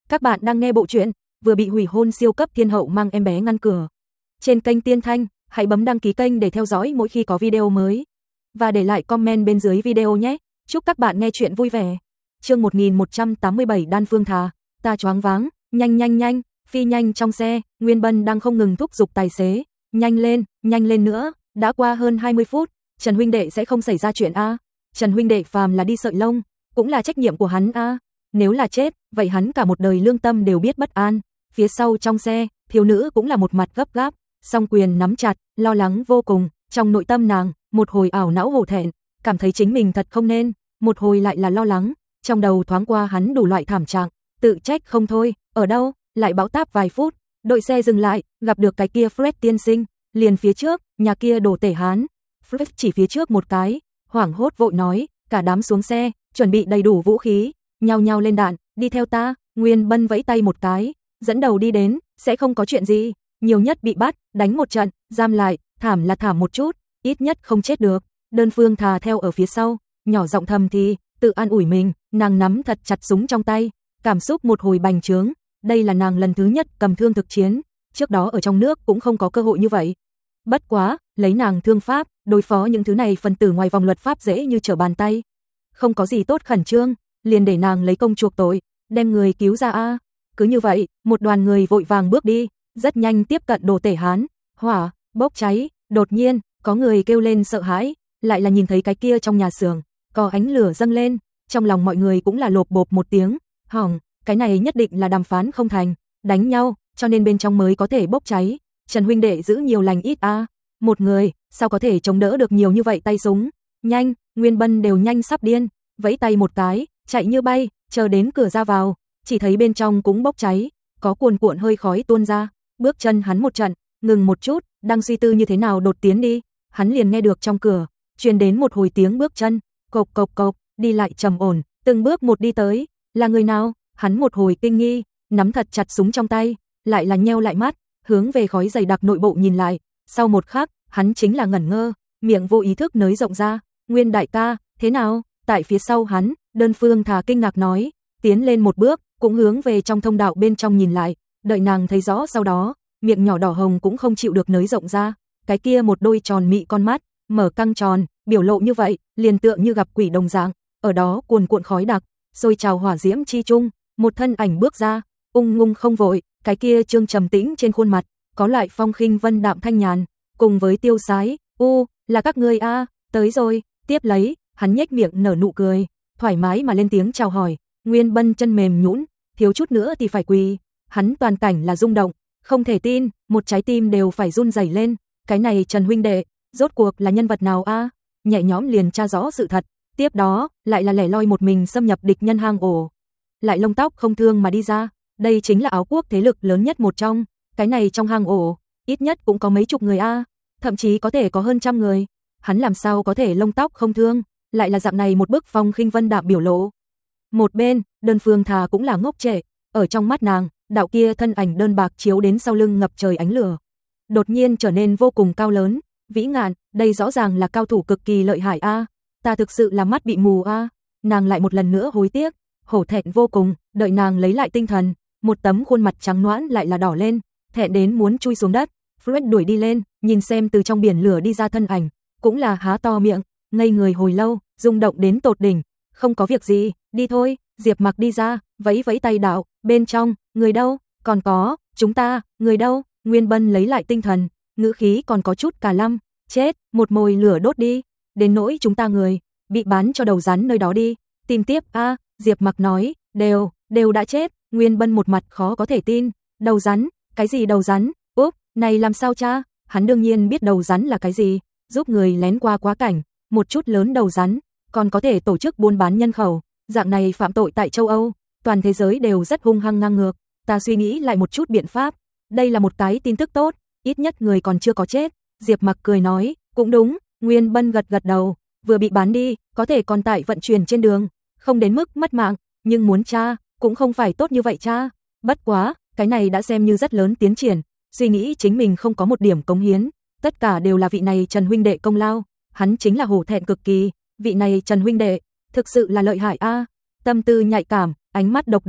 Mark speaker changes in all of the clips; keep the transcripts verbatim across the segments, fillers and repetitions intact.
Speaker 1: Các bạn đang nghe bộ truyện Vừa bị hủy hôn siêu cấp thiên hậu mang em bé ngăn cửa. Trên kênh Tiên Thanh, hãy bấm đăng ký kênh để theo dõi mỗi khi có video mới. Và để lại comment bên dưới video nhé. Chúc các bạn nghe chuyện vui vẻ. Chương một nghìn một trăm tám mươi bảy Đan Phương Thà, ta choáng váng, nhanh nhanh nhanh, phi nhanh trong xe, Nguyên Bân đang không ngừng thúc giục tài xế. Nhanh lên, nhanh lên nữa, đã qua hơn hai mươi phút, Trần huynh đệ sẽ không xảy ra chuyện a. Trần huynh đệ phàm là đi sợi lông, cũng là trách nhiệm của hắn a. Nếu là chết, vậy hắn cả một đời lương tâm đều biết bất an. Phía sau trong xe, thiếu nữ cũng là một mặt gấp gáp, song quyền nắm chặt, lo lắng vô cùng. Trong nội tâm nàng, một hồi ảo não hổ thẹn, cảm thấy chính mình thật không nên, một hồi lại là lo lắng. Trong đầu thoáng qua hắn đủ loại thảm trạng, tự trách không thôi. Ở đâu, lại bão táp vài phút, đội xe dừng lại, gặp được cái kia Fred tiên sinh, liền phía trước, nhà kia đồ tể hán. Fred chỉ phía trước một cái, hoảng hốt vội nói, cả đám xuống xe, chuẩn bị đầy đủ vũ khí, nhao nhao lên đạn, đi theo ta. Nguyên Bân vẫy tay một cái, dẫn đầu đi đến, sẽ không có chuyện gì, nhiều nhất bị bắt, đánh một trận, giam lại, thảm là thảm một chút, ít nhất không chết được. Đơn Phương Thà theo ở phía sau, nhỏ giọng thầm thì, tự an ủi mình, nàng nắm thật chặt súng trong tay, cảm xúc một hồi bành trướng, đây là nàng lần thứ nhất cầm thương thực chiến, trước đó ở trong nước cũng không có cơ hội như vậy. Bất quá, lấy nàng thương pháp, đối phó những thứ này phần tử ngoài vòng luật pháp dễ như trở bàn tay. Không có gì tốt khẩn trương, liền để nàng lấy công chuộc tội, đem người cứu ra a. Cứ như vậy, một đoàn người vội vàng bước đi, rất nhanh tiếp cận đồ tể hán. Hỏa, bốc cháy, đột nhiên, có người kêu lên sợ hãi, lại là nhìn thấy cái kia trong nhà xưởng, có ánh lửa dâng lên, trong lòng mọi người cũng là lộp bộp một tiếng, hỏng, cái này nhất định là đàm phán không thành, đánh nhau, cho nên bên trong mới có thể bốc cháy. Trần huynh đệ giữ nhiều lành ít a, một người, sao có thể chống đỡ được nhiều như vậy tay súng? Nhanh, Nguyên Bân đều nhanh sắp điên, vẫy tay một cái, chạy như bay, chờ đến cửa ra vào, chỉ thấy bên trong cũng bốc cháy, có cuồn cuộn hơi khói tuôn ra, bước chân hắn một trận, ngừng một chút, đang suy tư như thế nào đột tiến đi, hắn liền nghe được trong cửa truyền đến một hồi tiếng bước chân, cộc cộc cộc, đi lại trầm ổn, từng bước một đi tới, là người nào? Hắn một hồi kinh nghi, nắm thật chặt súng trong tay, lại là nheo lại mắt, hướng về khói dày đặc nội bộ nhìn lại, sau một khắc, hắn chính là ngẩn ngơ, miệng vô ý thức nới rộng ra, Nguyên đại ca, thế nào? Tại phía sau hắn, Đơn Phương Thà kinh ngạc nói, tiến lên một bước, cũng hướng về trong thông đạo bên trong nhìn lại, đợi nàng thấy rõ sau đó, miệng nhỏ đỏ hồng cũng không chịu được nới rộng ra, cái kia một đôi tròn mị con mắt, mở căng tròn, biểu lộ như vậy, liền tựa như gặp quỷ đồng dạng, ở đó cuồn cuộn khói đặc, sôi trào hỏa diễm chi chung, một thân ảnh bước ra, ung ngung không vội, cái kia trương trầm tĩnh trên khuôn mặt, có loại phong khinh vân đạm thanh nhàn, cùng với tiêu sái, u, là các ngươi a, tới rồi, tiếp lấy, hắn nhếch miệng nở nụ cười, thoải mái mà lên tiếng chào hỏi. Nguyên Bân chân mềm nhũn, thiếu chút nữa thì phải quỳ, hắn toàn cảnh là rung động, không thể tin, một trái tim đều phải run rẩy lên, cái này Trần huynh đệ, rốt cuộc là nhân vật nào a? Nhẹ nhõm liền tra rõ sự thật, tiếp đó, lại là lẻ loi một mình xâm nhập địch nhân hang ổ, lại lông tóc không thương mà đi ra, đây chính là Áo Quốc thế lực lớn nhất một trong, cái này trong hang ổ, ít nhất cũng có mấy chục người a, thậm chí có thể có hơn trăm người, hắn làm sao có thể lông tóc không thương, lại là dạng này một bức phong khinh vân đạm biểu lộ. Một bên, Đơn Phương Thà cũng là ngốc trệ, ở trong mắt nàng, đạo kia thân ảnh đơn bạc chiếu đến sau lưng ngập trời ánh lửa, đột nhiên trở nên vô cùng cao lớn, vĩ ngạn, đây rõ ràng là cao thủ cực kỳ lợi hại a, ta thực sự là mắt bị mù a. Nàng lại một lần nữa hối tiếc, hổ thẹn vô cùng, đợi nàng lấy lại tinh thần, một tấm khuôn mặt trắng nõn lại là đỏ lên, thẹn đến muốn chui xuống đất. Fred đuổi đi lên, nhìn xem từ trong biển lửa đi ra thân ảnh, cũng là há to miệng, ngây người hồi lâu, rung động đến tột đỉnh. Không có việc gì, đi thôi. Diệp Mặc đi ra, vẫy vẫy tay đạo, bên trong, người đâu? Còn có, chúng ta, người đâu? Nguyên Bân lấy lại tinh thần, ngữ khí còn có chút cả lăm, chết, một mồi lửa đốt đi, đến nỗi chúng ta người, bị bán cho đầu rắn nơi đó đi, tìm tiếp a. Diệp Mặc nói, đều, đều đã chết. Nguyên Bân một mặt khó có thể tin, đầu rắn, cái gì đầu rắn? Úp, này làm sao cha? Hắn đương nhiên biết đầu rắn là cái gì, giúp người lén qua quá cảnh, một chút lớn đầu rắn, còn có thể tổ chức buôn bán nhân khẩu, dạng này phạm tội tại châu Âu, toàn thế giới đều rất hung hăng ngang ngược, ta suy nghĩ lại một chút biện pháp, đây là một cái tin tức tốt, ít nhất người còn chưa có chết. Diệp Mặc cười nói, cũng đúng. Nguyên Bân gật gật đầu, vừa bị bán đi, có thể còn tại vận chuyển trên đường, không đến mức mất mạng, nhưng muốn tra, cũng không phải tốt như vậy cha. Bất quá, cái này đã xem như rất lớn tiến triển, suy nghĩ chính mình không có một điểm cống hiến, tất cả đều là vị này Trần huynh đệ công lao, hắn chính là hổ thẹn cực kỳ, vị này Trần huynh đệ, thực sự là lợi hại a. Tâm tư nhạy cảm, ánh mắt độc đáo,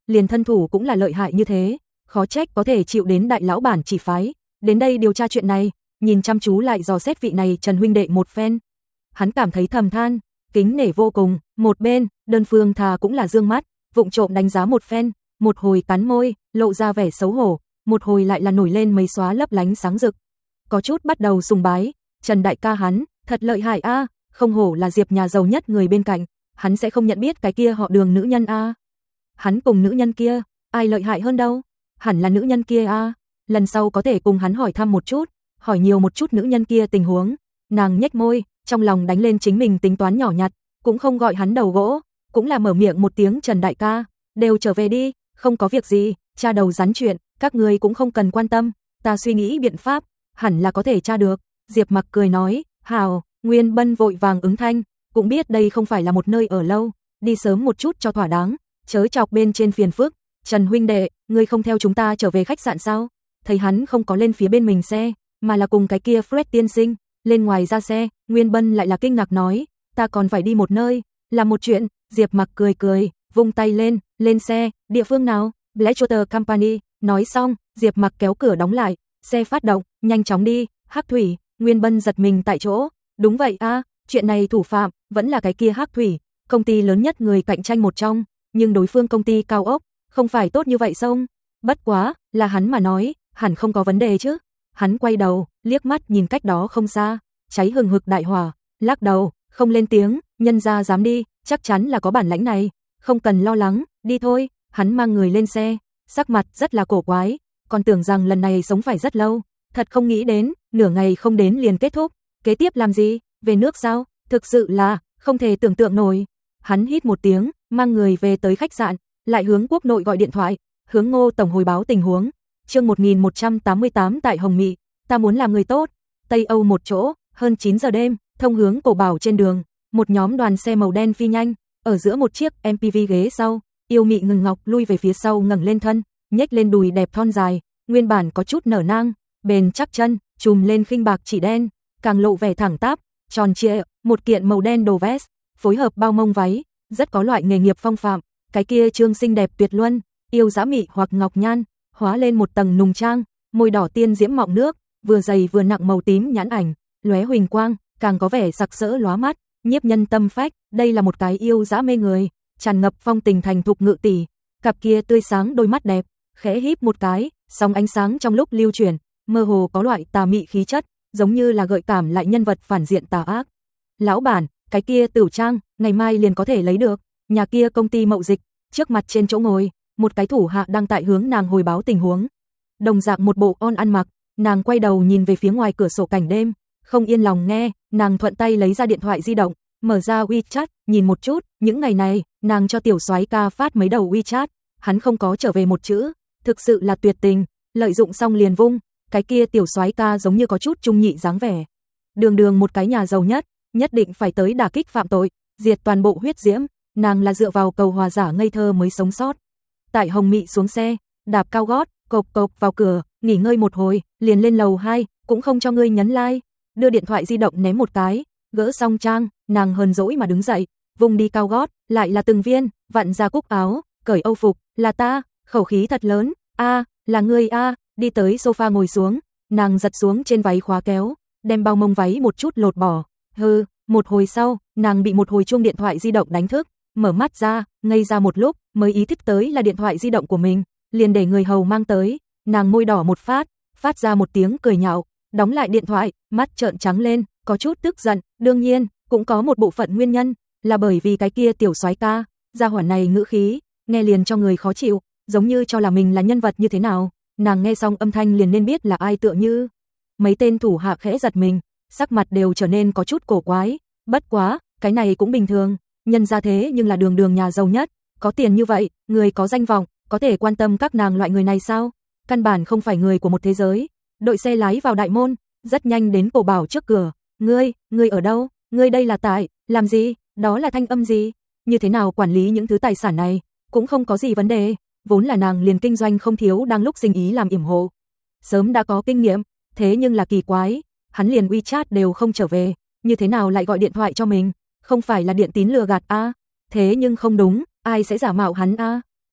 Speaker 1: liền thân thủ cũng là lợi hại như thế, khó trách có thể chịu đến đại lão bản chỉ phái, đến đây điều tra chuyện này, nhìn chăm chú lại dò xét vị này Trần huynh đệ một phen. Hắn cảm thấy thầm than, kính nể vô cùng, một bên, Đơn Phương Thà cũng là dương mắt, vụng trộm đánh giá một phen, một hồi cắn môi, lộ ra vẻ xấu hổ, một hồi lại là nổi lên mấy xóa lấp lánh sáng rực. Có chút bắt đầu sùng bái, Trần đại ca hắn, thật lợi hại a, không hổ là Diệp nhà giàu nhất người bên cạnh, hắn sẽ không nhận biết cái kia họ Đường nữ nhân a. Hắn cùng nữ nhân kia, ai lợi hại hơn đâu? Hẳn là nữ nhân kia a, lần sau có thể cùng hắn hỏi thăm một chút, hỏi nhiều một chút nữ nhân kia tình huống. Nàng nhếch môi, trong lòng đánh lên chính mình tính toán nhỏ nhặt, cũng không gọi hắn đầu gỗ, cũng là mở miệng một tiếng Trần đại ca, đều trở về đi, không có việc gì, tra đầu rắn chuyện, các người cũng không cần quan tâm, ta suy nghĩ biện pháp, hẳn là có thể tra được. Diệp Mặc cười nói, hào, Nguyên Bân vội vàng ứng thanh, cũng biết đây không phải là một nơi ở lâu, đi sớm một chút cho thỏa đáng, chớ chọc bên trên phiền phức. Trần huynh đệ, ngươi không theo chúng ta trở về khách sạn sao? Thấy hắn không có lên phía bên mình xe, mà là cùng cái kia Fred tiên sinh, lên ngoài ra xe, Nguyên Bân lại là kinh ngạc nói, ta còn phải đi một nơi, làm một chuyện. Diệp Mặc cười cười, vung tay lên, lên xe, địa phương nào? Blackwater Company. Nói xong, Diệp Mặc kéo cửa đóng lại, xe phát động, nhanh chóng đi. Hắc Thủy. Nguyên Bân giật mình tại chỗ, đúng vậy a, chuyện này thủ phạm vẫn là cái kia Hắc Thủy, công ty lớn nhất người cạnh tranh một trong, nhưng đối phương công ty cao ốc, không phải tốt như vậy sao? Bất quá, là hắn mà nói, hẳn không có vấn đề chứ. Hắn quay đầu, liếc mắt nhìn cách đó không xa, cháy hừng hực đại hỏa, lắc đầu, không lên tiếng, nhân ra dám đi, chắc chắn là có bản lãnh này, không cần lo lắng, đi thôi. Hắn mang người lên xe, sắc mặt rất là cổ quái, còn tưởng rằng lần này sống phải rất lâu, thật không nghĩ đến, nửa ngày không đến liền kết thúc, kế tiếp làm gì, về nước sao, thực sự là, không thể tưởng tượng nổi. Hắn hít một tiếng, mang người về tới khách sạn, lại hướng quốc nội gọi điện thoại, hướng Ngô tổng hồi báo tình huống. Chương một nghìn một trăm tám mươi tám tại Hồng Mị, ta muốn làm người tốt. Tây Âu một chỗ, hơn chín giờ đêm, thông hướng Cổ Bảo trên đường, một nhóm đoàn xe màu đen phi nhanh, ở giữa một chiếc em pê vê ghế sau, Yêu Mị ngừng ngọc lui về phía sau ngẩng lên thân, nhếch lên đùi đẹp thon dài, nguyên bản có chút nở nang, bền chắc chân, trùm lên khinh bạc chỉ đen, càng lộ vẻ thẳng tắp, tròn trịa, một kiện màu đen đồ vest, phối hợp bao mông váy, rất có loại nghề nghiệp phong phạm, cái kia trương xinh đẹp tuyệt luân, yêu dã mị hoặc ngọc nhan, hóa lên một tầng nùng trang, môi đỏ tiên diễm mọng nước, vừa dày vừa nặng màu tím nhãn ảnh, lóe huỳnh quang, càng có vẻ sặc sỡ lóa mắt, nhiếp nhân tâm phách, đây là một cái yêu dã mê người, tràn ngập phong tình thành thục ngự tỷ, cặp kia tươi sáng đôi mắt đẹp, khẽ híp một cái, sóng ánh sáng trong lúc lưu chuyển, mơ hồ có loại tà mị khí chất, giống như là gợi cảm lại nhân vật phản diện tà ác. Lão bản, cái kia Tửu Trang, ngày mai liền có thể lấy được, nhà kia công ty mậu dịch, trước mặt trên chỗ ngồi, một cái thủ hạ đang tại hướng nàng hồi báo tình huống. Đồng dạng một bộ on ăn mặc, nàng quay đầu nhìn về phía ngoài cửa sổ cảnh đêm, không yên lòng nghe, nàng thuận tay lấy ra điện thoại di động, mở ra WeChat, nhìn một chút, những ngày này, nàng cho tiểu soái ca phát mấy đầu WeChat, hắn không có trở về một chữ, thực sự là tuyệt tình, lợi dụng xong liền vung, cái kia tiểu soái ca giống như có chút trung nhị dáng vẻ. Đường đường một cái nhà giàu nhất, nhất định phải tới đả kích phạm tội, diệt toàn bộ huyết diễm, nàng là dựa vào cầu hòa giả ngây thơ mới sống sót. Tại Hồng Mị xuống xe, đạp cao gót, cộp cộp vào cửa, nghỉ ngơi một hồi, liền lên lầu hai, cũng không cho ngươi nhấn like, đưa điện thoại di động ném một cái, gỡ xong trang, nàng hờn dỗi mà đứng dậy, vùng đi cao gót, lại là từng viên, vặn ra cúc áo, cởi âu phục, là ta, khẩu khí thật lớn, a, là ngươi a, đi tới sofa ngồi xuống, nàng giật xuống trên váy khóa kéo, đem bao mông váy một chút lột bỏ, hừ, một hồi sau, nàng bị một hồi chuông điện thoại di động đánh thức, mở mắt ra, ngây ra một lúc, mới ý thức tới là điện thoại di động của mình, liền để người hầu mang tới, nàng môi đỏ một phát, phát ra một tiếng cười nhạo, đóng lại điện thoại, mắt trợn trắng lên, có chút tức giận, đương nhiên, cũng có một bộ phận nguyên nhân, là bởi vì cái kia tiểu soái ca, gia hỏa này ngữ khí, nghe liền cho người khó chịu, giống như cho là mình là nhân vật như thế nào, nàng nghe xong âm thanh liền nên biết là ai tựa như. Mấy tên thủ hạ khẽ giật mình, sắc mặt đều trở nên có chút cổ quái, bất quá, cái này cũng bình thường, nhân ra thế nhưng là đường đường nhà giàu nhất, có tiền như vậy, người có danh vọng, có thể quan tâm các nàng loại người này sao? Căn bản không phải người của một thế giới. Đội xe lái vào đại môn, rất nhanh đến Cổ Bảo trước cửa, ngươi, ngươi ở đâu? Ngươi đây là tại, làm gì? Đó là thanh âm gì? Như thế nào quản lý những thứ tài sản này? Cũng không có gì vấn đề, vốn là nàng liền kinh doanh không thiếu đang lúc sinh ý làm yểm hộ. Sớm đã có kinh nghiệm, thế nhưng là kỳ quái, hắn liền WeChat đều không trở về, như thế nào lại gọi điện thoại cho mình? Không phải là điện tín lừa gạt a? À? Thế nhưng không đúng, ai sẽ giả mạo hắn a? À?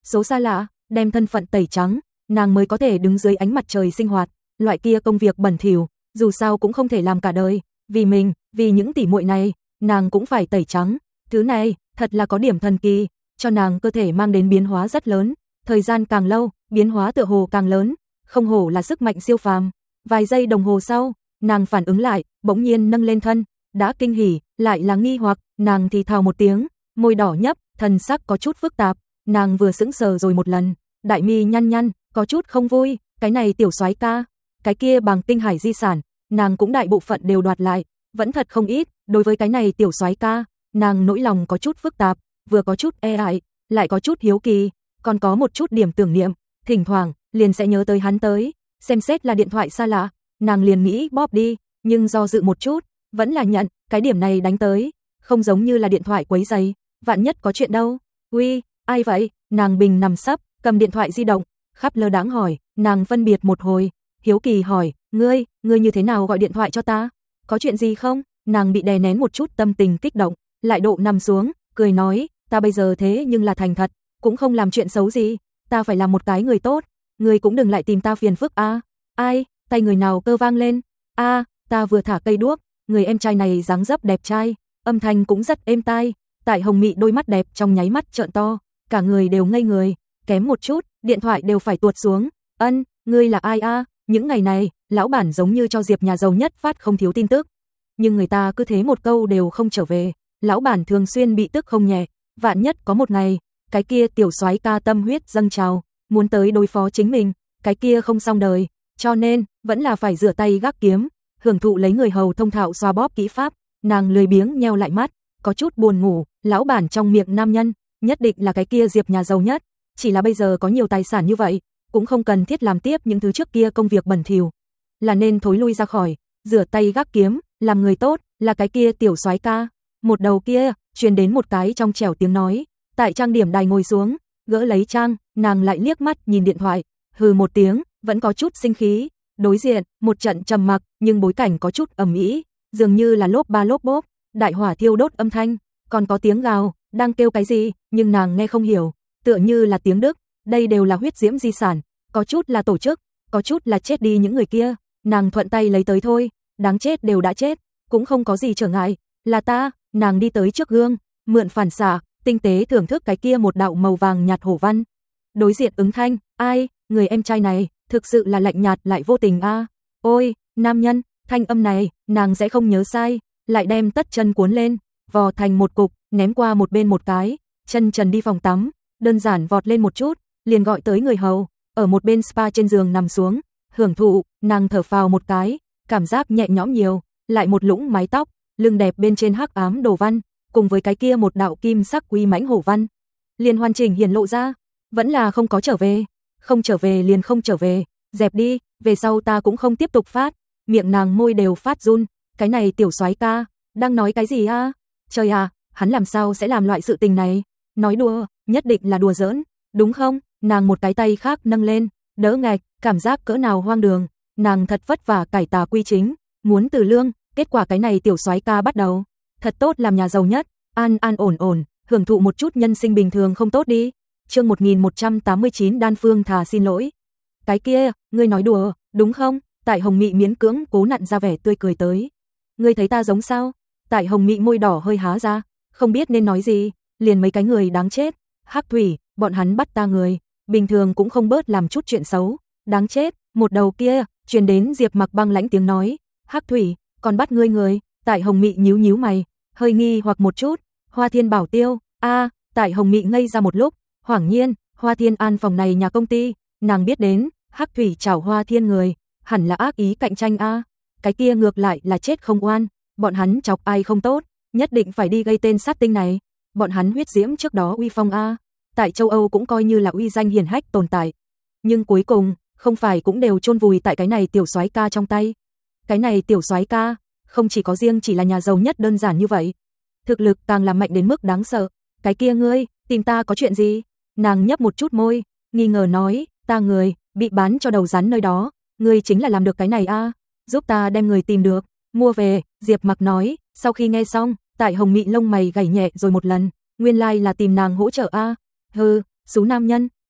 Speaker 1: số xa lạ, đem thân phận tẩy trắng, nàng mới có thể đứng dưới ánh mặt trời sinh hoạt, loại kia công việc bẩn thỉu, dù sao cũng không thể làm cả đời, vì mình, vì những tỷ muội này, nàng cũng phải tẩy trắng, thứ này, thật là có điểm thần kỳ, cho nàng cơ thể mang đến biến hóa rất lớn, thời gian càng lâu, biến hóa tựa hồ càng lớn, không hổ là sức mạnh siêu phàm. Vài giây đồng hồ sau, nàng phản ứng lại, bỗng nhiên nâng lên thân, đã kinh hỉ, lại là nghi hoặc, nàng thì thào một tiếng, môi đỏ nhấp, thần sắc có chút phức tạp, nàng vừa sững sờ rồi một lần, đại mi nhăn nhăn, có chút không vui, cái này tiểu soái ca, cái kia bằng tinh hải di sản, nàng cũng đại bộ phận đều đoạt lại, vẫn thật không ít, đối với cái này tiểu soái ca, nàng nỗi lòng có chút phức tạp, vừa có chút e ngại, lại có chút hiếu kỳ, còn có một chút điểm tưởng niệm, thỉnh thoảng liền sẽ nhớ tới hắn tới, xem xét là điện thoại xa lạ, nàng liền nghĩ bóp đi, nhưng do dự một chút, vẫn là nhận, cái điểm này đánh tới, không giống như là điện thoại quấy rầy, vạn nhất có chuyện đâu. Uy, ai vậy? Nàng bình nằm sấp, cầm điện thoại di động, khắp lơ đãng hỏi, nàng phân biệt một hồi, hiếu kỳ hỏi, ngươi, ngươi như thế nào gọi điện thoại cho ta? Có chuyện gì không? Nàng bị đè nén một chút tâm tình kích động, lại độ nằm xuống, cười nói, ta bây giờ thế nhưng là thành thật, cũng không làm chuyện xấu gì, ta phải làm một cái người tốt, ngươi cũng đừng lại tìm ta phiền phức a. À. Ai? Tay người nào cơ vang lên. A, à, ta vừa thả cây đuốc, người em trai này dáng dấp đẹp trai, âm thanh cũng rất êm tai, Tại Hồng Mị đôi mắt đẹp trong nháy mắt trợn to, cả người đều ngây người, kém một chút, điện thoại đều phải tuột xuống. Ân, ngươi là ai a? À? Những ngày này, lão bản giống như cho Diệp nhà giàu nhất phát không thiếu tin tức, nhưng người ta cứ thế một câu đều không trở về, lão bản thường xuyên bị tức không nhẹ, vạn nhất có một ngày, cái kia tiểu soái ca tâm huyết dâng trào, muốn tới đối phó chính mình, cái kia không xong đời, cho nên vẫn là phải rửa tay gác kiếm, hưởng thụ lấy người hầu thông thạo xoa bóp kỹ pháp. Nàng lười biếng nheo lại mắt, có chút buồn ngủ, lão bản trong miệng nam nhân, nhất định là cái kia Diệp nhà giàu nhất, chỉ là bây giờ có nhiều tài sản như vậy, cũng không cần thiết làm tiếp những thứ trước kia công việc bẩn thỉu, là nên thối lui ra khỏi, rửa tay gác kiếm, làm người tốt, là cái kia tiểu soái ca. Một đầu kia, truyền đến một cái trong trẻo tiếng nói, tại trang điểm đài ngồi xuống, gỡ lấy trang, nàng lại liếc mắt nhìn điện thoại, hừ một tiếng, vẫn có chút sinh khí, đối diện, một trận trầm mặc, nhưng bối cảnh có chút ầm ĩ, dường như là lốp ba lốp bốp, đại hỏa thiêu đốt âm thanh, còn có tiếng gào, đang kêu cái gì, nhưng nàng nghe không hiểu, tựa như là tiếng Đức, đây đều là huyết diễm di sản, có chút là tổ chức, có chút là chết đi những người kia, nàng thuận tay lấy tới thôi, đáng chết đều đã chết, cũng không có gì trở ngại, là ta, nàng đi tới trước gương, mượn phản xạ, tinh tế thưởng thức cái kia một đạo màu vàng nhạt hổ văn. Đối diện ứng thanh, ai, người em trai này, thực sự là lạnh nhạt lại vô tình a. À. Ôi, nam nhân, thanh âm này, nàng sẽ không nhớ sai, lại đem tất chân cuốn lên, vò thành một cục, ném qua một bên một cái, chân trần đi phòng tắm, đơn giản vọt lên một chút, liền gọi tới người hầu, ở một bên spa trên giường nằm xuống, hưởng thụ, nàng thở phào một cái, cảm giác nhẹ nhõm nhiều, lại một lũng mái tóc, lưng đẹp bên trên hắc ám đồ văn, cùng với cái kia một đạo kim sắc uy mãnh hổ văn, liền hoàn chỉnh hiển lộ ra, vẫn là không có trở về, không trở về liền không trở về, dẹp đi, về sau ta cũng không tiếp tục phát, miệng nàng môi đều phát run, cái này tiểu soái ca, đang nói cái gì a? À? Trời à, hắn làm sao sẽ làm loại sự tình này? Nói đùa, nhất định là đùa giỡn, đúng không? Nàng một cái tay khác nâng lên, đỡ ngạch, cảm giác cỡ nào hoang đường, nàng thật vất vả cải tà quy chính, muốn từ lương, kết quả cái này tiểu soái ca bắt đầu, thật tốt làm nhà giàu nhất, an an ổn ổn, hưởng thụ một chút nhân sinh bình thường không tốt đi. Chương một nghìn một trăm tám mươi chín Đan Phương thà xin lỗi. Cái kia, ngươi nói đùa, đúng không? Tại Hồng Mị miễn cưỡng cố nặn ra vẻ tươi cười tới. Ngươi thấy ta giống sao? Tại Hồng Mị môi đỏ hơi há ra, không biết nên nói gì, liền mấy cái người đáng chết, Hắc Thủy, bọn hắn bắt ta người, bình thường cũng không bớt làm chút chuyện xấu, đáng chết. Một đầu kia, truyền đến Diệp Mặc băng lãnh tiếng nói, Hắc Thủy, còn bắt ngươi người. Tại Hồng Mị nhíu nhíu mày, hơi nghi hoặc một chút, Hoa Thiên Bảo Tiêu, a, à, Tại Hồng Mị ngây ra một lúc, hoảng nhiên, Hoa Thiên An phòng này nhà công ty, nàng biết đến, Hắc Thủy chào Hoa Thiên người, hẳn là ác ý cạnh tranh a, à. Cái kia ngược lại là chết không oan, bọn hắn chọc ai không tốt, nhất định phải đi gây tên sát tinh này, bọn hắn huyết diễm trước đó uy phong a, à. Tại châu Âu cũng coi như là uy danh hiển hách tồn tại, nhưng cuối cùng, không phải cũng đều chôn vùi tại cái này tiểu soái ca trong tay. Cái này tiểu soái ca, không chỉ có riêng chỉ là nhà giàu nhất đơn giản như vậy, thực lực càng là mạnh đến mức đáng sợ. Cái kia ngươi, tìm ta có chuyện gì? Nàng nhấp một chút môi, nghi ngờ nói, ta người, bị bán cho đầu rắn nơi đó, ngươi chính là làm được cái này a, à? Giúp ta đem người tìm được, mua về, Diệp Mặc nói, sau khi nghe xong, Tại Hồng Mị lông mày gảy nhẹ rồi một lần, nguyên lai like là tìm nàng hỗ trợ a, à? Hừ, xú nam nhân,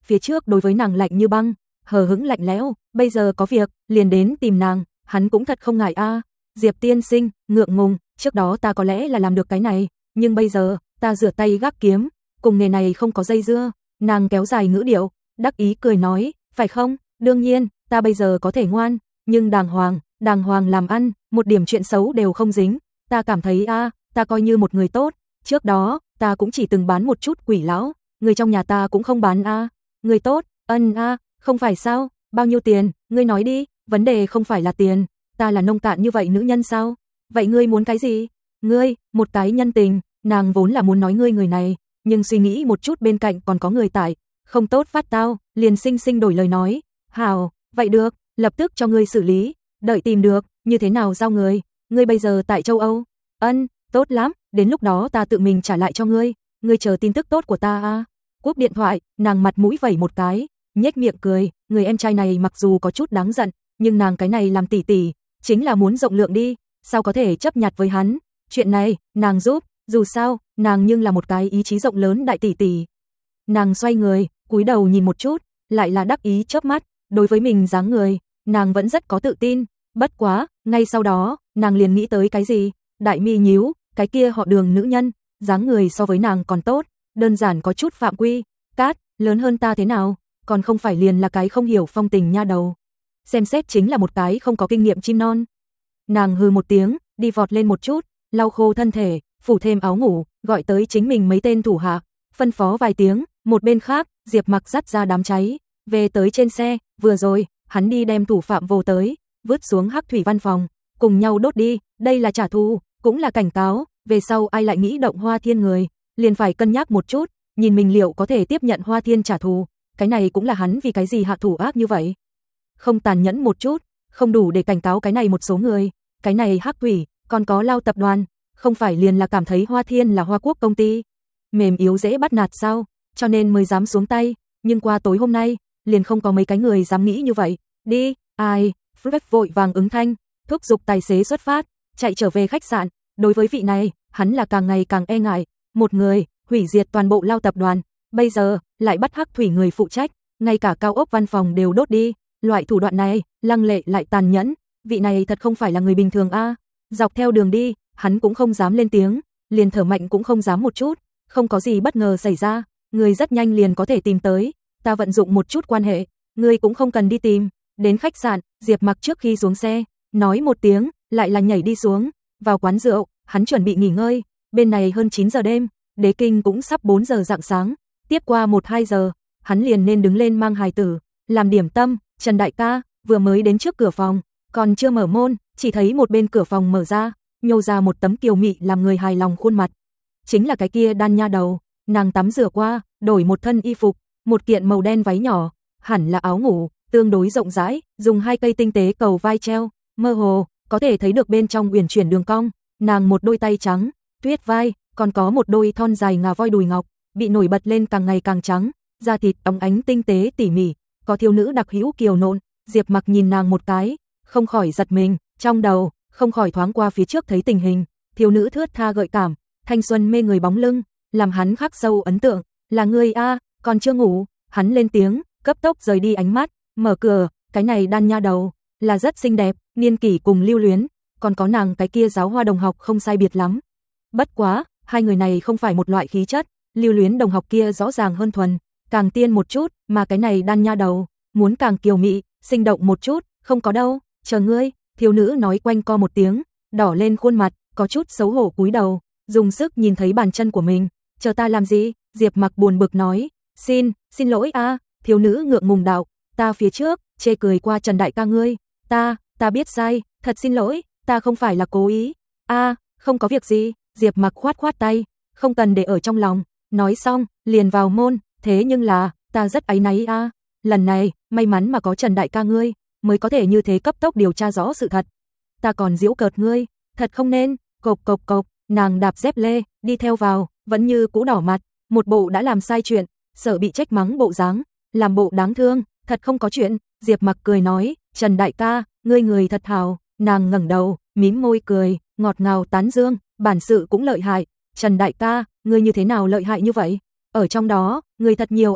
Speaker 1: phía trước đối với nàng lạnh như băng, hờ hững lạnh lẽo, bây giờ có việc, liền đến tìm nàng, hắn cũng thật không ngại a. Diệp tiên sinh, ngượng ngùng, trước đó ta có lẽ là làm được cái này, nhưng bây giờ, ta rửa tay gác kiếm, cùng nghề này không có dây dưa. Nàng kéo dài ngữ điệu, đắc ý cười nói, phải không? Đương nhiên, ta bây giờ có thể ngoan, nhưng đàng hoàng, đàng hoàng làm ăn, một điểm chuyện xấu đều không dính. Ta cảm thấy a, ta coi như một người tốt, trước đó, ta cũng chỉ từng bán một chút quỷ lão, người trong nhà ta cũng không bán a. Người tốt, ân a, không phải sao? Bao nhiêu tiền? Ngươi nói đi, vấn đề không phải là tiền, ta là nông cạn như vậy nữ nhân sao? Vậy ngươi muốn cái gì? Ngươi, một cái nhân tình, nàng vốn là muốn nói ngươi người này, nhưng suy nghĩ một chút bên cạnh còn có người tại, không tốt phát tao, liền sinh sinh đổi lời nói, hảo, vậy được, lập tức cho ngươi xử lý, đợi tìm được, như thế nào giao người, ngươi bây giờ tại châu Âu, ân, tốt lắm, đến lúc đó ta tự mình trả lại cho ngươi, ngươi chờ tin tức tốt của ta a. Cúp điện thoại, nàng mặt mũi vẩy một cái, nhếch miệng cười, người em trai này mặc dù có chút đáng giận, nhưng nàng cái này làm tỷ tỷ, chính là muốn rộng lượng đi, sao có thể chấp nhặt với hắn, chuyện này, nàng giúp, dù sao, nàng nhưng là một cái ý chí rộng lớn đại tỷ tỷ. Nàng xoay người, cúi đầu nhìn một chút, lại là đắc ý chớp mắt, đối với mình dáng người, nàng vẫn rất có tự tin, bất quá, ngay sau đó, nàng liền nghĩ tới cái gì, đại mi nhíu, cái kia họ Đường nữ nhân, dáng người so với nàng còn tốt, đơn giản có chút phạm quy, cát, lớn hơn ta thế nào, còn không phải liền là cái không hiểu phong tình nha đầu. Xem xét chính là một cái không có kinh nghiệm chim non. Nàng hừ một tiếng, đi vọt lên một chút, lau khô thân thể, phủ thêm áo ngủ, gọi tới chính mình mấy tên thủ hạ, phân phó vài tiếng, một bên khác, Diệp Mặc dắt ra đám cháy, về tới trên xe, vừa rồi, hắn đi đem thủ phạm vô tới, vứt xuống Hắc Thủy văn phòng, cùng nhau đốt đi, đây là trả thù, cũng là cảnh cáo, về sau ai lại nghĩ động Hoa Thiên người, liền phải cân nhắc một chút, nhìn mình liệu có thể tiếp nhận Hoa Thiên trả thù, cái này cũng là hắn vì cái gì hạ thủ ác như vậy. Không tàn nhẫn một chút, không đủ để cảnh cáo cái này một số người, cái này Hắc Thủy, còn có Lao tập đoàn, không phải liền là cảm thấy Hoa Thiên là Hoa Quốc công ty, mềm yếu dễ bắt nạt sao, cho nên mới dám xuống tay, nhưng qua tối hôm nay, liền không có mấy cái người dám nghĩ như vậy, đi, ai, Fred vội vàng ứng thanh, thúc giục tài xế xuất phát, chạy trở về khách sạn, đối với vị này, hắn là càng ngày càng e ngại, một người, hủy diệt toàn bộ Lao tập đoàn, bây giờ, lại bắt Hắc Thủy người phụ trách, ngay cả cao ốc văn phòng đều đốt đi, loại thủ đoạn này, lăng lệ lại tàn nhẫn, vị này thật không phải là người bình thường a. Dọc theo đường đi, hắn cũng không dám lên tiếng, liền thở mạnh cũng không dám một chút, không có gì bất ngờ xảy ra, người rất nhanh liền có thể tìm tới, ta vận dụng một chút quan hệ, người cũng không cần đi tìm. Đến khách sạn, Diệp Mặc trước khi xuống xe, nói một tiếng, lại là nhảy đi xuống, vào quán rượu, hắn chuẩn bị nghỉ ngơi, bên này hơn chín giờ đêm, Đế Kinh cũng sắp bốn giờ rạng sáng, tiếp qua một hai giờ, hắn liền nên đứng lên mang hài tử, làm điểm tâm. Trần đại ca vừa mới đến trước cửa phòng, còn chưa mở môn, chỉ thấy một bên cửa phòng mở ra, nhô ra một tấm kiều mị làm người hài lòng khuôn mặt. Chính là cái kia Đan nha đầu, nàng tắm rửa qua, đổi một thân y phục, một kiện màu đen váy nhỏ, hẳn là áo ngủ, tương đối rộng rãi, dùng hai cây tinh tế cầu vai treo, mơ hồ có thể thấy được bên trong uyển chuyển đường cong, nàng một đôi tay trắng, tuyết vai, còn có một đôi thon dài ngà voi đùi ngọc, bị nổi bật lên càng ngày càng trắng, da thịt óng ánh tinh tế tỉ mỉ, có thiếu nữ đặc hữu kiều nộn. Diệp Mặc nhìn nàng một cái, không khỏi giật mình, trong đầu không khỏi thoáng qua phía trước thấy tình hình, thiếu nữ thướt tha gợi cảm, thanh xuân mê người bóng lưng, làm hắn khắc sâu ấn tượng, là ngươi a, còn chưa ngủ, hắn lên tiếng, cấp tốc rời đi ánh mắt, mở cửa, cái này Đan nha đầu, là rất xinh đẹp, niên kỷ cùng Lưu Luyến, còn có nàng cái kia giáo hoa đồng học không sai biệt lắm. Bất quá, hai người này không phải một loại khí chất, Lưu Luyến đồng học kia rõ ràng hơn thuần, càng tiên một chút, mà cái này Đan nha đầu, muốn càng kiều mị, sinh động một chút, không có đâu, chờ ngươi, thiếu nữ nói quanh co một tiếng, đỏ lên khuôn mặt, có chút xấu hổ cúi đầu, dùng sức nhìn thấy bàn chân của mình, chờ ta làm gì, Diệp Mặc buồn bực nói, xin, xin lỗi a, thiếu nữ ngượng ngùng đạo, ta phía trước, chê cười qua Trần đại ca ngươi, ta, ta biết sai, thật xin lỗi, ta không phải là cố ý, a, không có việc gì, Diệp Mặc khoát khoát tay, không cần để ở trong lòng, nói xong, liền vào môn, thế nhưng là, ta rất áy náy a, lần này, may mắn mà có Trần đại ca ngươi, mới có thể như thế cấp tốc điều tra rõ sự thật. Ta còn giễu cợt ngươi, thật không nên, cộc cộc cộc, nàng đạp dép lê, đi theo vào, vẫn như cũ đỏ mặt, một bộ đã làm sai chuyện, sợ bị trách mắng bộ dáng, làm bộ đáng thương, thật không có chuyện, Diệp Mặc cười nói, Trần đại ca, ngươi người thật hào, nàng ngẩng đầu, mím môi cười, ngọt ngào tán dương, bản sự cũng lợi hại, Trần đại ca, ngươi như thế nào lợi hại như vậy? Ở trong đó, người thật nhiều a,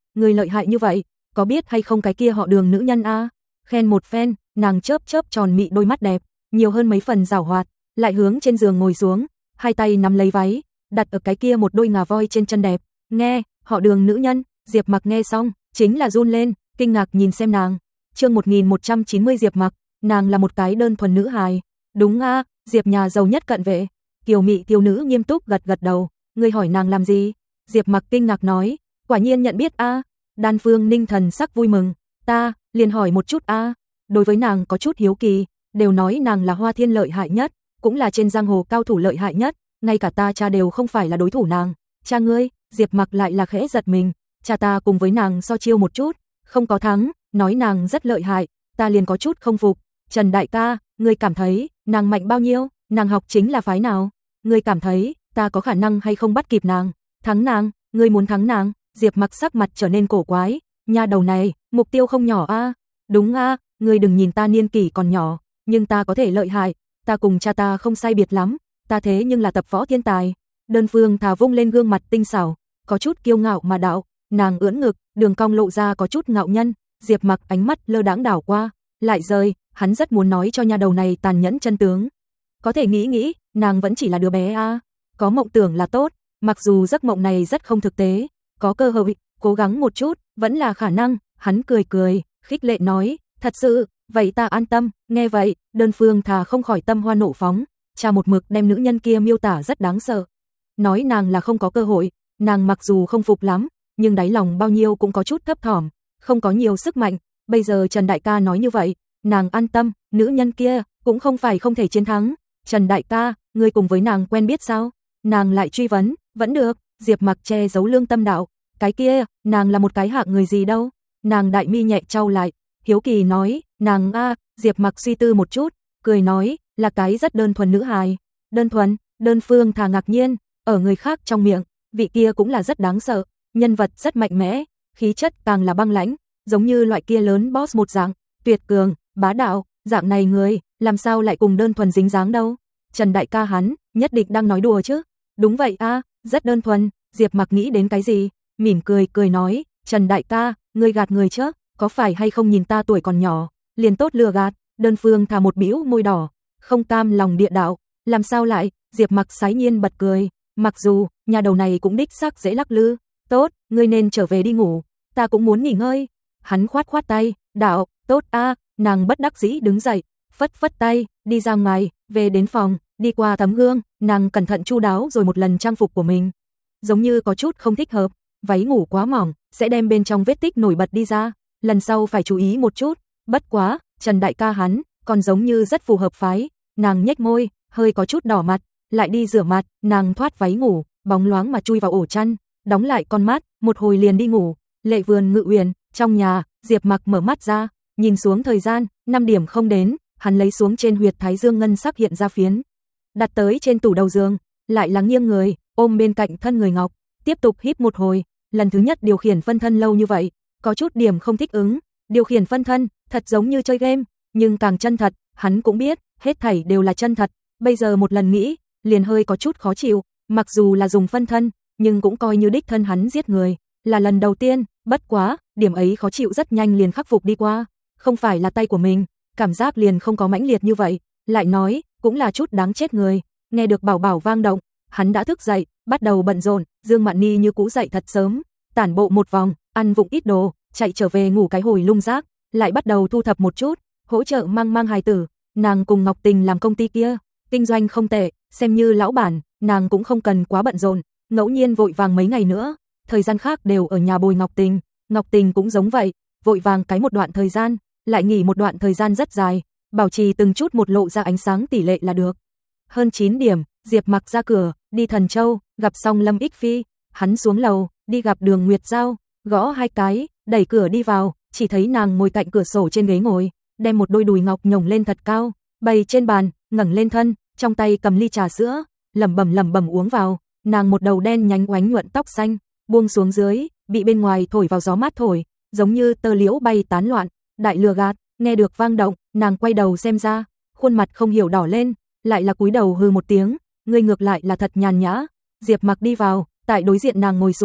Speaker 1: người lợi hại như vậy, có biết hay không cái kia họ Đường nữ nhân a?" Khen một phen, nàng chớp chớp tròn mị đôi mắt đẹp, nhiều hơn mấy phần giảo hoạt, lại hướng trên giường ngồi xuống, hai tay nắm lấy váy, đặt ở cái kia một đôi ngà voi trên chân đẹp. "Nghe, họ Đường nữ nhân." Diệp Mặc nghe xong, chính là run lên, kinh ngạc nhìn xem nàng. Chương một nghìn một trăm chín mươi Diệp Mặc, nàng là một cái đơn thuần nữ hài. "Đúng a." Diệp nhà giàu nhất cận vệ. Kiều mị tiểu nữ nghiêm túc gật gật đầu. "Ngươi hỏi nàng làm gì?" Diệp Mặc kinh ngạc nói. "Quả nhiên nhận biết a." Đan Phương Ninh thần sắc vui mừng. "Ta liền hỏi một chút a." Đối với nàng có chút hiếu kỳ, đều nói nàng là Hoa Thiên lợi hại nhất, cũng là trên giang hồ cao thủ lợi hại nhất, ngay cả ta cha đều không phải là đối thủ nàng. "Cha ngươi?" Diệp Mặc lại là khẽ giật mình. "Cha ta cùng với nàng so chiêu một chút, không có thắng, nói nàng rất lợi hại, ta liền có chút không phục. Trần đại ca, ngươi cảm thấy nàng mạnh bao nhiêu? Nàng học chính là phái nào? Ngươi cảm thấy ta có khả năng hay không bắt kịp nàng? Thắng nàng, ngươi muốn thắng nàng?" Diệp Mặc sắc mặt trở nên cổ quái, nha đầu này, mục tiêu không nhỏ a. "Đúng a, ngươi đừng nhìn ta niên kỷ còn nhỏ, nhưng ta có thể lợi hại, ta cùng cha ta không sai biệt lắm, ta thế nhưng là tập võ thiên tài." Đơn Phương thả vung lên gương mặt tinh xảo, có chút kiêu ngạo mà đạo, nàng ưỡn ngực, đường cong lộ ra có chút ngạo nhân. Diệp Mặc ánh mắt lơ đãng đảo qua, lại rơi, hắn rất muốn nói cho nha đầu này tàn nhẫn chân tướng. Có thể nghĩ nghĩ, nàng vẫn chỉ là đứa bé a, có mộng tưởng là tốt, mặc dù giấc mộng này rất không thực tế, có cơ hội, cố gắng một chút, vẫn là khả năng. Hắn cười cười, khích lệ nói, "Thật sự, vậy ta an tâm." Nghe vậy, Đơn Phương thà không khỏi tâm hoa nộ phóng, cha một mực đem nữ nhân kia miêu tả rất đáng sợ. Nói nàng là không có cơ hội, nàng mặc dù không phục lắm, nhưng đáy lòng bao nhiêu cũng có chút thấp thỏm, không có nhiều sức mạnh. Bây giờ Trần đại ca nói như vậy, nàng an tâm, nữ nhân kia cũng không phải không thể chiến thắng. "Trần đại ca, ngươi cùng với nàng quen biết sao?" Nàng lại truy vấn. "Vẫn được." Diệp Mặc che giấu lương tâm đạo, "Cái kia, nàng là một cái hạng người gì đâu?" Nàng đại mi nhẹ chau lại, hiếu kỳ nói, "Nàng a." Diệp Mặc suy tư một chút, cười nói, "Là cái rất đơn thuần nữ hài." "Đơn thuần?" Đơn Phương thà ngạc nhiên, ở người khác trong miệng, vị kia cũng là rất đáng sợ, nhân vật rất mạnh mẽ, khí chất càng là băng lãnh, giống như loại kia lớn boss một dạng, tuyệt cường, bá đạo, dạng này người, làm sao lại cùng đơn thuần dính dáng đâu? Trần đại ca hắn, nhất định đang nói đùa chứ? "Đúng vậy a, rất đơn thuần." Diệp Mặc nghĩ đến cái gì, mỉm cười cười nói, "Trần đại ca, ngươi gạt người chứ, có phải hay không nhìn ta tuổi còn nhỏ, liền tốt lừa gạt?" Đơn Phương thả một bĩu môi đỏ, không cam lòng địa đạo, "Làm sao lại?" Diệp Mặc sái nhiên bật cười, "Mặc dù, nhà đầu này cũng đích xác dễ lắc lư. Tốt, ngươi nên trở về đi ngủ, ta cũng muốn nghỉ ngơi." Hắn khoát khoát tay, đạo, "Tốt a." Nàng bất đắc dĩ đứng dậy, phất phất tay, đi ra ngoài, về đến phòng, đi qua tấm gương, nàng cẩn thận chu đáo rồi một lần trang phục của mình. Giống như có chút không thích hợp, váy ngủ quá mỏng, sẽ đem bên trong vết tích nổi bật đi ra, lần sau phải chú ý một chút. Bất quá, Trần đại ca hắn, còn giống như rất phù hợp phái. Nàng nhếch môi, hơi có chút đỏ mặt, lại đi rửa mặt, nàng thoát váy ngủ, bóng loáng mà chui vào ổ chăn, đóng lại con mắt, một hồi liền đi ngủ. Lệ Vườn Ngự Uyển, trong nhà, Diệp Mặc mở mắt ra, nhìn xuống thời gian, năm điểm không đến, hắn lấy xuống trên huyệt thái dương ngân sắc hiện ra phiến, đặt tới trên tủ đầu giường, lại là nghiêng người, ôm bên cạnh thân người ngọc, tiếp tục híp một hồi. Lần thứ nhất điều khiển phân thân lâu như vậy, có chút điểm không thích ứng, điều khiển phân thân, thật giống như chơi game, nhưng càng chân thật, hắn cũng biết, hết thảy đều là chân thật. Bây giờ một lần nghĩ, liền hơi có chút khó chịu, mặc dù là dùng phân thân, nhưng cũng coi như đích thân hắn giết người, là lần đầu tiên, bất quá, điểm ấy khó chịu rất nhanh liền khắc phục đi qua, không phải là tay của mình, cảm giác liền không có mãnh liệt như vậy, lại nói, cũng là chút đáng chết người. Nghe được bảo bảo vang động, hắn đã thức dậy, bắt đầu bận rộn. Dương Mạn Ni như cũ dậy thật sớm, tản bộ một vòng, ăn vụng ít đồ, chạy trở về ngủ cái hồi lung rác, lại bắt đầu thu thập một chút, hỗ trợ mang mang hài tử. Nàng cùng Ngọc Tình làm công ty kia, kinh doanh không tệ, xem như lão bản, nàng cũng không cần quá bận rộn, ngẫu nhiên vội vàng mấy ngày nữa, thời gian khác đều ở nhà bồi Ngọc Tình. Ngọc Tình cũng giống vậy, vội vàng cái một đoạn thời gian, lại nghỉ một đoạn thời gian rất dài, bảo trì từng chút một lộ ra ánh sáng tỷ lệ là được. Hơn chín điểm, Diệp Mặc ra cửa, đi Thần Châu, gặp xong Lâm Ích Phi, hắn xuống lầu, đi gặp Đường Nguyệt Giao, gõ hai cái, đẩy cửa đi vào, chỉ thấy nàng ngồi cạnh cửa sổ trên ghế ngồi, đem một đôi đùi ngọc nhổng lên thật cao, bày trên bàn, ngẩng lên thân, trong tay cầm ly trà sữa, lẩm bẩm lẩm bẩm uống vào. Nàng một đầu đen nhánh oánh nhuận tóc xanh, buông xuống dưới, bị bên ngoài thổi vào gió mát thổi, giống như tơ liễu bay tán loạn. Đại lừa gạt, nghe được vang động, nàng quay đầu xem ra, khuôn mặt không hiểu đỏ lên, lại là cúi đầu hừ một tiếng, ngươi ngược lại là thật nhàn nhã. Diệp Mặc đi vào, tại đối diện nàng ngồi xuống,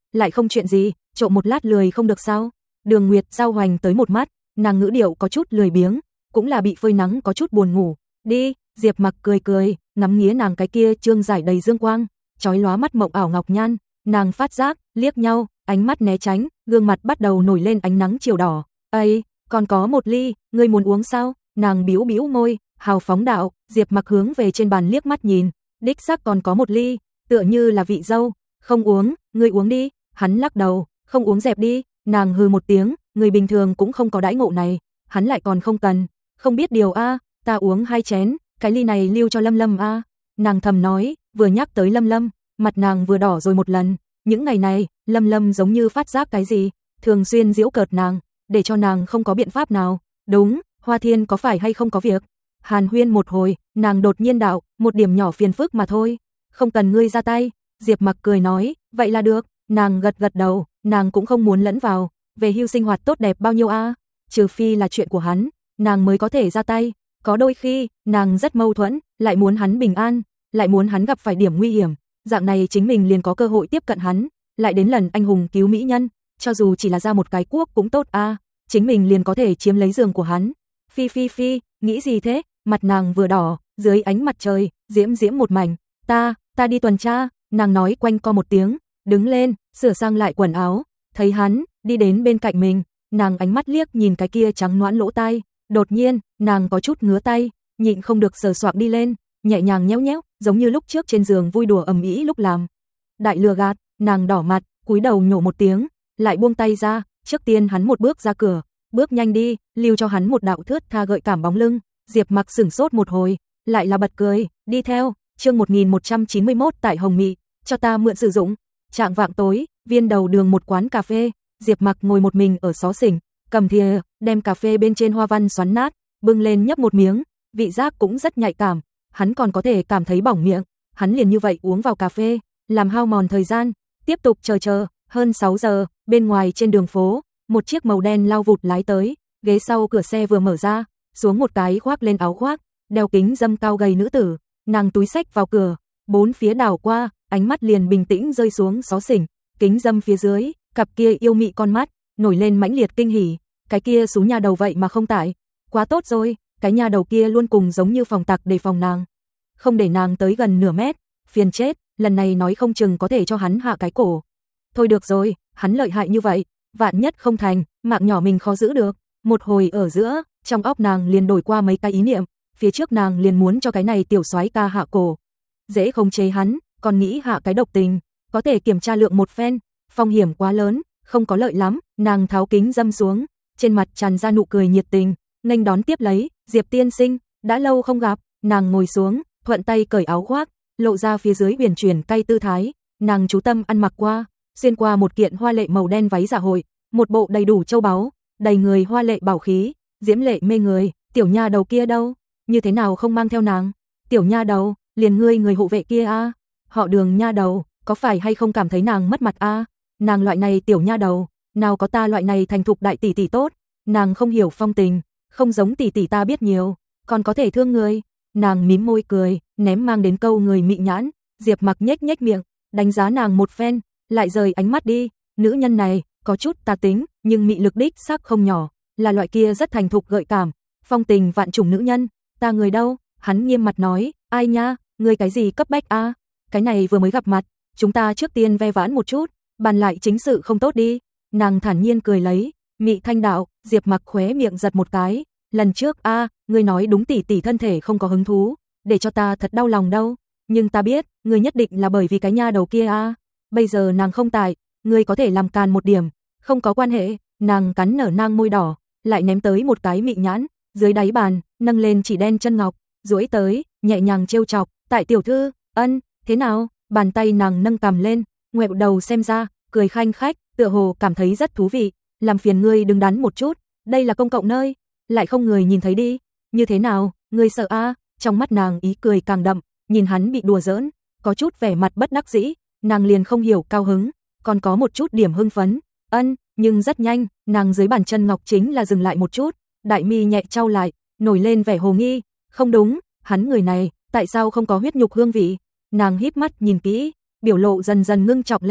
Speaker 1: lại không chuyện gì, trộm một lát lười không được sao? Đường Nguyệt Giao hoành tới một mắt, nàng ngữ điệu có chút lười biếng, cũng là bị phơi nắng có chút buồn ngủ. Đi, Diệp Mặc cười cười, ngắm nghía nàng cái kia trương giải đầy dương quang, chói lóa mắt mộng ảo ngọc nhan, nàng phát giác, liếc nhau, ánh mắt né tránh, gương mặt bắt đầu nổi lên ánh nắng chiều đỏ. "Ây, còn có một ly, ngươi muốn uống sao?" Nàng bĩu bĩu môi, hào phóng đạo. Diệp Mặc hướng về trên bàn liếc mắt nhìn, đích xác còn có một ly, tựa như là vị dâu. "Không uống, ngươi uống đi." Hắn lắc đầu, "Không uống dẹp đi." Nàng hừ một tiếng, người bình thường cũng không có đãi ngộ này, hắn lại còn không cần. "Không biết điều a, ta uống hai chén, cái ly này lưu cho Lâm Lâm a." Nàng thầm nói, vừa nhắc tới Lâm Lâm, mặt nàng vừa đỏ rồi một lần. Những ngày này, Lâm Lâm giống như phát giác cái gì, thường xuyên giễu cợt nàng, để cho nàng không có biện pháp nào. "Đúng, Hoa Thiên có phải hay không có việc?" Hàn huyên một hồi, nàng đột nhiên đạo, "Một điểm nhỏ phiền phức mà thôi, không cần ngươi ra tay." Diệp Mặc cười nói, "Vậy là được." Nàng gật gật đầu, nàng cũng không muốn lẫn vào, về hưu sinh hoạt tốt đẹp bao nhiêu a, trừ phi là chuyện của hắn, nàng mới có thể ra tay. Có đôi khi, nàng rất mâu thuẫn, lại muốn hắn bình an, lại muốn hắn gặp phải điểm nguy hiểm, dạng này chính mình liền có cơ hội tiếp cận hắn, lại đến lần anh hùng cứu mỹ nhân, cho dù chỉ là ra một cái cuốc cũng tốt a, chính mình liền có thể chiếm lấy giường của hắn. Phi phi phi, nghĩ gì thế? Mặt nàng vừa đỏ, dưới ánh mặt trời, diễm diễm một mảnh. Ta, ta đi tuần tra." Nàng nói quanh co một tiếng, đứng lên, sửa sang lại quần áo, thấy hắn đi đến bên cạnh mình, nàng ánh mắt liếc nhìn cái kia trắng nõn lỗ tai, đột nhiên, nàng có chút ngứa tay, nhịn không được sờ soạng đi lên, nhẹ nhàng nhéo nhéo, giống như lúc trước trên giường vui đùa ầm ĩ lúc làm. Đại lừa gạt, nàng đỏ mặt, cúi đầu nhổ một tiếng, lại buông tay ra, trước tiên hắn một bước ra cửa, bước nhanh đi, lưu cho hắn một đạo thướt tha gợi cảm bóng lưng. Diệp Mặc sửng sốt một hồi, lại là bật cười, đi theo. Chương một nghìn một trăm chín mươi mốt tại Hồng Mị, cho ta mượn sử dụng. Trạng vạng tối, viên đầu đường một quán cà phê, Diệp Mặc ngồi một mình ở xó xỉnh, cầm thìa, đem cà phê bên trên hoa văn xoắn nát, bưng lên nhấp một miếng, vị giác cũng rất nhạy cảm, hắn còn có thể cảm thấy bỏng miệng, hắn liền như vậy uống vào cà phê, làm hao mòn thời gian, tiếp tục chờ chờ, hơn sáu giờ, bên ngoài trên đường phố, một chiếc màu đen lao vụt lái tới, ghế sau cửa xe vừa mở ra, xuống một cái khoác lên áo khoác, đeo kính râm cao gầy nữ tử, nàng túi xách vào cửa, bốn phía đảo qua, ánh mắt liền bình tĩnh rơi xuống xó xỉnh, kính râm phía dưới, cặp kia yêu mị con mắt, nổi lên mãnh liệt kinh hỉ, cái kia xú nhà đầu vậy mà không tại, quá tốt rồi, cái nhà đầu kia luôn cùng giống như phòng tặc đề phòng nàng, không để nàng tới gần nửa mét, phiền chết, lần này nói không chừng có thể cho hắn hạ cái cổ. Thôi được rồi, hắn lợi hại như vậy, vạn nhất không thành, mạng nhỏ mình khó giữ được. Một hồi ở giữa, trong óc nàng liền đổi qua mấy cái ý niệm, phía trước nàng liền muốn cho cái này tiểu soái ca hạ cổ, dễ khống chế hắn, còn nghĩ hạ cái độc tình, có thể kiểm tra lượng một phen, phong hiểm quá lớn, không có lợi lắm. Nàng tháo kính dâm xuống, trên mặt tràn ra nụ cười nhiệt tình, nghênh đón tiếp lấy, "Diệp tiên sinh, đã lâu không gặp." Nàng ngồi xuống, thuận tay cởi áo khoác, lộ ra phía dưới huyền chuyển cay tư thái, nàng chú tâm ăn mặc qua, xuyên qua một kiện hoa lệ màu đen váy dạ hội, một bộ đầy đủ châu báu, đầy người hoa lệ bảo khí, diễm lệ mê người. Tiểu nha đầu kia đâu? Như thế nào không mang theo nàng? Tiểu nha đầu, liền ngươi người hộ vệ kia a, họ Đường nha đầu, có phải hay không cảm thấy nàng mất mặt a? Nàng loại này tiểu nha đầu, nào có ta loại này thành thục đại tỷ tỷ tốt, nàng không hiểu phong tình, không giống tỷ tỷ ta biết nhiều, còn có thể thương người. Nàng mím môi cười, ném mang đến câu người mị nhãn. Diệp Mặc nhếch nhếch miệng, đánh giá nàng một phen, lại rời ánh mắt đi. Nữ nhân này có chút tà tính, nhưng mị lực đích xác không nhỏ, là loại kia rất thành thục gợi cảm, phong tình vạn trùng nữ nhân. Ta người đâu? Hắn nghiêm mặt nói, ai nha, ngươi cái gì cấp bách a? Cái này vừa mới gặp mặt, chúng ta trước tiên ve vãn một chút, bàn lại chính sự không tốt đi. Nàng thản nhiên cười lấy, mị thanh đạo. Diệp Mặc khóe miệng giật một cái, lần trước a, ngươi nói đúng tỷ tỷ thân thể không có hứng thú, để cho ta thật đau lòng đâu, nhưng ta biết, ngươi nhất định là bởi vì cái nha đầu kia a, bây giờ nàng không tại, ngươi có thể làm càn một điểm, không có quan hệ. Nàng cắn nở nang môi đỏ, lại ném tới một cái mị nhãn, dưới đáy bàn, nâng lên chỉ đen chân ngọc, duỗi tới, nhẹ nhàng trêu chọc, "Tại tiểu thư, ân, thế nào?" Bàn tay nàng nâng cằm lên, ngoẹo đầu xem ra, cười khanh khách, tựa hồ cảm thấy rất thú vị, "Làm phiền ngươi đứng đắn một chút, đây là công cộng nơi, lại không người nhìn thấy đi." "Như thế nào, ngươi sợ a?" Trong mắt nàng ý cười càng đậm, nhìn hắn bị đùa giỡn, có chút vẻ mặt bất đắc dĩ, nàng liền không hiểu cao hứng, còn có một chút điểm hưng phấn. "Ân." Nhưng rất nhanh, nàng dưới bàn chân ngọc chính là dừng lại một chút, đại mi nhẹ chau lại, nổi lên vẻ hồ nghi. Không đúng, hắn người này, tại sao không có huyết nhục hương vị? Nàng híp mắt nhìn kỹ, biểu lộ dần dần ngưng trọng lên,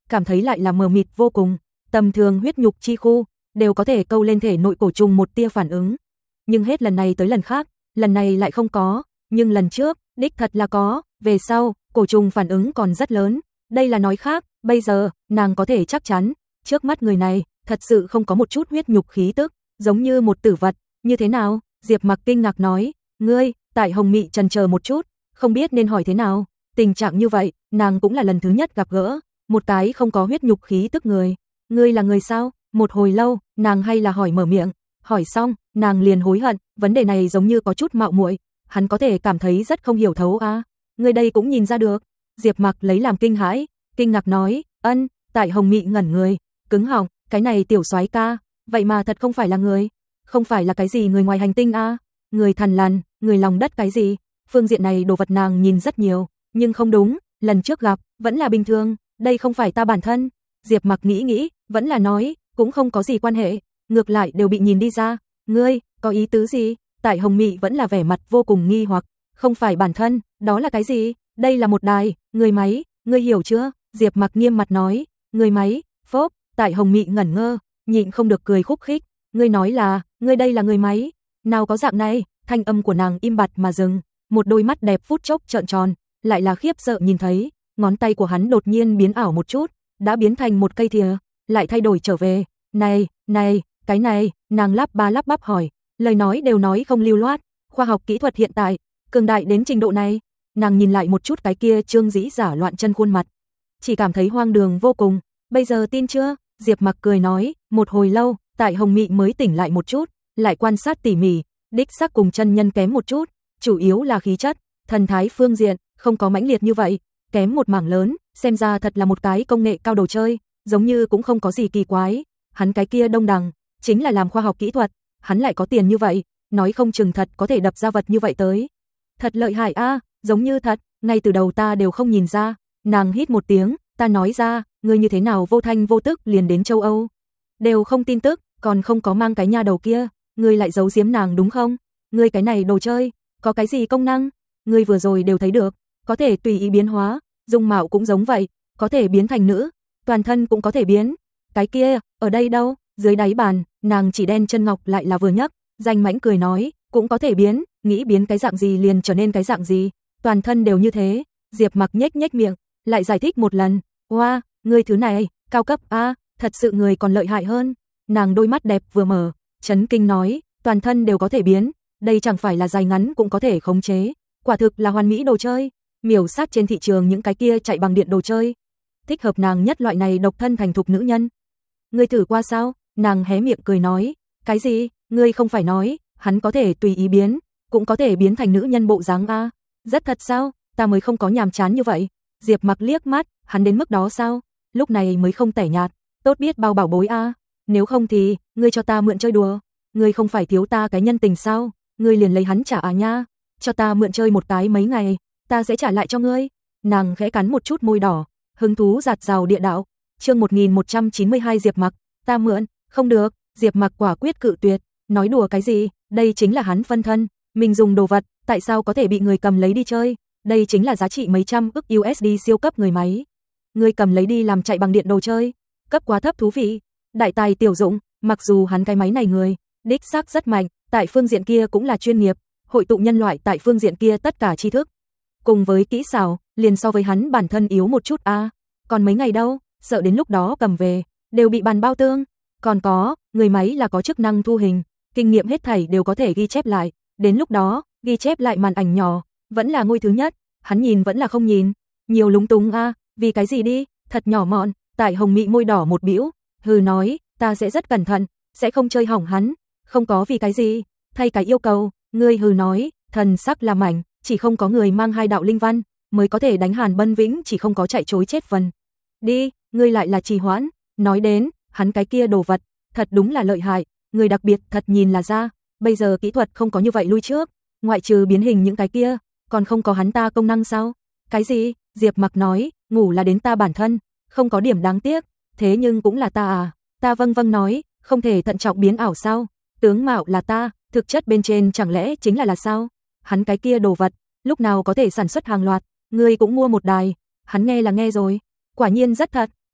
Speaker 1: cảm thấy lại là mờ mịt vô cùng. Tầm thường huyết nhục chi khu đều có thể câu lên thể nội cổ trùng một tia phản ứng. Nhưng hết lần này tới lần khác, lần này lại không có, nhưng lần trước, đích thật là có, về sau, cổ trùng phản ứng còn rất lớn. Đây là nói khác, bây giờ, nàng có thể chắc chắn, trước mắt người này, thật sự không có một chút huyết nhục khí tức, giống như một tử vật. Như thế nào? Diệp Mặc kinh ngạc nói, ngươi, Tại Hồng Mị chần chờ một chút, không biết nên hỏi thế nào. Tình trạng như vậy, nàng cũng là lần thứ nhất gặp gỡ, một cái không có huyết nhục khí tức người. Ngươi là người sao? Một hồi lâu, nàng hay là hỏi mở miệng, hỏi xong, nàng liền hối hận, vấn đề này giống như có chút mạo muội, hắn có thể cảm thấy rất không hiểu thấu a. À? Ngươi đây cũng nhìn ra được. Diệp Mặc lấy làm kinh hãi, kinh ngạc nói, ân. Tại Hồng Mị ngẩn người, cứng họng, cái này tiểu soái ca, vậy mà thật không phải là người, không phải là cái gì người ngoài hành tinh a, à? Người thần lằn, người lòng đất cái gì? Phương diện này đồ vật nàng nhìn rất nhiều, nhưng không đúng, lần trước gặp, vẫn là bình thường, đây không phải ta bản thân. Diệp Mặc nghĩ nghĩ, vẫn là nói, cũng không có gì quan hệ, ngược lại đều bị nhìn đi ra. Ngươi, có ý tứ gì? Tại Hồng Mị vẫn là vẻ mặt vô cùng nghi hoặc, không phải bản thân, đó là cái gì? Đây là một đài, người máy, ngươi hiểu chưa? Diệp Mặc nghiêm mặt nói, người máy, phốp. Tại Hồng Mị ngẩn ngơ, nhịn không được cười khúc khích, ngươi nói là, ngươi đây là người máy? Nào có dạng này? Thanh âm của nàng im bặt mà dừng, một đôi mắt đẹp phút chốc trợn tròn, lại là khiếp sợ nhìn thấy, ngón tay của hắn đột nhiên biến ảo một chút, đã biến thành một cây thìa, lại thay đổi trở về. Này, này, cái này, nàng lắp ba lắp bắp hỏi, lời nói đều nói không lưu loát, khoa học kỹ thuật hiện tại, cường đại đến trình độ này. Nàng nhìn lại một chút cái kia Trương Dĩ giả loạn chân khuôn mặt, chỉ cảm thấy hoang đường vô cùng. Bây giờ tin chưa? Diệp Mặc cười nói, một hồi lâu, Tại Hồng Mị mới tỉnh lại một chút, lại quan sát tỉ mỉ, đích xác cùng chân nhân kém một chút, chủ yếu là khí chất, thần thái phương diện, không có mãnh liệt như vậy, kém một mảng lớn, xem ra thật là một cái công nghệ cao đồ chơi, giống như cũng không có gì kỳ quái. Hắn cái kia đông đằng, chính là làm khoa học kỹ thuật, hắn lại có tiền như vậy, nói không chừng thật có thể đập ra vật như vậy tới. Thật lợi hại a, à, giống như thật, ngay từ đầu ta đều không nhìn ra. Nàng hít một tiếng, ta nói ra, ngươi như thế nào vô thanh vô tức liền đến châu Âu? Đều không tin tức, còn không có mang cái nha đầu kia, ngươi lại giấu giếm nàng đúng không? Ngươi cái này đồ chơi, có cái gì công năng? Ngươi vừa rồi đều thấy được, có thể tùy ý biến hóa, dung mạo cũng giống vậy, có thể biến thành nữ, toàn thân cũng có thể biến. Cái kia, ở đây đâu? Dưới đáy bàn, nàng chỉ đen chân ngọc lại là vừa nhấc, danh mãnh cười nói, cũng có thể biến, nghĩ biến cái dạng gì liền trở nên cái dạng gì, toàn thân đều như thế. Diệp Mặc nhếch nhếch miệng, lại giải thích một lần, "Oa, wow, ngươi thứ này, cao cấp a, thật sự người còn lợi hại hơn." Nàng đôi mắt đẹp vừa mở, chấn kinh nói, toàn thân đều có thể biến, đây chẳng phải là dài ngắn cũng có thể khống chế, quả thực là hoàn mỹ đồ chơi, miểu sát trên thị trường những cái kia chạy bằng điện đồ chơi. Thích hợp nàng nhất loại này độc thân thành thục nữ nhân. Ngươi thử qua sao? Nàng hé miệng cười nói, cái gì? Ngươi không phải nói, hắn có thể tùy ý biến, cũng có thể biến thành nữ nhân bộ dáng a? Rất thật sao? Ta mới không có nhàm chán như vậy. Diệp Mặc liếc mắt, hắn đến mức đó sao? Lúc này mới không tẻ nhạt, tốt biết bao bảo bối a. Nếu không thì, ngươi cho ta mượn chơi đùa. Ngươi không phải thiếu ta cái nhân tình sao? Ngươi liền lấy hắn trả à nha. Cho ta mượn chơi một cái mấy ngày, ta sẽ trả lại cho ngươi. Nàng khẽ cắn một chút môi đỏ, hứng thú giạt rào địa đạo. Chương một nghìn một trăm chín mươi hai Diệp Mặc, ta mượn, không được. Diệp Mặc quả quyết cự tuyệt, nói đùa cái gì, đây chính là hắn phân thân, mình dùng đồ vật, tại sao có thể bị người cầm lấy đi chơi? Đây chính là giá trị mấy trăm ức u ét đê siêu cấp người máy. Người cầm lấy đi làm chạy bằng điện đồ chơi, cấp quá thấp thú vị. Đại tài tiểu dụng, mặc dù hắn cái máy này người, đích xác rất mạnh, tại phương diện kia cũng là chuyên nghiệp, hội tụ nhân loại tại phương diện kia tất cả tri thức. Cùng với kỹ xảo, liền so với hắn bản thân yếu một chút a. À. Còn mấy ngày đâu, sợ đến lúc đó cầm về, đều bị bàn bao tương. Còn có, người máy là có chức năng thu hình, kinh nghiệm hết thảy đều có thể ghi chép lại, đến lúc đó, ghi chép lại màn ảnh nhỏ, vẫn là ngôi thứ nhất, hắn nhìn vẫn là không nhìn, nhiều lúng túng a, à, vì cái gì đi, thật nhỏ mọn. Tại Hồng Mị môi đỏ một bĩu, hừ nói, ta sẽ rất cẩn thận, sẽ không chơi hỏng hắn, không có vì cái gì, thay cái yêu cầu, ngươi hừ nói, thần sắc là mảnh, chỉ không có người mang hai đạo linh văn, mới có thể đánh Hàn Bân Vĩnh, chỉ không có chạy trối chết phần. Đi, ngươi lại là trì hoãn, nói đến, hắn cái kia đồ vật, thật đúng là lợi hại, người đặc biệt thật nhìn là ra, bây giờ kỹ thuật không có như vậy lui trước, ngoại trừ biến hình những cái kia, còn không có hắn ta công năng sao? Cái gì? Diệp Mặc nói, ngủ là đến ta bản thân, không có điểm đáng tiếc, thế nhưng cũng là ta à? Ta vâng vâng nói, không thể thận trọng biến ảo sao? Tướng mạo là ta, thực chất bên trên chẳng lẽ chính là là sao? Hắn cái kia đồ vật, lúc nào có thể sản xuất hàng loạt, ngươi cũng mua một đài, hắn nghe là nghe rồi, quả nhiên rất thật,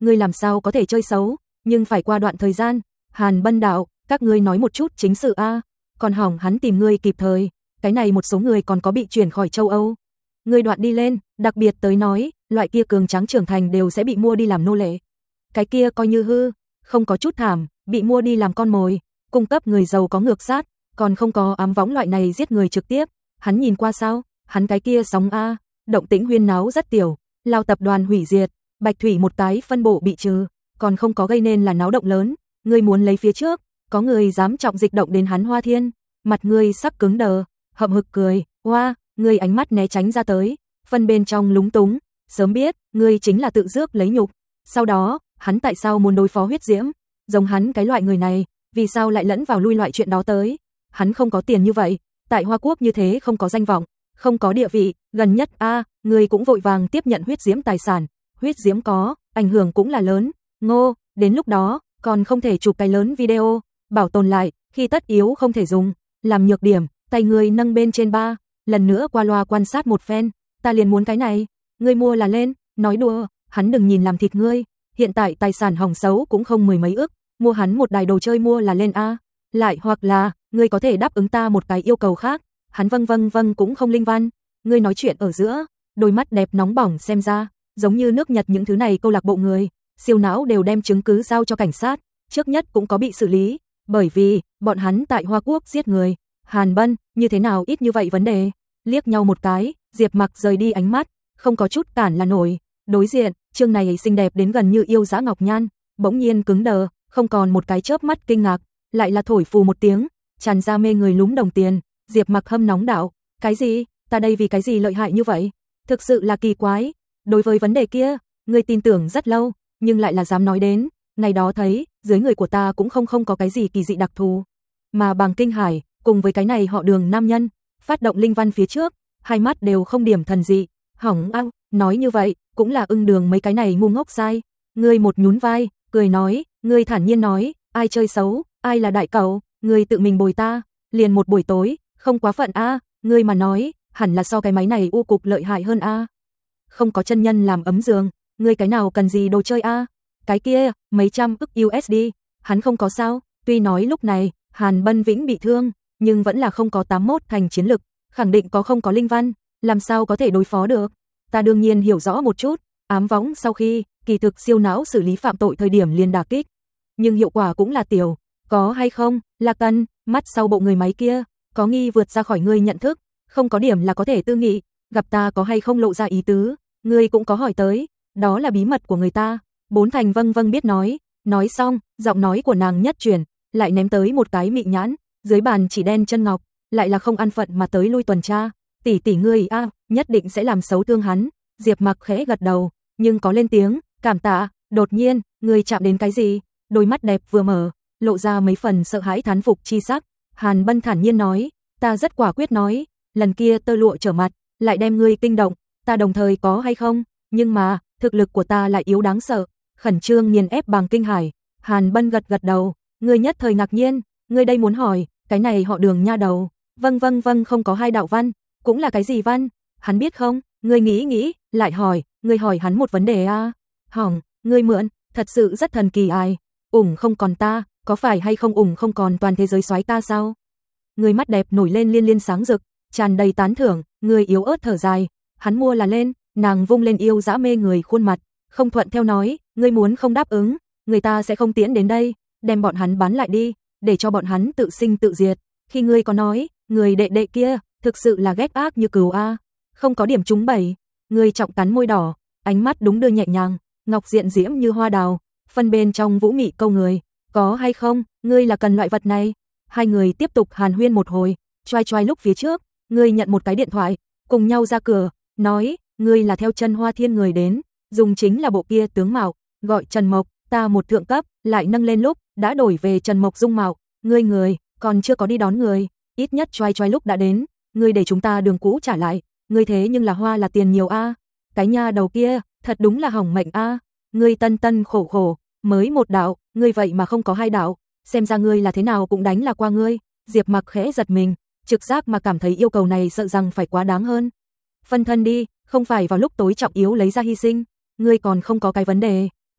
Speaker 1: ngươi làm sao có thể chơi xấu, nhưng phải qua đoạn thời gian. Hàn Bân đạo, các ngươi nói một chút chính sự a, còn hỏng hắn tìm ngươi kịp thời, cái này một số người còn có bị chuyển khỏi châu Âu. Ngươi đoạn đi lên, đặc biệt tới nói, loại kia cường tráng trưởng thành đều sẽ bị mua đi làm nô lệ. Cái kia coi như hư, không có chút thảm, bị mua đi làm con mồi, cung cấp người giàu có ngược sát, còn không có ám võng loại này giết người trực tiếp. Hắn nhìn qua sao, hắn cái kia sóng a, động tĩnh huyên náo rất tiểu, Lao tập đoàn hủy diệt, Bạch Thủy một cái phân bộ bị trừ, còn không có gây nên là náo động lớn, ngươi muốn lấy phía trước, có người dám trọng dịch động đến hắn Hoa Thiên, mặt ngươi sắc cứng đờ, hậm hực cười, "Oa, ngươi ánh mắt né tránh ra tới, phân bên trong lúng túng, sớm biết, ngươi chính là tự rước lấy nhục." Sau đó, hắn tại sao muốn đối phó Huyết Diễm? Giống hắn cái loại người này, vì sao lại lẫn vào lui loại chuyện đó tới? Hắn không có tiền như vậy, tại Hoa Quốc như thế không có danh vọng, không có địa vị, gần nhất a, à, người cũng vội vàng tiếp nhận Huyết Diễm tài sản, Huyết Diễm có, ảnh hưởng cũng là lớn, ngô, đến lúc đó, còn không thể chụp cái lớn video, bảo tồn lại, khi tất yếu không thể dùng, làm nhược điểm, tay người nâng bên trên ba, lần nữa qua loa quan sát một phen, ta liền muốn cái này, ngươi mua là lên, nói đùa, hắn đừng nhìn làm thịt ngươi, hiện tại tài sản hỏng xấu cũng không mười mấy ức, mua hắn một đài đồ chơi mua là lên a, lại hoặc là, ngươi có thể đáp ứng ta một cái yêu cầu khác. Hắn vâng vâng vâng cũng không linh văn, ngươi nói chuyện ở giữa, đôi mắt đẹp nóng bỏng xem ra, giống như nước Nhật những thứ này câu lạc bộ người, siêu não đều đem chứng cứ giao cho cảnh sát, trước nhất cũng có bị xử lý, bởi vì, bọn hắn tại Hoa Quốc giết người. Hàn Bân, như thế nào ít như vậy vấn đề, liếc nhau một cái, Diệp Mặc rời đi ánh mắt, không có chút cản là nổi, đối diện, chương này ấy xinh đẹp đến gần như yêu dã ngọc nhan, bỗng nhiên cứng đờ, không còn một cái chớp mắt kinh ngạc, lại là thổi phù một tiếng, tràn ra mê người lúm đồng tiền. Diệp Mặc hâm nóng đạo, cái gì, ta đây vì cái gì lợi hại như vậy, thực sự là kỳ quái, đối với vấn đề kia, ngươi tin tưởng rất lâu, nhưng lại là dám nói đến, ngày đó thấy, dưới người của ta cũng không không có cái gì kỳ dị đặc thù, mà Bàng Kinh Hải, cùng với cái này họ Đường nam nhân, phát động linh văn phía trước, hai mắt đều không điểm thần dị, hỏng ao, nói như vậy, cũng là ưng Đường mấy cái này ngu ngốc sai, ngươi một nhún vai, cười nói, ngươi thản nhiên nói, ai chơi xấu, ai là đại cẩu, ngươi tự mình bồi ta, liền một buổi tối. Không quá phận a, à, ngươi mà nói, hẳn là so cái máy này u cục lợi hại hơn a. À. Không có chân nhân làm ấm giường, ngươi cái nào cần gì đồ chơi a? À? Cái kia, mấy trăm ức u ét đê, hắn không có sao, tuy nói lúc này, Hàn Bân Vĩnh bị thương, nhưng vẫn là không có tám mươi mốt thành chiến lực, khẳng định có không có linh văn, làm sao có thể đối phó được. Ta đương nhiên hiểu rõ một chút, ám võng sau khi, kỳ thực siêu não xử lý phạm tội thời điểm liền đả kích, nhưng hiệu quả cũng là tiểu, có hay không, là cần, mắt sau bộ người máy kia. Có nghi vượt ra khỏi ngươi nhận thức, không có điểm là có thể tư nghị, gặp ta có hay không lộ ra ý tứ, ngươi cũng có hỏi tới, đó là bí mật của người ta. Bốn Thành vâng vâng biết nói, nói xong, giọng nói của nàng nhất chuyển, lại ném tới một cái mị nhãn, dưới bàn chỉ đen chân ngọc, lại là không ăn phận mà tới lui tuần tra, tỷ tỷ ngươi a, à, nhất định sẽ làm xấu thương hắn. Diệp Mặc khẽ gật đầu, nhưng có lên tiếng, cảm tạ, đột nhiên, ngươi chạm đến cái gì? Đôi mắt đẹp vừa mở, lộ ra mấy phần sợ hãi thán phục chi sắc. Hàn Bân thản nhiên nói, ta rất quả quyết nói, lần kia tơ lụa trở mặt, lại đem ngươi kinh động, ta đồng thời có hay không, nhưng mà, thực lực của ta lại yếu đáng sợ, khẩn trương nghiền ép Bàng Kinh Hải. Hàn Bân gật gật đầu, ngươi nhất thời ngạc nhiên, ngươi đây muốn hỏi, cái này họ Đường nha đầu, vâng vâng vâng không có hai đạo văn, cũng là cái gì văn, hắn biết không, ngươi nghĩ nghĩ, lại hỏi, ngươi hỏi hắn một vấn đề a, à? Hỏng, ngươi mượn, thật sự rất thần kỳ ai, ủng không còn ta. Có phải hay không ủng không còn toàn thế giới soái ta sao? Người mắt đẹp nổi lên liên liên sáng rực, tràn đầy tán thưởng, người yếu ớt thở dài, hắn mua là lên, nàng vung lên yêu dã mê người khuôn mặt, không thuận theo nói, ngươi muốn không đáp ứng, người ta sẽ không tiễn đến đây, đem bọn hắn bán lại đi, để cho bọn hắn tự sinh tự diệt. Khi ngươi có nói, người đệ đệ kia, thực sự là ghét ác như cừu a, không có điểm trúng bẩy, người trọng cắn môi đỏ, ánh mắt đúng đưa nhẹ nhàng, ngọc diện diễm như hoa đào, phân bên trong vũ mị câu người. Có hay không, ngươi là cần loại vật này. Hai người tiếp tục hàn huyên một hồi, choai choai lúc phía trước, ngươi nhận một cái điện thoại, cùng nhau ra cửa, nói, ngươi là theo chân Hoa Thiên người đến, dùng chính là bộ kia tướng mạo, gọi Trần Mộc, ta một thượng cấp, lại nâng lên lúc, đã đổi về Trần Mộc dung mạo, ngươi người, còn chưa có đi đón người, ít nhất choai choai lúc đã đến, ngươi để chúng ta đường cũ trả lại, ngươi thế nhưng là hoa là tiền nhiều a, à. Cái nha đầu kia, thật đúng là hỏng mệnh a, à. Ngươi tân tân khổ khổ, mới một đạo, ngươi vậy mà không có hai đạo, xem ra ngươi là thế nào cũng đánh là qua ngươi. Diệp Mặc khẽ giật mình, trực giác mà cảm thấy yêu cầu này sợ rằng phải quá đáng hơn. Phân thân đi, không phải vào lúc tối trọng yếu lấy ra hy sinh, ngươi còn không có cái vấn đề,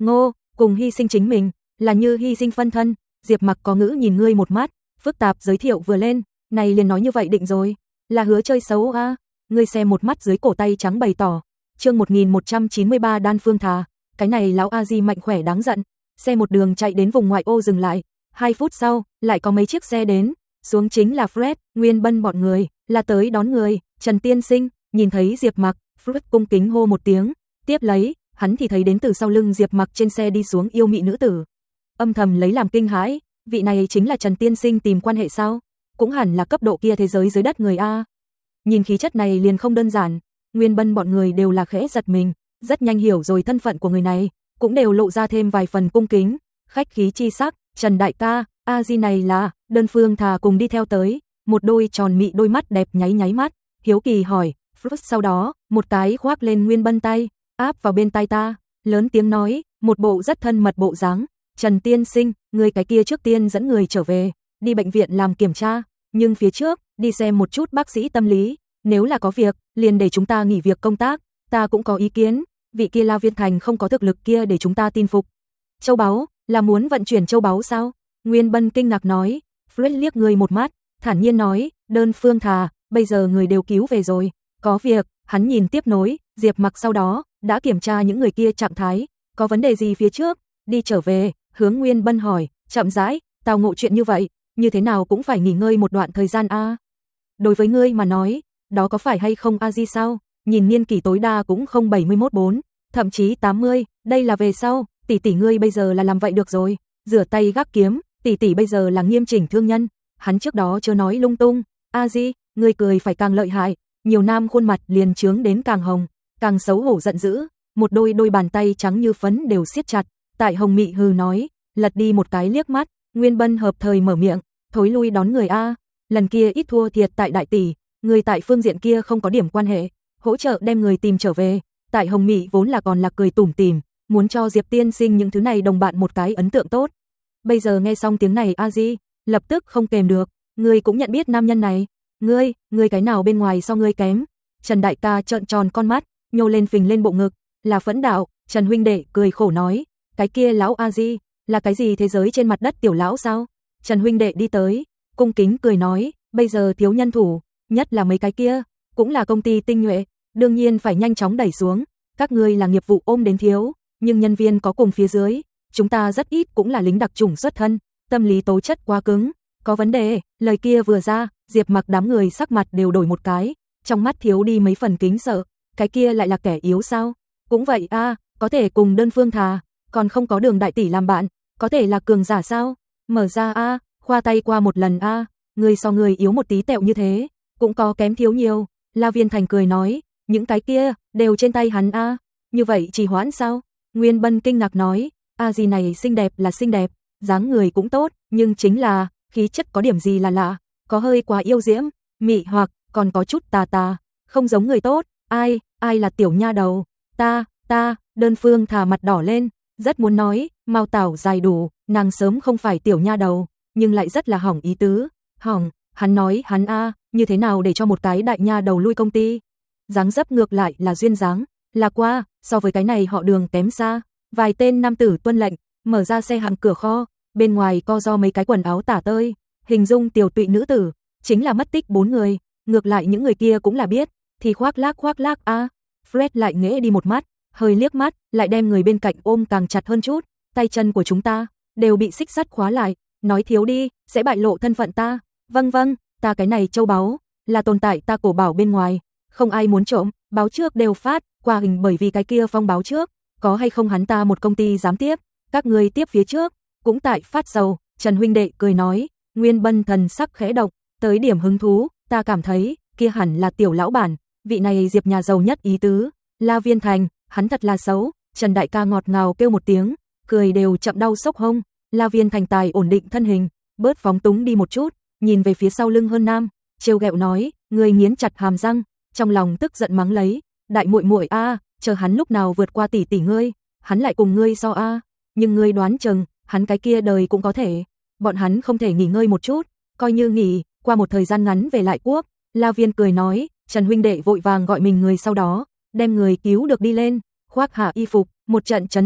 Speaker 1: Ngô, cùng hy sinh chính mình, là như hy sinh phân thân. Diệp Mặc có ngữ nhìn ngươi một mắt, phức tạp giới thiệu vừa lên, này liền nói như vậy định rồi, là hứa chơi xấu a. À? Ngươi xem một mắt dưới cổ tay trắng bày tỏ. Chương một nghìn một trăm chín mươi ba Đan Phương Thà, cái này lão a di mạnh khỏe đáng giận. Xe một đường chạy đến vùng ngoại ô dừng lại, hai phút sau, lại có mấy chiếc xe đến, xuống chính là Fred, Nguyên Bân bọn người, là tới đón người. Trần tiên sinh, nhìn thấy Diệp Mặc, Fred cung kính hô một tiếng, tiếp lấy, hắn thì thấy đến từ sau lưng Diệp Mặc trên xe đi xuống yêu mị nữ tử. Âm thầm lấy làm kinh hãi, vị này chính là Trần tiên sinh tìm quan hệ sao? Cũng hẳn là cấp độ kia thế giới dưới đất người a. Nhìn khí chất này liền không đơn giản, Nguyên Bân bọn người đều là khẽ giật mình, rất nhanh hiểu rồi thân phận của người này, cũng đều lộ ra thêm vài phần cung kính, khách khí chi sắc. Trần đại ca, a di này là Đơn Phương Thà cùng đi theo tới, một đôi tròn mị đôi mắt đẹp nháy nháy mắt, hiếu kỳ hỏi. Phút sau đó, một cái khoác lên Nguyên Bân tay, áp vào bên tai ta, lớn tiếng nói, một bộ rất thân mật bộ dáng. Trần tiên sinh, người cái kia trước tiên dẫn người trở về, đi bệnh viện làm kiểm tra, nhưng phía trước, đi xem một chút bác sĩ tâm lý, nếu là có việc, liền để chúng ta nghỉ việc công tác, ta cũng có ý kiến, vị kia La Viên Thành không có thực lực kia để chúng ta tin phục. Châu báu, là muốn vận chuyển châu báu sao? Nguyên Bân kinh ngạc nói. Fred liếc người một mắt, thản nhiên nói, Đơn Phương Thà, bây giờ người đều cứu về rồi, có việc. Hắn nhìn tiếp nối, Diệp Mặc sau đó, đã kiểm tra những người kia trạng thái, có vấn đề gì phía trước, đi trở về, hướng Nguyên Bân hỏi, chậm rãi, tao ngộ chuyện như vậy, như thế nào cũng phải nghỉ ngơi một đoạn thời gian a. Đối với ngươi mà nói, đó có phải hay không a di sao? Nhìn niên kỷ tối đa cũng không bảy mươi mốt bốn, thậm chí tám mươi, đây là về sau, tỷ tỷ ngươi bây giờ là làm vậy được rồi, rửa tay gác kiếm, tỷ tỷ bây giờ là nghiêm chỉnh thương nhân. Hắn trước đó chưa nói lung tung, a di, ngươi cười phải càng lợi hại. Nhiều nam khuôn mặt liền trướng đến càng hồng, càng xấu hổ giận dữ, một đôi đôi bàn tay trắng như phấn đều siết chặt. Tại Hồng Mị hừ nói, lật đi một cái liếc mắt, Nguyên Bân hợp thời mở miệng, thối lui đón người a, lần kia ít thua thiệt tại đại tỷ, người tại phương diện kia không có điểm quan hệ, hỗ trợ đem người tìm trở về. Tại Hồng Mị vốn là còn là cười tủm tỉm, muốn cho Diệp tiên sinh những thứ này đồng bạn một cái ấn tượng tốt. Bây giờ nghe xong tiếng này a di, lập tức không kềm được, ngươi cũng nhận biết nam nhân này. Ngươi, ngươi cái nào bên ngoài so ngươi kém? Trần đại ca trợn tròn con mắt, nhô lên phình lên bộ ngực, là Phẫn Đạo. Trần huynh đệ cười khổ nói, cái kia lão a di, là cái gì thế giới trên mặt đất tiểu lão sao? Trần huynh đệ đi tới, cung kính cười nói, bây giờ thiếu nhân thủ, nhất là mấy cái kia, cũng là công ty tinh nhuệ, đương nhiên phải nhanh chóng đẩy xuống, các ngươi là nghiệp vụ ôm đến thiếu, nhưng nhân viên có cùng phía dưới, chúng ta rất ít cũng là lính đặc chủng xuất thân, tâm lý tố chất quá cứng, có vấn đề. Lời kia vừa ra, Diệp Mặc đám người sắc mặt đều đổi một cái, trong mắt thiếu đi mấy phần kính sợ, cái kia lại là kẻ yếu sao? Cũng vậy a, à, có thể cùng Đơn Phương Thà, còn không có Đường đại tỷ làm bạn, có thể là cường giả sao? Mở ra a, à, khoa tay qua một lần a, à, người so người yếu một tí tẹo như thế, cũng có kém thiếu nhiều. La Viên Thành cười nói, những cái kia đều trên tay hắn a, à, như vậy trì hoãn sao? Nguyên Bân kinh ngạc nói, a gì này xinh đẹp là xinh đẹp, dáng người cũng tốt, nhưng chính là khí chất có điểm gì là lạ, có hơi quá yêu diễm, mị hoặc còn có chút tà tà, không giống người tốt. Ai, ai là tiểu nha đầu? Ta, ta. Đơn Phương Thà mặt đỏ lên, rất muốn nói, Mao Tảo dài đủ, nàng sớm không phải tiểu nha đầu, nhưng lại rất là hỏng ý tứ. Hỏng, hắn nói hắn a, như thế nào để cho một cái đại nha đầu lui công ty? Dáng dấp ngược lại là duyên dáng, là qua, so với cái này họ Đường kém xa. Vài tên nam tử tuân lệnh, mở ra xe hàng cửa kho, bên ngoài co do mấy cái quần áo tả tơi, hình dung tiểu tụy nữ tử, chính là mất tích bốn người, ngược lại những người kia cũng là biết, thì khoác lác khoác lác a. À. Fred lại nghễ đi một mắt, hơi liếc mắt, lại đem người bên cạnh ôm càng chặt hơn chút, tay chân của chúng ta đều bị xích sắt khóa lại, nói thiếu đi, sẽ bại lộ thân phận ta. Vâng vâng, ta cái này châu báu, là tồn tại ta cổ bảo bên ngoài, không ai muốn trộm, báo trước đều phát, qua hình bởi vì cái kia phong báo trước, có hay không hắn ta một công ty dám tiếp, các người tiếp phía trước, cũng tại phát dầu. Trần huynh đệ cười nói, Nguyên Bân thần sắc khẽ động, tới điểm hứng thú, ta cảm thấy, kia hẳn là tiểu lão bản, vị này Diệp nhà giàu nhất ý tứ. La Viên Thành, hắn thật là xấu. Trần đại ca ngọt ngào kêu một tiếng, cười đều chậm đau sốc hông. La Viên Thành tài ổn định thân hình, bớt phóng túng đi một chút, nhìn về phía sau lưng hơn nam, trêu ghẹo nói, người nghiến chặt hàm răng, trong lòng tức giận mắng lấy, đại muội muội a, chờ hắn lúc nào vượt qua tỷ tỷ ngươi, hắn lại cùng ngươi so a, nhưng ngươi đoán chừng, hắn cái kia đời cũng có thể, bọn hắn không thể nghỉ ngơi một chút, coi như nghỉ, qua một thời gian ngắn về lại quốc. La Viên cười nói, Trần huynh đệ vội vàng gọi mình người sau đó, đem người cứu được đi lên, khoác hạ y phục, một trận trấn an,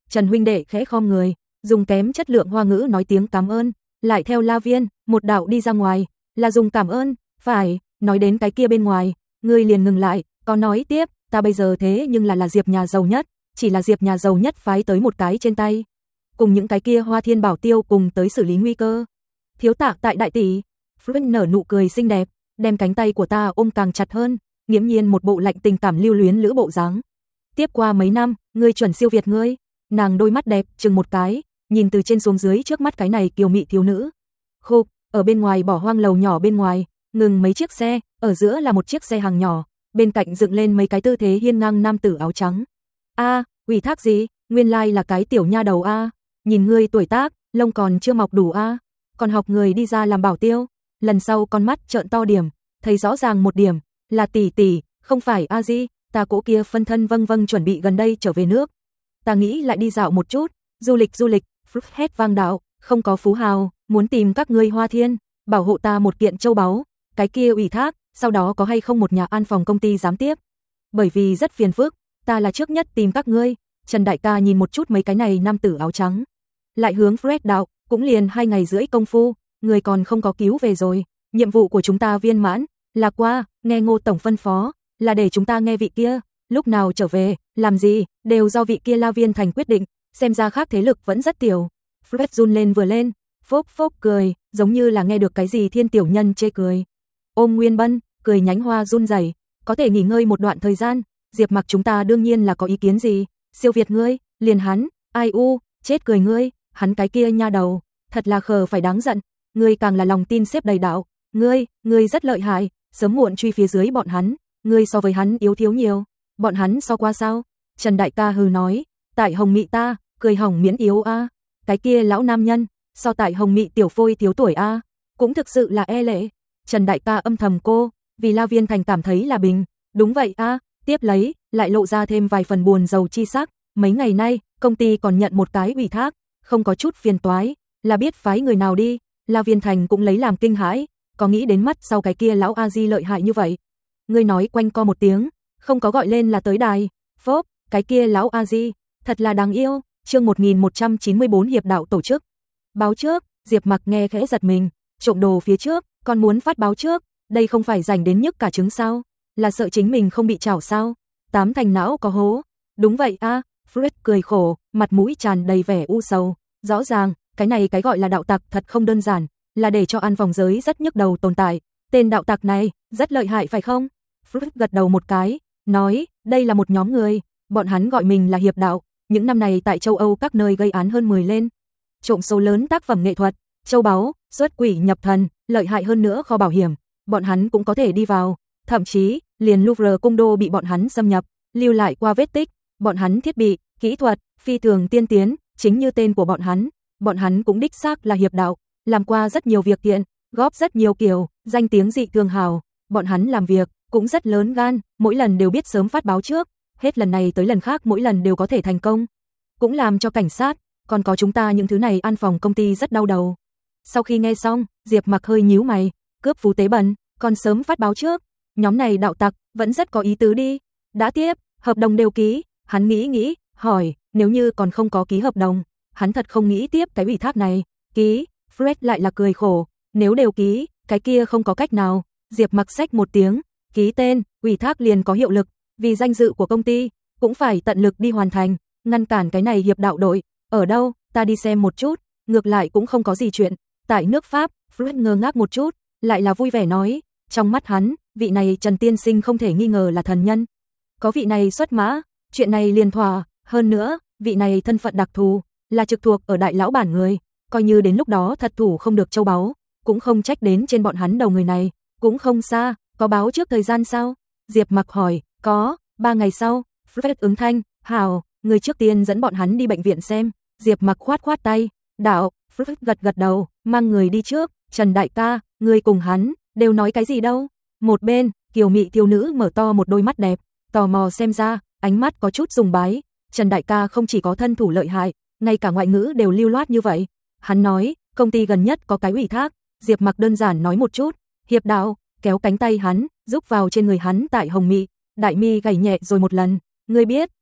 Speaker 1: Trần huynh đệ khẽ khom người, dùng kém chất lượng hoa ngữ nói tiếng cảm ơn, lại theo La Viên, một đạo đi ra ngoài, là dùng cảm ơn, phải, nói đến cái kia bên ngoài, ngươi liền ngừng lại, có nói tiếp, ta bây giờ thế nhưng là là Diệp nhà giàu nhất, chỉ là Diệp nhà giàu nhất phái tới một cái trên tay, cùng những cái kia Hoa Thiên Bảo Tiêu cùng tới xử lý nguy cơ. Thiếu tạ tại đại tỷ, Frank nở nụ cười xinh đẹp, đem cánh tay của ta ôm càng chặt hơn, nghiễm nhiên một bộ lạnh tình cảm lưu luyến lữ bộ dáng. Tiếp qua mấy năm, ngươi chuẩn siêu việt ngươi. Nàng đôi mắt đẹp chừng một cái, nhìn từ trên xuống dưới trước mắt cái này kiều mị thiếu nữ. Khục, ở bên ngoài bỏ hoang lầu nhỏ bên ngoài, ngừng mấy chiếc xe, ở giữa là một chiếc xe hàng nhỏ, bên cạnh dựng lên mấy cái tư thế hiên ngang nam tử áo trắng. A, ủy thác gì? Nguyên lai là cái tiểu nha đầu a. Nhìn ngươi tuổi tác, lông còn chưa mọc đủ a, còn học người đi ra làm bảo tiêu. Lần sau con mắt trợn to điểm, thấy rõ ràng một điểm, là tỷ tỷ, không phải a di, ta cỗ kia phân thân vâng vâng chuẩn bị gần đây trở về nước. Ta nghĩ lại đi dạo một chút, du lịch du lịch, Fruit hét vang đạo, không có phú hào, muốn tìm các ngươi Hoa Thiên, bảo hộ ta một kiện châu báu, cái kia ủy thác, sau đó có hay không một nhà an phòng công ty dám tiếp. Bởi vì rất phiền phức, ta là trước nhất tìm các ngươi. Trần đại ca nhìn một chút mấy cái này nam tử áo trắng, lại hướng Fred đạo, cũng liền hai ngày rưỡi công phu, người còn không có cứu về rồi, nhiệm vụ của chúng ta viên mãn, là qua, nghe Ngô tổng phân phó, là để chúng ta nghe vị kia, lúc nào trở về, làm gì, đều do vị kia La Viên Thành quyết định, xem ra khác thế lực vẫn rất tiểu. Fred run lên vừa lên, phốc phốc cười, giống như là nghe được cái gì thiên tiểu nhân chê cười. Ôm Nguyên Bân, cười nhánh hoa run rẩy, có thể nghỉ ngơi một đoạn thời gian, Diệp Mặc chúng ta đương nhiên là có ý kiến gì, siêu việt ngươi, liền hắn, ai u, chết cười ngươi, hắn cái kia nha đầu, thật là khờ phải đáng giận, ngươi càng là lòng tin xếp đầy đạo, ngươi, ngươi rất lợi hại, sớm muộn truy phía dưới bọn hắn, ngươi so với hắn yếu thiếu nhiều, bọn hắn so qua sao? Trần đại ca hừ nói, tại Hồng Mị ta, cười hỏng miễn yếu a, cái kia lão nam nhân, so tại Hồng Mị tiểu phôi thiếu tuổi a, cũng thực sự là e lệ. Trần đại ca âm thầm cô, vì La Viên Thành cảm thấy là bình, đúng vậy a, tiếp lấy, lại lộ ra thêm vài phần buồn rầu chi sắc, mấy ngày nay, công ty còn nhận một cái ủy thác, không có chút phiền toái, là biết phái người nào đi, La Viên Thành cũng lấy làm kinh hãi, có nghĩ đến mắt sau cái kia lão a di lợi hại như vậy. Ngươi nói quanh co một tiếng, không có gọi lên là tới đài, phốp, cái kia lão a di, thật là đáng yêu. Chương một nghìn một trăm chín mươi bốn hiệp đạo tổ chức. Báo trước, Diệp Mặc nghe khẽ giật mình, trộm đồ phía trước, còn muốn phát báo trước, đây không phải rảnh đến nhức cả trứng sao, là sợ chính mình không bị chảo sao? Tám thành não có hố. Đúng vậy a, Fred cười khổ, mặt mũi tràn đầy vẻ u sầu, rõ ràng, cái này cái gọi là đạo tặc thật không đơn giản, là để cho an phòng giới rất nhức đầu tồn tại, tên đạo tặc này rất lợi hại phải không? Fred gật đầu một cái, nói, đây là một nhóm người, bọn hắn gọi mình là hiệp đạo, những năm này tại châu Âu các nơi gây án hơn mười lên, trộm số lớn tác phẩm nghệ thuật, châu báu, xuất quỷ nhập thần, lợi hại hơn nữa kho bảo hiểm, bọn hắn cũng có thể đi vào, thậm chí, liền Louvre cung đô bị bọn hắn xâm nhập, lưu lại qua vết tích, bọn hắn thiết bị, kỹ thuật, phi thường tiên tiến, chính như tên của bọn hắn, bọn hắn cũng đích xác là hiệp đạo, làm qua rất nhiều việc kiện, góp rất nhiều kiểu, danh tiếng dị thường hào, bọn hắn làm việc cũng rất lớn gan, mỗi lần đều biết sớm phát báo trước, hết lần này tới lần khác mỗi lần đều có thể thành công, cũng làm cho cảnh sát, còn có chúng ta những thứ này an phòng công ty rất đau đầu. Sau khi nghe xong, Diệp Mặc hơi nhíu mày, cướp phú tế bẩn, còn sớm phát báo trước, nhóm này đạo tặc vẫn rất có ý tứ đi. Đã tiếp, hợp đồng đều ký, hắn nghĩ nghĩ, hỏi, nếu như còn không có ký hợp đồng, hắn thật không nghĩ tiếp cái ủy thác này. Ký, Fred lại là cười khổ, nếu đều ký, cái kia không có cách nào. Diệp Mặc xách một tiếng, ký tên, ủy thác liền có hiệu lực, vì danh dự của công ty, cũng phải tận lực đi hoàn thành, ngăn cản cái này hiệp đạo đội. Ở đâu, ta đi xem một chút, ngược lại cũng không có gì chuyện. Tại nước Pháp, Fred ngơ ngác một chút, lại là vui vẻ nói, trong mắt hắn, vị này Trần tiên sinh không thể nghi ngờ là thần nhân. Có vị này xuất mã, chuyện này liền thỏa, hơn nữa, vị này thân phận đặc thù, là trực thuộc ở đại lão bản người, coi như đến lúc đó thật thủ không được châu báu, cũng không trách đến trên bọn hắn đầu người này, cũng không xa, có báo trước thời gian sao? Diệp Mặc hỏi, có, ba ngày sau, Fred ứng thanh, hào, người trước tiên dẫn bọn hắn đi bệnh viện xem. Diệp Mặc khoát khoát tay, đạo, Fred gật gật đầu, mang người đi trước. Trần đại ca, người cùng hắn, đều nói cái gì đâu? Một bên, kiều mị thiếu nữ mở to một đôi mắt đẹp, tò mò xem ra, ánh mắt có chút dùng bái. Trần đại ca không chỉ có thân thủ lợi hại, ngay cả ngoại ngữ đều lưu loát như vậy. Hắn nói, công ty gần nhất có cái ủy thác. Diệp Mặc đơn giản nói một chút, hiệp đạo, kéo cánh tay hắn, rúc vào trên người hắn tại Hồng Mị, đại mi gảy nhẹ rồi một lần. Ngươi biết,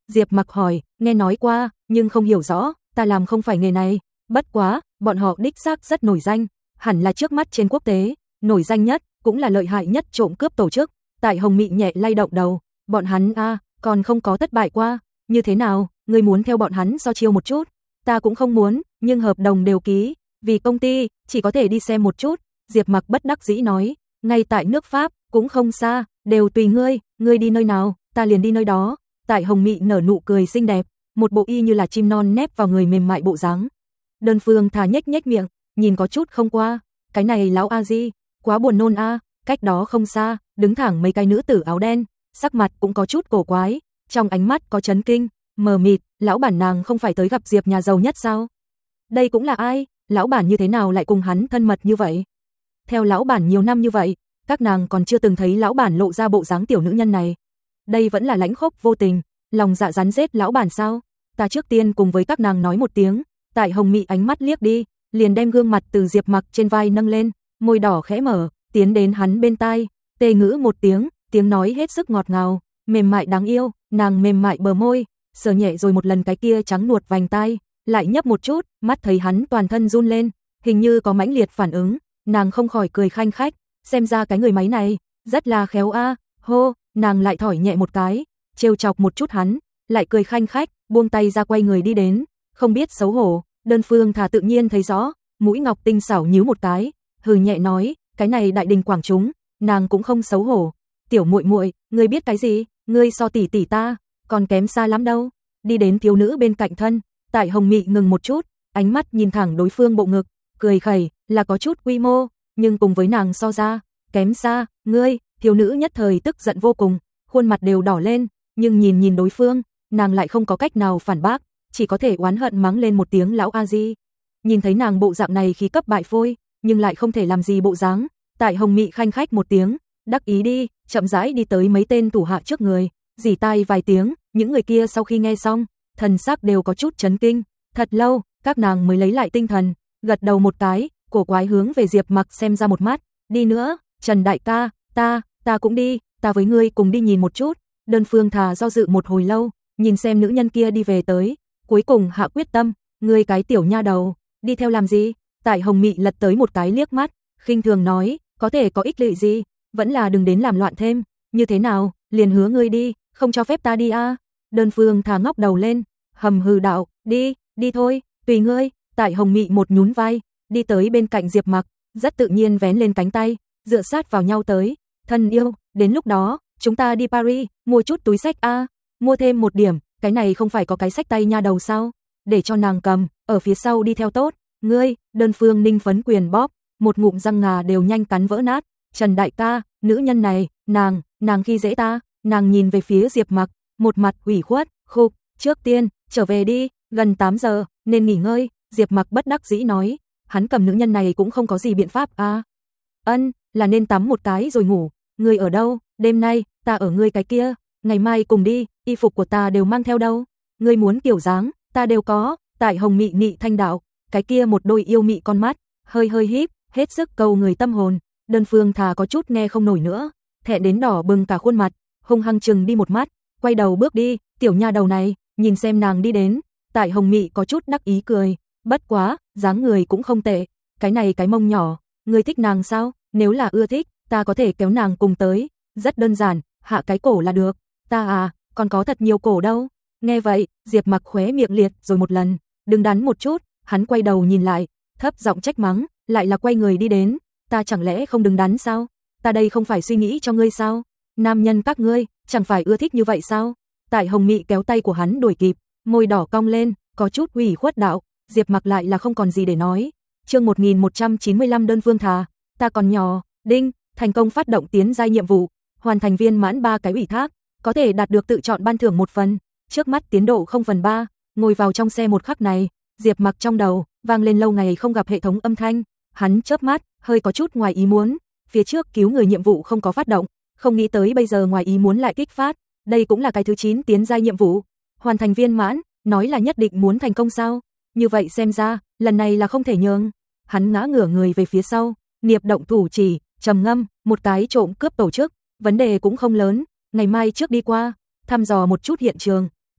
Speaker 1: Diệp Mặc hỏi, nghe nói qua, nhưng không hiểu rõ, ta làm không phải nghề này, bất quá, bọn họ đích xác rất nổi danh, hẳn là trước mắt trên quốc tế, nổi danh nhất, cũng là lợi hại nhất trộm cướp tổ chức. Tại Hồng Mị nhẹ lay động đầu, bọn hắn a, à, còn không có thất bại qua, như thế nào, ngươi muốn theo bọn hắn so chiêu một chút? Ta cũng không muốn, nhưng hợp đồng đều ký, vì công ty, chỉ có thể đi xem một chút. Diệp Mặc bất đắc dĩ nói, ngay tại nước Pháp, cũng không xa, đều tùy ngươi, ngươi đi nơi nào, ta liền đi nơi đó. Tại Hồng Mị nở nụ cười xinh đẹp, một bộ y như là chim non nép vào người mềm mại bộ dáng. Đơn Phương thà nhếch nhếch miệng, nhìn có chút không qua, cái này lão a di, quá buồn nôn a. Cách đó không xa, đứng thẳng mấy cái nữ tử áo đen, sắc mặt cũng có chút cổ quái, trong ánh mắt có chấn kinh, mờ mịt, lão bản nàng không phải tới gặp Diệp nhà giàu nhất sao? Đây cũng là ai, lão bản như thế nào lại cùng hắn thân mật như vậy? Theo lão bản nhiều năm như vậy, các nàng còn chưa từng thấy lão bản lộ ra bộ dáng tiểu nữ nhân này. Đây vẫn là lãnh khốc vô tình, lòng dạ rắn rết lão bản sao? Ta trước tiên cùng với các nàng nói một tiếng. Tại Hồng Mị ánh mắt liếc đi, liền đem gương mặt từ Diệp Mặc trên vai nâng lên, môi đỏ khẽ mở, tiến đến hắn bên tai, tê ngữ một tiếng, tiếng nói hết sức ngọt ngào, mềm mại đáng yêu, nàng mềm mại bờ môi, sờ nhẹ rồi một lần cái kia trắng nuột vành tai, lại nhấp một chút, mắt thấy hắn toàn thân run lên, hình như có mãnh liệt phản ứng, nàng không khỏi cười khanh khách, xem ra cái người máy này rất là khéo a. Hô, nàng lại thổi nhẹ một cái, trêu chọc một chút hắn, lại cười khanh khách, buông tay ra quay người đi đến, không biết xấu hổ. Đơn Phương thà tự nhiên thấy rõ, mũi ngọc tinh xảo nhíu một cái, hừ nhẹ nói, cái này đại đình quảng chúng, nàng cũng không xấu hổ. Tiểu muội muội, ngươi biết cái gì? Ngươi so tỷ tỷ ta, còn kém xa lắm đâu. Đi đến thiếu nữ bên cạnh thân, Tại Hồng Mị ngừng một chút, ánh mắt nhìn thẳng đối phương bộ ngực, cười khẩy, là có chút quy mô, nhưng cùng với nàng so ra, kém xa. Ngươi, thiếu nữ nhất thời tức giận vô cùng, khuôn mặt đều đỏ lên, nhưng nhìn nhìn đối phương, nàng lại không có cách nào phản bác, chỉ có thể oán hận mắng lên một tiếng lão a di. Nhìn thấy nàng bộ dạng này khí cấp bại phôi, nhưng lại không thể làm gì bộ dáng, Tại Hồng Mị khanh khách một tiếng, đắc ý đi, chậm rãi đi tới mấy tên thủ hạ trước người, rỉ tai vài tiếng, những người kia sau khi nghe xong, thần sắc đều có chút chấn kinh, thật lâu, các nàng mới lấy lại tinh thần, gật đầu một cái, cổ quái hướng về Diệp Mặc xem ra một mắt, đi nữa, Trần đại ca, ta, ta cũng đi, ta với ngươi cùng đi nhìn một chút. Đơn Phương thà do dự một hồi lâu, nhìn xem nữ nhân kia đi về tới, cuối cùng hạ quyết tâm, ngươi cái tiểu nha đầu, đi theo làm gì? Tại Hồng Mị lật tới một cái liếc mắt, khinh thường nói, có thể có ích lợi gì, vẫn là đừng đến làm loạn thêm, như thế nào, liền hứa ngươi đi, không cho phép ta đi a. À? Đơn Phương thà ngóc đầu lên, hầm hừ đạo, đi, đi thôi, tùy ngươi. Tại Hồng Mị một nhún vai, đi tới bên cạnh Diệp Mặc, rất tự nhiên vén lên cánh tay, dựa sát vào nhau tới, thân yêu, đến lúc đó, chúng ta đi Paris, mua chút túi xách a, à? Mua thêm một điểm, cái này không phải có cái xách tay nha đầu sao, để cho nàng cầm, ở phía sau đi theo tốt. Ngươi, Đơn Phương ninh phấn quyền bóp, một ngụm răng ngà đều nhanh cắn vỡ nát. Trần đại ca, nữ nhân này, nàng, nàng khi dễ ta. Nàng nhìn về phía Diệp Mặc, một mặt ủy khuất, khục, trước tiên, trở về đi, gần tám giờ, nên nghỉ ngơi. Diệp Mặc bất đắc dĩ nói, hắn cầm nữ nhân này cũng không có gì biện pháp a. À? Ân, là nên tắm một cái rồi ngủ. Ngươi ở đâu? Đêm nay, ta ở ngươi cái kia, ngày mai cùng đi, y phục của ta đều mang theo đâu. Ngươi muốn kiểu dáng, ta đều có. Tại Hồng Mị nị thanh đạo, cái kia một đôi yêu mị con mắt, hơi hơi híp, hết sức cầu người tâm hồn. Đơn Phương thà có chút nghe không nổi nữa, thẹn đến đỏ bừng cả khuôn mặt, hung hăng chừng đi một mắt, quay đầu bước đi. Tiểu nha đầu này, nhìn xem nàng đi đến, Tại Hồng Mị có chút đắc ý cười, bất quá, dáng người cũng không tệ, cái này cái mông nhỏ, ngươi thích nàng sao? Nếu là ưa thích, ta có thể kéo nàng cùng tới, rất đơn giản, hạ cái cổ là được. Ta à, còn có thật nhiều cổ đâu. Nghe vậy, Diệp Mặc khóe miệng liệt rồi một lần, đừng đắn một chút, hắn quay đầu nhìn lại, thấp giọng trách mắng, lại là quay người đi đến, ta chẳng lẽ không đứng đắn sao? Ta đây không phải suy nghĩ cho ngươi sao? Nam nhân các ngươi, chẳng phải ưa thích như vậy sao? Tại Hồng Mị kéo tay của hắn đuổi kịp, môi đỏ cong lên, có chút ủy khuất đạo. Diệp Mặc lại là không còn gì để nói. Chương một nghìn một trăm chín mươi lăm Đơn Phương thà, ta còn nhỏ, đinh, thành công phát động tiến giai nhiệm vụ, hoàn thành viên mãn ba cái ủy thác, có thể đạt được tự chọn ban thưởng một phần, trước mắt tiến độ không phần ba. Ngồi vào trong xe một khắc này, Diệp Mặc trong đầu vang lên lâu ngày không gặp hệ thống âm thanh, hắn chớp mắt, hơi có chút ngoài ý muốn, phía trước cứu người nhiệm vụ không có phát động, không nghĩ tới bây giờ ngoài ý muốn lại kích phát, đây cũng là cái thứ chín tiến giai nhiệm vụ, hoàn thành viên mãn, nói là nhất định muốn thành công sao? Như vậy xem ra, lần này là không thể nhường. Hắn ngã ngửa người về phía sau, niệm động thủ chỉ, trầm ngâm, một cái trộm cướp tổ chức, vấn đề cũng không lớn, ngày mai trước đi qua, thăm dò một chút hiện trường,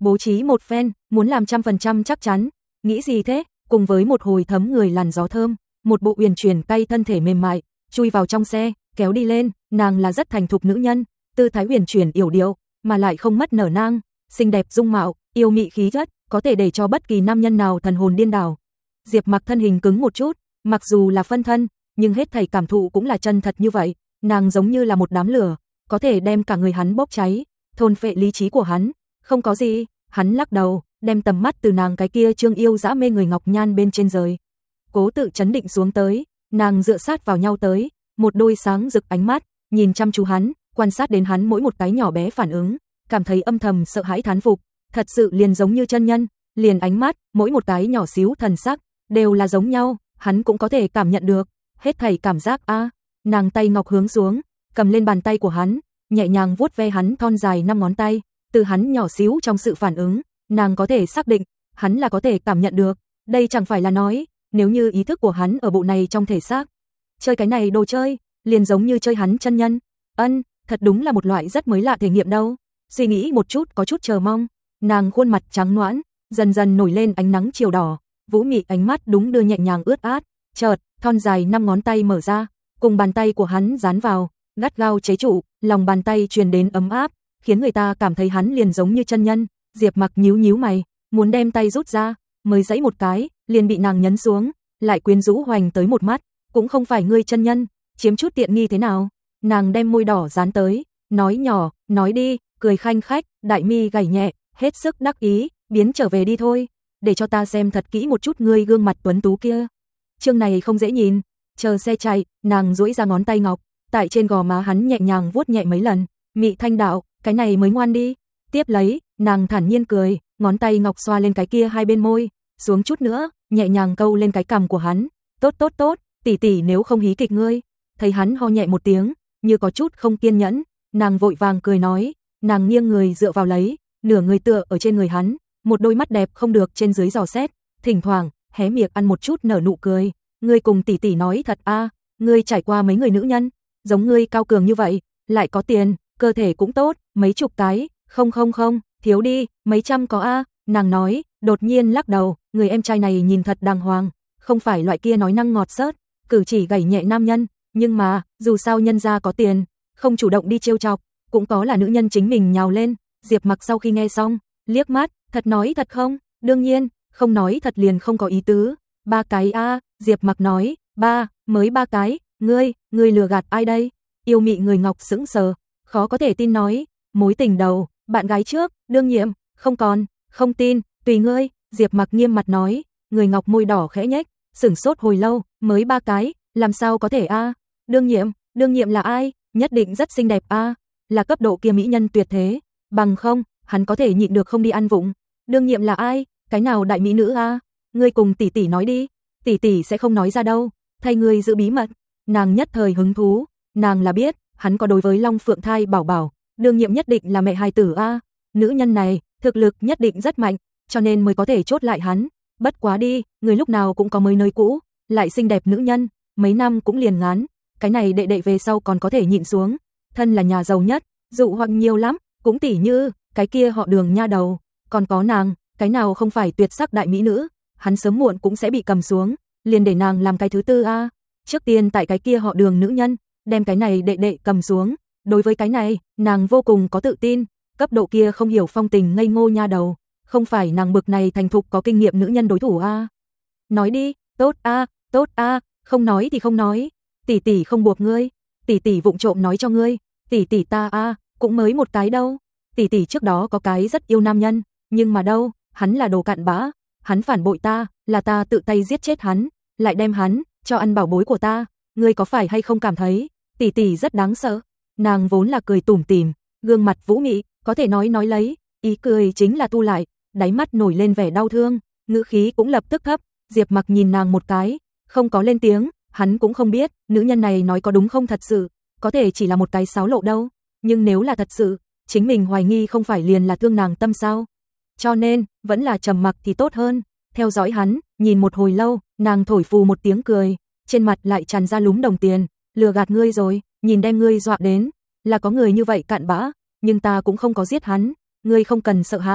Speaker 1: bố trí một phen, muốn làm trăm phần trăm chắc chắn. Nghĩ gì thế? Cùng với một hồi thấm người làn gió thơm, một bộ uyển chuyển cay thân thể mềm mại, chui vào trong xe, kéo đi lên, nàng là rất thành thục nữ nhân, tư thái uyển chuyển yểu điệu, mà lại không mất nở nang, xinh đẹp dung mạo, yêu mị khí chất, có thể để cho bất kỳ nam nhân nào thần hồn điên đảo. Diệp Mặc thân hình cứng một chút, mặc dù là phân thân, nhưng hết thảy cảm thụ cũng là chân thật như vậy, nàng giống như là một đám lửa, có thể đem cả người hắn bốc cháy, thôn phệ lý trí của hắn. Không có gì, hắn lắc đầu, đem tầm mắt từ nàng cái kia trương yêu dã mê người ngọc nhan bên trên rời. Cố tự chấn định xuống tới, nàng dựa sát vào nhau tới, một đôi sáng rực ánh mắt, nhìn chăm chú hắn, quan sát đến hắn mỗi một cái nhỏ bé phản ứng, cảm thấy âm thầm sợ hãi thán phục, thật sự liền giống như chân nhân, liền ánh mắt, mỗi một cái nhỏ xíu thần sắc, đều là giống nhau, hắn cũng có thể cảm nhận được, hết thảy cảm giác a. À. Nàng tay ngọc hướng xuống, cầm lên bàn tay của hắn, nhẹ nhàng vuốt ve hắn thon dài năm ngón tay, từ hắn nhỏ xíu trong sự phản ứng, nàng có thể xác định, hắn là có thể cảm nhận được, đây chẳng phải là nói, nếu như ý thức của hắn ở bộ này trong thể xác, chơi cái này đồ chơi, liền giống như chơi hắn chân nhân. Ân, thật đúng là một loại rất mới lạ thể nghiệm đâu. Suy nghĩ một chút có chút chờ mong, nàng khuôn mặt trắng nõn, dần dần nổi lên ánh nắng chiều đỏ, vũ mị ánh mắt đúng đưa nhẹ nhàng ướt át, chợt, thon dài năm ngón tay mở ra, cùng bàn tay của hắn dán vào, gắt gao chế trụ, lòng bàn tay truyền đến ấm áp, khiến người ta cảm thấy hắn liền giống như chân nhân. Diệp Mặc nhíu nhíu mày, muốn đem tay rút ra, mới giãy một cái, liền bị nàng nhấn xuống, lại quyến rũ hoành tới một mắt, cũng không phải ngươi chân nhân, chiếm chút tiện nghi thế nào? Nàng đem môi đỏ dán tới, nói nhỏ, nói đi, cười khanh khách, đại mi gảy nhẹ, hết sức đắc ý, biến trở về đi thôi, để cho ta xem thật kỹ một chút ngươi gương mặt tuấn tú kia. Chương này không dễ nhìn, chờ xe chạy, nàng duỗi ra ngón tay ngọc, tại trên gò má hắn nhẹ nhàng vuốt nhẹ mấy lần, mị thanh đạo, cái này mới ngoan đi. Tiếp lấy, nàng thản nhiên cười, ngón tay ngọc xoa lên cái kia hai bên môi, xuống chút nữa, nhẹ nhàng câu lên cái cằm của hắn. Tốt tốt tốt, tỷ tỷ nếu không hí kịch ngươi. Thấy hắn ho nhẹ một tiếng, như có chút không kiên nhẫn, nàng vội vàng cười nói, nàng nghiêng người dựa vào lấy, nửa người tựa ở trên người hắn, một đôi mắt đẹp không được trên dưới dò xét, thỉnh thoảng hé miệng ăn một chút nở nụ cười. Ngươi cùng tỷ tỷ nói thật a, à, ngươi trải qua mấy người nữ nhân, giống ngươi cao cường như vậy, lại có tiền, cơ thể cũng tốt, mấy chục cái, không không không, thiếu đi, mấy trăm có a. À. Nàng nói, đột nhiên lắc đầu, người em trai này nhìn thật đàng hoàng, không phải loại kia nói năng ngọt xớt, cử chỉ gảy nhẹ nam nhân, nhưng mà, dù sao nhân gia có tiền, không chủ động đi trêu chọc, cũng có là nữ nhân chính mình nhào lên. Diệp Mặc sau khi nghe xong, liếc mắt, thật nói thật không? Đương nhiên, không nói thật liền không có ý tứ. Ba cái a, à, Diệp Mặc nói, ba, mới ba cái, ngươi, ngươi lừa gạt ai đây? Yêu mị người ngọc sững sờ, khó có thể tin nói, mối tình đầu, bạn gái trước, đương nhiệm, không còn, không tin, tùy ngươi. Diệp Mặc nghiêm mặt nói, người ngọc môi đỏ khẽ nhếch, sửng sốt hồi lâu, mới ba cái, làm sao có thể a? À? Đương nhiệm, đương nhiệm là ai? Nhất định rất xinh đẹp a, à? Là cấp độ kia mỹ nhân tuyệt thế, bằng không, hắn có thể nhịn được không đi ăn vụng. Đương nhiệm là ai? Cái nào đại mỹ nữ a? À? Ngươi cùng tỷ tỷ nói đi, tỷ tỷ sẽ không nói ra đâu, thay ngươi giữ bí mật. Nàng nhất thời hứng thú, nàng là biết, hắn có đối với Long Phượng Thai bảo bảo, đương nhiệm nhất định là mẹ hài tử a, à? Nữ nhân này, thực lực nhất định rất mạnh, cho nên mới có thể chốt lại hắn. Bất quá đi, người lúc nào cũng có mới nơi cũ, lại xinh đẹp nữ nhân, mấy năm cũng liền ngán, cái này đệ đệ về sau còn có thể nhịn xuống, thân là nhà giàu nhất, dụ hoặc nhiều lắm, cũng tỉ như, cái kia họ Đường nha đầu, còn có nàng, cái nào không phải tuyệt sắc đại mỹ nữ, hắn sớm muộn cũng sẽ bị cầm xuống, liền để nàng làm cái thứ tư a. À. Trước tiên tại cái kia họ Đường nữ nhân, đem cái này đệ đệ cầm xuống, đối với cái này, nàng vô cùng có tự tin, cấp độ kia không hiểu phong tình ngây ngô nha đầu, không phải nàng bực này thành thục có kinh nghiệm nữ nhân đối thủ a. À. Nói đi, tốt a, à, tốt a, à, không nói thì không nói, tỷ tỷ không buộc ngươi, tỷ tỷ vụng trộm nói cho ngươi, tỷ tỷ ta a, à, cũng mới một cái đâu. Tỷ tỷ trước đó có cái rất yêu nam nhân, nhưng mà đâu, hắn là đồ cặn bã, hắn phản bội ta, là ta tự tay giết chết hắn, lại đem hắn cho ăn bảo bối của ta, ngươi có phải hay không cảm thấy tỷ tỷ rất đáng sợ? Nàng vốn là cười tủm tỉm, gương mặt vũ mị, có thể nói nói lấy, ý cười chính là thu lại, đáy mắt nổi lên vẻ đau thương, ngữ khí cũng lập tức thấp. Diệp Mặc nhìn nàng một cái, không có lên tiếng, hắn cũng không biết, nữ nhân này nói có đúng không thật sự, có thể chỉ là một cái xáo lộ đâu, nhưng nếu là thật sự, chính mình hoài nghi không phải liền là thương nàng tâm sao? Cho nên, vẫn là trầm mặc thì tốt hơn. Theo dõi hắn, nhìn một hồi lâu, nàng thổi phù một tiếng cười, trên mặt lại tràn ra lúm đồng tiền, lừa gạt ngươi rồi, nhìn đem ngươi dọa đến, là có người như vậy cặn bã, nhưng ta cũng không có giết hắn, ngươi không cần sợ hãi,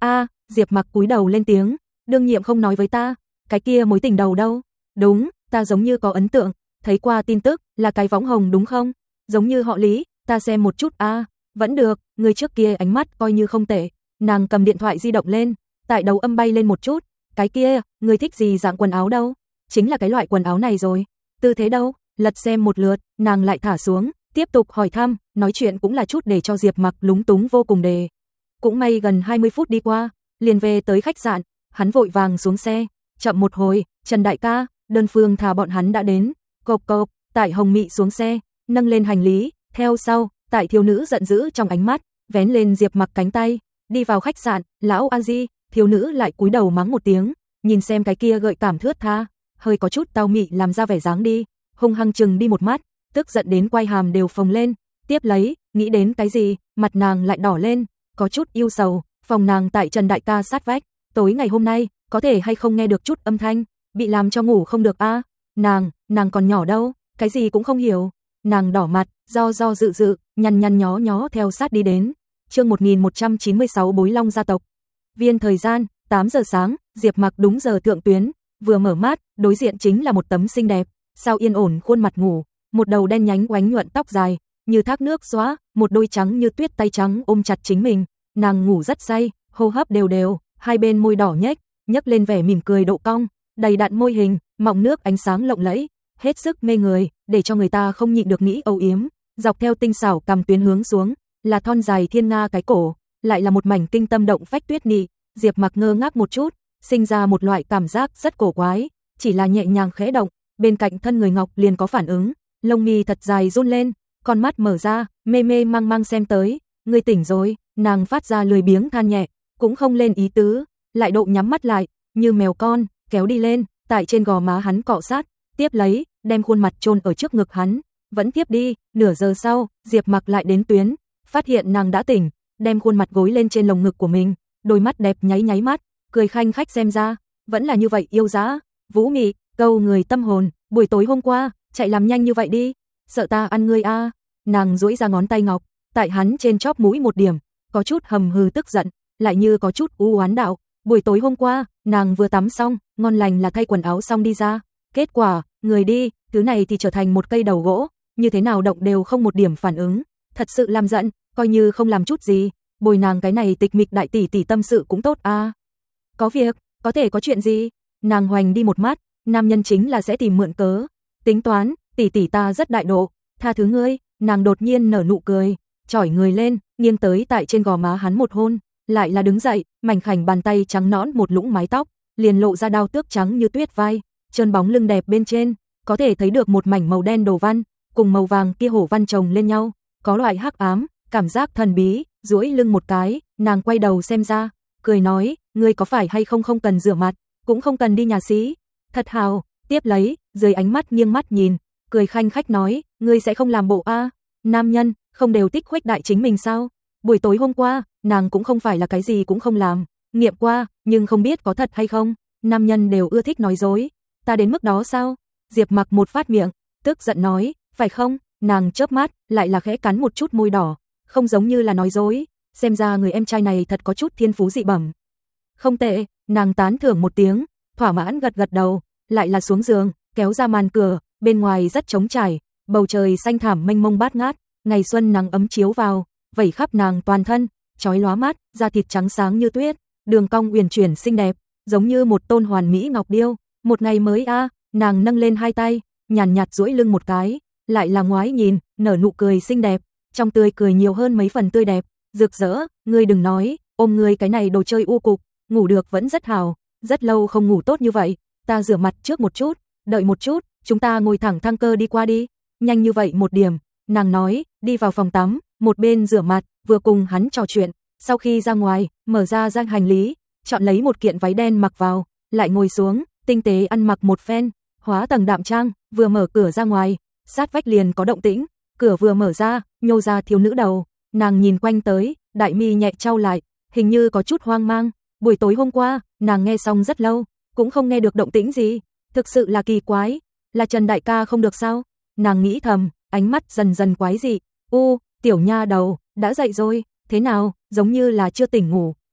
Speaker 1: A, Diệp Mặc cúi đầu lên tiếng, đương nhiệm không nói với ta, cái kia mối tình đầu đâu? Đúng, ta giống như có ấn tượng, thấy qua tin tức, là cái võng hồng đúng không? Giống như họ Lý, ta xem một chút a, vẫn được, người trước kia ánh mắt coi như không tệ. Nàng cầm điện thoại di động lên, tại đầu âm bay lên một chút, cái kia, người thích gì dạng quần áo đâu? Chính là cái loại quần áo này rồi. Tư thế đâu? Lật xem một lượt, nàng lại thả xuống, tiếp tục hỏi thăm, nói chuyện cũng là chút để cho Diệp Mặc lúng túng vô cùng đề. Cũng may gần hai mươi phút đi qua, liền về tới khách sạn, hắn vội vàng xuống xe, chậm một hồi, Trần đại ca, đơn phương thả bọn hắn đã đến, cộp cộp, tại Hồng Mị xuống xe, nâng lên hành lý, theo sau, tại thiếu nữ giận dữ trong ánh mắt, vén lên Diệp Mặc cánh tay, đi vào khách sạn, lão a di, thiếu nữ lại cúi đầu mắng một tiếng, nhìn xem cái kia gợi cảm thướt tha, hơi có chút tao mị làm ra vẻ dáng đi, hung hăng chừng đi một mắt, tức giận đến quai hàm đều phồng lên, tiếp lấy, nghĩ đến cái gì, mặt nàng lại đỏ lên, có chút yêu sầu, phòng nàng tại Trần đại ca sát vách, tối ngày hôm nay, có thể hay không nghe được chút âm thanh, bị làm cho ngủ không được a. Nàng, nàng còn nhỏ đâu, cái gì cũng không hiểu. Nàng đỏ mặt, do do dự dự, nhăn nhăn nhó nhó theo sát đi đến. Chương một nghìn một trăm chín mươi sáu Bối Long gia tộc. Viên thời gian, tám giờ sáng, Diệp Mặc đúng giờ thượng tuyến, vừa mở mắt, đối diện chính là một tấm xinh đẹp, sao yên ổn khuôn mặt ngủ, một đầu đen nhánh oánh nhuận tóc dài, như thác nước xóa, một đôi trắng như tuyết tay trắng ôm chặt chính mình, nàng ngủ rất say, hô hấp đều đều, hai bên môi đỏ nhếch, nhấc lên vẻ mỉm cười độ cong, đầy đặn môi hình, mọng nước ánh sáng lộng lẫy, hết sức mê người, để cho người ta không nhịn được nghĩ âu yếm. Dọc theo tinh xảo cằm tuyến hướng xuống, là thon dài thiên nga cái cổ, lại là một mảnh kinh tâm động phách tuyết nị. Diệp Mặc ngơ ngác một chút, sinh ra một loại cảm giác rất cổ quái, chỉ là nhẹ nhàng khẽ động, bên cạnh thân người ngọc liền có phản ứng, lông mi thật dài run lên, con mắt mở ra, mê mê mang mang xem tới, ngươi tỉnh rồi, nàng phát ra lười biếng than nhẹ, cũng không lên ý tứ, lại độ nhắm mắt lại, như mèo con, kéo đi lên, tại trên gò má hắn cọ sát, tiếp lấy, đem khuôn mặt chôn ở trước ngực hắn, vẫn tiếp đi, nửa giờ sau, Diệp Mặc lại đến tuyến, phát hiện nàng đã tỉnh, đem khuôn mặt gối lên trên lồng ngực của mình, đôi mắt đẹp nháy nháy mắt, cười khanh khách xem ra, vẫn là như vậy yêu dã, vũ mị, câu người tâm hồn, buổi tối hôm qua, chạy làm nhanh như vậy đi, sợ ta ăn ngươi a. Nàng duỗi ra ngón tay ngọc, tại hắn trên chóp mũi một điểm, có chút hầm hừ tức giận, lại như có chút u oán đạo, buổi tối hôm qua, nàng vừa tắm xong, ngon lành là thay quần áo xong đi ra, kết quả, người đi, thứ này thì trở thành một cây đầu gỗ, như thế nào động đều không một điểm phản ứng, thật sự làm giận, coi như không làm chút gì, bồi nàng cái này tịch mịch đại tỷ tỷ tâm sự cũng tốt a. À. Có việc, có thể có chuyện gì? Nàng hoành đi một mắt, nam nhân chính là sẽ tìm mượn cớ, tính toán, tỷ tỷ ta rất đại độ, tha thứ ngươi, nàng đột nhiên nở nụ cười, chỏi người lên, nghiêng tới tại trên gò má hắn một hôn, lại là đứng dậy, mảnh khảnh bàn tay trắng nõn một lũng mái tóc, liền lộ ra đao tước trắng như tuyết vai, trơn bóng lưng đẹp bên trên, có thể thấy được một mảnh màu đen đồ văn, cùng màu vàng kia hổ văn chồng lên nhau, có loại hắc ám, cảm giác thần bí, duỗi lưng một cái, nàng quay đầu xem ra, cười nói, ngươi có phải hay không không cần rửa mặt, cũng không cần đi nhà xí, thật hào, tiếp lấy, dưới ánh mắt nghiêng mắt nhìn, cười khanh khách nói, ngươi sẽ không làm bộ a, nam nhân, không đều tích khuếch đại chính mình sao, buổi tối hôm qua, nàng cũng không phải là cái gì cũng không làm, nghiệm qua, nhưng không biết có thật hay không, nam nhân đều ưa thích nói dối, ta đến mức đó sao, Diệp Mặc một phát miệng, tức giận nói, phải không, nàng chớp mắt, lại là khẽ cắn một chút môi đỏ, không giống như là nói dối, xem ra người em trai này thật có chút thiên phú dị bẩm. Không tệ, nàng tán thưởng một tiếng, thỏa mãn gật gật đầu, lại là xuống giường, kéo ra màn cửa, bên ngoài rất trống trải, bầu trời xanh thẳm mênh mông bát ngát, ngày xuân nắng ấm chiếu vào, vẩy khắp nàng toàn thân, chói lóa mắt, da thịt trắng sáng như tuyết, đường cong uyển chuyển xinh đẹp, giống như một tôn hoàn mỹ ngọc điêu. Một ngày mới a, à, nàng nâng lên hai tay, nhàn nhạt duỗi lưng một cái, lại là ngoái nhìn, nở nụ cười xinh đẹp, trong tươi cười nhiều hơn mấy phần tươi đẹp, rực rỡ, ngươi đừng nói, ôm ngươi cái này đồ chơi u cục, ngủ được vẫn rất hào, rất lâu không ngủ tốt như vậy, ta rửa mặt trước một chút, đợi một chút, chúng ta ngồi thẳng thang cơ đi qua đi, nhanh như vậy một điểm, nàng nói, đi vào phòng tắm, một bên rửa mặt, vừa cùng hắn trò chuyện, sau khi ra ngoài, mở ra gian hành lý, chọn lấy một kiện váy đen mặc vào, lại ngồi xuống, tinh tế ăn mặc một phen, hóa tầng đạm trang, vừa mở cửa ra ngoài, sát vách liền có động tĩnh, cửa vừa mở ra, nhô ra thiếu nữ đầu, nàng nhìn quanh tới, đại mi nhẹ trao lại, hình như có chút hoang mang, buổi tối hôm qua, nàng nghe xong rất lâu, cũng không nghe được động tĩnh gì, thực sự là kỳ quái, là Trần đại ca không được sao? Nàng nghĩ thầm, ánh mắt dần dần quái dị, u, tiểu nha đầu, đã dậy rồi, thế nào, giống như là chưa tỉnh ngủ,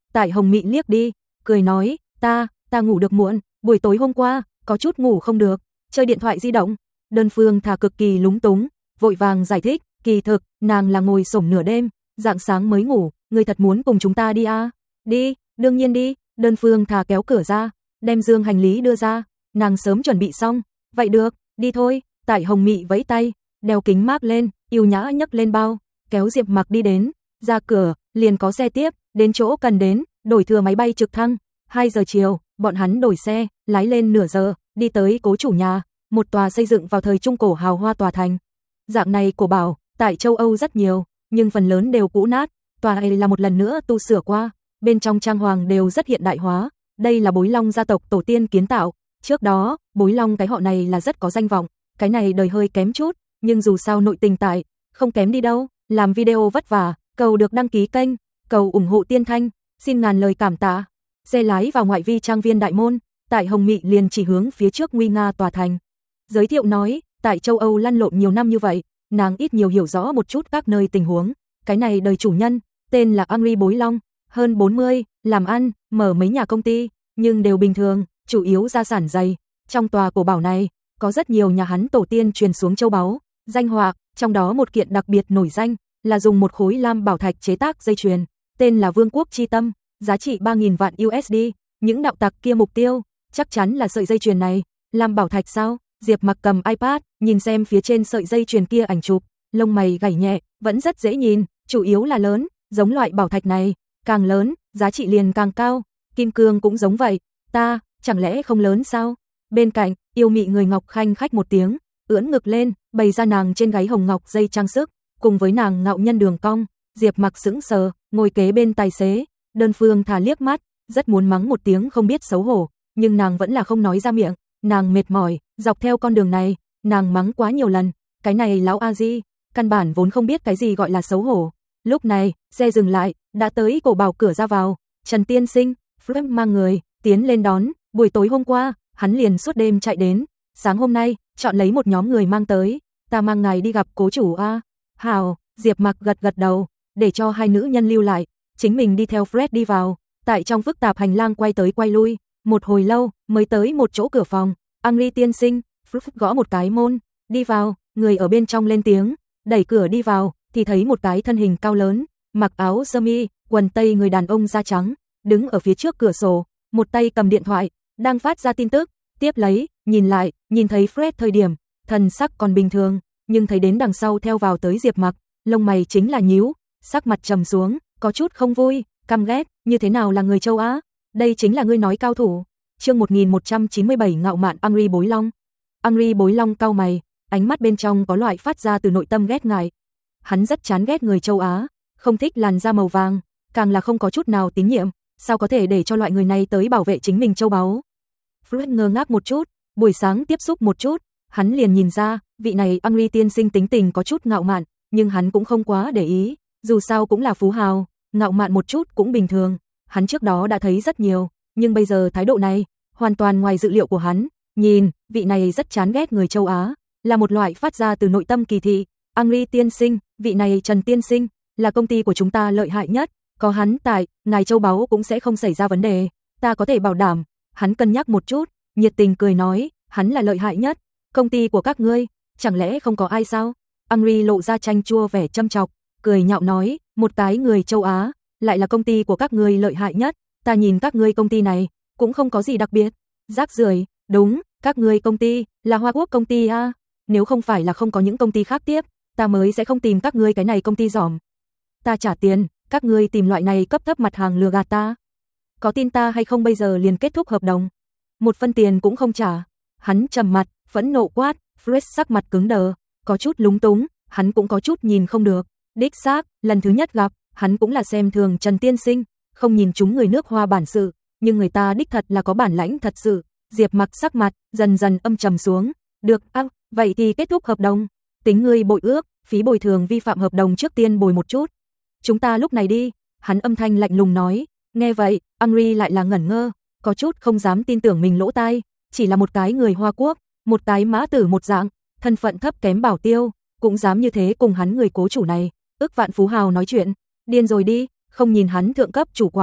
Speaker 1: Tại Hồng Mị liếc đi, cười nói, ta, ta ngủ được muộn, buổi tối hôm qua, có chút ngủ không được, chơi điện thoại di động. Đơn Phương Thà cực kỳ lúng túng, vội vàng giải thích, kỳ thực, nàng là ngồi xổm nửa đêm, rạng sáng mới ngủ, ngươi thật muốn cùng chúng ta đi à? Đi, đương nhiên đi. Đơn Phương Thà kéo cửa ra, đem dương hành lý đưa ra, nàng sớm chuẩn bị xong, vậy được, đi thôi. Tại Hồng Mị vẫy tay, đeo kính mác lên, yêu nhã nhấc lên bao, kéo Diệp Mặc đi đến, ra cửa, liền có xe tiếp, đến chỗ cần đến, đổi thừa máy bay trực thăng. hai giờ chiều, bọn hắn đổi xe, lái lên nửa giờ, đi tới cố chủ nhà, một tòa xây dựng vào thời trung cổ hào hoa tòa thành. Dạng này cổ bảo, tại châu Âu rất nhiều, nhưng phần lớn đều cũ nát, tòa này là một lần nữa tu sửa qua, bên trong trang hoàng đều rất hiện đại hóa. Đây là Bối Long gia tộc tổ tiên kiến tạo, trước đó, Bối Long cái họ này là rất có danh vọng, cái này đời hơi kém chút, nhưng dù sao nội tình tại, không kém đi đâu, làm video vất vả, cầu được đăng ký kênh, cầu ủng hộ Tiên Thanh, xin ngàn lời cảm tạ. Xe lái vào ngoại vi trang viên đại môn, tại Hồng Mị liền chỉ hướng phía trước nguy nga tòa thành. Giới thiệu nói, tại châu Âu lăn lộn nhiều năm như vậy, nàng ít nhiều hiểu rõ một chút các nơi tình huống. Cái này đời chủ nhân, tên là Henry Bối Long, hơn bốn mươi, làm ăn, mở mấy nhà công ty, nhưng đều bình thường, chủ yếu gia sản dày. Trong tòa cổ bảo này, có rất nhiều nhà hắn tổ tiên truyền xuống châu báu, danh họa, trong đó một kiện đặc biệt nổi danh, là dùng một khối lam bảo thạch chế tác dây chuyền, tên là Vương quốc chi tâm, giá trị ba nghìn vạn u ét đê, những đạo tặc kia mục tiêu, chắc chắn là sợi dây chuyền này, lam bảo thạch sao? Diệp Mặc cầm iPad, nhìn xem phía trên sợi dây chuyền kia ảnh chụp, lông mày gảy nhẹ, vẫn rất dễ nhìn, chủ yếu là lớn, giống loại bảo thạch này, càng lớn, giá trị liền càng cao, kim cương cũng giống vậy, ta, chẳng lẽ không lớn sao? Bên cạnh, yêu mị người ngọc khanh khách một tiếng, ưỡn ngực lên, bày ra nàng trên gáy hồng ngọc dây trang sức, cùng với nàng ngạo nhân đường cong. Diệp Mặc sững sờ, ngồi kế bên tài xế, Đơn Phương Thà liếc mắt, rất muốn mắng một tiếng không biết xấu hổ, nhưng nàng vẫn là không nói ra miệng, nàng mệt mỏi, dọc theo con đường này, nàng mắng quá nhiều lần, cái này lão a di, căn bản vốn không biết cái gì gọi là xấu hổ. Lúc này, xe dừng lại, đã tới cổ bảo cửa ra vào, Trần tiên sinh, Frank mang người, tiến lên đón, buổi tối hôm qua, hắn liền suốt đêm chạy đến, sáng hôm nay, chọn lấy một nhóm người mang tới, ta mang ngài đi gặp cố chủ a. Hào, Diệp Mặc gật gật đầu, để cho hai nữ nhân lưu lại, chính mình đi theo Fred đi vào, tại trong phức tạp hành lang quay tới quay lui, một hồi lâu, mới tới một chỗ cửa phòng, Henry tiên sinh, Fred gõ một cái môn, đi vào, người ở bên trong lên tiếng, đẩy cửa đi vào, thì thấy một cái thân hình cao lớn, mặc áo sơ mi, quần tây người đàn ông da trắng, đứng ở phía trước cửa sổ, một tay cầm điện thoại, đang phát ra tin tức, tiếp lấy, nhìn lại, nhìn thấy Fred thời điểm, thần sắc còn bình thường, nhưng thấy đến đằng sau theo vào tới Diệp Mặc, lông mày chính là nhíu, sắc mặt trầm xuống, có chút không vui, căm ghét, như thế nào là người châu Á? Đây chính là ngươi nói cao thủ. Chương một nghìn một trăm chín mươi bảy ngạo mạn Henry Bối Long. Henry Bối Long cau mày, ánh mắt bên trong có loại phát ra từ nội tâm ghét ngại. Hắn rất chán ghét người châu Á, không thích làn da màu vàng, càng là không có chút nào tín nhiệm, sao có thể để cho loại người này tới bảo vệ chính mình châu báu. Fred ngơ ngác một chút, buổi sáng tiếp xúc một chút, hắn liền nhìn ra, vị này Henry tiên sinh tính tình có chút ngạo mạn, nhưng hắn cũng không quá để ý, dù sao cũng là phú hào, ngạo mạn một chút cũng bình thường, hắn trước đó đã thấy rất nhiều, nhưng bây giờ thái độ này, hoàn toàn ngoài dự liệu của hắn, nhìn, vị này rất chán ghét người châu Á, là một loại phát ra từ nội tâm kỳ thị. Henry tiên sinh, vị này Trần tiên sinh, là công ty của chúng ta lợi hại nhất, có hắn tại, ngài châu báu cũng sẽ không xảy ra vấn đề, ta có thể bảo đảm. Hắn cân nhắc một chút, nhiệt tình cười nói, hắn là lợi hại nhất, công ty của các ngươi, chẳng lẽ không có ai sao? Henry lộ ra chanh chua vẻ châm chọc, cười nhạo nói, một cái người châu Á, lại là công ty của các ngươi lợi hại nhất, ta nhìn các ngươi công ty này, cũng không có gì đặc biệt. Rác rưởi, đúng, các ngươi công ty, là Hoa Quốc công ty a, nếu không phải là không có những công ty khác tiếp, ta mới sẽ không tìm các ngươi cái này công ty giỏm. Ta trả tiền, các ngươi tìm loại này cấp thấp mặt hàng lừa gạt ta. Có tin ta hay không bây giờ liền kết thúc hợp đồng. Một phân tiền cũng không trả. Hắn trầm mặt, phẫn nộ quát, Fred sắc mặt cứng đờ, có chút lúng túng, hắn cũng có chút nhìn không được. Đích xác, lần thứ nhất gặp, hắn cũng là xem thường Trần tiên sinh, không nhìn chúng người nước Hoa bản sự, nhưng người ta đích thật là có bản lãnh thật sự. Diệp Mặc sắc mặt dần dần âm trầm xuống. Được, à, vậy thì kết thúc hợp đồng. Tính ngươi bội ước, phí bồi thường vi phạm hợp đồng trước tiên bồi một chút. Chúng ta lúc này đi. Hắn âm thanh lạnh lùng nói. Nghe vậy, Henry lại là ngẩn ngơ, có chút không dám tin tưởng mình lỗ tai, chỉ là một cái người Hoa Quốc, một cái mã tử một dạng, thân phận thấp kém bảo tiêu, cũng dám như thế cùng hắn người cố chủ này, ước vạn phú hào nói chuyện, điên rồi đi, không nhìn hắn thượng cấp chủ quản,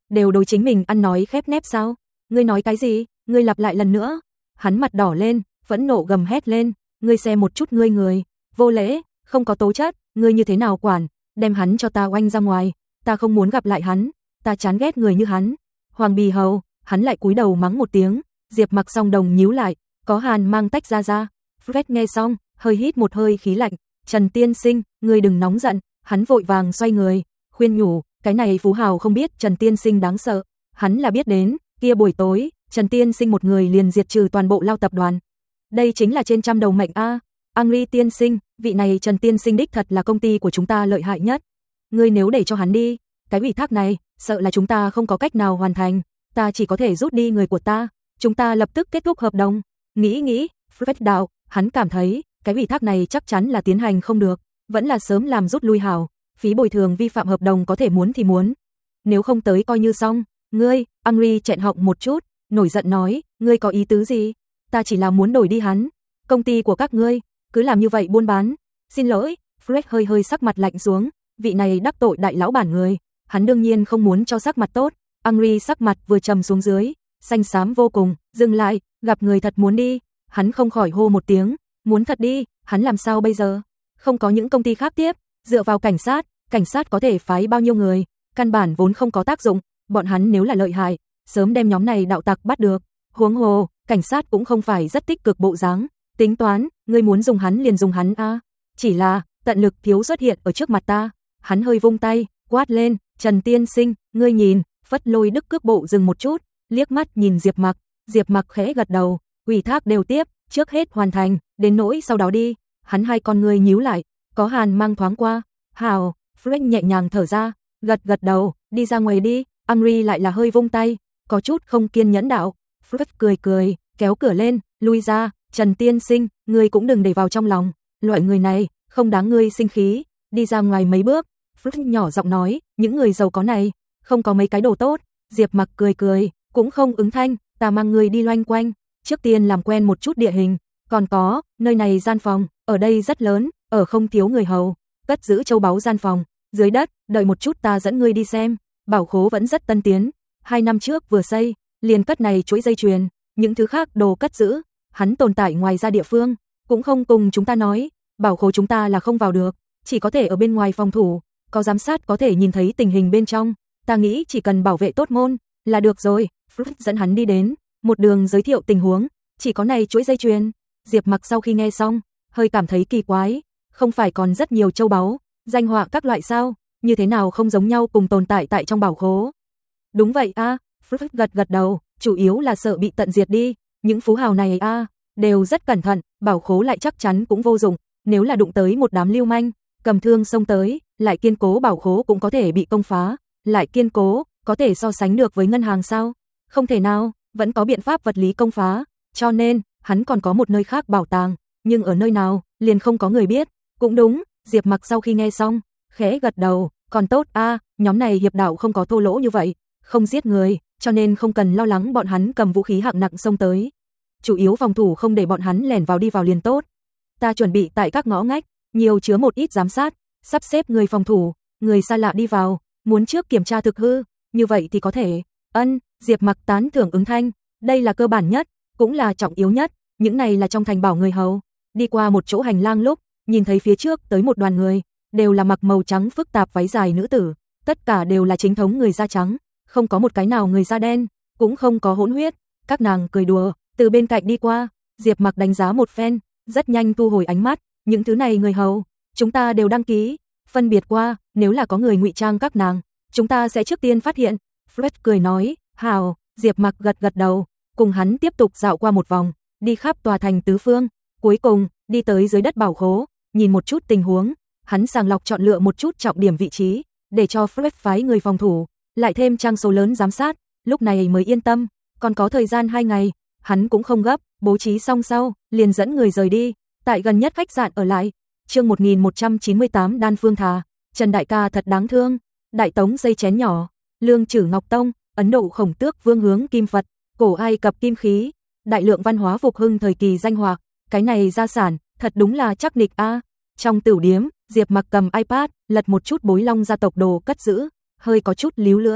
Speaker 1: đều đối chính mình ăn nói khép nép sao? Ngươi nói cái gì? Ngươi lặp lại lần nữa. Hắn mặt đỏ lên, phẫn nộ gầm hét lên, ngươi xem một chút ngươi người, vô lễ, không có tố chất, ngươi như thế nào quản, đem hắn cho ta oanh ra ngoài, ta không muốn gặp lại hắn, ta chán ghét người như hắn. Hoàng Bì Hầu, hắn lại cúi đầu mắng một tiếng, Diệp Mặc song đồng nhíu lại, có hàn mang tách ra ra. Fred nghe xong, hơi hít một hơi khí lạnh, Trần tiên sinh, ngươi đừng nóng giận, hắn vội vàng xoay người, khuyên nhủ, cái này phú hào không biết Trần tiên sinh đáng sợ, hắn là biết đến, kia buổi tối, Trần tiên sinh một người liền diệt trừ toàn bộ Lao tập đoàn. Đây chính là trên trăm đầu mệnh a. Angry tiên sinh, vị này Trần tiên sinh đích thật là công ty của chúng ta lợi hại nhất. Ngươi nếu để cho hắn đi, cái ủy thác này, sợ là chúng ta không có cách nào hoàn thành, ta chỉ có thể rút đi người của ta, chúng ta lập tức kết thúc hợp đồng. Nghĩ nghĩ, Fred đạo, hắn cảm thấy, cái ủy thác này chắc chắn là tiến hành không được, vẫn là sớm làm rút lui hảo, phí bồi thường vi phạm hợp đồng có thể muốn thì muốn. Nếu không tới coi như xong, ngươi, Angry chẹn họng một chút, nổi giận nói, ngươi có ý tứ gì? Ta chỉ là muốn đổi đi hắn, công ty của các ngươi, cứ làm như vậy buôn bán. Xin lỗi, Fred hơi hơi sắc mặt lạnh xuống, vị này đắc tội đại lão bản người, hắn đương nhiên không muốn cho sắc mặt tốt. Angry sắc mặt vừa trầm xuống dưới, xanh xám vô cùng, dừng lại, gặp người thật muốn đi, hắn không khỏi hô một tiếng, muốn thật đi, hắn làm sao bây giờ? Không có những công ty khác tiếp, dựa vào cảnh sát, cảnh sát có thể phái bao nhiêu người, căn bản vốn không có tác dụng, bọn hắn nếu là lợi hại, sớm đem nhóm này đạo tặc bắt được. Huống hồ, cảnh sát cũng không phải rất tích cực bộ dáng, tính toán, ngươi muốn dùng hắn liền dùng hắn a, chỉ là tận lực thiếu xuất hiện ở trước mặt ta. Hắn hơi vung tay, quát lên, Trần tiên sinh, ngươi nhìn. Phất Lôi Đức cước bộ dừng một chút, liếc mắt nhìn Diệp Mặc, Diệp Mặc khẽ gật đầu, ủy thác đều tiếp, trước hết hoàn thành, đến nỗi sau đó đi. Hắn hai con ngươi nhíu lại, có hàn mang thoáng qua. Hào, Fred nhẹ nhàng thở ra, gật gật đầu, đi ra ngoài đi. Angry lại là hơi vung tay, có chút không kiên nhẫn đạo. Fred cười cười, kéo cửa lên, lui ra. Trần tiên sinh, ngươi cũng đừng để vào trong lòng, loại người này không đáng ngươi sinh khí. Đi ra ngoài mấy bước, Fred nhỏ giọng nói, những người giàu có này không có mấy cái đồ tốt. Diệp Mặc cười cười, cũng không ứng thanh, ta mang người đi loanh quanh, trước tiên làm quen một chút địa hình, còn có, nơi này gian phòng, ở đây rất lớn, ở không thiếu người hầu, cất giữ châu báu gian phòng, dưới đất, đợi một chút ta dẫn ngươi đi xem, bảo khố vẫn rất tân tiến, hai năm trước vừa xây, liền cất này chuỗi dây chuyền, những thứ khác đồ cất giữ, hắn tồn tại ngoài ra địa phương, cũng không cùng chúng ta nói, bảo khố chúng ta là không vào được, chỉ có thể ở bên ngoài phòng thủ, có giám sát có thể nhìn thấy tình hình bên trong. Ta nghĩ chỉ cần bảo vệ tốt môn là được rồi. Fred dẫn hắn đi đến, một đường giới thiệu tình huống, chỉ có này chuỗi dây chuyền. Diệp Mặc sau khi nghe xong, hơi cảm thấy kỳ quái, không phải còn rất nhiều châu báu, danh họa các loại sao, như thế nào không giống nhau cùng tồn tại tại trong bảo khố? Đúng vậy a, à, Fred gật gật đầu, chủ yếu là sợ bị tận diệt đi, những phú hào này a, à, đều rất cẩn thận, bảo khố lại chắc chắn cũng vô dụng, nếu là đụng tới một đám lưu manh, cầm thương xông tới, lại kiên cố bảo khố cũng có thể bị công phá. Lại kiên cố, có thể so sánh được với ngân hàng sao? Không thể nào, vẫn có biện pháp vật lý công phá, cho nên, hắn còn có một nơi khác bảo tàng, nhưng ở nơi nào, liền không có người biết. Cũng đúng, Diệp Mặc sau khi nghe xong, khẽ gật đầu, còn tốt a, à, nhóm này hiệp đạo không có thô lỗ như vậy, không giết người, cho nên không cần lo lắng bọn hắn cầm vũ khí hạng nặng xông tới. Chủ yếu phòng thủ không để bọn hắn lẻn vào đi vào liền tốt. Ta chuẩn bị tại các ngõ ngách, nhiều chứa một ít giám sát, sắp xếp người phòng thủ, người xa lạ đi vào. Muốn trước kiểm tra thực hư, như vậy thì có thể. Ân, Diệp Mặc tán thưởng ứng thanh, đây là cơ bản nhất, cũng là trọng yếu nhất, những này là trong thành bảo người hầu. Đi qua một chỗ hành lang lúc, nhìn thấy phía trước tới một đoàn người, đều là mặc màu trắng phức tạp váy dài nữ tử, tất cả đều là chính thống người da trắng, không có một cái nào người da đen, cũng không có hỗn huyết. Các nàng cười đùa, từ bên cạnh đi qua, Diệp Mặc đánh giá một phen, rất nhanh thu hồi ánh mắt, những thứ này người hầu, chúng ta đều đăng ký. Phân biệt qua, nếu là có người ngụy trang các nàng, chúng ta sẽ trước tiên phát hiện. Fred cười nói, hào. Diệp Mặc gật gật đầu, cùng hắn tiếp tục dạo qua một vòng, đi khắp tòa thành tứ phương, cuối cùng đi tới dưới đất bảo khố, nhìn một chút tình huống, hắn sàng lọc chọn lựa một chút trọng điểm vị trí, để cho Fred phái người phòng thủ, lại thêm trang số lớn giám sát, lúc này mới yên tâm. Còn có thời gian hai ngày, hắn cũng không gấp, bố trí xong sau, liền dẫn người rời đi, tại gần nhất khách sạn ở lại. Chương một nghìn một trăm chín mươi tám Đan Phương Thà, Trần đại ca thật đáng thương. Đại Tống dây chén nhỏ, Lương Chử Ngọc Tông, Ấn Độ Khổng Tước Vương hướng Kim Phật, cổ Ai Cập kim khí, đại lượng văn hóa phục hưng thời kỳ danh họa, cái này gia sản, thật đúng là chắc nịch a. À. Trong tửu điếm, Diệp Mặc cầm iPad, lật một chút Bối Long gia tộc đồ cất giữ, hơi có chút líu lưỡi,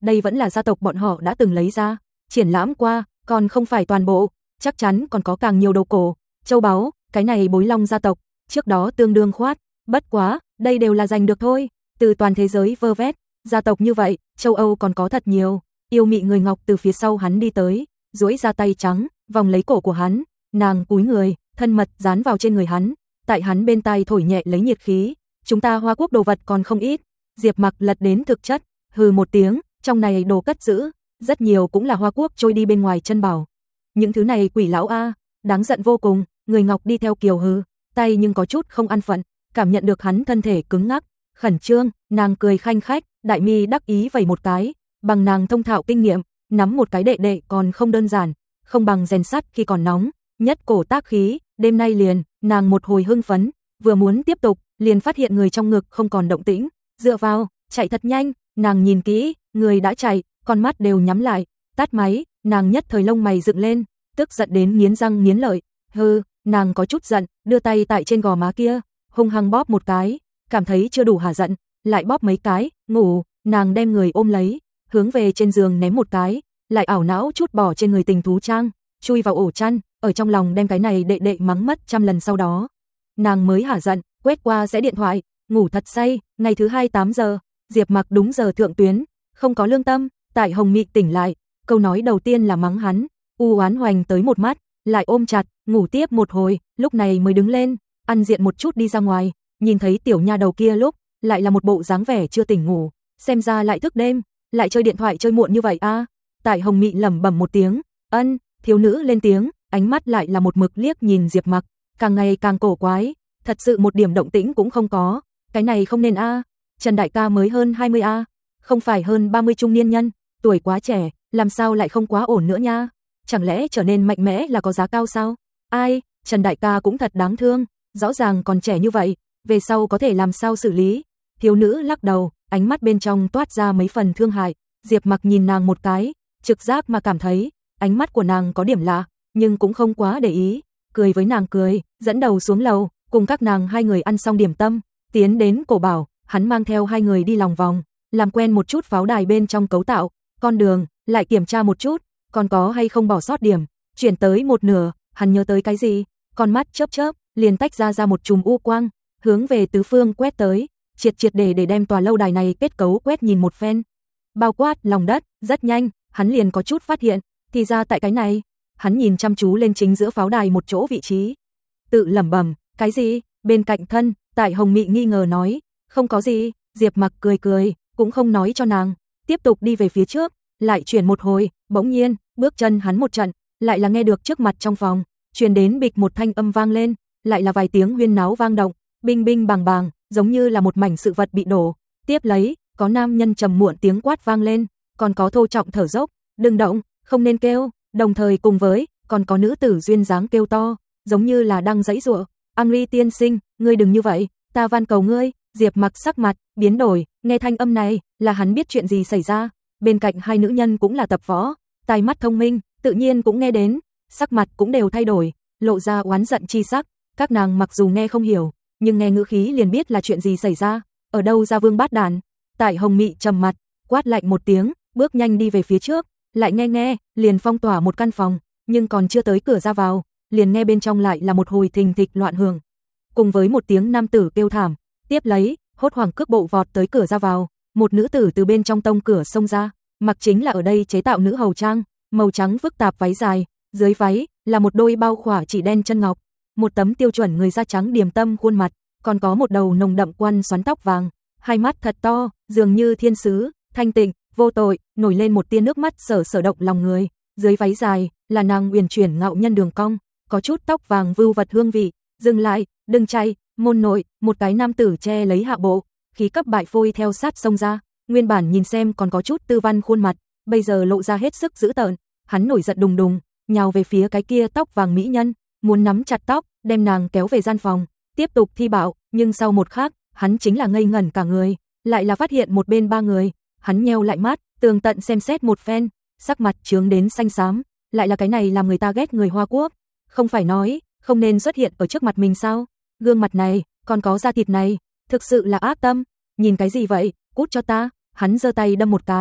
Speaker 1: đây vẫn là gia tộc bọn họ đã từng lấy ra, triển lãm qua, còn không phải toàn bộ, chắc chắn còn có càng nhiều đồ cổ, châu báu, cái này Bối Long gia tộc, trước đó tương đương khoát, bất quá, đây đều là giành được thôi, từ toàn thế giới vơ vét, gia tộc như vậy, châu Âu còn có thật nhiều. Yêu mị người ngọc từ phía sau hắn đi tới, duỗi ra tay trắng, vòng lấy cổ của hắn, nàng cúi người, thân mật dán vào trên người hắn, tại hắn bên tai thổi nhẹ lấy nhiệt khí, chúng ta Hoa Quốc đồ vật còn không ít. Diệp Mặc lật đến thực chất, hừ một tiếng, trong này đồ cất giữ, rất nhiều cũng là Hoa Quốc trôi đi bên ngoài chân bảo. Những thứ này quỷ lão a, đáng giận vô cùng, người ngọc đi theo kiều hừ, tay nhưng có chút không an phận, cảm nhận được hắn thân thể cứng ngắc, khẩn trương, nàng cười khanh khách, đại mi đắc ý vẩy một cái, bằng nàng thông thạo kinh nghiệm, nắm một cái đệ đệ còn không đơn giản, không bằng rèn sắt khi còn nóng, nhất cổ tác khí, đêm nay liền, nàng một hồi hưng phấn, vừa muốn tiếp tục, liền phát hiện người trong ngực không còn động tĩnh, dựa vào, chạy thật nhanh, nàng nhìn kỹ, người đã chạy, con mắt đều nhắm lại, tắt máy, nàng nhất thời lông mày dựng lên, tức giận đến nghiến răng nghiến lợi, hừ, nàng có chút giận, đưa tay tại trên gò má kia, hung hăng bóp một cái, cảm thấy chưa đủ hả giận, lại bóp mấy cái, ngủ, nàng đem người ôm lấy, hướng về trên giường ném một cái, lại ảo não chút bỏ trên người tình thú trang, chui vào ổ chăn, ở trong lòng đem cái này đệ đệ mắng mất trăm lần sau đó. Nàng mới hả giận, quét qua sẽ điện thoại, ngủ thật say, ngày thứ hai tám giờ, Diệp Mặc đúng giờ thượng tuyến, không có lương tâm, tại Hồng Mị tỉnh lại, câu nói đầu tiên là mắng hắn, u oán hoành tới một mắt, lại ôm chặt, ngủ tiếp một hồi, lúc này mới đứng lên, ăn diện một chút đi ra ngoài, nhìn thấy tiểu nha đầu kia lúc, lại là một bộ dáng vẻ chưa tỉnh ngủ, xem ra lại thức đêm, lại chơi điện thoại chơi muộn như vậy a. À. Tại Hồng Mị lẩm bẩm một tiếng, ân, thiếu nữ lên tiếng, ánh mắt lại là một mực liếc nhìn Diệp Mặc, càng ngày càng cổ quái, thật sự một điểm động tĩnh cũng không có, cái này không nên a. À. Trần đại ca mới hơn hai mươi a, à. Không phải hơn ba mươi trung niên nhân, tuổi quá trẻ, làm sao lại không quá ổn nữa nha? Chẳng lẽ trở nên mạnh mẽ là có giá cao sao? Ai, Trần đại ca cũng thật đáng thương, rõ ràng còn trẻ như vậy, về sau có thể làm sao xử lý? Thiếu nữ lắc đầu, ánh mắt bên trong toát ra mấy phần thương hại, Diệp Mặc nhìn nàng một cái, trực giác mà cảm thấy, ánh mắt của nàng có điểm lạ, nhưng cũng không quá để ý, cười với nàng cười, dẫn đầu xuống lầu, cùng các nàng hai người ăn xong điểm tâm, tiến đến cổ bảo, hắn mang theo hai người đi lòng vòng, làm quen một chút pháo đài bên trong cấu tạo, con đường, lại kiểm tra một chút, còn có hay không bỏ sót điểm, chuyển tới một nửa, hắn nhớ tới cái gì, con mắt chớp chớp, liền tách ra ra một chùm u quang, hướng về tứ phương quét tới, triệt triệt để để đem tòa lâu đài này kết cấu quét nhìn một phen. Bao quát lòng đất, rất nhanh, hắn liền có chút phát hiện, thì ra tại cái này, hắn nhìn chăm chú lên chính giữa pháo đài một chỗ vị trí. Tự lẩm bẩm, cái gì? Bên cạnh thân, tại Hồng Mị nghi ngờ nói, không có gì, Diệp Mặc cười cười, cũng không nói cho nàng, tiếp tục đi về phía trước, lại chuyển một hồi, bỗng nhiên, bước chân hắn một trận, lại là nghe được trước mặt trong phòng, truyền đến bịch một thanh âm vang lên, lại là vài tiếng huyên náo vang động, binh binh bàng bàng, giống như là một mảnh sự vật bị đổ. Tiếp lấy, có nam nhân trầm muộn tiếng quát vang lên, còn có thô trọng thở dốc, đừng động, không nên kêu, đồng thời cùng với, còn có nữ tử duyên dáng kêu to, giống như là đang giãy giụa, Angry tiên sinh, ngươi đừng như vậy, ta van cầu ngươi. Diệp Mặc sắc mặt biến đổi, nghe thanh âm này, là hắn biết chuyện gì xảy ra, bên cạnh hai nữ nhân cũng là tập võ, tai mắt thông minh, tự nhiên cũng nghe đến, sắc mặt cũng đều thay đổi, lộ ra oán giận chi sắc, các nàng mặc dù nghe không hiểu, nhưng nghe ngữ khí liền biết là chuyện gì xảy ra, ở đâu ra vương bát đàn. Tại Hồng Mị trầm mặt, quát lạnh một tiếng, bước nhanh đi về phía trước, lại nghe nghe, liền phong tỏa một căn phòng, nhưng còn chưa tới cửa ra vào, liền nghe bên trong lại là một hồi thình thịch loạn hưởng, cùng với một tiếng nam tử kêu thảm, tiếp lấy, hốt hoảng cước bộ vọt tới cửa ra vào, một nữ tử từ bên trong tông cửa xông ra, mặc chính là ở đây chế tạo nữ hầu trang, màu trắng phức tạp váy dài, dưới váy là một đôi bao khỏa chỉ đen chân ngọc, một tấm tiêu chuẩn người da trắng điềm tâm khuôn mặt, còn có một đầu nồng đậm quăn xoắn tóc vàng, hai mắt thật to, dường như thiên sứ, thanh tịnh, vô tội, nổi lên một tia nước mắt sở sở động lòng người, dưới váy dài là nàng uyển chuyển ngạo nhân đường cong, có chút tóc vàng vưu vật hương vị, dừng lại, đừng chạy, môn nội, một cái nam tử che lấy hạ bộ, khí cấp bại phôi theo sát xông ra, nguyên bản nhìn xem còn có chút tư văn khuôn mặt, bây giờ lộ ra hết sức dữ tợn, hắn nổi giận đùng đùng, nhào về phía cái kia tóc vàng mỹ nhân, muốn nắm chặt tóc, đem nàng kéo về gian phòng, tiếp tục thi bạo, nhưng sau một khắc, hắn chính là ngây ngẩn cả người, lại là phát hiện một bên ba người, hắn nheo lại mắt, tường tận xem xét một phen, sắc mặt chướng đến xanh xám, lại là cái này làm người ta ghét người Hoa Quốc, không phải nói, không nên xuất hiện ở trước mặt mình sao? Gương mặt này, còn có da thịt này, thực sự là ác tâm, nhìn cái gì vậy, cút cho ta, hắn giơ tay đâm một cái,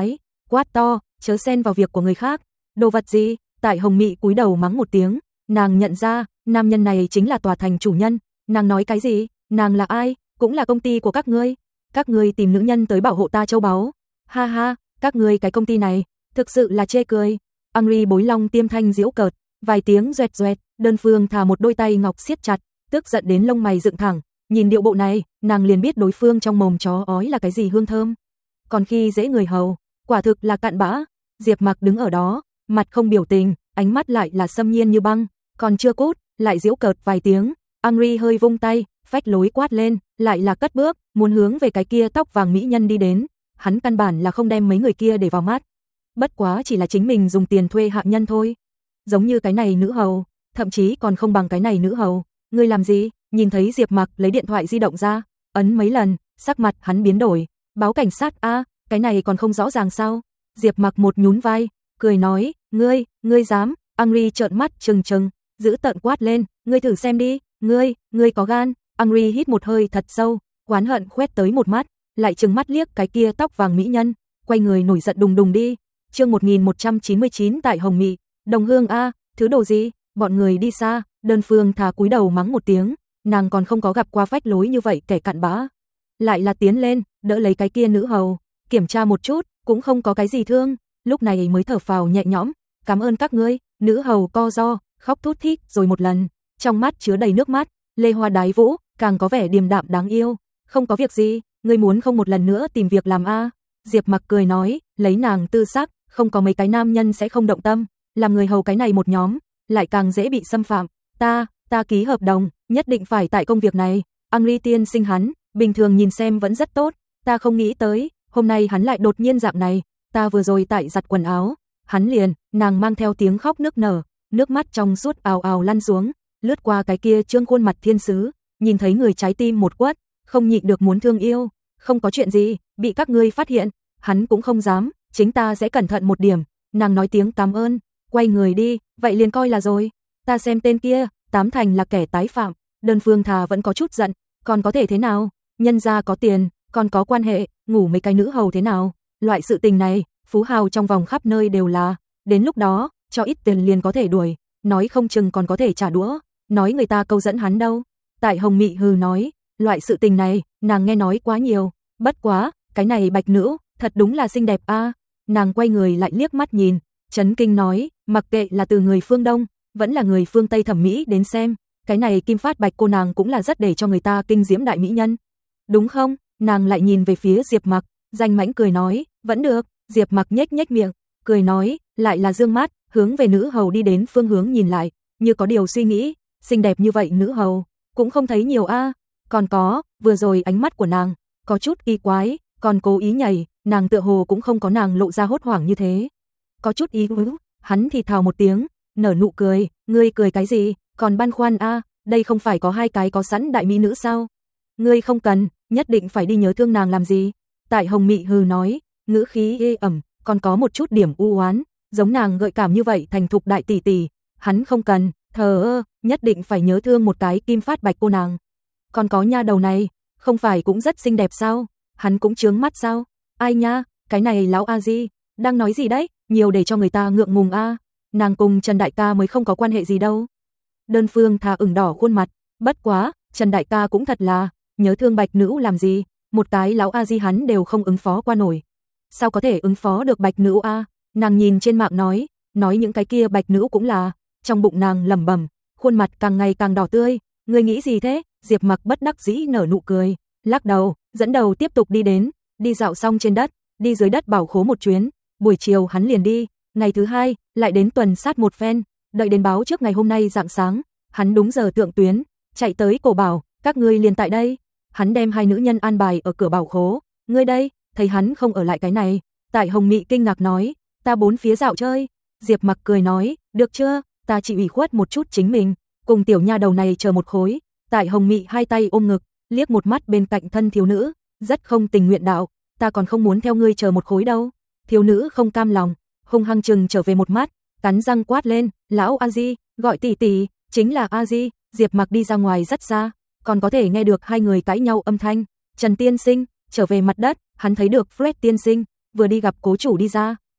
Speaker 1: quát to, chớ xen vào việc của người khác. Đồ vật gì? Tại Hồng Mị cúi đầu mắng một tiếng, nàng nhận ra, nam nhân này chính là tòa thành chủ nhân. Nàng nói cái gì? Nàng là ai? Cũng là công ty của các ngươi. Các ngươi tìm nữ nhân tới bảo hộ ta châu báu. Ha ha, các ngươi cái công ty này, thực sự là chê cười. Angry Bối Long tiêm thanh giễu cợt, vài tiếng doẹt doẹt, Đơn Phương thả một đôi tay ngọc siết chặt, tức giận đến lông mày dựng thẳng. Nhìn điệu bộ này, nàng liền biết đối phương trong mồm chó ói là cái gì hương thơm. Còn khi dễ người hầu, quả thực là cặn bã. Diệp Mặc đứng ở đó, mặt không biểu tình, ánh mắt lại là xâm nhiên như băng, còn chưa cút, lại giễu cợt vài tiếng. Angry hơi vung tay, phách lối quát lên, lại là cất bước, muốn hướng về cái kia tóc vàng mỹ nhân đi đến. Hắn căn bản là không đem mấy người kia để vào mắt. Bất quá chỉ là chính mình dùng tiền thuê hạ nhân thôi. Giống như cái này nữ hầu, thậm chí còn không bằng cái này nữ hầu. Ngươi làm gì? Nhìn thấy Diệp Mặc lấy điện thoại di động ra, ấn mấy lần, sắc mặt hắn biến đổi. Báo cảnh sát a, à, cái này còn không rõ ràng sao? Diệp Mặc một nhún vai, cười nói, ngươi, ngươi dám? Angry trợn mắt trừng trừng, giữ tợn quát lên, ngươi thử xem đi, ngươi, ngươi có gan? Angry hít một hơi thật sâu, oán hận khoét tới một mắt, lại trừng mắt liếc cái kia tóc vàng mỹ nhân, quay người nổi giận đùng đùng đi. Chương một nghìn một trăm chín mươi chín tại Hồng Mị, đồng hương a, thứ đồ gì? Bọn người đi xa, Đơn Phương thả cúi đầu mắng một tiếng, nàng còn không có gặp qua phách lối như vậy kẻ cặn bã. Lại là tiến lên, đỡ lấy cái kia nữ hầu, kiểm tra một chút, cũng không có cái gì thương, lúc này mới thở phào nhẹ nhõm, cảm ơn các ngươi. Nữ hầu co ro, khóc thút thít rồi một lần, trong mắt chứa đầy nước mắt, lê hoa đái vũ, càng có vẻ điềm đạm đáng yêu. Không có việc gì, ngươi muốn không một lần nữa tìm việc làm a? Diệp Mặc cười nói, lấy nàng tư sắc, không có mấy cái nam nhân sẽ không động tâm, làm người hầu cái này một nhóm, lại càng dễ bị xâm phạm. Ta, ta ký hợp đồng, nhất định phải tại công việc này. Angry tiên sinh hắn, bình thường nhìn xem vẫn rất tốt, ta không nghĩ tới, hôm nay hắn lại đột nhiên dạng này, ta vừa rồi tại giặt quần áo, hắn liền, nàng mang theo tiếng khóc nức nở, nước mắt trong suốt ào ào lăn xuống, lướt qua cái kia trương khuôn mặt thiên sứ, nhìn thấy người trái tim một quất, không nhịn được muốn thương yêu. Không có chuyện gì, bị các ngươi phát hiện, hắn cũng không dám, chính ta sẽ cẩn thận một điểm. Nàng nói tiếng cảm ơn, quay người đi, vậy liền coi là rồi. Ta xem tên kia, tám thành là kẻ tái phạm. Đơn Phương thà vẫn có chút giận, còn có thể thế nào? Nhân gia có tiền, còn có quan hệ, ngủ mấy cái nữ hầu thế nào? Loại sự tình này, phú hào trong vòng khắp nơi đều là, đến lúc đó, cho ít tiền liền có thể đuổi, nói không chừng còn có thể trả đũa, nói người ta câu dẫn hắn đâu. Tại Hồng Mị hừ nói, loại sự tình này, nàng nghe nói quá nhiều, bất quá, cái này bạch nữ, thật đúng là xinh đẹp a. À. Nàng quay người lại liếc mắt nhìn, chấn kinh nói, mặc kệ là từ người phương Đông, vẫn là người phương Tây thẩm mỹ đến xem, cái này Kim Phát Bạch cô nàng cũng là rất để cho người ta kinh diễm đại mỹ nhân. Đúng không? Nàng lại nhìn về phía Diệp Mặc, danh mãnh cười nói, vẫn được. Diệp Mặc nhếch nhếch miệng, cười nói, lại là dương mắt, hướng về nữ hầu đi đến phương hướng nhìn lại, như có điều suy nghĩ, xinh đẹp như vậy nữ hầu, cũng không thấy nhiều a. À. Còn có, vừa rồi ánh mắt của nàng, có chút kỳ quái, còn cố ý nhảy, nàng tựa hồ cũng không có nàng lộ ra hốt hoảng như thế. Có chút ý ứ, hắn thì thào một tiếng, nở nụ cười, ngươi cười cái gì, còn băn khoăn a, à, đây không phải có hai cái có sẵn đại mỹ nữ sao? Ngươi không cần, nhất định phải đi nhớ thương nàng làm gì? Tại Hồng Mị hừ nói, ngữ khí ê ẩm, còn có một chút điểm u oán, giống nàng gợi cảm như vậy thành thục đại tỷ tỷ, hắn không cần, thờ ơ, nhất định phải nhớ thương một cái Kim Phát Bạch cô nàng. Còn có nha đầu này, không phải cũng rất xinh đẹp sao? Hắn cũng chướng mắt sao? Ai nha, cái này lão a di, đang nói gì đấy, nhiều để cho người ta ngượng ngùng a. À. Nàng cùng Trần đại ca mới không có quan hệ gì đâu. Đơn Phương thà ửng đỏ khuôn mặt, bất quá, Trần đại ca cũng thật là, nhớ thương bạch nữ làm gì, một cái lão a di hắn đều không ứng phó qua nổi. Sao có thể ứng phó được bạch nữ a? À? Nàng nhìn trên mạng nói, nói những cái kia bạch nữ cũng là, trong bụng nàng lẩm bẩm, khuôn mặt càng ngày càng đỏ tươi, ngươi nghĩ gì thế? Diệp Mặc bất đắc dĩ nở nụ cười, lắc đầu, dẫn đầu tiếp tục đi đến, đi dạo xong trên đất, đi dưới đất bảo khố một chuyến, buổi chiều hắn liền đi, ngày thứ hai, lại đến tuần sát một phen, đợi đến báo trước ngày hôm nay rạng sáng, hắn đúng giờ thượng tuyến, chạy tới cổ bảo, các ngươi liền tại đây, hắn đem hai nữ nhân an bài ở cửa bảo khố, ngươi đây, thấy hắn không ở lại cái này, Tại Hồng Mị kinh ngạc nói, ta bốn phía dạo chơi, Diệp Mặc cười nói, được chưa, ta chỉ ủy khuất một chút chính mình, cùng tiểu nha đầu này chờ một khối. Tại Hồng Mị hai tay ôm ngực, liếc một mắt bên cạnh thân thiếu nữ, rất không tình nguyện đạo, ta còn không muốn theo ngươi chờ một khối đâu. Thiếu nữ không cam lòng, hung hăng chừng trở về một mắt, cắn răng quát lên, lão A Di, gọi tỷ tỷ, chính là A Di. Diệp Mặc đi ra ngoài rất xa, còn có thể nghe được hai người cãi nhau âm thanh. Trần tiên sinh, trở về mặt đất, hắn thấy được Fred tiên sinh, vừa đi gặp cố chủ đi ra,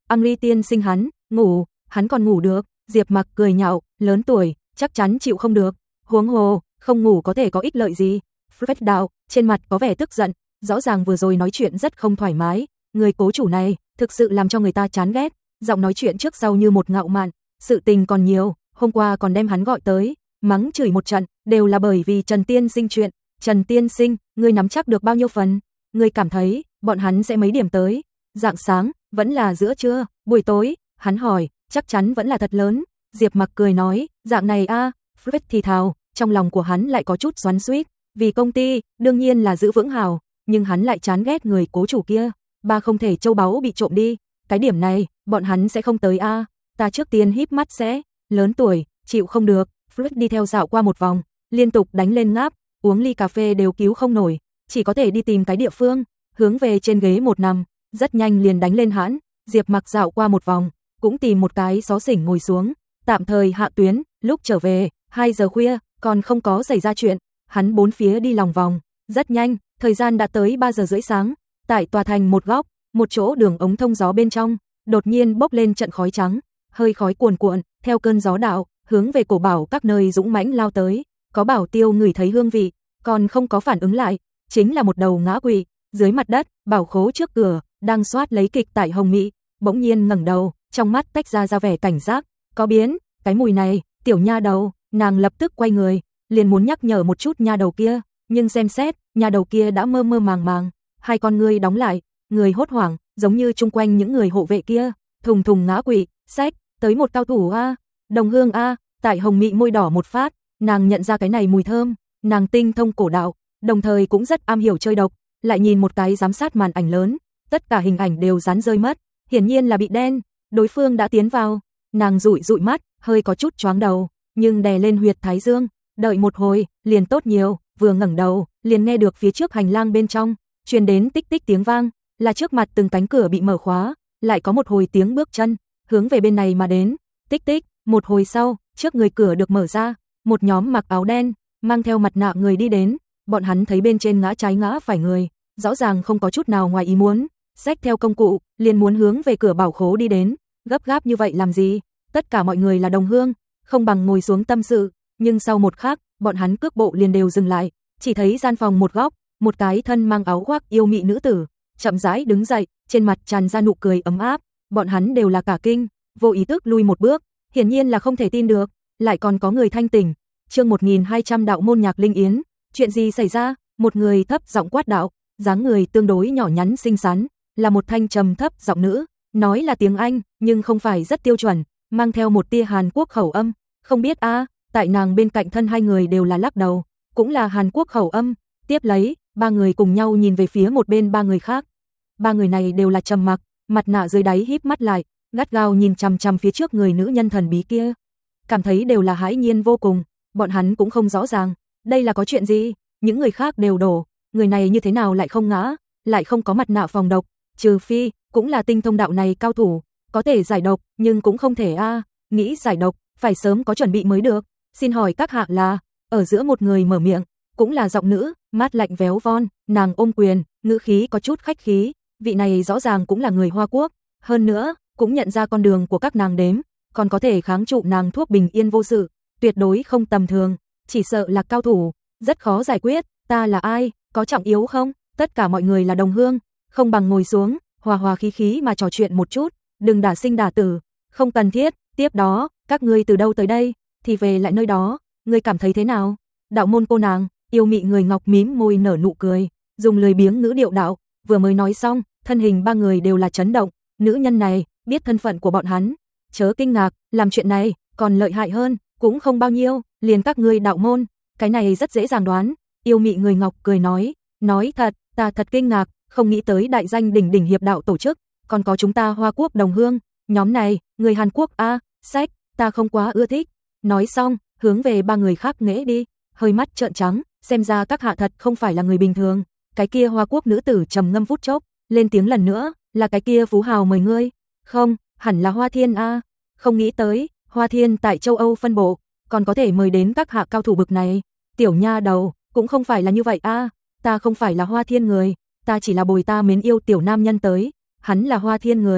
Speaker 1: Angry tiên sinh hắn, ngủ, hắn còn ngủ được, Diệp Mặc cười nhạo, lớn tuổi, chắc chắn chịu không được, huống hồ, không ngủ có thể có ích lợi gì. Fred đạo, trên mặt có vẻ tức giận, rõ ràng vừa rồi nói chuyện rất không thoải mái, người cố chủ này, thực sự làm cho người ta chán ghét, giọng nói chuyện trước sau như một ngạo mạn, sự tình còn nhiều, hôm qua còn đem hắn gọi tới, mắng chửi một trận, đều là bởi vì Trần tiên sinh chuyện. Trần tiên sinh, ngươi nắm chắc được bao nhiêu phần? Ngươi cảm thấy, bọn hắn sẽ mấy điểm tới? Rạng sáng, vẫn là giữa trưa, buổi tối, hắn hỏi, chắc chắn vẫn là thật lớn. Diệp Mặc cười nói, dạng này a, Fred thì thào, trong lòng của hắn lại có chút xoắn xuýt, vì công ty, đương nhiên là giữ vững hào, nhưng hắn lại chán ghét người cố chủ kia, ba không thể châu báu bị trộm đi, cái điểm này, bọn hắn sẽ không tới a, ta trước tiên híp mắt sẽ, lớn tuổi, chịu không được, Fred đi theo dạo qua một vòng, liên tục đánh lên ngáp, uống ly cà phê đều cứu không nổi, chỉ có thể đi tìm cái địa phương, hướng về trên ghế một nằm, rất nhanh liền đánh lên hãn. Diệp Mặc dạo qua một vòng, cũng tìm một cái xó xỉnh ngồi xuống, tạm thời hạ tuyến, lúc trở về, hai giờ khuya, còn không có xảy ra chuyện, hắn bốn phía đi lòng vòng, rất nhanh, thời gian đã tới ba giờ rưỡi sáng, tại tòa thành một góc, một chỗ đường ống thông gió bên trong, đột nhiên bốc lên trận khói trắng, hơi khói cuồn cuộn, theo cơn gió đạo, hướng về cổ bảo các nơi dũng mãnh lao tới, có bảo tiêu ngửi thấy hương vị, còn không có phản ứng lại, chính là một đầu ngã quỵ, dưới mặt đất, bảo khố trước cửa, đang soát lấy kịch tại Hồng Mỹ, bỗng nhiên ngẩng đầu, trong mắt tách ra ra vẻ cảnh giác, có biến, cái mùi này, tiểu nha đầu, nàng lập tức quay người, liền muốn nhắc nhở một chút nha đầu kia, nhưng xem xét, nha đầu kia đã mơ mơ màng màng, hai con ngươi đóng lại, người hốt hoảng, giống như chung quanh những người hộ vệ kia, thùng thùng ngã quỵ, xách, tới một cao thủ a, đồng hương a, tại Hồng Mỹ môi đỏ một phát, nàng nhận ra cái này mùi thơm, nàng tinh thông cổ đạo, đồng thời cũng rất am hiểu chơi độc, lại nhìn một cái giám sát màn ảnh lớn, tất cả hình ảnh đều dán rơi mất, hiển nhiên là bị đen, đối phương đã tiến vào, nàng dụi dụi mắt, hơi có chút choáng đầu, nhưng đè lên huyệt thái dương, đợi một hồi, liền tốt nhiều, vừa ngẩng đầu, liền nghe được phía trước hành lang bên trong, truyền đến tích tích tiếng vang, là trước mặt từng cánh cửa bị mở khóa, lại có một hồi tiếng bước chân, hướng về bên này mà đến, tích tích, một hồi sau, trước người cửa được mở ra, một nhóm mặc áo đen, mang theo mặt nạ người đi đến, bọn hắn thấy bên trên ngã trái ngã phải người, rõ ràng không có chút nào ngoài ý muốn, xách theo công cụ, liền muốn hướng về cửa bảo khố đi đến, gấp gáp như vậy làm gì? Tất cả mọi người là đồng hương, không bằng ngồi xuống tâm sự, nhưng sau một khắc, bọn hắn cước bộ liền đều dừng lại, chỉ thấy gian phòng một góc, một cái thân mang áo khoác yêu mị nữ tử, chậm rãi đứng dậy, trên mặt tràn ra nụ cười ấm áp, bọn hắn đều là cả kinh, vô ý thức lui một bước, hiển nhiên là không thể tin được, lại còn có người thanh tỉnh. Chương một nghìn hai trăm đạo môn nhạc linh yến, chuyện gì xảy ra? Một người thấp giọng quát đạo, dáng người tương đối nhỏ nhắn xinh xắn, là một thanh trầm thấp giọng nữ, nói là tiếng Anh, nhưng không phải rất tiêu chuẩn, mang theo một tia Hàn Quốc khẩu âm, không biết a, tại nàng bên cạnh thân hai người đều là lắc đầu, cũng là Hàn Quốc khẩu âm, tiếp lấy, ba người cùng nhau nhìn về phía một bên ba người khác. Ba người này đều là trầm mặc, mặt nạ dưới đáy híp mắt lại, gắt gao nhìn chằm chằm phía trước người nữ nhân thần bí kia. Cảm thấy đều là hãi nhiên vô cùng, bọn hắn cũng không rõ ràng, đây là có chuyện gì, những người khác đều đổ, người này như thế nào lại không ngã, lại không có mặt nạ phòng độc, trừ phi, cũng là tinh thông đạo này cao thủ, có thể giải độc, nhưng cũng không thể a, nghĩ giải độc, phải sớm có chuẩn bị mới được, xin hỏi các hạ là, ở giữa một người mở miệng, cũng là giọng nữ, mát lạnh véo von, nàng ôm quyền, ngữ khí có chút khách khí, vị này rõ ràng cũng là người Hoa Quốc, hơn nữa, cũng nhận ra con đường của các nàng đếm, còn có thể kháng trụ nàng thuốc bình yên vô sự, tuyệt đối không tầm thường, chỉ sợ là cao thủ, rất khó giải quyết, ta là ai, có trọng yếu không, tất cả mọi người là đồng hương, không bằng ngồi xuống, hòa hòa khí khí mà trò chuyện một chút, đừng đả sinh đả tử, không cần thiết, tiếp đó, các ngươi từ đâu tới đây, thì về lại nơi đó, ngươi cảm thấy thế nào? Đạo môn cô nàng, yêu mị người ngọc mím môi nở nụ cười, dùng lười biếng ngữ điệu đạo, vừa mới nói xong, thân hình ba người đều là chấn động, nữ nhân này, biết thân phận của bọn hắn, chớ kinh ngạc, làm chuyện này, còn lợi hại hơn, cũng không bao nhiêu, liền các ngươi đạo môn, cái này rất dễ dàng đoán, yêu mị người ngọc cười nói, nói thật, ta thật kinh ngạc, không nghĩ tới đại danh đỉnh đỉnh hiệp đạo tổ chức, còn có chúng ta Hoa Quốc đồng hương, nhóm này, người Hàn Quốc a, sách, ta không quá ưa thích, nói xong, hướng về ba người khác nghễ đi, hơi mắt trợn trắng, xem ra các hạ thật không phải là người bình thường, cái kia Hoa Quốc nữ tử trầm ngâm phút chốc, lên tiếng lần nữa, là cái kia phú hào mời ngươi, không, hẳn là Hoa Thiên a, không nghĩ tới, Hoa Thiên tại châu Âu phân bộ, còn có thể mời đến các hạ cao thủ bực này, tiểu nha đầu, cũng không phải là như vậy a, ta không phải là Hoa Thiên người, ta chỉ là bồi ta mến yêu tiểu nam nhân tới, hắn là Hoa Thiên người,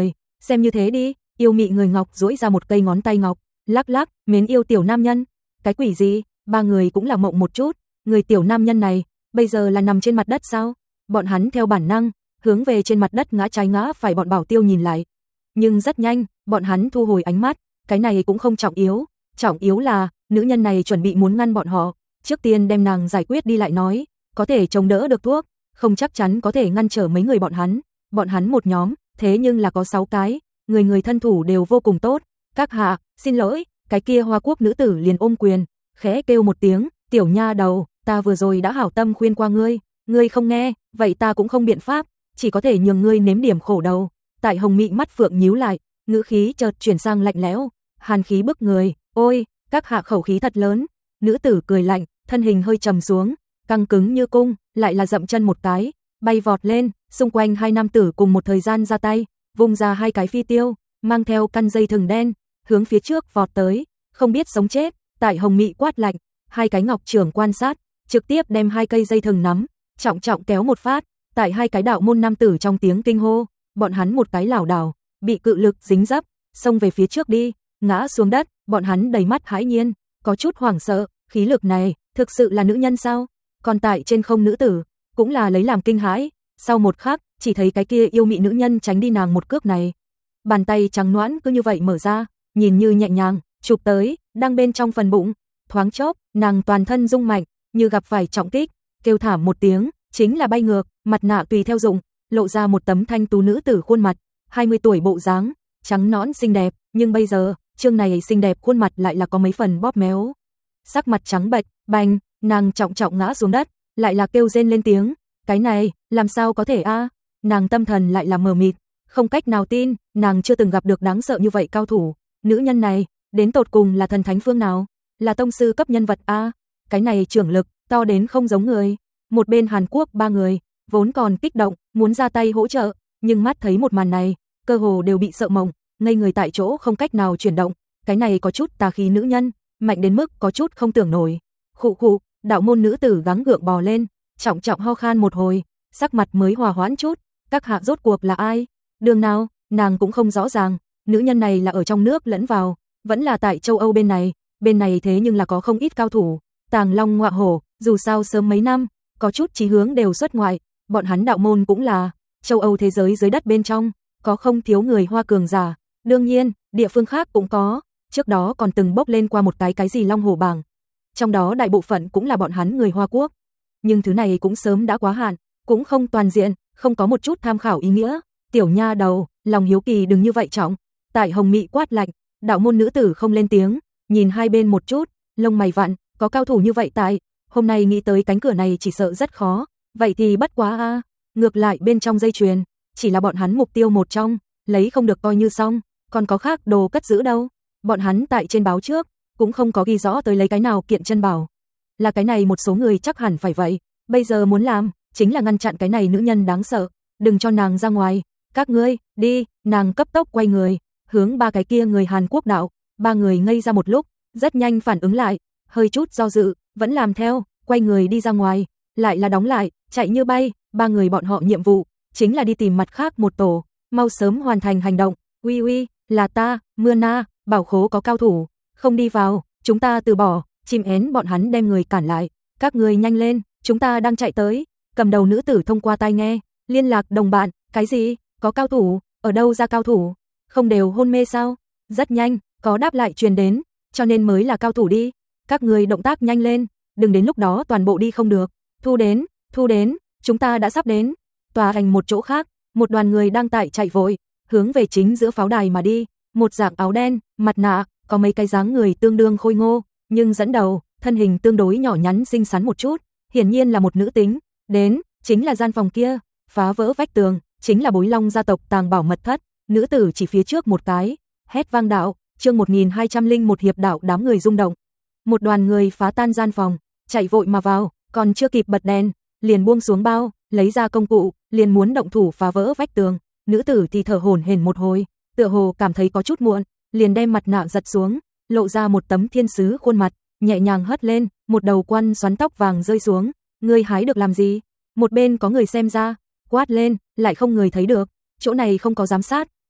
Speaker 1: xem như thế đi, yêu mị người ngọc duỗi ra một cây ngón tay ngọc, lắc lắc, mến yêu tiểu nam nhân. Cái quỷ gì, ba người cũng là mộng một chút, người tiểu nam nhân này, bây giờ là nằm trên mặt đất sao? Bọn hắn theo bản năng, hướng về trên mặt đất ngã trái ngã phải bọn Bảo Tiêu nhìn lại. Nhưng rất nhanh, bọn hắn thu hồi ánh mắt, cái này cũng không trọng yếu, trọng yếu là, nữ nhân này chuẩn bị muốn ngăn bọn họ, trước tiên đem nàng giải quyết đi lại nói, có thể chống đỡ được thuốc, không chắc chắn có thể ngăn trở mấy người bọn hắn, bọn hắn một nhóm, thế nhưng là có sáu cái, người người thân thủ đều vô cùng tốt, các hạ, xin lỗi, cái kia Hoa Quốc nữ tử liền ôm quyền, khẽ kêu một tiếng, tiểu nha đầu, ta vừa rồi đã hảo tâm khuyên qua ngươi, ngươi không nghe, vậy ta cũng không biện pháp, chỉ có thể nhường ngươi nếm điểm khổ đầu. Tại Hồng Mị mắt phượng nhíu lại, ngữ khí chợt chuyển sang lạnh lẽo, hàn khí bức người, ôi, các hạ khẩu khí thật lớn. Nữ tử cười lạnh, thân hình hơi trầm xuống, căng cứng như cung, lại là dậm chân một cái, bay vọt lên, xung quanh hai nam tử cùng một thời gian ra tay, vung ra hai cái phi tiêu, mang theo căn dây thừng đen, hướng phía trước vọt tới, không biết sống chết. Tại Hồng Mị quát lạnh, hai cái ngọc trưởng quan sát, trực tiếp đem hai cây dây thừng nắm, trọng trọng kéo một phát, tại hai cái đạo môn nam tử trong tiếng kinh hô, bọn hắn một cái lảo đảo, bị cự lực dính dấp, xông về phía trước đi, ngã xuống đất, bọn hắn đầy mắt hãi nhiên, có chút hoảng sợ, khí lực này, thực sự là nữ nhân sao? Còn tại trên không nữ tử, cũng là lấy làm kinh hãi, sau một khắc, chỉ thấy cái kia yêu mị nữ nhân tránh đi nàng một cước này. Bàn tay trắng nõn cứ như vậy mở ra, nhìn như nhẹ nhàng, chụp tới, đang bên trong phần bụng, thoáng chốc, nàng toàn thân rung mạnh, như gặp phải trọng kích, kêu thảm một tiếng, chính là bay ngược, mặt nạ tùy theo dụng, lộ ra một tấm thanh tú nữ tử khuôn mặt, hai mươi tuổi bộ dáng, trắng nõn xinh đẹp, nhưng bây giờ, chương này xinh đẹp khuôn mặt lại là có mấy phần bóp méo. Sắc mặt trắng bệch, bành, nàng trọng trọng ngã xuống đất, lại là kêu rên lên tiếng, cái này, làm sao có thể a? Nàng tâm thần lại là mờ mịt, không cách nào tin, nàng chưa từng gặp được đáng sợ như vậy cao thủ, nữ nhân này, đến tột cùng là thần thánh phương nào? Là tông sư cấp nhân vật a? Cái này trưởng lực, to đến không giống người. Một bên Hàn Quốc ba người, vốn còn kích động, muốn ra tay hỗ trợ, nhưng mắt thấy một màn này, cơ hồ đều bị sợ mộng, ngây người tại chỗ không cách nào chuyển động, cái này có chút tà khí nữ nhân, mạnh đến mức có chút không tưởng nổi. Khụ khụ, đạo môn nữ tử gắng gượng bò lên, trọng trọng ho khan một hồi, sắc mặt mới hòa hoãn chút, các hạ rốt cuộc là ai? Đường nào, nàng cũng không rõ ràng, nữ nhân này là ở trong nước lẫn vào, vẫn là tại châu Âu bên này, bên này thế nhưng là có không ít cao thủ, tàng long ngọa hổ, dù sao sớm mấy năm, có chút chí hướng đều xuất ngoại, bọn hắn đạo môn cũng là châu Âu thế giới dưới đất bên trong, có không thiếu người Hoa cường giả, đương nhiên, địa phương khác cũng có, trước đó còn từng bốc lên qua một cái cái gì long hổ bảng, trong đó đại bộ phận cũng là bọn hắn người Hoa Quốc, nhưng thứ này cũng sớm đã quá hạn, cũng không toàn diện, không có một chút tham khảo ý nghĩa. Tiểu nha đầu, lòng hiếu kỳ đừng như vậy trọng. Tại Hồng Mị quát lạnh, đạo môn nữ tử không lên tiếng, nhìn hai bên một chút, lông mày vặn, có cao thủ như vậy tại, hôm nay nghĩ tới cánh cửa này chỉ sợ rất khó, vậy thì bất quá a. Ngược lại bên trong dây chuyền, chỉ là bọn hắn mục tiêu một trong, lấy không được coi như xong, còn có khác đồ cất giữ đâu. Bọn hắn tại trên báo trước, cũng không có ghi rõ tới lấy cái nào kiện chân bảo. Là cái này một số người chắc hẳn phải vậy, bây giờ muốn làm, chính là ngăn chặn cái này nữ nhân đáng sợ, đừng cho nàng ra ngoài, các ngươi, đi, nàng cấp tốc quay người, hướng ba cái kia người Hàn Quốc đạo, ba người ngây ra một lúc, rất nhanh phản ứng lại, hơi chút do dự, vẫn làm theo, quay người đi ra ngoài, lại là đóng lại, chạy như bay, ba người bọn họ nhiệm vụ, chính là đi tìm mặt khác một tổ, mau sớm hoàn thành hành động, uy uy, là ta, Mưa Na, bảo khố có cao thủ, không đi vào, chúng ta từ bỏ, chim én bọn hắn đem người cản lại, các người nhanh lên, chúng ta đang chạy tới, cầm đầu nữ tử thông qua tai nghe, liên lạc đồng bạn, cái gì, có cao thủ, ở đâu ra cao thủ, không đều hôn mê sao, rất nhanh, có đáp lại truyền đến, cho nên mới là cao thủ đi, các người động tác nhanh lên, đừng đến lúc đó toàn bộ đi không được, thu đến, thu đến, chúng ta đã sắp đến, tòa thành một chỗ khác, một đoàn người đang tại chạy vội, hướng về chính giữa pháo đài mà đi, một dạng áo đen, mặt nạ, có mấy cái dáng người tương đương khôi ngô, nhưng dẫn đầu, thân hình tương đối nhỏ nhắn xinh xắn một chút, hiển nhiên là một nữ tính, đến, chính là gian phòng kia, phá vỡ vách tường, chính là Bối Long gia tộc tàng bảo mật thất, nữ tử chỉ phía trước một cái, hét vang đạo, chương một nghìn hai trăm lẻ một hiệp đạo đám người rung động. Một đoàn người phá tan gian phòng, chạy vội mà vào, còn chưa kịp bật đèn, liền buông xuống bao, lấy ra công cụ, liền muốn động thủ phá vỡ vách tường, nữ tử thì thở hổn hển một hồi, tựa hồ cảm thấy có chút muộn, liền đem mặt nạ giật xuống, lộ ra một tấm thiên sứ khuôn mặt, nhẹ nhàng hất lên, một đầu quan xoắn tóc vàng rơi xuống, ngươi hái được làm gì? Một bên có người xem ra, quát lên, lại không người thấy được, chỗ này không có giám sát,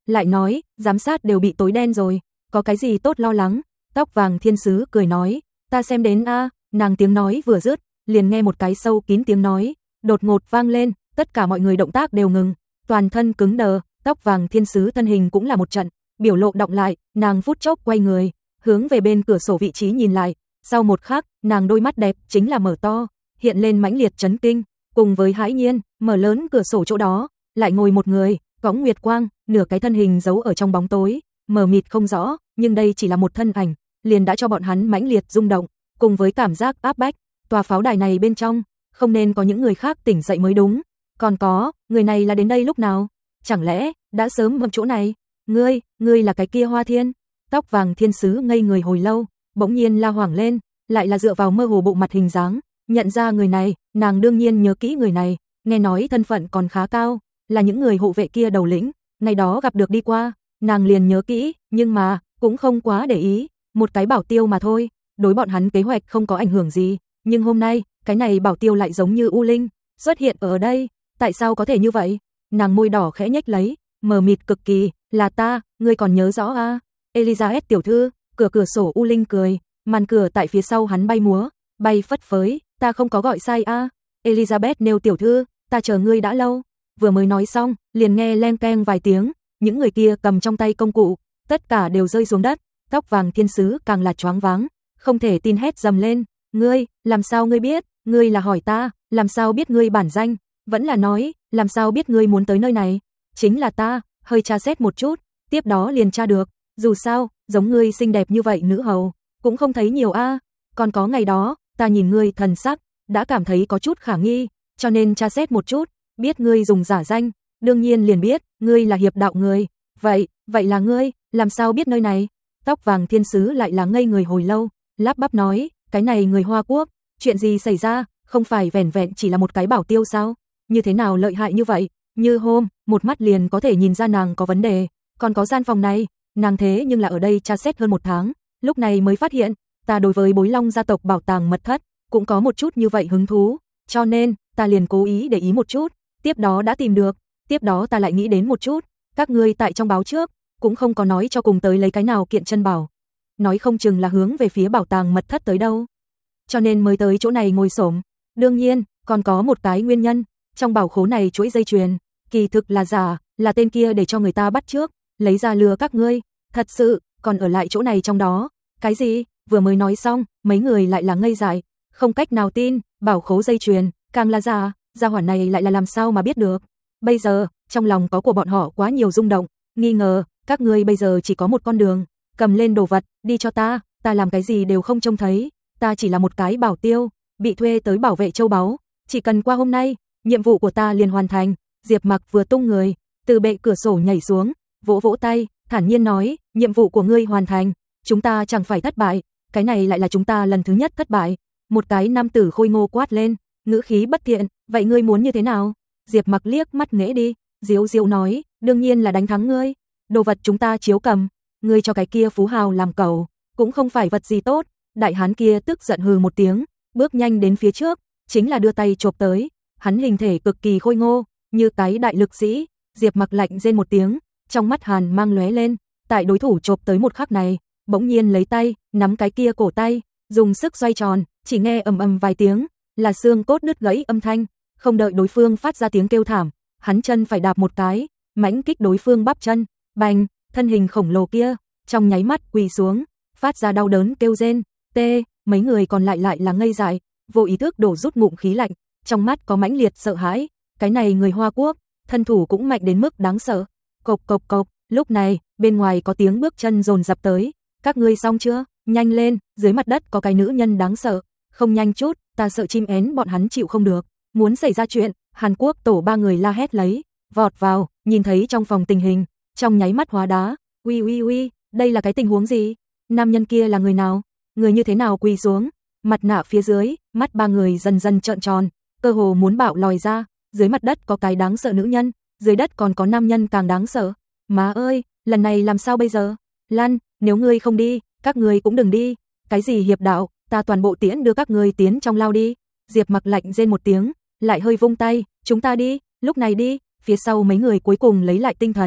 Speaker 1: lại nói, giám sát đều bị tối đen rồi, có cái gì tốt lo lắng. Tóc vàng thiên sứ cười nói, ta xem đến a. Nàng tiếng nói vừa dứt, liền nghe một cái sâu kín tiếng nói đột ngột vang lên, tất cả mọi người động tác đều ngừng, toàn thân cứng đờ. Tóc vàng thiên sứ thân hình cũng là một trận, biểu lộ động lại, nàng phút chốc quay người, hướng về bên cửa sổ vị trí nhìn lại, sau một khắc, nàng đôi mắt đẹp chính là mở to, hiện lên mãnh liệt chấn kinh, cùng với hãi nhiên, mở lớn cửa sổ chỗ đó, lại ngồi một người, cõng nguyệt quang, nửa cái thân hình giấu ở trong bóng tối, mờ mịt không rõ, nhưng đây chỉ là một thân ảnh, liền đã cho bọn hắn mãnh liệt rung động, cùng với cảm giác áp bách, tòa pháo đài này bên trong, không nên có những người khác tỉnh dậy mới đúng. Còn có, người này là đến đây lúc nào? Chẳng lẽ đã sớm ở chỗ này? Ngươi, ngươi là cái kia Hoa Thiên? Tóc vàng thiên sứ ngây người hồi lâu, bỗng nhiên la hoảng lên, lại là dựa vào mơ hồ bộ mặt hình dáng, nhận ra người này, nàng đương nhiên nhớ kỹ người này, nghe nói thân phận còn khá cao, là những người hộ vệ kia đầu lĩnh, ngày đó gặp được đi qua, nàng liền nhớ kỹ, nhưng mà cũng không quá để ý, một cái bảo tiêu mà thôi, đối bọn hắn kế hoạch không có ảnh hưởng gì, nhưng hôm nay, cái này bảo tiêu lại giống như U Linh, xuất hiện ở đây, tại sao có thể như vậy? Nàng môi đỏ khẽ nhếch lấy, mờ mịt cực kỳ, là ta, ngươi còn nhớ rõ à? Elizabeth tiểu thư, cửa cửa sổ U Linh cười, màn cửa tại phía sau hắn bay múa, bay phất phới, ta không có gọi sai à? Elizabeth nêu tiểu thư, ta chờ ngươi đã lâu. Vừa mới nói xong, liền nghe leng keng vài tiếng, những người kia cầm trong tay công cụ, tất cả đều rơi xuống đất, tóc vàng thiên sứ càng là choáng váng, không thể tin hét dầm lên, ngươi, làm sao ngươi biết, ngươi là hỏi ta, làm sao biết ngươi bản danh, vẫn là nói, làm sao biết ngươi muốn tới nơi này, chính là ta, hơi tra xét một chút, tiếp đó liền tra được, dù sao, giống ngươi xinh đẹp như vậy nữ hầu, cũng không thấy nhiều a. Còn có ngày đó, ta nhìn ngươi thần sắc, đã cảm thấy có chút khả nghi, cho nên tra xét một chút, biết ngươi dùng giả danh, đương nhiên liền biết, ngươi là hiệp đạo người, vậy, vậy là ngươi, làm sao biết nơi này? Tóc vàng thiên sứ lại là ngây người hồi lâu, lắp bắp nói, cái này người Hoa Quốc, chuyện gì xảy ra, không phải vẻn vẹn chỉ là một cái bảo tiêu sao? Như thế nào lợi hại như vậy? Như hôm, một mắt liền có thể nhìn ra nàng có vấn đề, còn có gian phòng này, nàng thế nhưng là ở đây tra xét hơn một tháng, lúc này mới phát hiện, ta đối với Bối Long gia tộc bảo tàng mật thất, cũng có một chút như vậy hứng thú, cho nên, ta liền cố ý để ý một chút, tiếp đó đã tìm được, tiếp đó ta lại nghĩ đến một chút, các ngươi tại trong báo trước, cũng không có nói cho cùng tới lấy cái nào kiện chân bảo, nói không chừng là hướng về phía bảo tàng mật thất tới đâu, cho nên mới tới chỗ này ngồi xổm. Đương nhiên, còn có một cái nguyên nhân, trong bảo khố này chuỗi dây chuyền, kỳ thực là giả, là tên kia để cho người ta bắt trước, lấy ra lừa các ngươi, thật sự, còn ở lại chỗ này trong đó. Cái gì? Vừa mới nói xong, mấy người lại là ngây dại, không cách nào tin, bảo khố dây chuyền, càng là giả, gia hỏa này lại là làm sao mà biết được. Bây giờ, trong lòng có của bọn họ quá nhiều rung động, nghi ngờ, các ngươi bây giờ chỉ có một con đường, cầm lên đồ vật, đi cho ta, ta làm cái gì đều không trông thấy, ta chỉ là một cái bảo tiêu, bị thuê tới bảo vệ châu báu, chỉ cần qua hôm nay, nhiệm vụ của ta liền hoàn thành. Diệp Mặc vừa tung người, từ bệ cửa sổ nhảy xuống, vỗ vỗ tay, thản nhiên nói, nhiệm vụ của ngươi hoàn thành, chúng ta chẳng phải thất bại, cái này lại là chúng ta lần thứ nhất thất bại. Một cái nam tử khôi ngô quát lên, ngữ khí bất thiện, vậy ngươi muốn như thế nào? Diệp Mặc liếc mắt nghễ đi, diếu diếu nói, đương nhiên là đánh thắng ngươi, đồ vật chúng ta chiếu cầm, ngươi cho cái kia phú hào làm cẩu, cũng không phải vật gì tốt. Đại hán kia tức giận hừ một tiếng, bước nhanh đến phía trước, chính là đưa tay chộp tới, hắn hình thể cực kỳ khôi ngô, như cái đại lực sĩ. Diệp Mặc lạnh rên một tiếng, trong mắt hàn mang lóe lên, tại đối thủ chộp tới một khắc này, bỗng nhiên lấy tay, nắm cái kia cổ tay, dùng sức xoay tròn, chỉ nghe ầm ầm vài tiếng, là xương cốt đứt gãy âm thanh, không đợi đối phương phát ra tiếng kêu thảm, hắn chân phải đạp một cái, mãnh kích đối phương bắp chân, bành, thân hình khổng lồ kia, trong nháy mắt quỳ xuống, phát ra đau đớn kêu rên, tê, mấy người còn lại lại là ngây dại, vô ý thức đổ rút ngụm khí lạnh, trong mắt có mãnh liệt sợ hãi, cái này người Hoa Quốc, thân thủ cũng mạnh đến mức đáng sợ. Cộc cộc cộc, lúc này, bên ngoài có tiếng bước chân dồn dập tới, các ngươi xong chưa? Nhanh lên, dưới mặt đất có cái nữ nhân đáng sợ, không nhanh chút, ta sợ chim én bọn hắn chịu không được, muốn xảy ra chuyện. Hàn Quốc tổ ba người la hét lấy, vọt vào, nhìn thấy trong phòng tình hình, trong nháy mắt hóa đá, uy uy uy, đây là cái tình huống gì? Nam nhân kia là người nào? Người như thế nào quỳ xuống? Mặt nạ phía dưới, mắt ba người dần dần trợn tròn, cơ hồ muốn bạo lòi ra, dưới mặt đất có cái đáng sợ nữ nhân, dưới đất còn có nam nhân càng đáng sợ. Má ơi, lần này làm sao bây giờ? Lan, nếu ngươi không đi, các ngươi cũng đừng đi. Cái gì hiệp đạo, ta toàn bộ tiễn đưa các ngươi tiến trong lao đi. Diệp Mặc lạnh rên một tiếng, lại hơi vung tay, chúng ta đi, lúc này đi. Phía sau mấy người cuối cùng lấy lại tinh thần,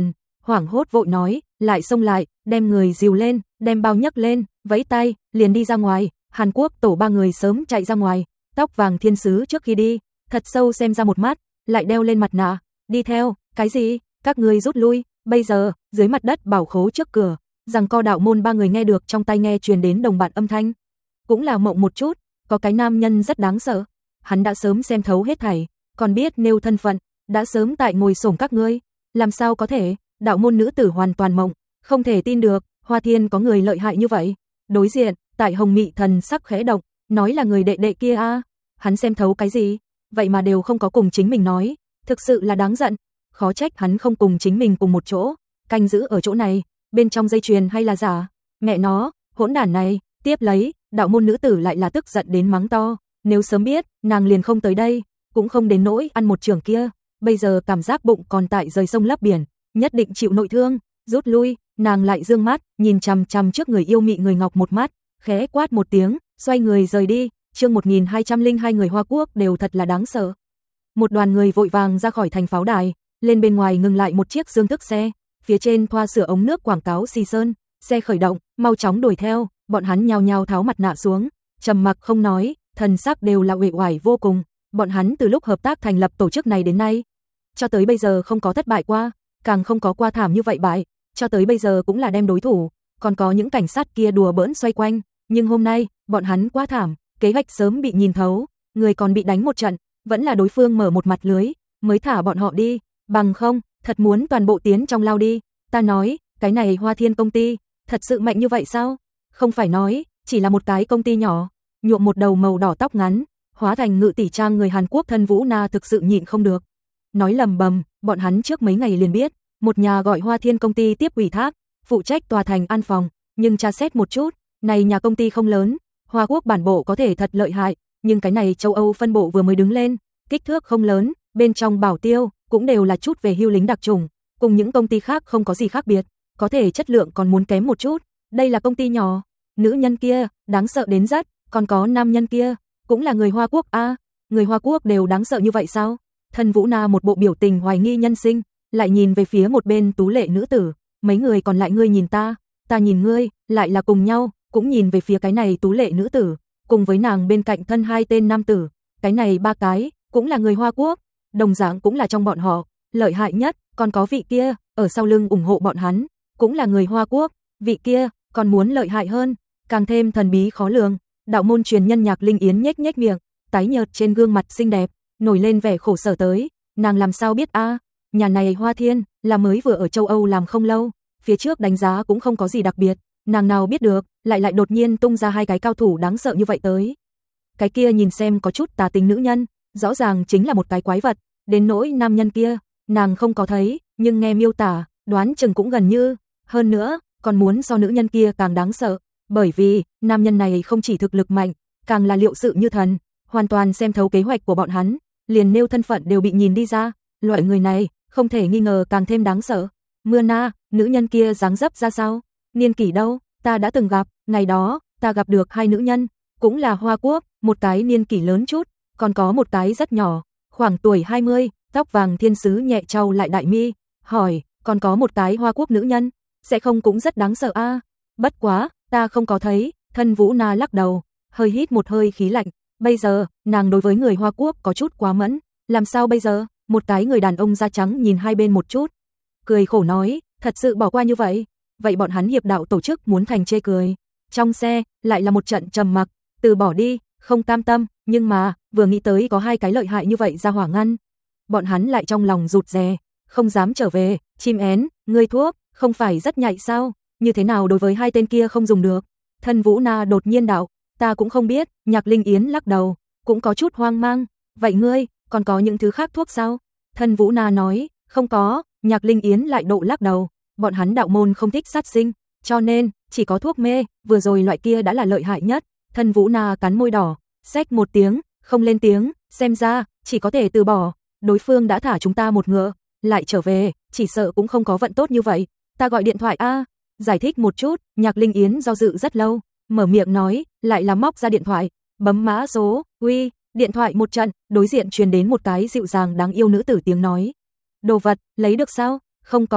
Speaker 1: hoảng hốt vội nói, lại xông lại, đem người dìu lên, đem bao nhấc lên, vẫy tay, liền đi ra ngoài. Hàn Quốc tổ ba người sớm chạy ra ngoài, tóc vàng thiên sứ trước khi đi, thật sâu xem ra một mắt, lại đeo lên mặt nạ, đi theo, cái gì, các ngươi rút lui, bây giờ, dưới mặt đất bảo khố trước cửa, rằng co đạo môn ba người nghe được trong tai nghe truyền đến đồng bạn âm thanh. Cũng là mộng một chút, có cái nam nhân rất đáng sợ, hắn đã sớm xem thấu hết thảy, còn biết nêu thân phận, đã sớm tại ngồi xổm các ngươi, làm sao có thể, đạo môn nữ tử hoàn toàn mộng, không thể tin được, Hoa Thiên có người lợi hại như vậy. Đối diện, tại Hồng Mị thần sắc khẽ động, nói là người đệ đệ kia a, hắn xem thấu cái gì, vậy mà đều không có cùng chính mình nói, thực sự là đáng giận, khó trách hắn không cùng chính mình cùng một chỗ, canh giữ ở chỗ này, bên trong dây chuyền hay là giả, mẹ nó, hỗn đản này, tiếp lấy, đạo môn nữ tử lại là tức giận đến mắng to, nếu sớm biết, nàng liền không tới đây, cũng không đến nỗi ăn một trường kia, bây giờ cảm giác bụng còn tại rời sông lấp biển, nhất định chịu nội thương, rút lui, nàng lại dương mắt, nhìn chằm chằm trước người yêu mị người ngọc một mắt, khẽ quát một tiếng, xoay người rời đi. Chương một nghìn hai trăm lẻ hai người Hoa Quốc đều thật là đáng sợ. Một đoàn người vội vàng ra khỏi thành pháo đài, lên bên ngoài ngừng lại một chiếc dương thức xe, phía trên thoa sửa ống nước quảng cáo xì sơn, xe khởi động, mau chóng đuổi theo, bọn hắn nhao nhao tháo mặt nạ xuống, trầm mặc không nói, thần sắc đều là uể oải vô cùng, bọn hắn từ lúc hợp tác thành lập tổ chức này đến nay, cho tới bây giờ không có thất bại qua, càng không có qua thảm như vậy bại, cho tới bây giờ cũng là đem đối thủ, còn có những cảnh sát kia đùa bỡn xoay quanh, nhưng hôm nay, bọn hắn quá thảm, kế hoạch sớm bị nhìn thấu, người còn bị đánh một trận, vẫn là đối phương mở một mặt lưới, mới thả bọn họ đi, bằng không, thật muốn toàn bộ tiến trong lao đi, ta nói, cái này Hoa Thiên công ty, thật sự mạnh như vậy sao? Không phải nói, chỉ là một cái công ty nhỏ, nhuộm một đầu màu đỏ tóc ngắn, hóa thành ngự tỷ trang người Hàn Quốc thân Vũ Na thực sự nhịn không được. Nói lầm bầm, bọn hắn trước mấy ngày liền biết, một nhà gọi Hoa Thiên công ty tiếp ủy thác, phụ trách tòa thành an phòng, nhưng tra xét một chút, này nhà công ty không lớn, Hoa Quốc bản bộ có thể thật lợi hại, nhưng cái này châu Âu phân bộ vừa mới đứng lên, kích thước không lớn, bên trong bảo tiêu cũng đều là chút về hưu lính đặc chủng, cùng những công ty khác không có gì khác biệt, có thể chất lượng còn muốn kém một chút, đây là công ty nhỏ, nữ nhân kia, đáng sợ đến rất, còn có nam nhân kia, cũng là người Hoa Quốc a, à, người Hoa Quốc đều đáng sợ như vậy sao? Thân Vũ Na một bộ biểu tình hoài nghi nhân sinh, lại nhìn về phía một bên tú lệ nữ tử, mấy người còn lại ngươi nhìn ta, ta nhìn ngươi, lại là cùng nhau, cũng nhìn về phía cái này tú lệ nữ tử, cùng với nàng bên cạnh thân hai tên nam tử, cái này ba cái, cũng là người Hoa Quốc, đồng dạng cũng là trong bọn họ, lợi hại nhất, còn có vị kia, ở sau lưng ủng hộ bọn hắn, cũng là người Hoa Quốc, vị kia, còn muốn lợi hại hơn, càng thêm thần bí khó lường. Đạo môn truyền nhân Nhạc Linh Yến nhếch nhếch miệng, tái nhợt trên gương mặt xinh đẹp, nổi lên vẻ khổ sở tới, nàng làm sao biết a, à, nhà này Hoa Thiên là mới vừa ở châu Âu làm không lâu, phía trước đánh giá cũng không có gì đặc biệt, nàng nào biết được, lại lại đột nhiên tung ra hai cái cao thủ đáng sợ như vậy tới. Cái kia nhìn xem có chút tà tính nữ nhân, rõ ràng chính là một cái quái vật, đến nỗi nam nhân kia, nàng không có thấy, nhưng nghe miêu tả, đoán chừng cũng gần như, hơn nữa, còn muốn so nữ nhân kia càng đáng sợ, bởi vì, nam nhân này không chỉ thực lực mạnh, càng là liệu sự như thần, hoàn toàn xem thấu kế hoạch của bọn hắn, liền nêu thân phận đều bị nhìn đi ra, loại người này, không thể nghi ngờ càng thêm đáng sợ. Mưa Na, nữ nhân kia dáng dấp ra sao? Niên kỷ đâu? Ta đã từng gặp, ngày đó, ta gặp được hai nữ nhân, cũng là Hoa Quốc, một cái niên kỷ lớn chút, còn có một cái rất nhỏ, khoảng tuổi hai mươi, tóc vàng thiên sứ nhẹ trao lại đại mi, hỏi, còn có một cái Hoa Quốc nữ nhân, sẽ không cũng rất đáng sợ a? À? Bất quá, ta không có thấy. Thân Vũ Na lắc đầu, hơi hít một hơi khí lạnh, bây giờ, nàng đối với người Hoa Quốc có chút quá mẫn, làm sao bây giờ? Một cái người đàn ông da trắng nhìn hai bên một chút, cười khổ nói, thật sự bỏ qua như vậy, vậy bọn hắn hiệp đạo tổ chức muốn thành chê cười. Trong xe, lại là một trận trầm mặc, từ bỏ đi, không cam tâm, nhưng mà, vừa nghĩ tới có hai cái lợi hại như vậy ra hỏa ngăn, bọn hắn lại trong lòng rụt rè, không dám trở về. Chim én, ngươi thuốc, không phải rất nhạy sao, như thế nào đối với hai tên kia không dùng được? Thân Vũ Na đột nhiên đạo, ta cũng không biết. Nhạc Linh Yến lắc đầu, cũng có chút hoang mang, vậy ngươi, còn có những thứ khác thuốc sao? Thân Vũ Na nói, không có. Nhạc Linh Yến lại độ lắc đầu, bọn hắn đạo môn không thích sát sinh, cho nên, chỉ có thuốc mê, vừa rồi loại kia đã là lợi hại nhất. Thân Vũ Na cắn môi đỏ, xách một tiếng, không lên tiếng, xem ra, chỉ có thể từ bỏ, đối phương đã thả chúng ta một ngựa, lại trở về, chỉ sợ cũng không có vận tốt như vậy, ta gọi điện thoại a. Giải thích một chút. Nhạc Linh Yến do dự rất lâu, mở miệng nói, lại là móc ra điện thoại, bấm mã số, uy, điện thoại một trận, đối diện truyền đến một cái dịu dàng đáng yêu nữ tử tiếng nói. Đồ vật, lấy được sao? Không có,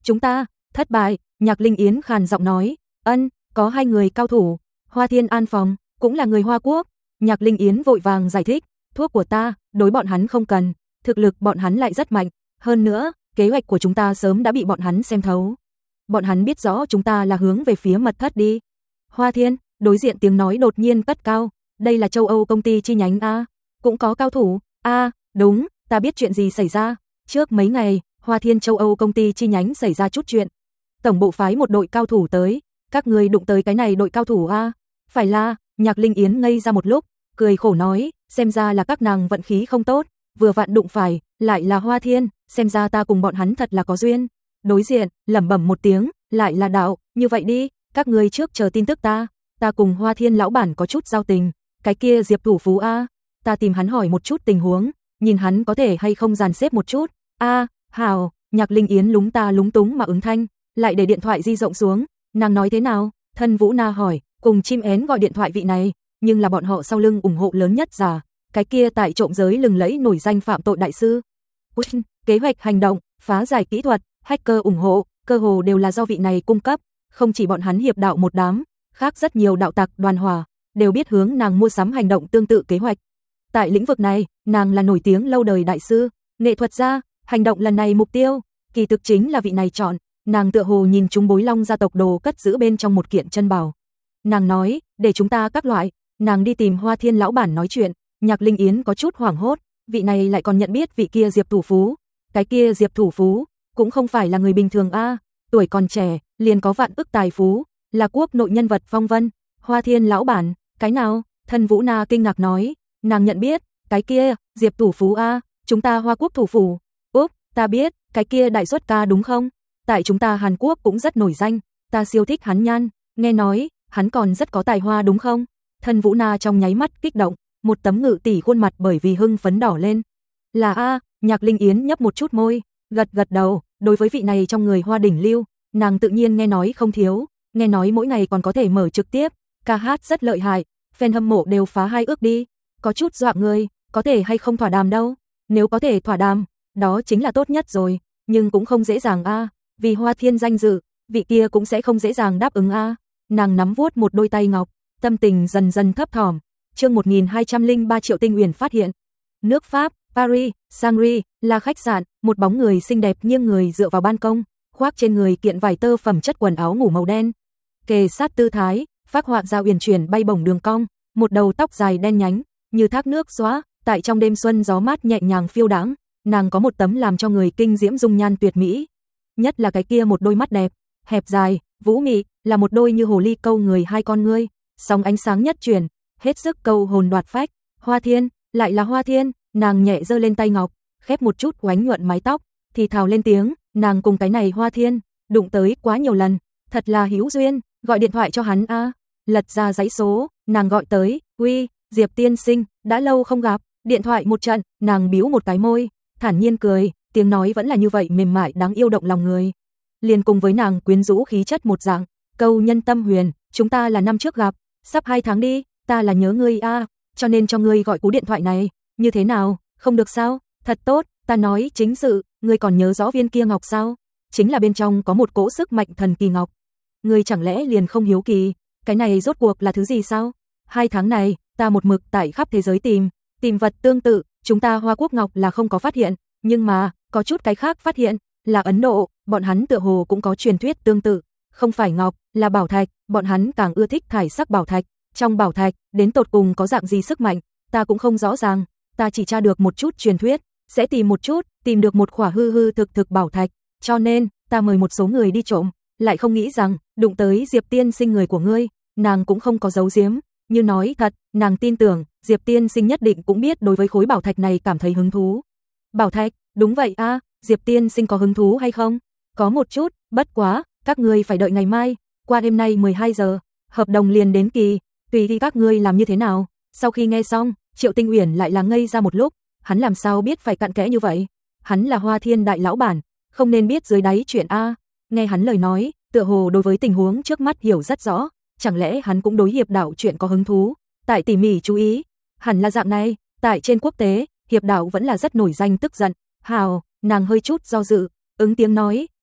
Speaker 1: Chúng ta, thất bại, Nhạc Linh Yến khàn giọng nói, ân, có hai người cao thủ, Hoa Thiên An phòng, cũng là người Hoa Quốc. Nhạc Linh Yến vội vàng giải thích, thuốc của ta, đối bọn hắn không cần, thực lực bọn hắn lại rất mạnh, hơn nữa, kế hoạch của chúng ta sớm đã bị bọn hắn xem thấu. Bọn hắn biết rõ chúng ta là hướng về phía mật thất đi. Hoa Thiên, đối diện tiếng nói đột nhiên cất cao, đây là châu Âu công ty chi nhánh a, cũng có cao thủ. A, đúng, ta biết chuyện gì xảy ra, trước mấy ngày, Hoa Thiên châu Âu công ty chi nhánh xảy ra chút chuyện. Tổng bộ phái một đội cao thủ tới, các người đụng tới cái này đội cao thủ a? Phải là, Nhạc Linh Yến ngây ra một lúc, cười khổ nói, xem ra là các nàng vận khí không tốt, vừa vặn đụng phải, lại là Hoa Thiên, xem ra ta cùng bọn hắn thật là có duyên. Đối diện, lẩm bẩm một tiếng, lại là đạo, như vậy đi, các người trước chờ tin tức ta, ta cùng Hoa Thiên lão bản có chút giao tình, cái kia Diệp Thủ Phú a, ta tìm hắn hỏi một chút tình huống, nhìn hắn có thể hay không dàn xếp một chút. A, hảo, Nhạc Linh Yến lúng ta lúng túng mà ứng thanh, lại để điện thoại di rộng xuống, nàng nói thế nào? Thân Vũ Na hỏi, cùng chim én gọi điện thoại vị này, nhưng là bọn họ sau lưng ủng hộ lớn nhất giả, cái kia tại trộm giới lừng lẫy nổi danh phạm tội đại sư. Push, kế hoạch hành động, phá giải kỹ thuật, hacker ủng hộ, cơ hồ đều là do vị này cung cấp, không chỉ bọn hắn hiệp đạo một đám, khác rất nhiều đạo tặc đoàn hòa, đều biết hướng nàng mua sắm hành động tương tự kế hoạch. Tại lĩnh vực này, nàng là nổi tiếng lâu đời đại sư, nghệ thuật gia, hành động lần này mục tiêu, kỳ thực chính là vị này chọn, nàng tựa hồ nhìn chúng Bối Long gia tộc đồ cất giữ bên trong một kiện chân bảo. Nàng nói, để chúng ta các loại, nàng đi tìm Hoa Thiên lão bản nói chuyện, Nhạc Linh Yến có chút hoảng hốt, vị này lại còn nhận biết vị kia Diệp Thủ Phú, cái kia Diệp Thủ Phú, cũng không phải là người bình thường a, tuổi còn trẻ, liền có vạn ức tài phú, là quốc nội nhân vật phong vân. Hoa Thiên lão bản, cái nào? Thân Vũ Na kinh ngạc nói, nàng nhận biết, cái kia, Diệp Thủ Phú a, chúng ta Hoa Quốc thủ phủ. Úp, ta biết, cái kia đại xuất ca đúng không? Tại chúng ta Hàn Quốc cũng rất nổi danh, ta siêu thích hắn nhan, nghe nói, hắn còn rất có tài hoa đúng không? Thân Vũ Na trong nháy mắt kích động, một tấm ngự tỷ khuôn mặt bởi vì hưng phấn đỏ lên. Là a, Nhạc Linh Yến nhấp một chút môi, gật gật đầu, đối với vị này trong người Hoa đỉnh lưu, nàng tự nhiên nghe nói không thiếu, nghe nói mỗi ngày còn có thể mở trực tiếp, ca hát rất lợi hại, fan hâm mộ đều phá hai ước đi, có chút dọa người, có thể hay không thỏa đàm đâu, nếu có thể thỏa đàm, đó chính là tốt nhất rồi, nhưng cũng không dễ dàng a, vì Hoa Thiên danh dự, vị kia cũng sẽ không dễ dàng đáp ứng a. Nàng nắm vuốt một đôi tay ngọc, tâm tình dần dần thấp thỏm. Chương một nghìn hai trăm lẻ ba Triệu Tinh Uyển phát hiện. Nước Pháp, Paris, Sangri, là khách sạn, một bóng người xinh đẹp nghiêng người dựa vào ban công, khoác trên người kiện vải tơ phẩm chất quần áo ngủ màu đen. Kề sát tư thái, phác họa ra uyển chuyển bay bổng đường cong, một đầu tóc dài đen nhánh, như thác nước xóa, tại trong đêm xuân gió mát nhẹ nhàng phiêu đãng, nàng có một tấm làm cho người kinh diễm dung nhan tuyệt mỹ. Nhất là cái kia một đôi mắt đẹp, hẹp dài, vũ mị, là một đôi như hồ ly câu người hai con ngươi, sóng ánh sáng nhất chuyển, hết sức câu hồn đoạt phách. Hoa Thiên, lại là Hoa Thiên, nàng nhẹ giơ lên tay ngọc, khép một chút oánh nhuận mái tóc, thì thào lên tiếng, nàng cùng cái này Hoa Thiên đụng tới quá nhiều lần, thật là hữu duyên, gọi điện thoại cho hắn a. Lật ra dãy số, nàng gọi tới, uy, Diệp tiên sinh, đã lâu không gặp, điện thoại một trận, nàng bĩu một cái môi, thản nhiên cười, tiếng nói vẫn là như vậy mềm mại đáng yêu động lòng người. Liền cùng với nàng quyến rũ khí chất một dạng, câu nhân tâm huyền, chúng ta là năm trước gặp, sắp hai tháng đi, ta là nhớ ngươi a, cho nên cho ngươi gọi cú điện thoại này, như thế nào, không được sao? Thật tốt, ta nói chính sự, ngươi còn nhớ rõ viên kia ngọc sao? Chính là bên trong có một cỗ sức mạnh thần kỳ ngọc. Ngươi chẳng lẽ liền không hiếu kỳ, cái này rốt cuộc là thứ gì sao? Hai tháng này, ta một mực tại khắp thế giới tìm, tìm vật tương tự, chúng ta Hoa Quốc ngọc là không có phát hiện, nhưng mà, có chút cái khác phát hiện, là Ấn Độ, bọn hắn tựa hồ cũng có truyền thuyết tương tự, không phải ngọc, là bảo thạch, bọn hắn càng ưa thích thải sắc bảo thạch, trong bảo thạch, đến tột cùng có dạng gì sức mạnh, ta cũng không rõ ràng, ta chỉ tra được một chút truyền thuyết, sẽ tìm một chút, tìm được một khỏa hư hư thực thực bảo thạch, cho nên, ta mời một số người đi trộm, lại không nghĩ rằng, đụng tới Diệp tiên sinh người của ngươi, nàng cũng không có giấu giếm, như nói thật, nàng tin tưởng, Diệp tiên sinh nhất định cũng biết đối với khối bảo thạch này cảm thấy hứng thú. Bảo thạch, đúng vậy a, Diệp tiên sinh có hứng thú hay không? Có một chút, bất quá, các ngươi phải đợi ngày mai, qua đêm nay mười hai giờ, hợp đồng liền đến kỳ, tùy thì các ngươi làm như thế nào. Sau khi nghe xong, Triệu Tinh Uyển lại là ngây ra một lúc, hắn làm sao biết phải cặn kẽ như vậy? Hắn là Hoa Thiên đại lão bản, không nên biết dưới đáy chuyện a. Nghe hắn lời nói, tựa hồ đối với tình huống trước mắt hiểu rất rõ, chẳng lẽ hắn cũng đối hiệp đạo chuyện có hứng thú? Tại tỉ mỉ chú ý, hẳn là dạng này, tại trên quốc tế, hiệp đạo vẫn là rất nổi danh tức giận. Hào, nàng hơi chút do dự, ứng tiếng nói,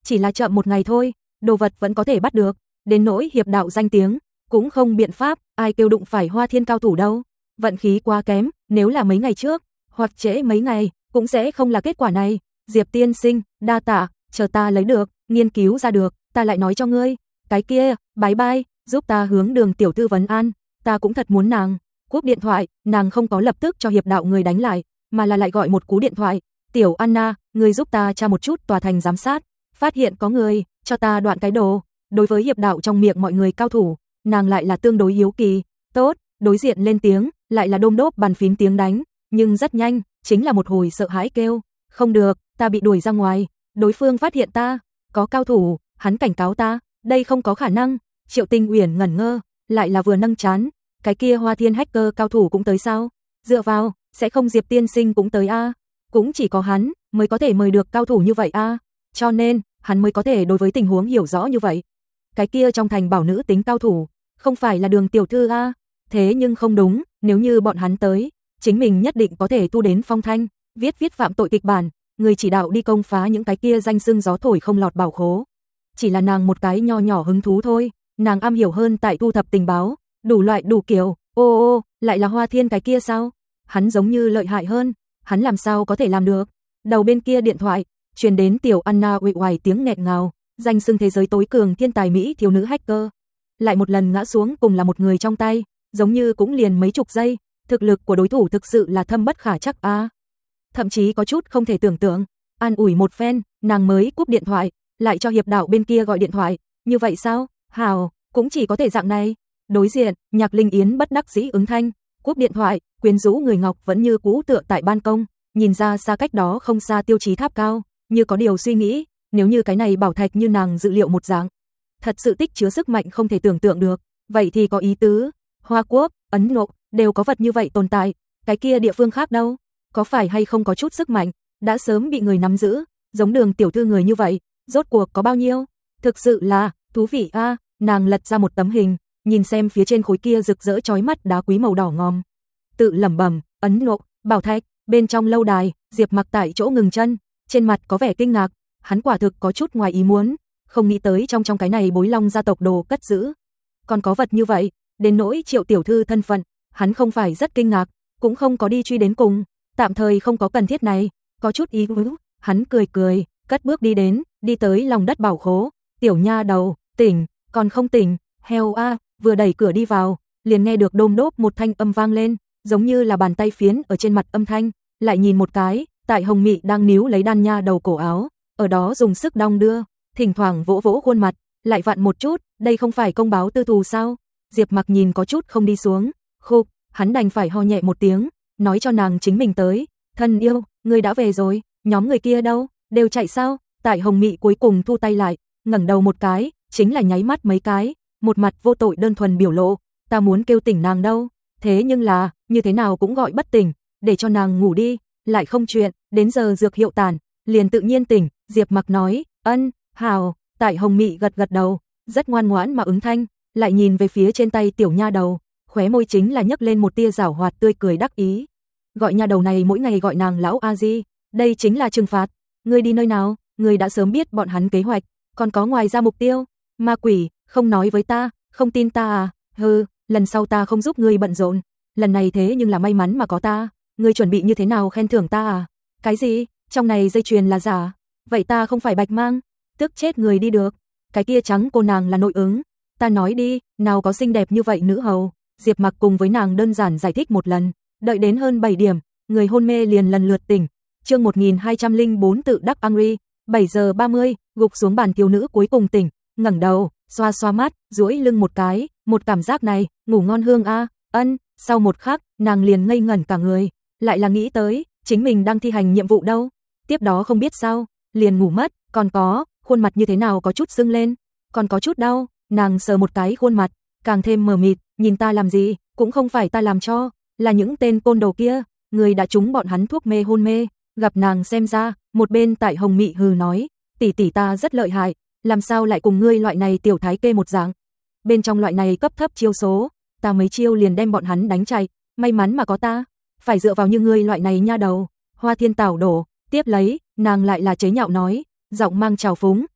Speaker 1: chỉ là chậm một ngày thôi, đồ vật vẫn có thể bắt được, đến nỗi hiệp đạo danh tiếng, cũng không biện pháp, ai kêu đụng phải Hoa Thiên cao thủ đâu. Vận khí quá kém, nếu là mấy ngày trước, hoặc trễ mấy ngày, cũng sẽ không là kết quả này. Diệp tiên sinh, đa tạ, chờ ta lấy được, nghiên cứu ra được, ta lại nói cho ngươi. Cái kia, bái bai, giúp ta hướng Đường tiểu thư vấn an, ta cũng thật muốn nàng. Cúp điện thoại, nàng không có lập tức cho hiệp đạo người đánh lại, mà là lại gọi một cú điện thoại. Tiểu Anna, ngươi giúp ta tra một chút tòa thành giám sát, phát hiện có người, cho ta đoạn cái đồ. Đối với hiệp đạo trong miệng mọi người cao thủ, nàng lại là tương đối hiếu kỳ. Tốt, đối diện lên tiếng, lại là đôm đốp bàn phím tiếng đánh, nhưng rất nhanh, chính là một hồi sợ hãi kêu. Không được, ta bị đuổi ra ngoài, đối phương phát hiện ta, có cao thủ, hắn cảnh cáo ta, đây không có khả năng. Triệu Tinh Uyển ngẩn ngơ, lại là vừa nâng chán, cái kia Hoa Thiên hacker cao thủ cũng tới sao? Dựa vào, sẽ không Diệp tiên sinh cũng tới a? Cũng chỉ có hắn mới có thể mời được cao thủ như vậy a, cho nên hắn mới có thể đối với tình huống hiểu rõ như vậy. Cái kia trong thành bảo nữ tính cao thủ, không phải là Đường tiểu thư a? Thế nhưng không đúng, nếu như bọn hắn tới, chính mình nhất định có thể tu đến phong thanh, viết viết phạm tội kịch bản, người chỉ đạo đi công phá những cái kia danh xưng gió thổi không lọt bảo khố. Chỉ là nàng một cái nho nhỏ hứng thú thôi, nàng am hiểu hơn tại thu thập tình báo, đủ loại đủ kiểu. Ô ô, lại là Hoa Thiên cái kia sao? Hắn giống như lợi hại hơn, hắn làm sao có thể làm được? Đầu bên kia điện thoại, truyền đến Tiểu Anna uể oải tiếng nghẹn ngào, danh xưng thế giới tối cường thiên tài Mỹ thiếu nữ hacker. Lại một lần ngã xuống cùng là một người trong tay, giống như cũng liền mấy chục giây, thực lực của đối thủ thực sự là thâm bất khả trắc a. À. Thậm chí có chút không thể tưởng tượng, an ủi một phen, nàng mới cúp điện thoại, lại cho hiệp đạo bên kia gọi điện thoại, như vậy sao? Hào, cũng chỉ có thể dạng này. Đối diện, Nhạc Linh Yến bất đắc dĩ ứng thanh, cúp điện thoại, quyến rũ người ngọc vẫn như cũ tựa tại ban công, nhìn ra xa cách đó không xa tiêu chí tháp cao, như có điều suy nghĩ, nếu như cái này bảo thạch như nàng dự liệu một dạng, thật sự tích chứa sức mạnh không thể tưởng tượng được, vậy thì có ý tứ, Hoa Quốc, Ấn Độ đều có vật như vậy tồn tại, cái kia địa phương khác đâu, có phải hay không có chút sức mạnh, đã sớm bị người nắm giữ, giống Đường tiểu thư người như vậy, rốt cuộc có bao nhiêu? Thực sự là thú vị a. À, nàng lật ra một tấm hình, nhìn xem phía trên khối kia rực rỡ chói mắt đá quý màu đỏ ngòm, tự lẩm bẩm, Ấn Độ, bảo thạch. Bên trong lâu đài, Diệp Mặc tại chỗ ngừng chân, trên mặt có vẻ kinh ngạc, hắn quả thực có chút ngoài ý muốn, không nghĩ tới trong trong cái này Bối Long gia tộc đồ cất giữ, còn có vật như vậy, đến nỗi Triệu tiểu thư thân phận, hắn không phải rất kinh ngạc, cũng không có đi truy đến cùng, tạm thời không có cần thiết này, có chút ý tứ, hắn cười cười, cất bước đi đến, đi tới lòng đất bảo khố, tiểu nha đầu, tỉnh, còn không tỉnh, heo a, vừa đẩy cửa đi vào, liền nghe được đôm đốp một thanh âm vang lên, giống như là bàn tay phiến ở trên mặt âm thanh, lại nhìn một cái, tại Hồng Mị đang níu lấy đan nha đầu cổ áo, ở đó dùng sức đong đưa, thỉnh thoảng vỗ vỗ khuôn mặt, lại vặn một chút, đây không phải công báo tư thù sao? Diệp Mặc nhìn có chút không đi xuống, khục, hắn đành phải ho nhẹ một tiếng, nói cho nàng chính mình tới, thân yêu, ngươi đã về rồi, nhóm người kia đâu, đều chạy sao? Tại Hồng Mị cuối cùng thu tay lại, ngẩng đầu một cái, chính là nháy mắt mấy cái, một mặt vô tội đơn thuần biểu lộ, ta muốn kêu tỉnh nàng đâu, thế nhưng là, như thế nào cũng gọi bất tỉnh, để cho nàng ngủ đi, lại không chuyện, đến giờ dược hiệu tàn, liền tự nhiên tỉnh, Diệp Mặc nói, ân, hào, tại Hồng Mị gật gật đầu, rất ngoan ngoãn mà ứng thanh, lại nhìn về phía trên tay tiểu nha đầu, khóe môi chính là nhấc lên một tia giảo hoạt tươi cười đắc ý. Gọi nha đầu này mỗi ngày gọi nàng lão a di, đây chính là trừng phạt. Ngươi đi nơi nào? Ngươi đã sớm biết bọn hắn kế hoạch, còn có ngoài ra mục tiêu? Ma quỷ, không nói với ta, không tin ta à? Hừ, lần sau ta không giúp ngươi bận rộn. Lần này thế nhưng là may mắn mà có ta, ngươi chuẩn bị như thế nào khen thưởng ta à? Cái gì? Trong này dây chuyền là giả? Vậy ta không phải bạch mang, tức chết người đi được. Cái kia trắng cô nàng là nội ứng. Ta nói đi, nào có xinh đẹp như vậy nữ hầu. Diệp Mặc cùng với nàng đơn giản giải thích một lần, đợi đến hơn bảy điểm, người hôn mê liền lần lượt tỉnh. Chương một nghìn hai trăm lẻ bốn tự đắc Angry, bảy giờ ba mươi, gục xuống bàn thiếu nữ cuối cùng tỉnh, ngẩng đầu, xoa xoa mắt, duỗi lưng một cái, một cảm giác này, ngủ ngon hương a. Ân, sau một khắc, nàng liền ngây ngẩn cả người, lại là nghĩ tới, chính mình đang thi hành nhiệm vụ đâu. Tiếp đó không biết sao, liền ngủ mất, còn có, khuôn mặt như thế nào có chút sưng lên, còn có chút đau, nàng sờ một cái khuôn mặt, càng thêm mờ mịt, nhìn ta làm gì, cũng không phải ta làm cho, là những tên côn đồ kia, người đã trúng bọn hắn thuốc mê hôn mê. Gặp nàng xem ra, một bên tại Hồng Mị hừ nói, tỷ tỷ ta rất lợi hại, làm sao lại cùng ngươi loại này tiểu thái kê một dạng. Bên trong loại này cấp thấp chiêu số, ta mấy chiêu liền đem bọn hắn đánh chạy, may mắn mà có ta, phải dựa vào như ngươi loại này nha đầu. Hoa Thiên tảo đổ, tiếp lấy, nàng lại là chế nhạo nói, giọng mang trào phúng,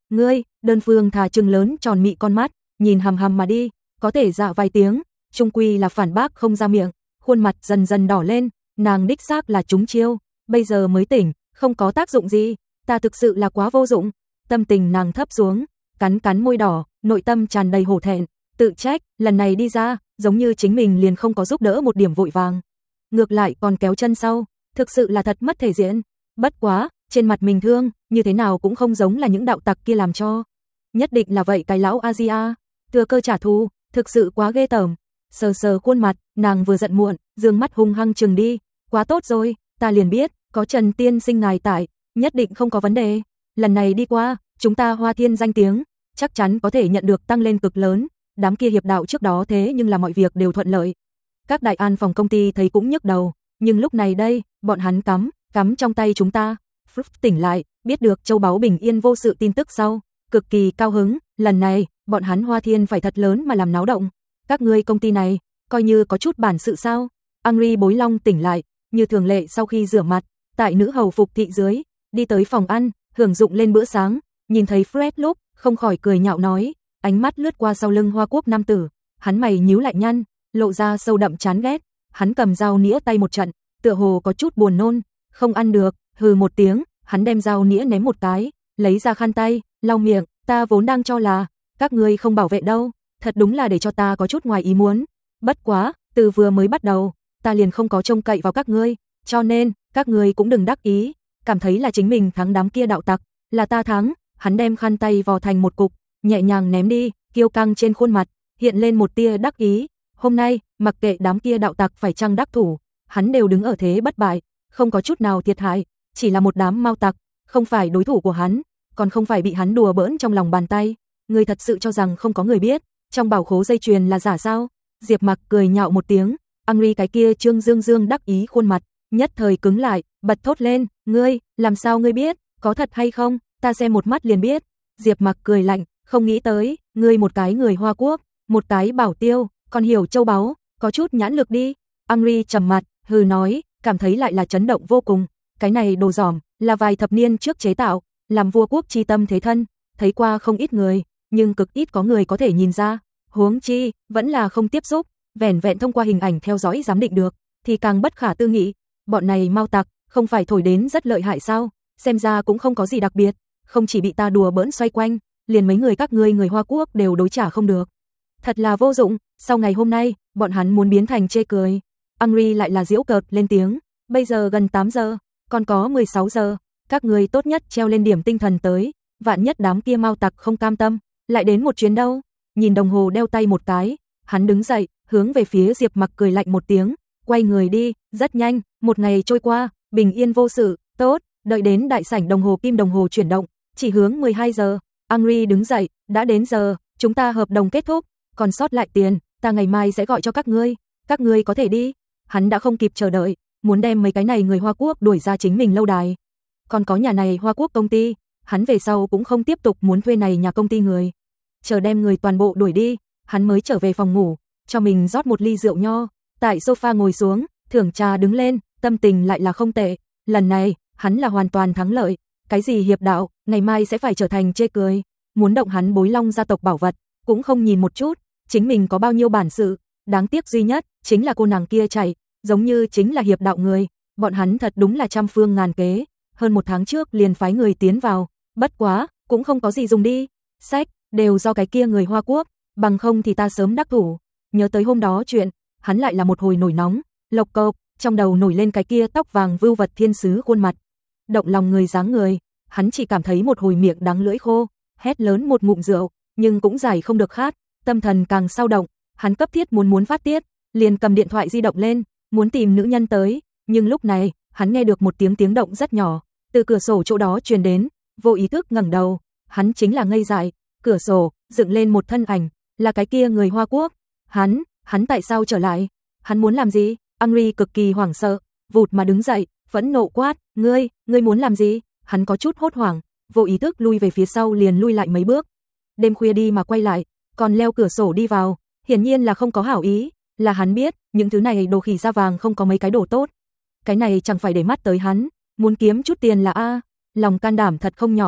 Speaker 1: Ngươi, đơn phương thà trừng lớn tròn mị con mắt, nhìn hằm hằm mà đi, có thể dạ vài tiếng, trung quy là phản bác không ra miệng, khuôn mặt dần dần đỏ lên, nàng đích xác là trúng chiêu, bây giờ mới tỉnh, không có tác dụng gì, ta thực sự là quá vô dụng. Tâm tình nàng thấp xuống, cắn cắn môi đỏ, nội tâm tràn đầy hổ thẹn, tự trách, lần này đi ra, giống như chính mình liền không có giúp đỡ một điểm vội vàng. Ngược lại còn kéo chân sau, thực sự là thật mất thể diện. Bất quá, trên mặt mình thương, như thế nào cũng không giống là những đạo tặc kia làm cho. Nhất định là vậy cái lão Asia, thừa cơ trả thù, thực sự quá ghê tởm. Sờ sờ khuôn mặt, nàng vừa giận muộn, dương mắt hung hăng trừng đi, quá tốt rồi, ta liền biết, có Trần tiên sinh ngài tại, nhất định không có vấn đề. Lần này đi qua, chúng ta Hoa Thiên danh tiếng, chắc chắn có thể nhận được tăng lên cực lớn. Đám kia hiệp đạo trước đó thế nhưng là mọi việc đều thuận lợi. Các đại an phòng công ty thấy cũng nhức đầu, nhưng lúc này đây, bọn hắn cắm, cắm trong tay chúng ta. Phúc tỉnh lại, biết được châu báu bình yên vô sự tin tức sau, cực kỳ cao hứng, lần này, bọn hắn Hoa Thiên phải thật lớn mà làm náo động. Các ngươi công ty này, coi như có chút bản sự sao? Angry Bối Long tỉnh lại, như thường lệ sau khi rửa mặt, tại nữ hầu phục thị dưới, đi tới phòng ăn, hưởng dụng lên bữa sáng, nhìn thấy Fred lúc, không khỏi cười nhạo nói, ánh mắt lướt qua sau lưng Hoa Quốc nam tử, hắn mày nhíu lại nhăn, lộ ra sâu đậm chán ghét, hắn cầm dao nĩa tay một trận, tựa hồ có chút buồn nôn, không ăn được, hừ một tiếng, hắn đem dao nĩa ném một cái, lấy ra khăn tay, lau miệng, ta vốn đang cho là, các ngươi không bảo vệ đâu, thật đúng là để cho ta có chút ngoài ý muốn, bất quá, từ vừa mới bắt đầu, ta liền không có trông cậy vào các ngươi, cho nên, các ngươi cũng đừng đắc ý, cảm thấy là chính mình thắng đám kia đạo tặc, là ta thắng, hắn đem khăn tay vò thành một cục, nhẹ nhàng ném đi, kiêu căng trên khuôn mặt, hiện lên một tia đắc ý, hôm nay, mặc kệ đám kia đạo tặc phải chăng đắc thủ, hắn đều đứng ở thế bất bại, không có chút nào thiệt hại, chỉ là một đám mau tặc, không phải đối thủ của hắn, còn không phải bị hắn đùa bỡn trong lòng bàn tay, người thật sự cho rằng không có người biết, trong bảo khố dây chuyền là giả sao? Diệp Mặc cười nhạo một tiếng, Angry cái kia trương dương dương đắc ý khuôn mặt, nhất thời cứng lại, bật thốt lên, ngươi, làm sao ngươi biết, có thật hay không, ta xem một mắt liền biết. Diệp Mặc cười lạnh, không nghĩ tới, ngươi một cái người Hoa Quốc, một cái bảo tiêu, còn hiểu châu báu, có chút nhãn lực đi. Angry trầm mặt, hừ nói, cảm thấy lại là chấn động vô cùng, cái này đồ giỏm, là vài thập niên trước chế tạo, làm vua quốc chi tâm thế thân, thấy qua không ít người, nhưng cực ít có người có thể nhìn ra, huống chi, vẫn là không tiếp xúc, vẻn vẹn thông qua hình ảnh theo dõi giám định được, thì càng bất khả tư nghị, bọn này mau tặc, không phải thổi đến rất lợi hại sao, xem ra cũng không có gì đặc biệt, không chỉ bị ta đùa bỡn xoay quanh, liền mấy người các ngươi người Hoa Quốc đều đối trả không được. Thật là vô dụng, sau ngày hôm nay, bọn hắn muốn biến thành chê cười. Angry lại là giễu cợt lên tiếng, bây giờ gần tám giờ, còn có mười sáu giờ, các ngươi tốt nhất treo lên điểm tinh thần tới, vạn nhất đám kia mau tặc không cam tâm, lại đến một chuyến đâu. Nhìn đồng hồ đeo tay một cái, hắn đứng dậy, hướng về phía Diệp Mặc cười lạnh một tiếng, quay người đi, rất nhanh, một ngày trôi qua, bình yên vô sự, tốt, đợi đến đại sảnh đồng hồ kim đồng hồ chuyển động, chỉ hướng mười hai giờ, Angry đứng dậy, đã đến giờ, chúng ta hợp đồng kết thúc, còn sót lại tiền, ta ngày mai sẽ gọi cho các ngươi, các ngươi có thể đi. Hắn đã không kịp chờ đợi, muốn đem mấy cái này người Hoa Quốc đuổi ra chính mình lâu đài. Còn có nhà này Hoa Quốc công ty, hắn về sau cũng không tiếp tục muốn thuê này nhà công ty người. Chờ đem người toàn bộ đuổi đi, hắn mới trở về phòng ngủ, cho mình rót một ly rượu nho, tại sofa ngồi xuống, thưởng trà đứng lên, tâm tình lại là không tệ, lần này, hắn là hoàn toàn thắng lợi, cái gì hiệp đạo, ngày mai sẽ phải trở thành chê cười, muốn động hắn Bối Long gia tộc bảo vật, cũng không nhìn một chút, chính mình có bao nhiêu bản sự, đáng tiếc duy nhất, chính là cô nàng kia chạy, giống như chính là hiệp đạo người, bọn hắn thật đúng là trăm phương ngàn kế, hơn một tháng trước liền phái người tiến vào, bất quá, cũng không có gì dùng đi, sách, đều do cái kia người Hoa Quốc, bằng không thì ta sớm đắc thủ. Nhớ tới hôm đó chuyện, hắn lại là một hồi nổi nóng, lộc cộc, trong đầu nổi lên cái kia tóc vàng vưu vật thiên sứ khuôn mặt. Động lòng người dáng người, hắn chỉ cảm thấy một hồi miệng đắng lưỡi khô, hét lớn một ngụm rượu, nhưng cũng giải không được khát, tâm thần càng sao động, hắn cấp thiết muốn muốn phát tiết, liền cầm điện thoại di động lên, muốn tìm nữ nhân tới, nhưng lúc này, hắn nghe được một tiếng tiếng động rất nhỏ, từ cửa sổ chỗ đó truyền đến, vô ý thức ngẩng đầu, hắn chính là ngây dại, cửa sổ dựng lên một thân ảnh, là cái kia người Hoa Quốc. Hắn, hắn tại sao trở lại? Hắn muốn làm gì? Angry cực kỳ hoảng sợ, vụt mà đứng dậy, phẫn nộ quát, "Ngươi, ngươi muốn làm gì?" Hắn có chút hốt hoảng, vô ý thức lui về phía sau liền lui lại mấy bước. Đêm khuya đi mà quay lại, còn leo cửa sổ đi vào, hiển nhiên là không có hảo ý, là hắn biết, những thứ này đồ khỉ da vàng không có mấy cái đồ tốt. Cái này chẳng phải để mắt tới hắn, muốn kiếm chút tiền là a, lòng can đảm thật không nhỏ.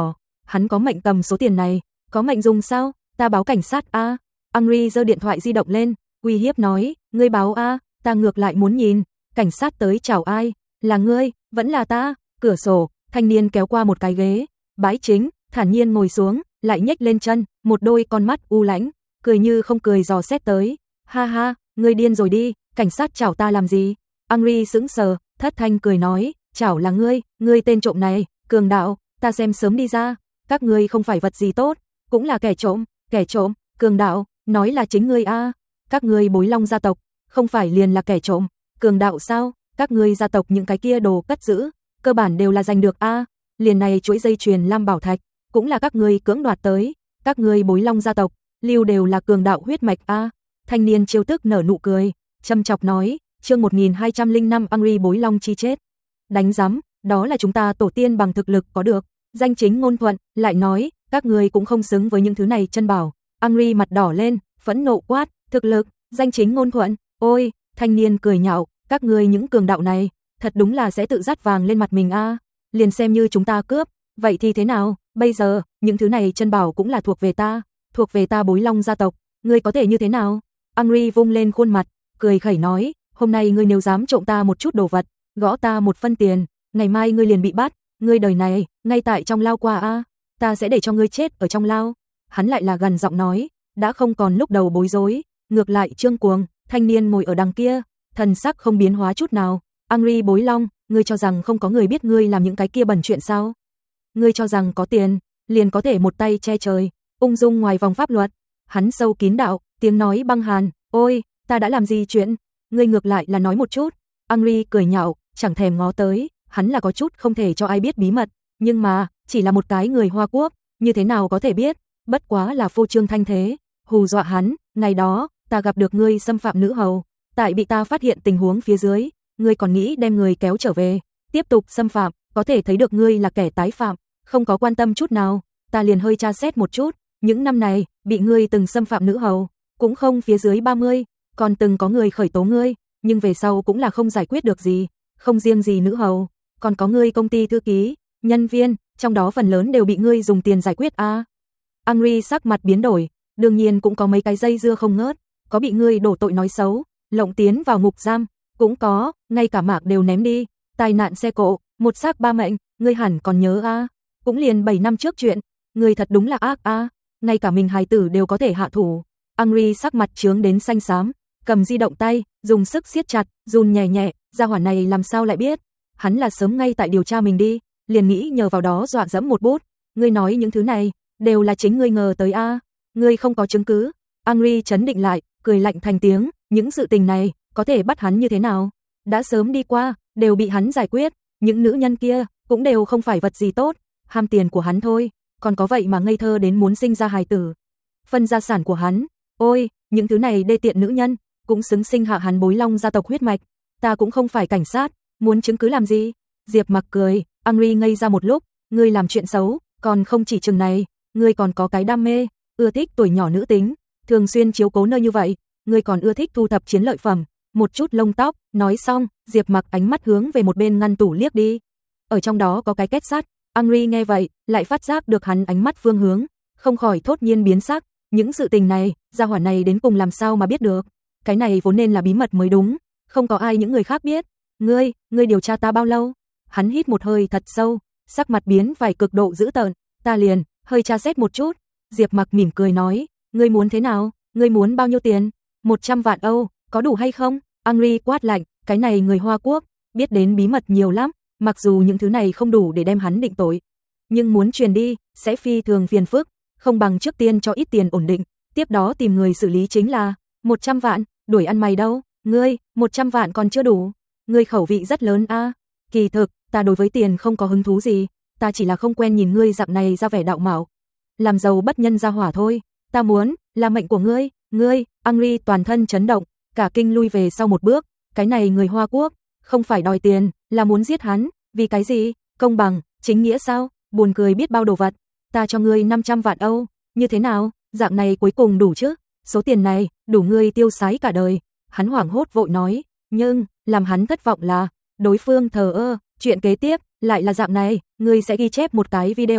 Speaker 1: hắn có mệnh cầm số tiền này, có mệnh dùng sao? Ta báo cảnh sát a. Angry giơ điện thoại di động lên, uy hiếp nói, ngươi báo a, ta ngược lại muốn nhìn, cảnh sát tới chào ai, là ngươi, vẫn là ta. Cửa sổ, thanh niên kéo qua một cái ghế, bãi chính, thản nhiên ngồi xuống, lại nhếch lên chân, một đôi con mắt u lãnh, cười như không cười dò xét tới. Ha ha, ngươi điên rồi đi, cảnh sát chào ta làm gì? Angry sững sờ, thất thanh cười nói, chào là ngươi, ngươi tên trộm này, cường đạo, ta xem sớm đi ra, các ngươi không phải vật gì tốt, cũng là kẻ trộm, kẻ trộm, cường đạo, nói là chính ngươi a, các ngươi Bối Long gia tộc, không phải liền là kẻ trộm, cường đạo sao? Các ngươi gia tộc những cái kia đồ cất giữ, cơ bản đều là giành được a, liền này chuỗi dây chuyền Lam Bảo Thạch, cũng là các ngươi cưỡng đoạt tới, các ngươi Bối Long gia tộc, lưu đều là cường đạo huyết mạch a. Thanh niên trêu tức nở nụ cười, châm chọc nói, chương một nghìn hai trăm lẻ năm Angry Bối Long chi chết. Đánh rắm, đó là chúng ta tổ tiên bằng thực lực có được, danh chính ngôn thuận, lại nói, các ngươi cũng không xứng với những thứ này chân bảo. Angry mặt đỏ lên, phẫn nộ quát, thực lực, danh chính ngôn thuận, ôi, thanh niên cười nhạo, các ngươi những cường đạo này, thật đúng là sẽ tự dắt vàng lên mặt mình a, liền xem như chúng ta cướp, vậy thì thế nào, bây giờ, những thứ này chân bảo cũng là thuộc về ta, thuộc về ta Bối Long gia tộc, ngươi có thể như thế nào? Angry vung lên khuôn mặt, cười khẩy nói, hôm nay ngươi nếu dám trộm ta một chút đồ vật, gõ ta một phân tiền, ngày mai ngươi liền bị bắt, ngươi đời này, ngay tại trong lao qua a, ta sẽ để cho ngươi chết ở trong lao. Hắn lại là gần giọng nói, đã không còn lúc đầu bối rối, ngược lại trương cuồng, thanh niên ngồi ở đằng kia, thần sắc không biến hóa chút nào. Angry Bối Long, ngươi cho rằng không có người biết ngươi làm những cái kia bẩn chuyện sao? Ngươi cho rằng có tiền, liền có thể một tay che trời, ung dung ngoài vòng pháp luật? Hắn sâu kín đạo, tiếng nói băng hàn, ôi, ta đã làm gì chuyện? Ngươi ngược lại là nói một chút. Angry cười nhạo, chẳng thèm ngó tới, hắn là có chút không thể cho ai biết bí mật, nhưng mà, chỉ là một cái người Hoa Quốc, như thế nào có thể biết, bất quá là phô trương thanh thế, hù dọa hắn. Ngày đó, ta gặp được ngươi xâm phạm nữ hầu, tại bị ta phát hiện tình huống phía dưới, ngươi còn nghĩ đem người kéo trở về, tiếp tục xâm phạm, có thể thấy được ngươi là kẻ tái phạm, không có quan tâm chút nào. Ta liền hơi tra xét một chút, những năm này, bị ngươi từng xâm phạm nữ hầu, cũng không phía dưới ba mươi, còn từng có người khởi tố ngươi, nhưng về sau cũng là không giải quyết được gì, không riêng gì nữ hầu, còn có ngươi công ty thư ký, nhân viên, trong đó phần lớn đều bị ngươi dùng tiền giải quyết a. À. Angry sắc mặt biến đổi, đương nhiên cũng có mấy cái dây dưa không ngớt, có bị ngươi đổ tội nói xấu, lộng tiến vào ngục giam, cũng có, ngay cả mạc đều ném đi, tai nạn xe cộ, một xác ba mệnh, ngươi hẳn còn nhớ a, à. Cũng liền bảy năm trước chuyện, ngươi thật đúng là ác a, à. Ngay cả mình hài tử đều có thể hạ thủ. Angry sắc mặt trướng đến xanh xám, cầm di động tay, dùng sức siết chặt, run nhẹ nhẹ, gia hỏa này làm sao lại biết? Hắn là sớm ngay tại điều tra mình đi, liền nghĩ nhờ vào đó dọa dẫm một bút. Ngươi nói những thứ này, đều là chính ngươi ngờ tới a, à. Ngươi không có chứng cứ. Angry trấn định lại, cười lạnh thành tiếng, những sự tình này, có thể bắt hắn như thế nào? Đã sớm đi qua, đều bị hắn giải quyết, những nữ nhân kia, cũng đều không phải vật gì tốt, ham tiền của hắn thôi, còn có vậy mà ngây thơ đến muốn sinh ra hài tử. Phân gia sản của hắn, ôi, những thứ này đê tiện nữ nhân, cũng xứng sinh hạ hắn Bối Long gia tộc huyết mạch, ta cũng không phải cảnh sát, muốn chứng cứ làm gì? Diệp Mặc cười, Angry ngây ra một lúc, ngươi làm chuyện xấu, còn không chỉ chừng này, ngươi còn có cái đam mê, ưa thích tuổi nhỏ nữ tính, thường xuyên chiếu cố nơi như vậy, ngươi còn ưa thích thu thập chiến lợi phẩm, một chút lông tóc. Nói xong, Diệp Mặc ánh mắt hướng về một bên ngăn tủ liếc đi, ở trong đó có cái kết sắt. Angry nghe vậy, lại phát giác được hắn ánh mắt phương hướng, không khỏi thốt nhiên biến sắc, những sự tình này, gia hỏa này đến cùng làm sao mà biết được? Cái này vốn nên là bí mật mới đúng, không có ai những người khác biết. Ngươi, ngươi điều tra ta bao lâu? Hắn hít một hơi thật sâu, sắc mặt biến vài cực độ dữ tợn, ta liền hơi tra xét một chút. Diệp Mặc mỉm cười nói, ngươi muốn thế nào? Ngươi muốn bao nhiêu tiền? một trăm vạn Âu, có đủ hay không? Angry quát lạnh, cái này người Hoa Quốc, biết đến bí mật nhiều lắm, mặc dù những thứ này không đủ để đem hắn định tội, nhưng muốn truyền đi, sẽ phi thường phiền phức, không bằng trước tiên cho ít tiền ổn định, tiếp đó tìm người xử lý chính là. một trăm vạn, đuổi ăn mày đâu? Ngươi, một trăm vạn còn chưa đủ. Ngươi khẩu vị rất lớn a. À. Kỳ thực, ta đối với tiền không có hứng thú gì, ta chỉ là không quen nhìn ngươi dạng này ra vẻ đạo mạo, làm giàu bất nhân ra hỏa thôi. Ta muốn là mệnh của ngươi. Ngươi, Angry toàn thân chấn động, cả kinh lui về sau một bước, cái này người Hoa Quốc, không phải đòi tiền, là muốn giết hắn, vì cái gì? Công bằng, chính nghĩa sao? Buồn cười biết bao đồ vật. Ta cho ngươi năm trăm vạn Âu, như thế nào? Dạng này cuối cùng đủ chứ? Số tiền này, đủ ngươi tiêu xái cả đời. Hắn hoảng hốt vội nói, nhưng, làm hắn thất vọng là, đối phương thờ ơ, chuyện kế tiếp, lại là dạng này, ngươi sẽ ghi chép một cái video,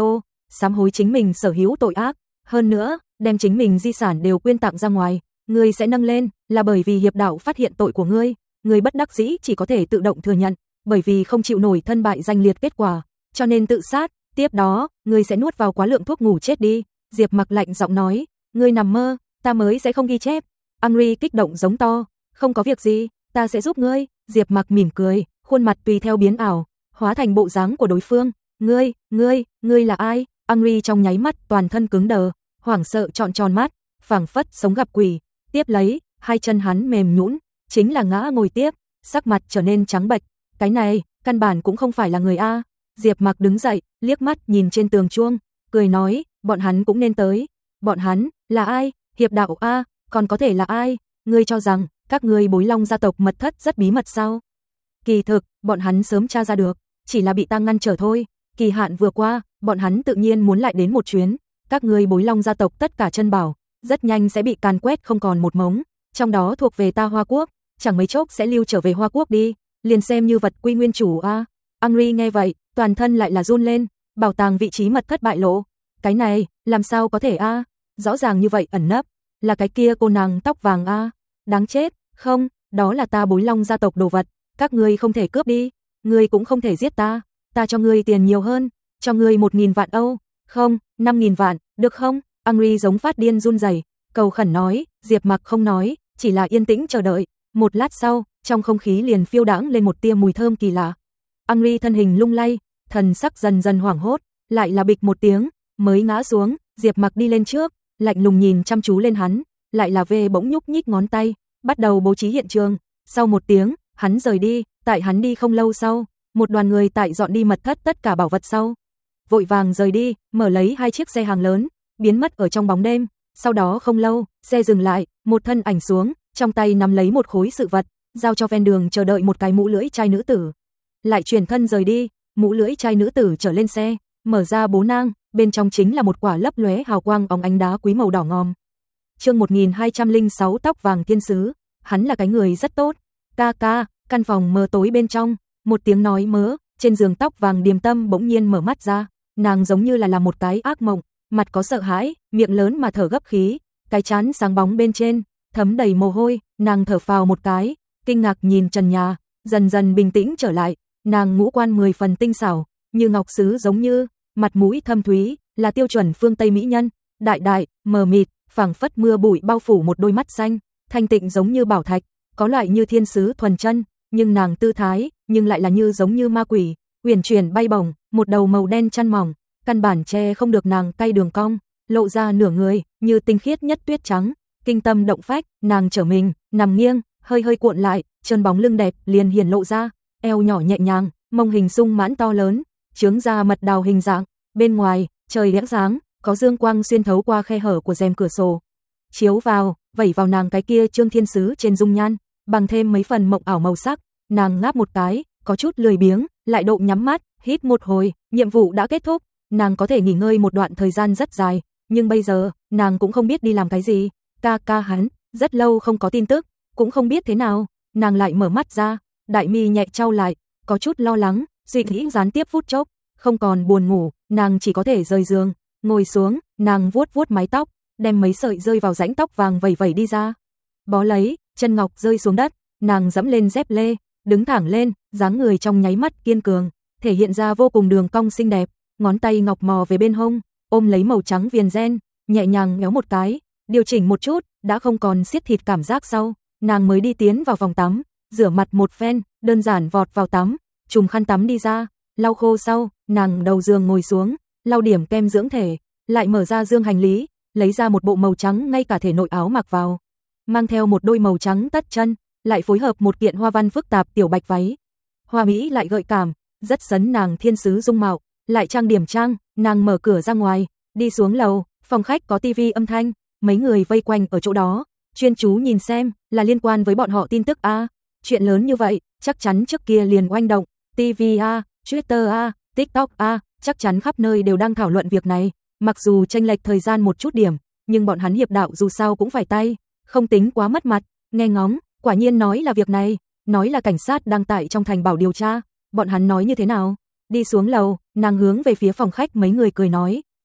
Speaker 1: sám hối chính mình sở hữu tội ác, hơn nữa, đem chính mình di sản đều quyên tặng ra ngoài, ngươi sẽ nâng lên, là bởi vì hiệp đạo phát hiện tội của ngươi, ngươi bất đắc dĩ chỉ có thể tự động thừa nhận, bởi vì không chịu nổi thân bại danh liệt kết quả, cho nên tự sát, tiếp đó, ngươi sẽ nuốt vào quá lượng thuốc ngủ chết đi. Diệp Mặc lạnh giọng nói, ngươi nằm mơ, ta mới sẽ không ghi chép. Angry kích động giống to, không có việc gì, ta sẽ giúp ngươi. Diệp Mặc mỉm cười, khuôn mặt tùy theo biến ảo, hóa thành bộ dáng của đối phương. Ngươi, ngươi, ngươi là ai? Angry trong nháy mắt toàn thân cứng đờ, hoảng sợ trọn tròn mắt, phảng phất sống gặp quỷ. Tiếp lấy, hai chân hắn mềm nhũn, chính là ngã ngồi tiếp, sắc mặt trở nên trắng bệch. Cái này, căn bản cũng không phải là người a. Diệp Mặc đứng dậy, liếc mắt nhìn trên tường chuông, cười nói, bọn hắn cũng nên tới. Bọn hắn, là ai? Hiệp đạo a, còn có thể là ai? Ngươi cho rằng, các ngươi Bối Long gia tộc mật thất rất bí mật sao? Kỳ thực, bọn hắn sớm tra ra được, chỉ là bị ta ngăn trở thôi. Kỳ hạn vừa qua, bọn hắn tự nhiên muốn lại đến một chuyến. Các ngươi Bối Long gia tộc tất cả chân bảo, rất nhanh sẽ bị càn quét không còn một mống, trong đó thuộc về ta Hoa Quốc, chẳng mấy chốc sẽ lưu trở về Hoa Quốc đi, liền xem như vật quy nguyên chủ a. Angry nghe vậy, toàn thân lại là run lên, bảo tàng vị trí mật thất bại lộ. Cái này, làm sao có thể a? Rõ ràng như vậy ẩn nấp, là cái kia cô nàng tóc vàng a. Đáng chết, không, đó là ta Bối Long gia tộc đồ vật, các ngươi không thể cướp đi, ngươi cũng không thể giết ta, ta cho ngươi tiền nhiều hơn, cho ngươi một nghìn vạn Âu, không, năm nghìn vạn, được không? Angry giống phát điên run rẩy, cầu khẩn nói. Diệp Mặc không nói, chỉ là yên tĩnh chờ đợi. Một lát sau, trong không khí liền phiêu đãng lên một tia mùi thơm kỳ lạ. Angry thân hình lung lay, thần sắc dần dần hoảng hốt, lại là bịch một tiếng, mới ngã xuống. Diệp Mặc đi lên trước, lạnh lùng nhìn chăm chú lên hắn, lại là về bỗng nhúc nhích ngón tay, bắt đầu bố trí hiện trường. Sau một tiếng, hắn rời đi, tại hắn đi không lâu sau, một đoàn người tại dọn đi mật thất tất cả bảo vật sau, vội vàng rời đi, mở lấy hai chiếc xe hàng lớn, biến mất ở trong bóng đêm. Sau đó không lâu, xe dừng lại, một thân ảnh xuống, trong tay nắm lấy một khối sự vật, giao cho ven đường chờ đợi một cái mũ lưỡi trai nữ tử. Lại chuyển thân rời đi, mũ lưỡi trai nữ tử trở lên xe, mở ra bố nang, bên trong chính là một quả lấp lóe hào quang óng ánh đá quý màu đỏ ngòm. Chương một nghìn hai trăm lẻ sáu tóc vàng thiên sứ, hắn là cái người rất tốt. Ca ca, căn phòng mờ tối bên trong, một tiếng nói mớ, trên giường tóc vàng Điềm Tâm bỗng nhiên mở mắt ra, nàng giống như là làm một cái ác mộng, mặt có sợ hãi, miệng lớn mà thở gấp khí, cái trán sáng bóng bên trên thấm đầy mồ hôi, nàng thở phào một cái, kinh ngạc nhìn trần nhà, dần dần bình tĩnh trở lại, nàng ngũ quan mười phần tinh xảo, như ngọc sứ giống như, mặt mũi thâm thúy, là tiêu chuẩn phương Tây mỹ nhân, đại đại, mờ mịt, phảng phất mưa bụi bao phủ một đôi mắt xanh, thanh tịnh giống như bảo thạch, có loại như thiên sứ thuần chân, nhưng nàng tư thái, nhưng lại là như giống như ma quỷ, uyển chuyển bay bổng, một đầu màu đen chăn mỏng, căn bản che không được nàng cay đường cong, lộ ra nửa người, như tinh khiết nhất tuyết trắng, kinh tâm động phách, nàng trở mình, nằm nghiêng, hơi hơi cuộn lại, chân bóng lưng đẹp liền hiển lộ ra, eo nhỏ nhẹ nhàng, mông hình sung mãn to lớn, chướng ra mật đào hình dạng, bên ngoài, trời lẽng sáng, có dương quang xuyên thấu qua khe hở của rèm cửa sổ, chiếu vào, vẩy vào nàng cái kia trương thiên sứ trên dung nhan, bằng thêm mấy phần mộng ảo màu sắc, nàng ngáp một cái, có chút lười biếng, lại độ nhắm mắt, hít một hồi, nhiệm vụ đã kết thúc, nàng có thể nghỉ ngơi một đoạn thời gian rất dài, nhưng bây giờ, nàng cũng không biết đi làm cái gì. Ca ca hắn, rất lâu không có tin tức, cũng không biết thế nào, nàng lại mở mắt ra, đại mi nhẹ trao lại, có chút lo lắng, suy nghĩ gián tiếp phút chốc, không còn buồn ngủ, nàng chỉ có thể rời giường, ngồi xuống, nàng vuốt vuốt mái tóc, đem mấy sợi rơi vào rãnh tóc vàng vẩy vẩy đi ra. Bó lấy, chân ngọc rơi xuống đất, nàng dẫm lên dép lê, đứng thẳng lên, dáng người trong nháy mắt kiên cường, thể hiện ra vô cùng đường cong xinh đẹp, ngón tay ngọc mò về bên hông, ôm lấy màu trắng viền ren, nhẹ nhàng nhéo một cái, điều chỉnh một chút, đã không còn siết thịt cảm giác sau, nàng mới đi tiến vào phòng tắm, rửa mặt một phen, đơn giản vọt vào tắm, trùm khăn tắm đi ra, lau khô sau, nàng đầu giường ngồi xuống, lau điểm kem dưỡng thể, lại mở ra dương hành lý, lấy ra một bộ màu trắng ngay cả thể nội áo mặc vào, mang theo một đôi màu trắng tất chân, lại phối hợp một kiện hoa văn phức tạp tiểu bạch váy. Hoa mỹ lại gợi cảm, rất sấn nàng thiên sứ dung mạo, lại trang điểm trang, nàng mở cửa ra ngoài, đi xuống lầu, phòng khách có tivi âm thanh, mấy người vây quanh ở chỗ đó, chuyên chú nhìn xem, là liên quan với bọn họ tin tức a. Chuyện lớn như vậy, chắc chắn trước kia liền oanh động, ti vi a, Twitter a, TikTok a, chắc chắn khắp nơi đều đang thảo luận việc này, mặc dù chênh lệch thời gian một chút điểm, nhưng bọn hắn hiệp đạo dù sao cũng phải tay, không tính quá mất mặt, nghe ngóng, quả nhiên nói là việc này, nói là cảnh sát đang tại trong thành bảo điều tra, bọn hắn nói như thế nào? Đi xuống lầu, nàng hướng về phía phòng khách mấy người cười nói,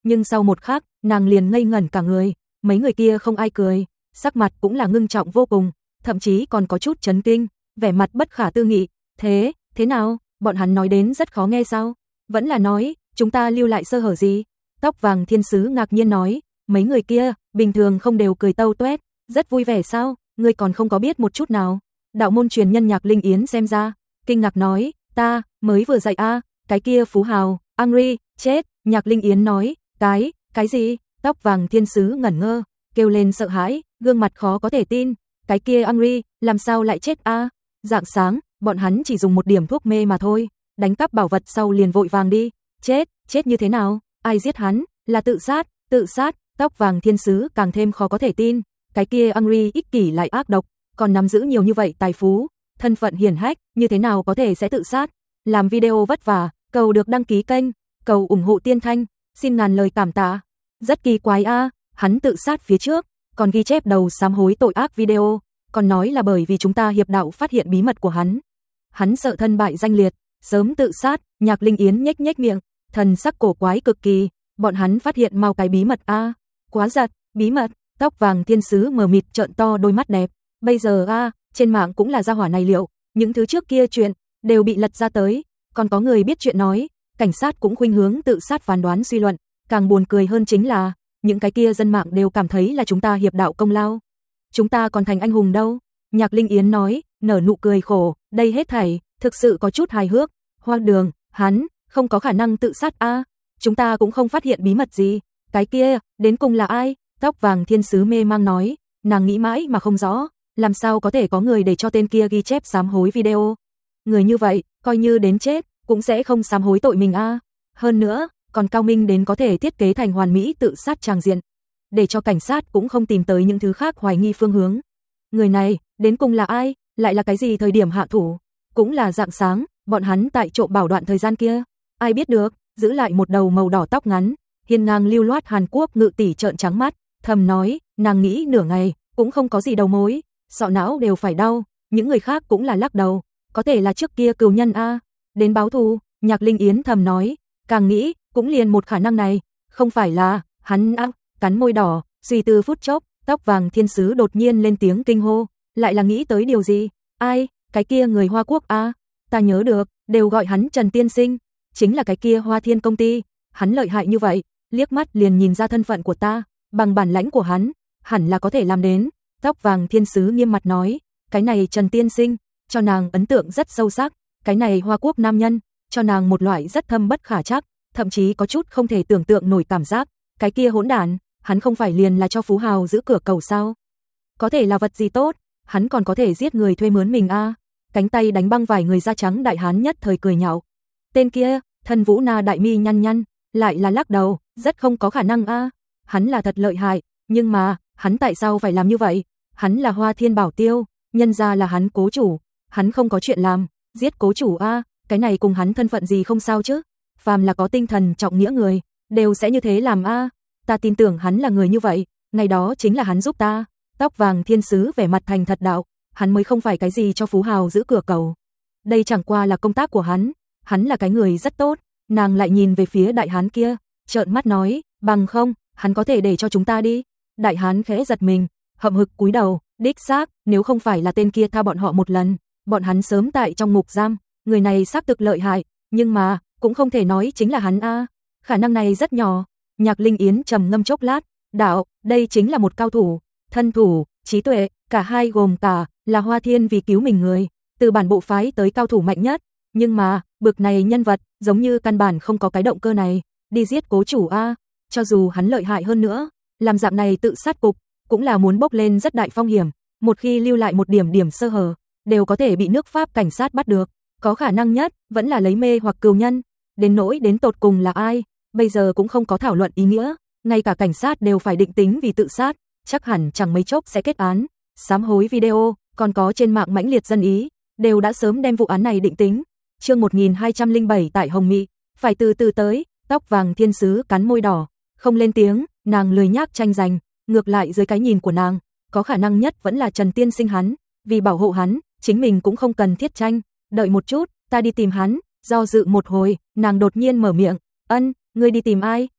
Speaker 1: nhưng sau một khắc, nàng liền ngây ngẩn cả người, mấy người kia không ai cười, sắc mặt cũng là ngưng trọng vô cùng, thậm chí còn có chút chấn kinh, vẻ mặt bất khả tư nghị, thế, thế nào, bọn hắn nói đến rất khó nghe sao? Vẫn là nói, chúng ta lưu lại sơ hở gì? Tóc vàng thiên sứ ngạc nhiên nói, mấy người kia, bình thường không đều cười tâu tuét, rất vui vẻ sao, ngươi còn không có biết một chút nào. Đạo môn truyền nhân Nhạc Linh Yến xem ra, kinh ngạc nói, ta, mới vừa dạy a, cái kia phú hào, Angry, chết, Nhạc Linh Yến nói, cái, cái gì? Tóc vàng thiên sứ ngẩn ngơ, kêu lên sợ hãi, gương mặt khó có thể tin, cái kia Angry, làm sao lại chết a? Rạng sáng, bọn hắn chỉ dùng một điểm thuốc mê mà thôi, đánh cắp bảo vật sau liền vội vàng đi, chết, chết như thế nào? Ai giết hắn? Là tự sát, tự sát, tóc vàng thiên sứ càng thêm khó có thể tin, cái kia Angry ích kỷ lại ác độc, còn nắm giữ nhiều như vậy tài phú, thân phận hiển hách, như thế nào có thể sẽ tự sát? Làm video vất vả, cầu được đăng ký kênh, cầu ủng hộ Tiên Thanh, xin ngàn lời cảm tạ. Rất kỳ quái a, hắn tự sát phía trước, còn ghi chép đầu sám hối tội ác video, còn nói là bởi vì chúng ta hiệp đạo phát hiện bí mật của hắn. Hắn sợ thân bại danh liệt, sớm tự sát, Nhạc Linh Yến nhếch nhếch miệng, thần sắc cổ quái cực kỳ, bọn hắn phát hiện mau cái bí mật a, quá giật, bí mật, tóc vàng thiên sứ mờ mịt trợn to đôi mắt đẹp, bây giờ a, trên mạng cũng là gia hỏa này liệu, những thứ trước kia chuyện đều bị lật ra tới, còn có người biết chuyện nói, cảnh sát cũng khuynh hướng tự sát phán đoán suy luận, càng buồn cười hơn chính là, những cái kia dân mạng đều cảm thấy là chúng ta hiệp đạo công lao. Chúng ta còn thành anh hùng đâu? Nhạc Linh Yến nói, nở nụ cười khổ, đây hết thảy, thực sự có chút hài hước, hoang đường, hắn, không có khả năng tự sát a, chúng ta cũng không phát hiện bí mật gì, cái kia, đến cùng là ai? Tóc vàng thiên sứ mê mang nói, nàng nghĩ mãi mà không rõ, làm sao có thể có người để cho tên kia ghi chép sám hối video. Người như vậy, coi như đến chết, cũng sẽ không sám hối tội mình a. Hơn nữa, còn cao minh đến có thể thiết kế thành hoàn mỹ tự sát tràng diện, để cho cảnh sát cũng không tìm tới những thứ khác hoài nghi phương hướng. Người này, đến cùng là ai, lại là cái gì thời điểm hạ thủ, cũng là rạng sáng, bọn hắn tại trộm bảo đoạn thời gian kia, ai biết được, giữ lại một đầu màu đỏ tóc ngắn, hiên ngang lưu loát Hàn Quốc ngự tỷ trợn trắng mắt, thầm nói, nàng nghĩ nửa ngày, cũng không có gì đầu mối, sọ não đều phải đau, những người khác cũng là lắc đầu, có thể là trước kia cừu nhân a, đến báo thù, Nhạc Linh Yến thầm nói, càng nghĩ, cũng liền một khả năng này, không phải là, hắn ác, cắn môi đỏ, suy tư phút chốc, tóc vàng thiên sứ đột nhiên lên tiếng kinh hô, lại là nghĩ tới điều gì, ai, cái kia người Hoa Quốc a, ta nhớ được, đều gọi hắn Trần Tiên Sinh, chính là cái kia Hoa Thiên công ty, hắn lợi hại như vậy, liếc mắt liền nhìn ra thân phận của ta, bằng bản lãnh của hắn, hẳn là có thể làm đến. Tóc vàng thiên sứ nghiêm mặt nói, cái này Trần Tiên Sinh, cho nàng ấn tượng rất sâu sắc, cái này Hoa Quốc nam nhân, cho nàng một loại rất thâm bất khả trắc, thậm chí có chút không thể tưởng tượng nổi cảm giác, cái kia hỗn đản, hắn không phải liền là cho phú hào giữ cửa cầu sao? Có thể là vật gì tốt, hắn còn có thể giết người thuê mướn mình a. À. Cánh tay đánh băng vài người da trắng đại hán nhất thời cười nhạo. Tên kia, thân Vũ Na đại mi nhăn nhăn, lại là lắc đầu, rất không có khả năng a. À. Hắn là thật lợi hại, nhưng mà, hắn tại sao phải làm như vậy? Hắn là Hoa Thiên Bảo Tiêu, nhân ra là hắn cố chủ, hắn không có chuyện làm, giết cố chủ a, à, cái này cùng hắn thân phận gì không sao chứ? Phàm là có tinh thần trọng nghĩa người, đều sẽ như thế làm a. À. Ta tin tưởng hắn là người như vậy, ngày đó chính là hắn giúp ta. Tóc vàng thiên sứ vẻ mặt thành thật đạo, hắn mới không phải cái gì cho phú hào giữ cửa cầu. Đây chẳng qua là công tác của hắn, hắn là cái người rất tốt. Nàng lại nhìn về phía đại hán kia, trợn mắt nói, bằng không, hắn có thể để cho chúng ta đi. Đại hán khẽ giật mình, hậm hực cúi đầu, đích xác, nếu không phải là tên kia tha bọn họ một lần, bọn hắn sớm tại trong ngục giam, người này xác thực lợi hại, nhưng mà, cũng không thể nói chính là hắn a. Khả năng này rất nhỏ. Nhạc Linh Yến trầm ngâm chốc lát, đạo, đây chính là một cao thủ, thân thủ, trí tuệ, cả hai gồm cả, là Hoa Thiên vì cứu mình người, từ bản bộ phái tới cao thủ mạnh nhất, nhưng mà, bực này nhân vật, giống như căn bản không có cái động cơ này, đi giết cố chủ a, cho dù hắn lợi hại hơn nữa, làm dạng này tự sát cục, cũng là muốn bốc lên rất đại phong hiểm, một khi lưu lại một điểm điểm sơ hở, đều có thể bị nước Pháp cảnh sát bắt được, có khả năng nhất, vẫn là lấy mê hoặc cừu nhân, đến nỗi đến tột cùng là ai, bây giờ cũng không có thảo luận ý nghĩa, ngay cả cảnh sát đều phải định tính vì tự sát, chắc hẳn chẳng mấy chốc sẽ kết án. Sám hối video, còn có trên mạng mãnh liệt dân ý, đều đã sớm đem vụ án này định tính. Chương một nghìn hai trăm lẻ bảy tại Hồng Mị, phải từ từ tới, tóc vàng thiên sứ cắn môi đỏ, không lên tiếng, nàng lười nhác tranh giành, ngược lại dưới cái nhìn của nàng, có khả năng nhất vẫn là Trần Tiên Sinh hắn, vì bảo hộ hắn, chính mình cũng không cần thiết tranh, đợi một chút, ta đi tìm hắn. Do dự một hồi, nàng đột nhiên mở miệng, ân, ngươi đi tìm ai?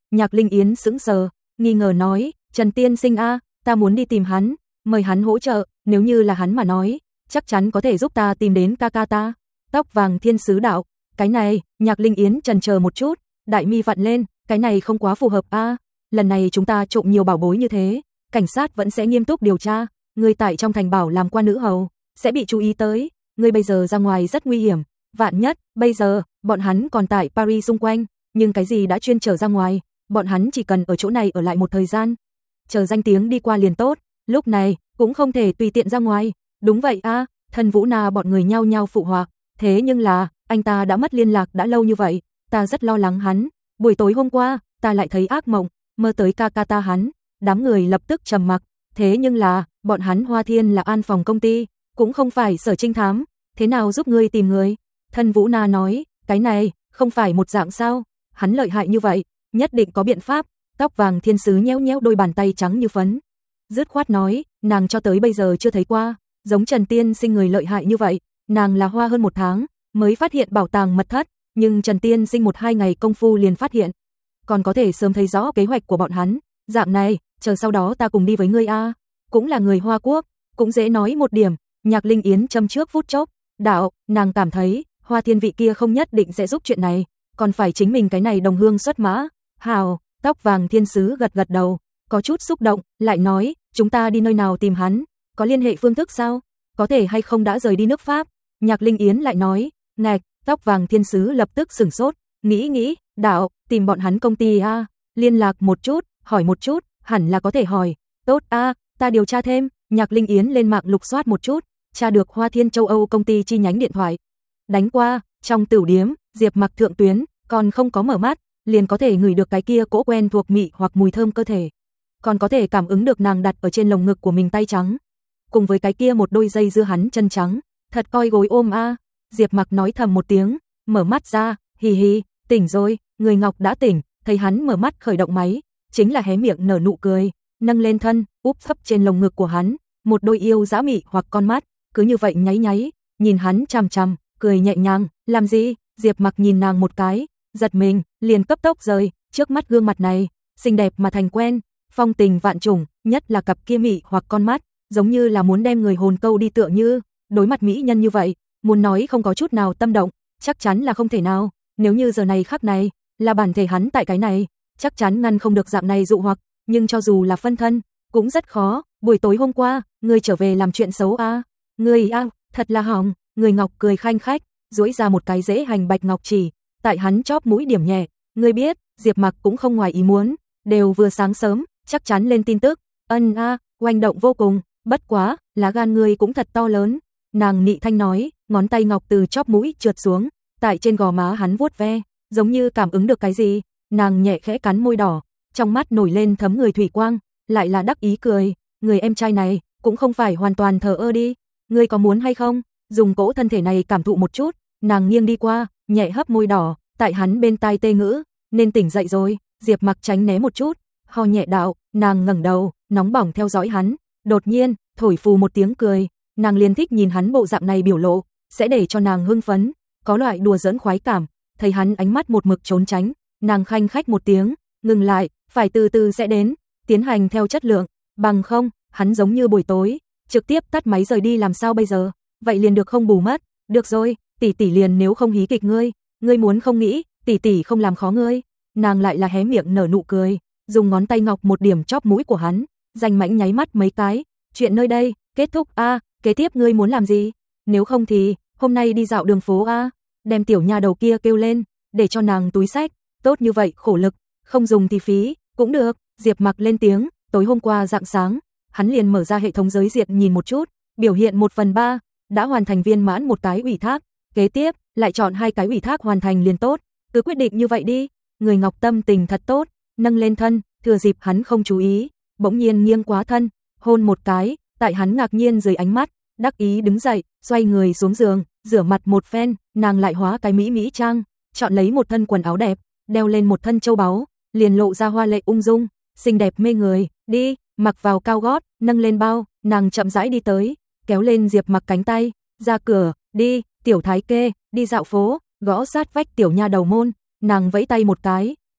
Speaker 1: Nhạc Linh Yến sững sờ, nghi ngờ nói, Trần tiên sinh a, ta muốn đi tìm hắn, mời hắn hỗ trợ, nếu như là hắn mà nói, chắc chắn có thể giúp ta tìm đến ca ca ta. Tóc vàng thiên sứ đạo, cái này, Nhạc Linh Yến chần chờ một chút, đại mi vặn lên, cái này không quá phù hợp a, lần này chúng ta trộm nhiều bảo bối như thế, cảnh sát vẫn sẽ nghiêm túc điều tra, người tại trong thành bảo làm quan nữ hầu, sẽ bị chú ý tới, người bây giờ ra ngoài rất nguy hiểm, vạn nhất, bây giờ, bọn hắn còn tại Paris xung quanh, nhưng cái gì đã chuyên trở ra ngoài, bọn hắn chỉ cần ở chỗ này ở lại một thời gian, chờ danh tiếng đi qua liền tốt, lúc này, cũng không thể tùy tiện ra ngoài, đúng vậy a, Thân Vũ Na bọn người nhao nhao phụ họa, thế nhưng là, anh ta đã mất liên lạc đã lâu như vậy, ta rất lo lắng hắn, buổi tối hôm qua, ta lại thấy ác mộng, mơ tới ca ca ta hắn, đám người lập tức trầm mặc, thế nhưng là, bọn hắn Hoa Thiên là an phòng công ty, cũng không phải sở trinh thám, thế nào giúp ngươi tìm người? Thân Vũ Na nói, cái này, không phải một dạng sao, hắn lợi hại như vậy, nhất định có biện pháp, tóc vàng thiên sứ nhéo nhéo đôi bàn tay trắng như phấn. Dứt khoát nói, nàng cho tới bây giờ chưa thấy qua, giống Trần Tiên Sinh người lợi hại như vậy, nàng là hoa hơn một tháng, mới phát hiện bảo tàng mật thất, nhưng Trần Tiên Sinh một hai ngày công phu liền phát hiện, còn có thể sớm thấy rõ kế hoạch của bọn hắn, dạng này, chờ sau đó ta cùng đi với ngươi a, cũng là người Hoa Quốc, cũng dễ nói một điểm, Nhạc Linh Yến châm trước phút chốc, đạo, nàng cảm thấy, Hoa Thiên vị kia không nhất định sẽ giúp chuyện này, còn phải chính mình cái này đồng hương xuất mã, hào, tóc vàng thiên sứ gật gật đầu, có chút xúc động, lại nói, chúng ta đi nơi nào tìm hắn, có liên hệ phương thức sao, có thể hay không đã rời đi nước Pháp, Nhạc Linh Yến lại nói, ngạch, tóc vàng thiên sứ lập tức sửng sốt, nghĩ nghĩ, đạo, tìm bọn hắn công ty a, liên lạc một chút, hỏi một chút, hẳn là có thể hỏi, tốt a, ta điều tra thêm, Nhạc Linh Yến lên mạng lục soát một chút, tra được Hoa Thiên châu Âu công ty chi nhánh điện thoại, đánh qua, trong tửu điếm, Diệp Mặc thượng tuyến, còn không có mở mắt, liền có thể ngửi được cái kia cỗ quen thuộc mị hoặc mùi thơm cơ thể, còn có thể cảm ứng được nàng đặt ở trên lồng ngực của mình tay trắng, cùng với cái kia một đôi dây dưa hắn chân trắng, thật coi gối ôm a. Diệp Mặc nói thầm một tiếng, mở mắt ra, hì hì, tỉnh rồi, người Ngọc đã tỉnh, thấy hắn mở mắt khởi động máy, chính là hé miệng nở nụ cười, nâng lên thân, úp thấp trên lồng ngực của hắn, một đôi yêu dã mị hoặc con mắt, cứ như vậy nháy nháy, nhìn hắn chằm chằm, cười nhẹ nhàng, làm gì? Diệp Mặc nhìn nàng một cái, giật mình, liền cấp tốc rời, trước mắt gương mặt này, xinh đẹp mà thành quen, phong tình vạn trùng, nhất là cặp kia mị hoặc con mắt, giống như là muốn đem người hồn câu đi tựa như, đối mặt mỹ nhân như vậy, muốn nói không có chút nào tâm động, chắc chắn là không thể nào, nếu như giờ này khắc này, là bản thể hắn tại cái này, chắc chắn ngăn không được dạng này dụ hoặc, nhưng cho dù là phân thân, cũng rất khó, buổi tối hôm qua, ngươi trở về làm chuyện xấu a, à? Ngươi a, à, thật là hỏng, người Ngọc cười khanh khách, duỗi ra một cái dễ hành bạch ngọc chỉ, tại hắn chóp mũi điểm nhẹ, ngươi biết, Diệp Mặc cũng không ngoài ý muốn, đều vừa sáng sớm, chắc chắn lên tin tức, ân a, à, oanh động vô cùng, bất quá, lá gan ngươi cũng thật to lớn, nàng nị thanh nói, ngón tay ngọc từ chóp mũi trượt xuống, tại trên gò má hắn vuốt ve, giống như cảm ứng được cái gì, nàng nhẹ khẽ cắn môi đỏ, trong mắt nổi lên thấm người thủy quang, lại là đắc ý cười, người em trai này, cũng không phải hoàn toàn thờ ơ đi, ngươi có muốn hay không, dùng cỗ thân thể này cảm thụ một chút, nàng nghiêng đi qua, nhẹ hấp môi đỏ, tại hắn bên tai tê ngữ, nên tỉnh dậy rồi, Diệp Mặc tránh né một chút, ho nhẹ đạo, nàng ngẩng đầu, nóng bỏng theo dõi hắn, đột nhiên, thổi phù một tiếng cười, nàng liền thích nhìn hắn bộ dạng này biểu lộ, sẽ để cho nàng hưng phấn, có loại đùa giỡn khoái cảm, thấy hắn ánh mắt một mực trốn tránh, nàng khanh khách một tiếng, ngừng lại, phải từ từ sẽ đến, tiến hành theo chất lượng, bằng không, hắn giống như buổi tối, trực tiếp tắt máy rời đi làm sao bây giờ, vậy liền được không bù mất, được rồi, tỷ tỷ liền nếu không hí kịch ngươi, ngươi muốn không nghĩ, tỷ tỷ không làm khó ngươi, nàng lại là hé miệng nở nụ cười, dùng ngón tay ngọc một điểm chóp mũi của hắn, danh mãnh nháy mắt mấy cái, chuyện nơi đây, kết thúc a, à, kế tiếp ngươi muốn làm gì, nếu không thì, hôm nay đi dạo đường phố a, à, đem tiểu nha đầu kia kêu lên, để cho nàng túi sách, tốt như vậy khổ lực, không dùng thì phí, cũng được, Diệp Mặc lên tiếng, tối hôm qua rạng sáng, hắn liền mở ra hệ thống giới diện nhìn một chút, biểu hiện một phần ba, đã hoàn thành viên mãn một cái ủy thác, kế tiếp, lại chọn hai cái ủy thác hoàn thành liền tốt, cứ quyết định như vậy đi, người Ngọc tâm tình thật tốt, nâng lên thân, thừa dịp hắn không chú ý, bỗng nhiên nghiêng quá thân, hôn một cái, tại hắn ngạc nhiên dưới ánh mắt, đắc ý đứng dậy, xoay người xuống giường, rửa mặt một phen, nàng lại hóa cái mỹ mỹ trang, chọn lấy một thân quần áo đẹp, đeo lên một thân châu báu, liền lộ ra hoa lệ ung dung, xinh đẹp mê người, đi, mặc vào cao gót, nâng lên bao, nàng chậm rãi đi tới, kéo lên Diệp Mặc cánh tay, ra cửa, đi, tiểu thái kê, đi dạo phố, gõ sát vách tiểu nha đầu môn, nàng vẫy tay một cái,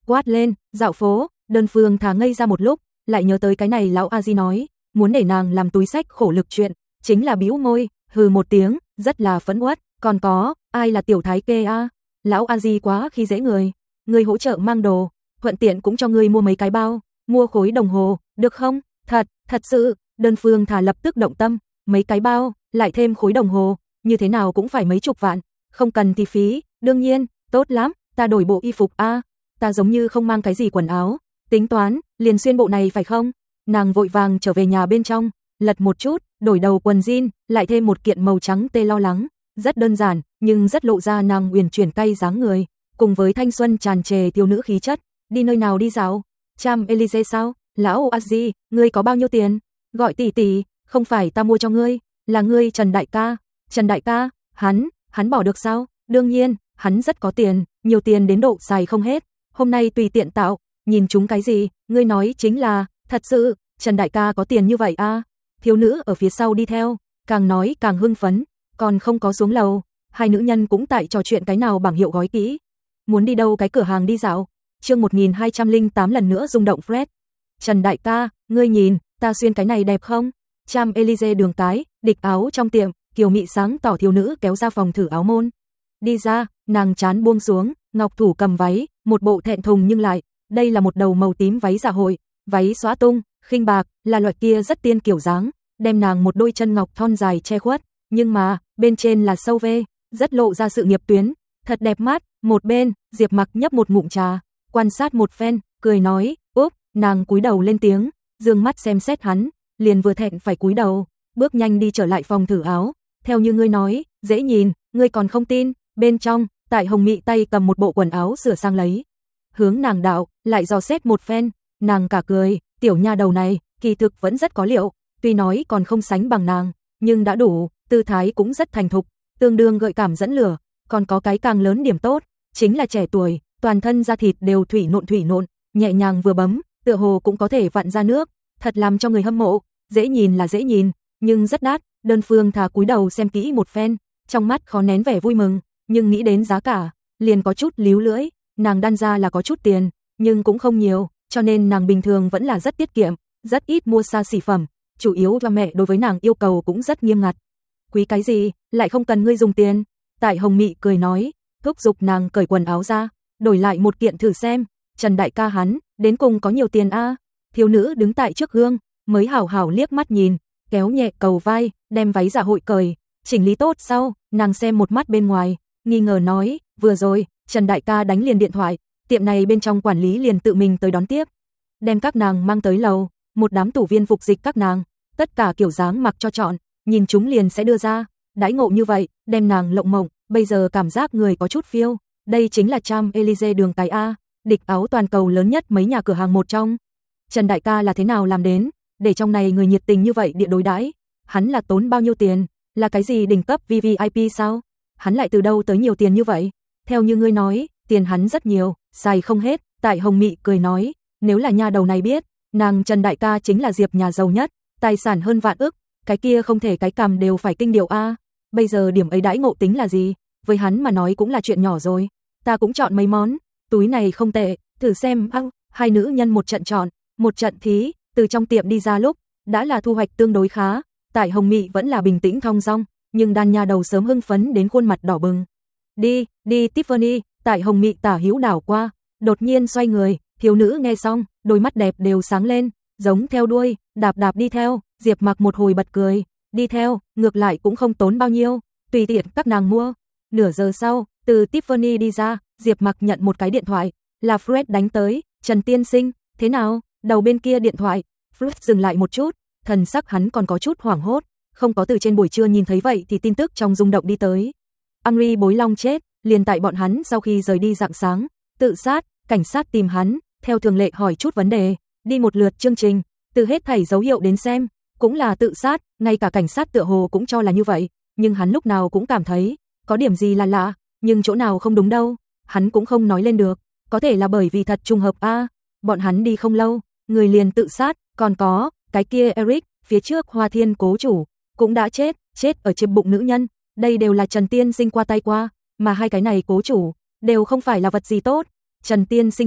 Speaker 1: quát lên, dạo phố. Đơn Phương thả ngây ra một lúc, lại nhớ tới cái này lão a di nói, muốn để nàng làm túi xách khổ lực chuyện, chính là bĩu môi, hừ một tiếng, rất là phẫn uất, còn có, ai là tiểu thái kê a? Lão a di quá khi dễ người, người hỗ trợ mang đồ, thuận tiện cũng cho người mua mấy cái bao, mua khối đồng hồ, được không? Thật, thật sự. Đơn Phương thả lập tức động tâm, mấy cái bao, lại thêm khối đồng hồ, như thế nào cũng phải mấy chục vạn, không cần thì phí, đương nhiên, tốt lắm, ta đổi bộ y phục a, ta giống như không mang cái gì quần áo, tính toán, liền xuyên bộ này phải không? Nàng vội vàng trở về nhà bên trong, lật một chút, đổi đầu quần jean, lại thêm một kiện màu trắng tê lo lắng, rất đơn giản, nhưng rất lộ ra nàng uyển chuyển cay dáng người, cùng với thanh xuân tràn trề thiếu nữ khí chất. Đi nơi nào đi dạo? Champs-Élysées sao? Lão Azi, ngươi có bao nhiêu tiền? Gọi tỷ tỷ, không phải ta mua cho ngươi, là ngươi Trần đại ca. Trần đại ca, hắn, hắn bỏ được sao? Đương nhiên, hắn rất có tiền, nhiều tiền đến độ xài không hết. Hôm nay tùy tiện tạo, nhìn chúng cái gì, ngươi nói chính là, thật sự, Trần đại ca có tiền như vậy à? Thiếu nữ ở phía sau đi theo, càng nói càng hưng phấn, còn không có xuống lầu, hai nữ nhân cũng tại trò chuyện cái nào bảng hiệu gói kỹ. Muốn đi đâu cái cửa hàng đi dạo. Chương một nghìn hai trăm lẻ tám lần nữa rung động Fred. Trần đại ca, ngươi nhìn, ta xuyên cái này đẹp không? Champs-Élysées đường cái, địch áo trong tiệm, kiều mị sáng tỏ thiếu nữ kéo ra phòng thử áo môn. Đi ra, nàng chán buông xuống, ngọc thủ cầm váy, một bộ thẹn thùng nhưng lại, đây là một đầu màu tím váy dạ hội, váy xóa tung, khinh bạc, là loại kia rất tiên kiểu dáng, đem nàng một đôi chân ngọc thon dài che khuất, nhưng mà, bên trên là sâu vê, rất lộ ra sự nghiệp tuyến, thật đẹp mắt. Một bên, Diệp Mặc nhấp một ngụm trà, quan sát một phen, cười nói, "Úp." Nàng cúi đầu lên tiếng, dương mắt xem xét hắn, liền vừa thẹn phải cúi đầu, bước nhanh đi trở lại phòng thử áo. Theo như ngươi nói, dễ nhìn, ngươi còn không tin? Bên trong, Tại Hồng Mị tay cầm một bộ quần áo sửa sang lấy, hướng nàng đạo, lại dò xét một phen, nàng cả cười, tiểu nha đầu này, kỳ thực vẫn rất có liệu, tuy nói còn không sánh bằng nàng, nhưng đã đủ, tư thái cũng rất thành thục, tương đương gợi cảm dẫn lửa, còn có cái càng lớn điểm tốt, chính là trẻ tuổi, toàn thân da thịt đều thủy nộn thủy nộn, nhẹ nhàng vừa bấm, tựa hồ cũng có thể vặn ra nước, thật làm cho người hâm mộ. Dễ nhìn là dễ nhìn, nhưng rất đắt. Đơn Phương thà cúi đầu xem kỹ một phen, trong mắt khó nén vẻ vui mừng, nhưng nghĩ đến giá cả, liền có chút líu lưỡi. Nàng đan ra là có chút tiền, nhưng cũng không nhiều, cho nên nàng bình thường vẫn là rất tiết kiệm, rất ít mua xa xỉ phẩm, chủ yếu là mẹ đối với nàng yêu cầu cũng rất nghiêm ngặt. Quý cái gì, lại không cần ngươi dùng tiền. Tại Hồng Mị cười nói, thúc giục nàng cởi quần áo ra, đổi lại một kiện thử xem. Trần đại ca hắn, đến cùng có nhiều tiền a? Thiếu nữ đứng tại trước gương, mới hảo hảo liếc mắt nhìn, kéo nhẹ cầu vai, đem váy dạ hội cởi, chỉnh lý tốt sau, nàng xem một mắt bên ngoài, nghi ngờ nói, vừa rồi, Trần đại ca đánh liền điện thoại, tiệm này bên trong quản lý liền tự mình tới đón tiếp, đem các nàng mang tới lầu, một đám tủ viên phục dịch các nàng, tất cả kiểu dáng mặc cho chọn, nhìn chúng liền sẽ đưa ra, đãi ngộ như vậy, đem nàng lộng mộng, bây giờ cảm giác người có chút phiêu, đây chính là Champs-Élysées đường cái a, địch áo toàn cầu lớn nhất mấy nhà cửa hàng một trong. Trần đại ca là thế nào làm đến, để trong này người nhiệt tình như vậy địa đối đãi, hắn là tốn bao nhiêu tiền, là cái gì đỉnh cấp vê vê i pê sao? Hắn lại từ đâu tới nhiều tiền như vậy? Theo như ngươi nói, tiền hắn rất nhiều, xài không hết. Tại Hồng Mị cười nói, nếu là nha đầu này biết, nàng Trần đại ca chính là Diệp nhà giàu nhất, tài sản hơn vạn ức, cái kia không thể cái cằm đều phải kinh điệu a. Bây giờ điểm ấy đãi ngộ tính là gì, với hắn mà nói cũng là chuyện nhỏ rồi. Ta cũng chọn mấy món, túi này không tệ, thử xem. Ăng, hai nữ nhân một trận chọn, một trận thí, từ trong tiệm đi ra lúc, đã là thu hoạch tương đối khá. Tại Hồng Mị vẫn là bình tĩnh thong dong, nhưng đàn nha đầu sớm hưng phấn đến khuôn mặt đỏ bừng. Đi, đi Tiffany. Tại Hồng Mị tả hữu đảo qua, đột nhiên xoay người, thiếu nữ nghe xong, đôi mắt đẹp đều sáng lên, giống theo đuôi, đạp đạp đi theo. Diệp Mặc một hồi bật cười, đi theo, ngược lại cũng không tốn bao nhiêu, tùy tiện các nàng mua. Nửa giờ sau, từ Tiffany đi ra, Diệp Mặc nhận một cái điện thoại, là Fred đánh tới. Trần tiên sinh, thế nào? Đầu bên kia điện thoại, Fred dừng lại một chút, thần sắc hắn còn có chút hoảng hốt, không có từ trên buổi trưa nhìn thấy vậy thì tin tức trong rung động đi tới. Henry Bối Long chết, liền tại bọn hắn sau khi rời đi rạng sáng, tự sát, cảnh sát tìm hắn, theo thường lệ hỏi chút vấn đề, đi một lượt chương trình, từ hết thảy dấu hiệu đến xem, cũng là tự sát, ngay cả cảnh sát tựa hồ cũng cho là như vậy, nhưng hắn lúc nào cũng cảm thấy, có điểm gì là lạ, nhưng chỗ nào không đúng đâu, hắn cũng không nói lên được, có thể là bởi vì thật trùng hợp a, à, bọn hắn đi không lâu, người liền tự sát, còn có, cái kia Eric, phía trước Hoa Thiên cố chủ, cũng đã chết, chết ở trên bụng nữ nhân, đây đều là Trần tiên sinh qua tay qua, mà hai cái này cố chủ, đều không phải là vật gì tốt, Trần tiên sinh hắn,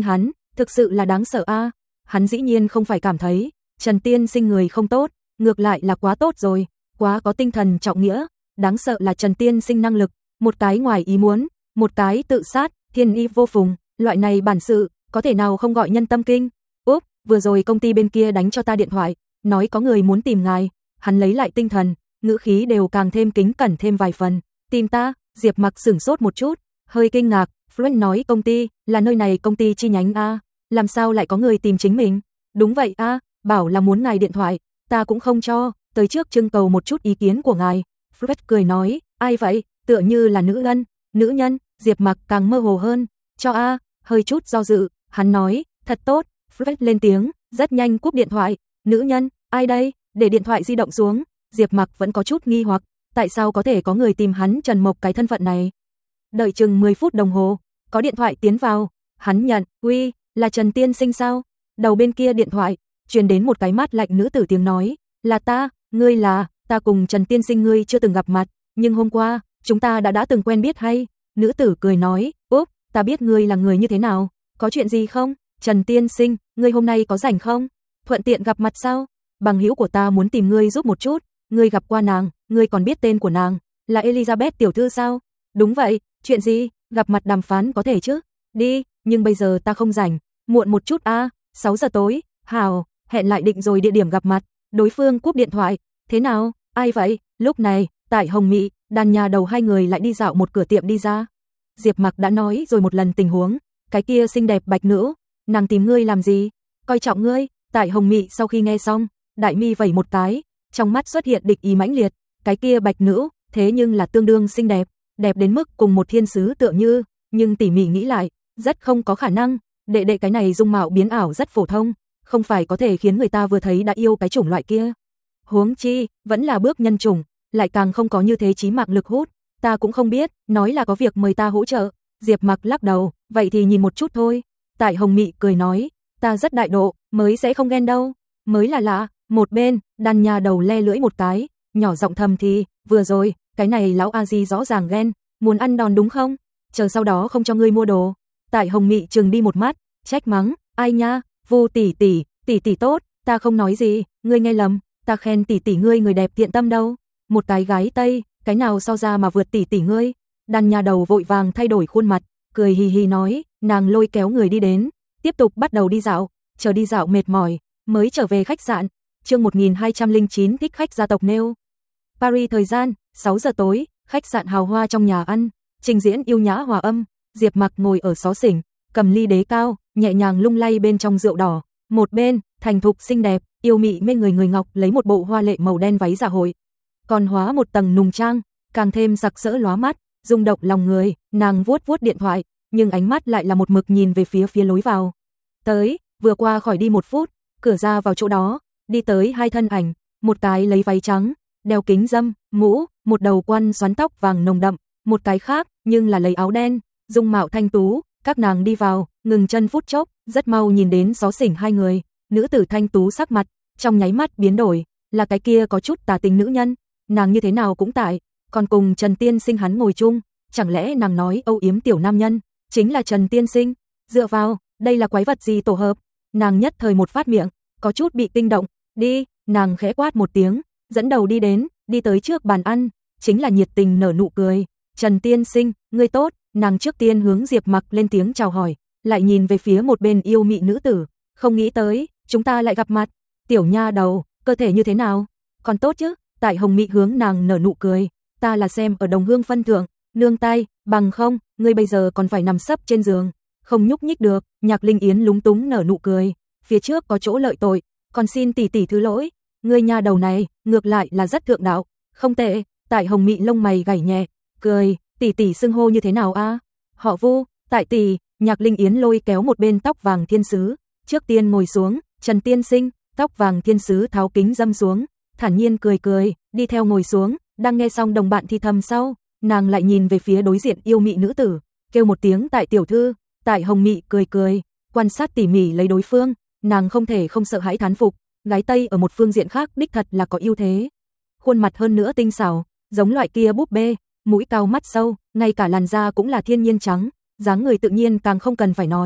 Speaker 1: thực sự là đáng sợ a. Hắn dĩ nhiên không phải cảm thấy Trần tiên sinh người không tốt, ngược lại là quá tốt rồi, quá có tinh thần trọng nghĩa, đáng sợ là Trần tiên sinh năng lực, một cái ngoài ý muốn, một cái tự sát, thiên y vô phùng, loại này bản sự, có thể nào không gọi nhân tâm kinh. Úp, vừa rồi công ty bên kia đánh cho ta điện thoại, nói có người muốn tìm ngài. Hắn lấy lại tinh thần, ngữ khí đều càng thêm kính cẩn thêm vài phần. Tìm ta? Diệp Mặc sửng sốt một chút, hơi kinh ngạc. Frank nói công ty, là nơi này công ty chi nhánh a, làm sao lại có người tìm chính mình? Đúng vậy a, bảo là muốn ngài điện thoại, ta cũng không cho, tới trước trưng cầu một chút ý kiến của ngài. Fred cười nói, ai vậy? Tựa như là nữ nhân, nữ nhân. Diệp Mặc càng mơ hồ hơn, cho a, hơi chút do dự, hắn nói, thật tốt. Fred lên tiếng, rất nhanh cúp điện thoại. Nữ nhân, ai đây? Để điện thoại di động xuống. Diệp Mặc vẫn có chút nghi hoặc, tại sao có thể có người tìm hắn Trần Mộc cái thân phận này? Đợi chừng mười phút đồng hồ, có điện thoại tiến vào, hắn nhận, uy, là Trần tiên sinh sao? Đầu bên kia điện thoại, truyền đến một cái mát lạnh nữ tử tiếng nói, là ta, ngươi là, ta cùng Trần tiên sinh ngươi chưa từng gặp mặt, nhưng hôm qua, chúng ta đã đã từng quen biết hay? Nữ tử cười nói, úp, ta biết ngươi là người như thế nào, có chuyện gì không? Trần tiên sinh, ngươi hôm nay có rảnh không? Thuận tiện gặp mặt sao? Bằng hữu của ta muốn tìm ngươi giúp một chút, ngươi gặp qua nàng, ngươi còn biết tên của nàng, là Elizabeth tiểu thư sao? Đúng vậy, chuyện gì? Gặp mặt đàm phán có thể chứ? Đi, nhưng bây giờ ta không rảnh, muộn một chút a, sáu giờ tối, hảo, hẹn lại định rồi địa điểm gặp mặt. Đối phương cúp điện thoại, thế nào? Ai vậy? Lúc này, tại Hồng Mị, đàn nhà đầu hai người lại đi dạo một cửa tiệm đi ra. Diệp Mặc đã nói rồi một lần tình huống, cái kia xinh đẹp bạch nữ, nàng tìm ngươi làm gì? Coi trọng ngươi. Tại Hồng Mị sau khi nghe xong, đại mi vẩy một cái, trong mắt xuất hiện địch ý mãnh liệt, cái kia bạch nữ, thế nhưng là tương đương xinh đẹp, đẹp đến mức cùng một thiên sứ tựa như, nhưng tỉ mỉ nghĩ lại, rất không có khả năng, đệ đệ cái này dung mạo biến ảo rất phổ thông, không phải có thể khiến người ta vừa thấy đã yêu cái chủng loại kia. Huống chi, vẫn là bước nhân chủng, lại càng không có như thế chí mạng lực hút, ta cũng không biết, nói là có việc mời ta hỗ trợ. Diệp Mặc lắc đầu, vậy thì nhìn một chút thôi. Tại Hồng Mị cười nói, ta rất đại độ, mới sẽ không ghen đâu, mới là lạ. Một bên, đàn nhà đầu le lưỡi một cái, nhỏ giọng thầm thì, vừa rồi, cái này lão a di rõ ràng ghen, muốn ăn đòn đúng không? Chờ sau đó không cho ngươi mua đồ. Tại Hồng Mị chừng đi một mắt, trách mắng, ai nha, Vu tỷ tỷ, tỷ tỷ tốt, ta không nói gì, ngươi nghe lầm, ta khen tỷ tỷ ngươi người đẹp thiện tâm đâu. Một cái gái Tây, cái nào so ra mà vượt tỷ tỷ ngươi? Đàn nhà đầu vội vàng thay đổi khuôn mặt, cười hì hì nói, nàng lôi kéo người đi đến, tiếp tục bắt đầu đi dạo, chờ đi dạo mệt mỏi, mới trở về khách sạn. Chương một nghìn hai trăm lẻ chín thích khách gia tộc nêu. Paris thời gian, sáu giờ tối, khách sạn hào hoa trong nhà ăn, trình diễn yêu nhã hòa âm, Diệp Mặc ngồi ở xó xỉnh, cầm ly đế cao, nhẹ nhàng lung lay bên trong rượu đỏ, một bên, thành thục xinh đẹp, yêu mị mê người người ngọc lấy một bộ hoa lệ màu đen váy dạ hội, còn hóa một tầng nùng trang, càng thêm sặc sỡ lóa mắt, rung động lòng người, nàng vuốt vuốt điện thoại, nhưng ánh mắt lại là một mực nhìn về phía phía lối vào. Tới, vừa qua khỏi đi một phút, cửa ra vào chỗ đó, đi tới hai thân ảnh, một cái lấy váy trắng, đeo kính râm, mũ, một đầu quăn xoắn tóc vàng nồng đậm, một cái khác, nhưng là lấy áo đen, dung mạo thanh tú, các nàng đi vào, ngừng chân phút chốc, rất mau nhìn đến xó xỉnh hai người, nữ tử thanh tú sắc mặt, trong nháy mắt biến đổi, là cái kia có chút tà tình nữ nhân, nàng như thế nào cũng tại, còn cùng Trần Tiên Sinh hắn ngồi chung, chẳng lẽ nàng nói âu yếm tiểu nam nhân, chính là Trần Tiên Sinh, dựa vào, đây là quái vật gì tổ hợp, nàng nhất thời một phát miệng, có chút bị kinh động, đi, nàng khẽ quát một tiếng, dẫn đầu đi đến, đi tới trước bàn ăn, chính là nhiệt tình nở nụ cười, Trần Tiên Sinh, ngươi tốt, nàng trước tiên hướng Diệp Mặc lên tiếng chào hỏi, lại nhìn về phía một bên yêu mị nữ tử, không nghĩ tới, chúng ta lại gặp mặt, tiểu nha đầu, cơ thể như thế nào, còn tốt chứ, tại Hồng Mị hướng nàng nở nụ cười, ta là xem ở đồng hương phân thượng, nương tay, bằng không, ngươi bây giờ còn phải nằm sấp trên giường, không nhúc nhích được. Nhạc Linh Yến lúng túng nở nụ cười, phía trước có chỗ lợi tội, còn xin tỷ tỷ thứ lỗi, ngươi nha đầu này, ngược lại là rất thượng đạo, không tệ. Tại Hồng Mị lông mày gảy nhẹ, cười, tỷ tỷ xưng hô như thế nào a? Họ Vu, tại tỷ. Nhạc Linh Yến lôi kéo một bên tóc vàng thiên sứ, trước tiên ngồi xuống, Trần Tiên Sinh. Tóc vàng thiên sứ tháo kính dâm xuống, thản nhiên cười cười, đi theo ngồi xuống, đang nghe xong đồng bạn thì thầm sau, nàng lại nhìn về phía đối diện yêu mị nữ tử, kêu một tiếng tại tiểu thư. Tại Hồng Mị cười cười, quan sát tỉ mỉ lấy đối phương, nàng không thể không sợ hãi thán phục, gái Tây ở một phương diện khác đích thật là có ưu thế. Khuôn mặt hơn nữa tinh xảo, giống loại kia búp bê, mũi cao mắt sâu, ngay cả làn da cũng là thiên nhiên trắng, dáng người tự nhiên càng không cần phải nói,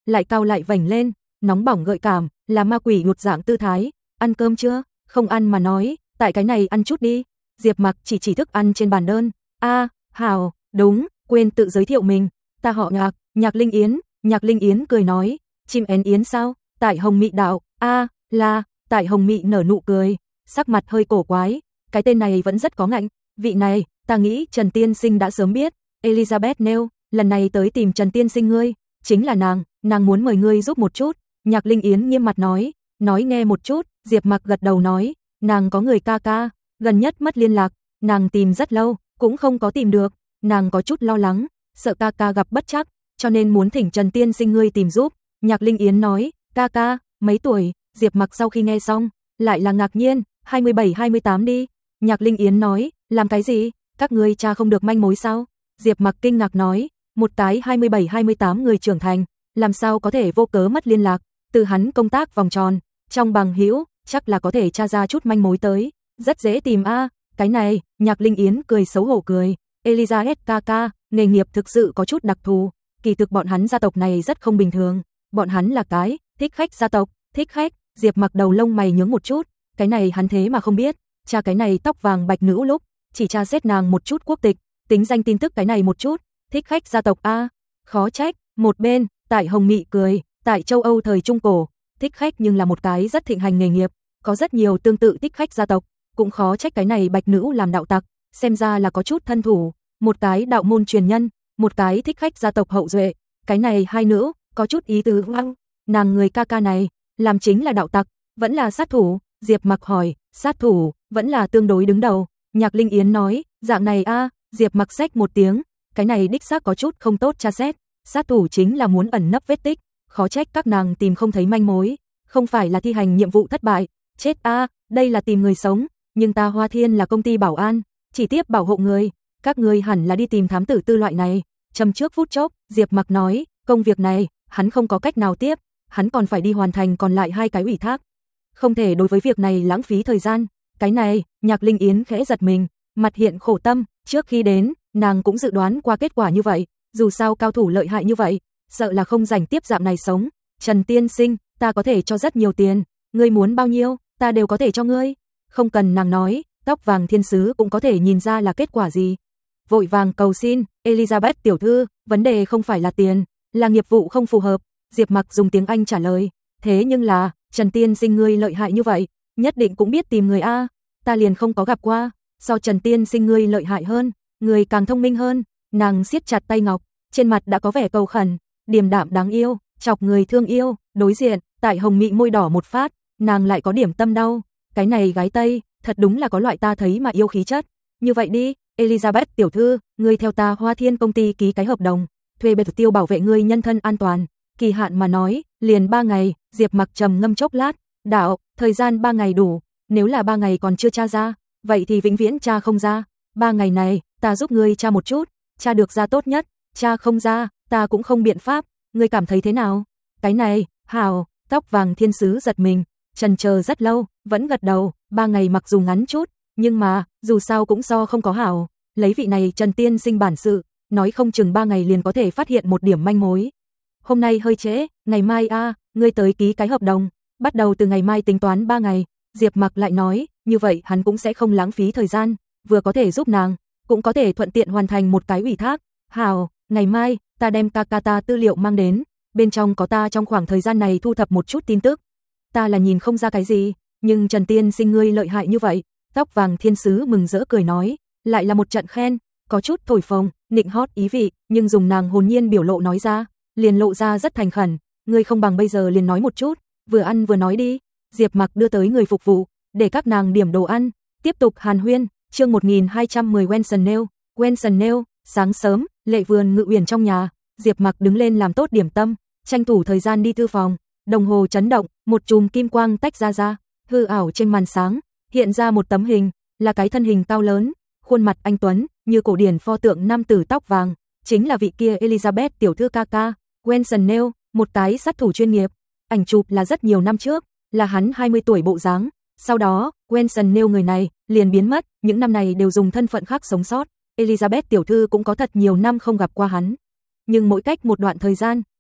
Speaker 1: lại cao lại vành lên, nóng bỏng gợi cảm, là ma quỷ nhột dạng tư thái. Ăn cơm chưa? Không ăn mà nói, tại cái này ăn chút đi. Diệp Mặc chỉ chỉ thức ăn trên bàn đơn. A, hào, đúng, quên tự giới thiệu mình. Ta họ Nhạc, Nhạc Linh Yến. Nhạc Linh Yến cười nói, chim én yến sao? Tại Hồng Mị đạo. A, là, tại Hồng Mị nở nụ cười, sắc mặt hơi cổ quái. Cái tên này vẫn rất có ngạnh. Vị này, ta nghĩ Trần Tiên Sinh đã sớm biết. Elizabeth nêu, lần này tới tìm Trần Tiên Sinh ngươi, chính là nàng, nàng muốn mời ngươi giúp một chút. Nhạc Linh Yến nghiêm mặt nói, nói nghe một chút. Diệp Mặc gật đầu nói, nàng có người ca ca, gần nhất mất liên lạc, nàng tìm rất lâu, cũng không có tìm được, nàng có chút lo lắng, sợ ca ca gặp bất trắc, cho nên muốn thỉnh Trần Tiên Sinh ngươi tìm giúp. Nhạc Linh Yến nói, ca ca, mấy tuổi? Diệp Mặc sau khi nghe xong, lại là ngạc nhiên, hai mươi bảy hai mươi tám đi. Nhạc Linh Yến nói, làm cái gì? Các ngươi cha không được manh mối sao? Diệp Mặc kinh ngạc nói, một cái hai mươi bảy hai mươi tám người trưởng thành, làm sao có thể vô cớ mất liên lạc, từ hắn công tác vòng tròn, trong bằng hữu, chắc là có thể tra ra chút manh mối tới, rất dễ tìm a. À, cái này, Nhạc Linh Yến cười xấu hổ cười, Elizabeth ca ca, nghề nghiệp thực sự có chút đặc thù, kỳ thực bọn hắn gia tộc này rất không bình thường, bọn hắn là cái thích khách gia tộc. Thích khách? Diệp Mặc đầu lông mày nhướng một chút, cái này hắn thế mà không biết, tra cái này tóc vàng bạch nữ lúc, chỉ tra xét nàng một chút quốc tịch, tính danh tin tức cái này một chút, thích khách gia tộc a, khó trách. Một bên, tại Hồng Mị cười, tại châu Âu thời trung cổ, thích khách nhưng là một cái rất thịnh hành nghề nghiệp, có rất nhiều tương tự thích khách gia tộc, cũng khó trách cái này bạch nữ làm đạo tặc, xem ra là có chút thân thủ, một cái đạo môn truyền nhân, một cái thích khách gia tộc hậu duệ, cái này hai nữ, có chút ý tứ. Nàng người ca ca này, làm chính là đạo tặc, vẫn là sát thủ? Diệp Mặc hỏi, sát thủ, vẫn là tương đối đứng đầu. Nhạc Linh Yến nói, dạng này a. À, Diệp Mặc xách một tiếng, cái này đích xác có chút không tốt tra xét, sát thủ chính là muốn ẩn nấp vết tích, khó trách các nàng tìm không thấy manh mối, không phải là thi hành nhiệm vụ thất bại, chết a, à, đây là tìm người sống, nhưng ta Hoa Thiên là công ty bảo an, chỉ tiếp bảo hộ người, các ngươi hẳn là đi tìm thám tử tư loại này. Châm trước phút chốc, Diệp Mặc nói, công việc này, hắn không có cách nào tiếp, hắn còn phải đi hoàn thành còn lại hai cái ủy thác. Không thể đối với việc này lãng phí thời gian. Cái này, Nhạc Linh Yến khẽ giật mình, mặt hiện khổ tâm, trước khi đến, nàng cũng dự đoán qua kết quả như vậy, dù sao cao thủ lợi hại như vậy, sợ là không rảnh tiếp dạng này sống. Trần Tiên Sinh, ta có thể cho rất nhiều tiền, ngươi muốn bao nhiêu, ta đều có thể cho ngươi. Không cần nàng nói, tóc vàng thiên sứ cũng có thể nhìn ra là kết quả gì. Vội vàng cầu xin, Elizabeth tiểu thư, vấn đề không phải là tiền, là nghiệp vụ không phù hợp. Diệp Mặc dùng tiếng Anh trả lời, thế nhưng là, Trần Tiên Sinh ngươi lợi hại như vậy, nhất định cũng biết tìm người a, ta liền không có gặp qua, so Trần Tiên Sinh ngươi lợi hại hơn, người càng thông minh hơn. Nàng siết chặt tay ngọc, trên mặt đã có vẻ cầu khẩn, điềm đạm đáng yêu, chọc người thương yêu. Đối diện, tại Hồng Mị môi đỏ một phát, nàng lại có điểm tâm đau, cái này gái Tây, thật đúng là có loại ta thấy mà yêu khí chất. Như vậy đi, Elizabeth tiểu thư, ngươi theo ta Hoa Thiên công ty ký cái hợp đồng, thuê bệ tiêu bảo vệ ngươi nhân thân an toàn. Kỳ hạn mà nói, liền ba ngày. Diệp Mặc trầm ngâm chốc lát, đạo, thời gian ba ngày đủ, nếu là ba ngày còn chưa tra ra, vậy thì vĩnh viễn tra không ra. Ba ngày này, ta giúp ngươi tra một chút, tra được ra tốt nhất, tra không ra, ta cũng không biện pháp, ngươi cảm thấy thế nào? Cái này, hảo. Tóc vàng thiên sứ giật mình, chần chờ rất lâu, vẫn gật đầu. Ba ngày mặc dù ngắn chút, nhưng mà, dù sao cũng so không có hảo, lấy vị này Trần Tiên Sinh bản sự, nói không chừng ba ngày liền có thể phát hiện một điểm manh mối. Hôm nay hơi trễ, ngày mai a, à, ngươi tới ký cái hợp đồng, bắt đầu từ ngày mai tính toán ba ngày. Diệp Mặc lại nói, như vậy hắn cũng sẽ không lãng phí thời gian, vừa có thể giúp nàng, cũng có thể thuận tiện hoàn thành một cái ủy thác. Hảo, ngày mai, ta đem Kakata tư liệu mang đến, bên trong có ta trong khoảng thời gian này thu thập một chút tin tức. Ta là nhìn không ra cái gì, nhưng Trần Tiên Sinh ngươi lợi hại như vậy. Tóc vàng thiên sứ mừng rỡ cười nói, lại là một trận khen, có chút thổi phồng, nịnh hót ý vị, nhưng dùng nàng hồn nhiên biểu lộ nói ra, liền lộ ra rất thành khẩn. Ngươi không bằng bây giờ liền nói một chút, vừa ăn vừa nói đi. Diệp Mặc đưa tới người phục vụ, để các nàng điểm đồ ăn, tiếp tục hàn huyên. Chương một nghìn hai trăm mười Wenson Nail. Wenson Nail. Sáng sớm, Lệ Vườn Ngự Uyển trong nhà, Diệp Mặc đứng lên làm tốt điểm tâm, tranh thủ thời gian đi thư phòng. Đồng hồ chấn động, một chùm kim quang tách ra ra, hư ảo trên màn sáng, hiện ra một tấm hình, là cái thân hình cao lớn, khuôn mặt anh tuấn, như cổ điển pho tượng nam tử tóc vàng, chính là vị kia Elizabeth tiểu thư ca ca, Wenson Nail, một cái sát thủ chuyên nghiệp. Ảnh chụp là rất nhiều năm trước, là hắn hai mươi tuổi bộ dáng. Sau đó, Wenson Nail người này liền biến mất, những năm này đều dùng thân phận khác sống sót. Elizabeth tiểu thư cũng có thật nhiều năm không gặp qua hắn. Nhưng mỗi cách một đoạn thời gian,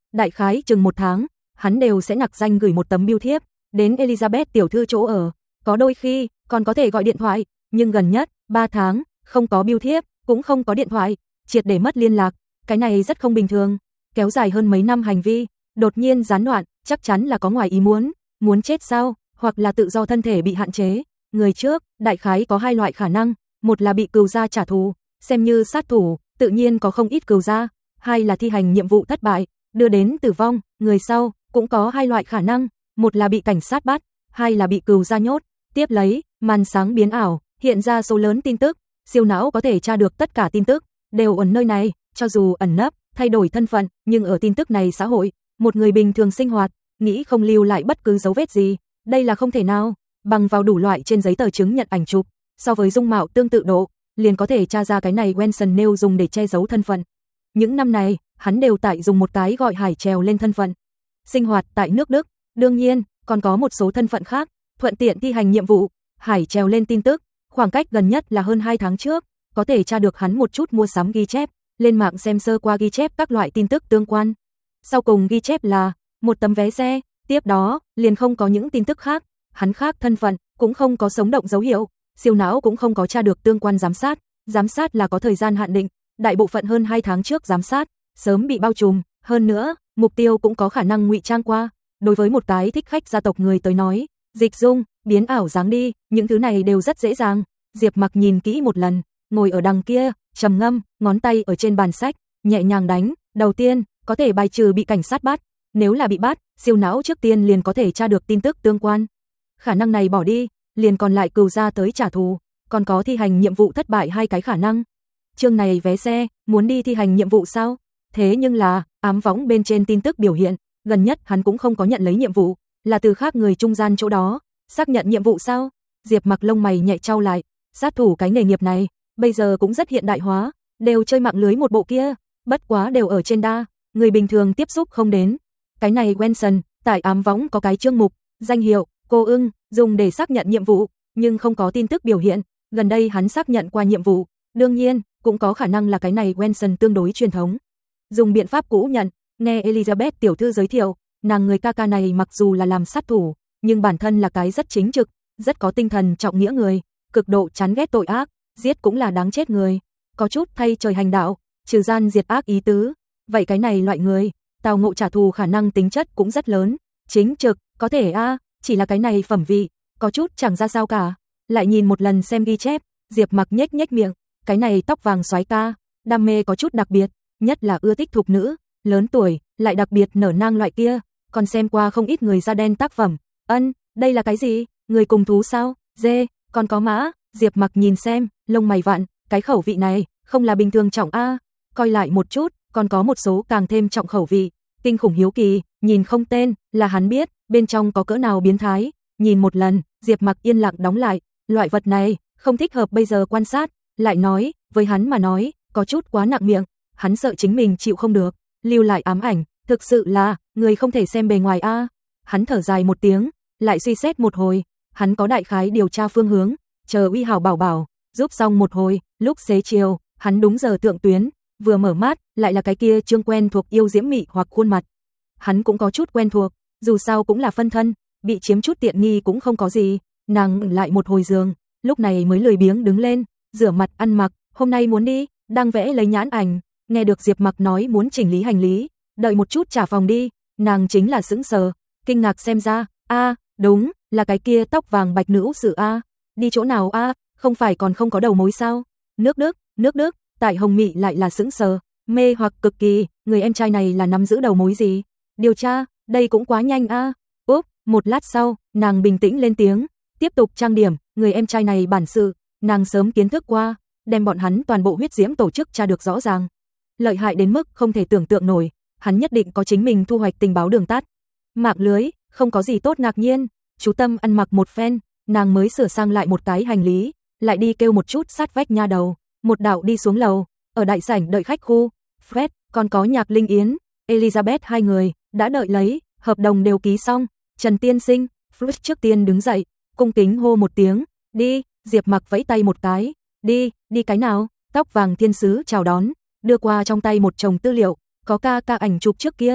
Speaker 1: đại khái chừng một tháng, hắn đều sẽ nặc danh gửi một tấm bưu thiếp đến Elizabeth tiểu thư chỗ ở, có đôi khi còn có thể gọi điện thoại, nhưng gần nhất ba tháng không có bưu thiếp, cũng không có điện thoại, triệt để mất liên lạc, cái này rất không bình thường. Kéo dài hơn mấy năm hành vi, đột nhiên gián đoạn, chắc chắn là có ngoài ý muốn, muốn chết sao, hoặc là tự do thân thể bị hạn chế. Người trước, đại khái có hai loại khả năng, một là bị cừu gia trả thù, xem như sát thủ, tự nhiên có không ít cừu gia, hai là thi hành nhiệm vụ thất bại, đưa đến tử vong. Người sau cũng có hai loại khả năng, một là bị cảnh sát bắt, hai là bị cừu gia nhốt. Tiếp lấy, màn sáng biến ảo, hiện ra số lớn tin tức, siêu não có thể tra được tất cả tin tức, đều ẩn nơi này, cho dù ẩn nấp, thay đổi thân phận, nhưng ở tin tức này xã hội, một người bình thường sinh hoạt, nghĩ không lưu lại bất cứ dấu vết gì, đây là không thể nào, bằng vào đủ loại trên giấy tờ chứng nhận ảnh chụp, so với dung mạo tương tự độ, liền có thể tra ra cái này Wenson Nêu dùng để che giấu thân phận. Những năm này, hắn đều tại dùng một cái gọi Hải trèo lên thân phận. Sinh hoạt tại nước Đức, đương nhiên, còn có một số thân phận khác, thuận tiện thi hành nhiệm vụ. Hải trèo lên tin tức, khoảng cách gần nhất là hơn hai tháng trước, có thể tra được hắn một chút mua sắm ghi chép, lên mạng xem sơ qua ghi chép các loại tin tức tương quan. Sau cùng ghi chép là một tấm vé xe, tiếp đó liền không có những tin tức khác, hắn khác thân phận, cũng không có sống động dấu hiệu, siêu não cũng không có tra được tương quan giám sát, giám sát là có thời gian hạn định, đại bộ phận hơn hai tháng trước giám sát, sớm bị bao trùm, hơn nữa, mục tiêu cũng có khả năng ngụy trang qua, đối với một cái thích khách gia tộc người tới nói, dịch dung, biến ảo dáng đi, những thứ này đều rất dễ dàng. Diệp Mặc nhìn kỹ một lần, ngồi ở đằng kia, trầm ngâm, ngón tay ở trên bàn sách, nhẹ nhàng đánh, đầu tiên, có thể bài trừ bị cảnh sát bắt, nếu là bị bắt, siêu não trước tiên liền có thể tra được tin tức tương quan. Khả năng này bỏ đi, liền còn lại cừu gia tới trả thù, còn có thi hành nhiệm vụ thất bại hai cái khả năng. Chương này vé xe, muốn đi thi hành nhiệm vụ sao? Thế nhưng là, ám võng bên trên tin tức biểu hiện, gần nhất hắn cũng không có nhận lấy nhiệm vụ, là từ khác người trung gian chỗ đó, xác nhận nhiệm vụ sao? Diệp Mặc lông mày nhẹ chau lại, sát thủ cái nghề nghiệp này, bây giờ cũng rất hiện đại hóa, đều chơi mạng lưới một bộ kia, bất quá đều ở trên đa, người bình thường tiếp xúc không đến. Cái này Wenson, tại ám võng có cái chương mục, danh hiệu, cô ưng, dùng để xác nhận nhiệm vụ, nhưng không có tin tức biểu hiện, gần đây hắn xác nhận qua nhiệm vụ, đương nhiên, cũng có khả năng là cái này Wenson tương đối truyền thống. Dùng biện pháp cũ nhận, nghe Elizabeth tiểu thư giới thiệu, nàng người ca ca này mặc dù là làm sát thủ, nhưng bản thân là cái rất chính trực, rất có tinh thần trọng nghĩa người, cực độ chán ghét tội ác, giết cũng là đáng chết người, có chút thay trời hành đạo, trừ gian diệt ác ý tứ. Vậy cái này loại người, tào ngộ trả thù khả năng tính chất cũng rất lớn, chính trực, có thể a, à, chỉ là cái này phẩm vị, có chút chẳng ra sao cả. Lại nhìn một lần xem ghi chép, Diệp Mặc nhếch nhếch miệng, cái này tóc vàng soái ca, đam mê có chút đặc biệt, nhất là ưa thích thục nữ, lớn tuổi, lại đặc biệt nở nang loại kia, còn xem qua không ít người da đen tác phẩm. Ân, đây là cái gì? Người cùng thú sao? Dê, còn có mã. Diệp Mặc nhìn xem, lông mày vặn, cái khẩu vị này, không là bình thường trọng a. Coi lại một chút, còn có một số càng thêm trọng khẩu vị, kinh khủng hiếu kỳ, nhìn không tên, là hắn biết, bên trong có cỡ nào biến thái. Nhìn một lần, Diệp Mặc yên lặng đóng lại, loại vật này, không thích hợp bây giờ quan sát, lại nói, với hắn mà nói, có chút quá nặng miệng, hắn sợ chính mình chịu không được, lưu lại ám ảnh, thực sự là, người không thể xem bề ngoài a. Hắn thở dài một tiếng, lại suy xét một hồi, hắn có đại khái điều tra phương hướng, chờ Uy Hảo bảo bảo, giúp xong một hồi, lúc xế chiều, hắn đúng giờ thượng tuyến, vừa mở mắt, lại là cái kia chương quen thuộc yêu diễm mị hoặc khuôn mặt. Hắn cũng có chút quen thuộc, dù sao cũng là phân thân, bị chiếm chút tiện nghi cũng không có gì, nàng lại một hồi giường, lúc này mới lười biếng đứng lên, rửa mặt ăn mặc, hôm nay muốn đi, đang vẽ lấy nhãn ảnh, nghe được Diệp Mặc nói muốn chỉnh lý hành lý, đợi một chút trả phòng đi, nàng chính là sững sờ, kinh ngạc xem ra, a, đúng, là cái kia tóc vàng bạch nữ sự a, đi chỗ nào a, không phải còn không có đầu mối sao? Nước Đức, nước Đức, tại Hồng Mị lại là sững sờ, mê hoặc cực kỳ, người em trai này là nắm giữ đầu mối gì? Điều tra, đây cũng quá nhanh a. Úp, một lát sau, nàng bình tĩnh lên tiếng, tiếp tục trang điểm, người em trai này bản sự, nàng sớm kiến thức qua, đem bọn hắn toàn bộ huyết diễm tổ chức tra được rõ ràng. Lợi hại đến mức không thể tưởng tượng nổi, hắn nhất định có chính mình thu hoạch tình báo đường tắt. Mạng lưới, không có gì tốt ngạc nhiên, chú tâm ăn mặc một phen, nàng mới sửa sang lại một cái hành lý, lại đi kêu một chút sát vách nha đầu, một đạo đi xuống lầu, ở đại sảnh đợi khách khu, Fred, còn có Nhạc Linh Yến, Elizabeth hai người, đã đợi lấy, hợp đồng đều ký xong, Trần tiên sinh, Fred trước tiên đứng dậy, cung kính hô một tiếng, đi, Diệp Mặc vẫy tay một cái, đi, đi cái nào, tóc vàng thiên sứ chào đón, đưa qua trong tay một chồng tư liệu, có ca ca ảnh chụp trước kia,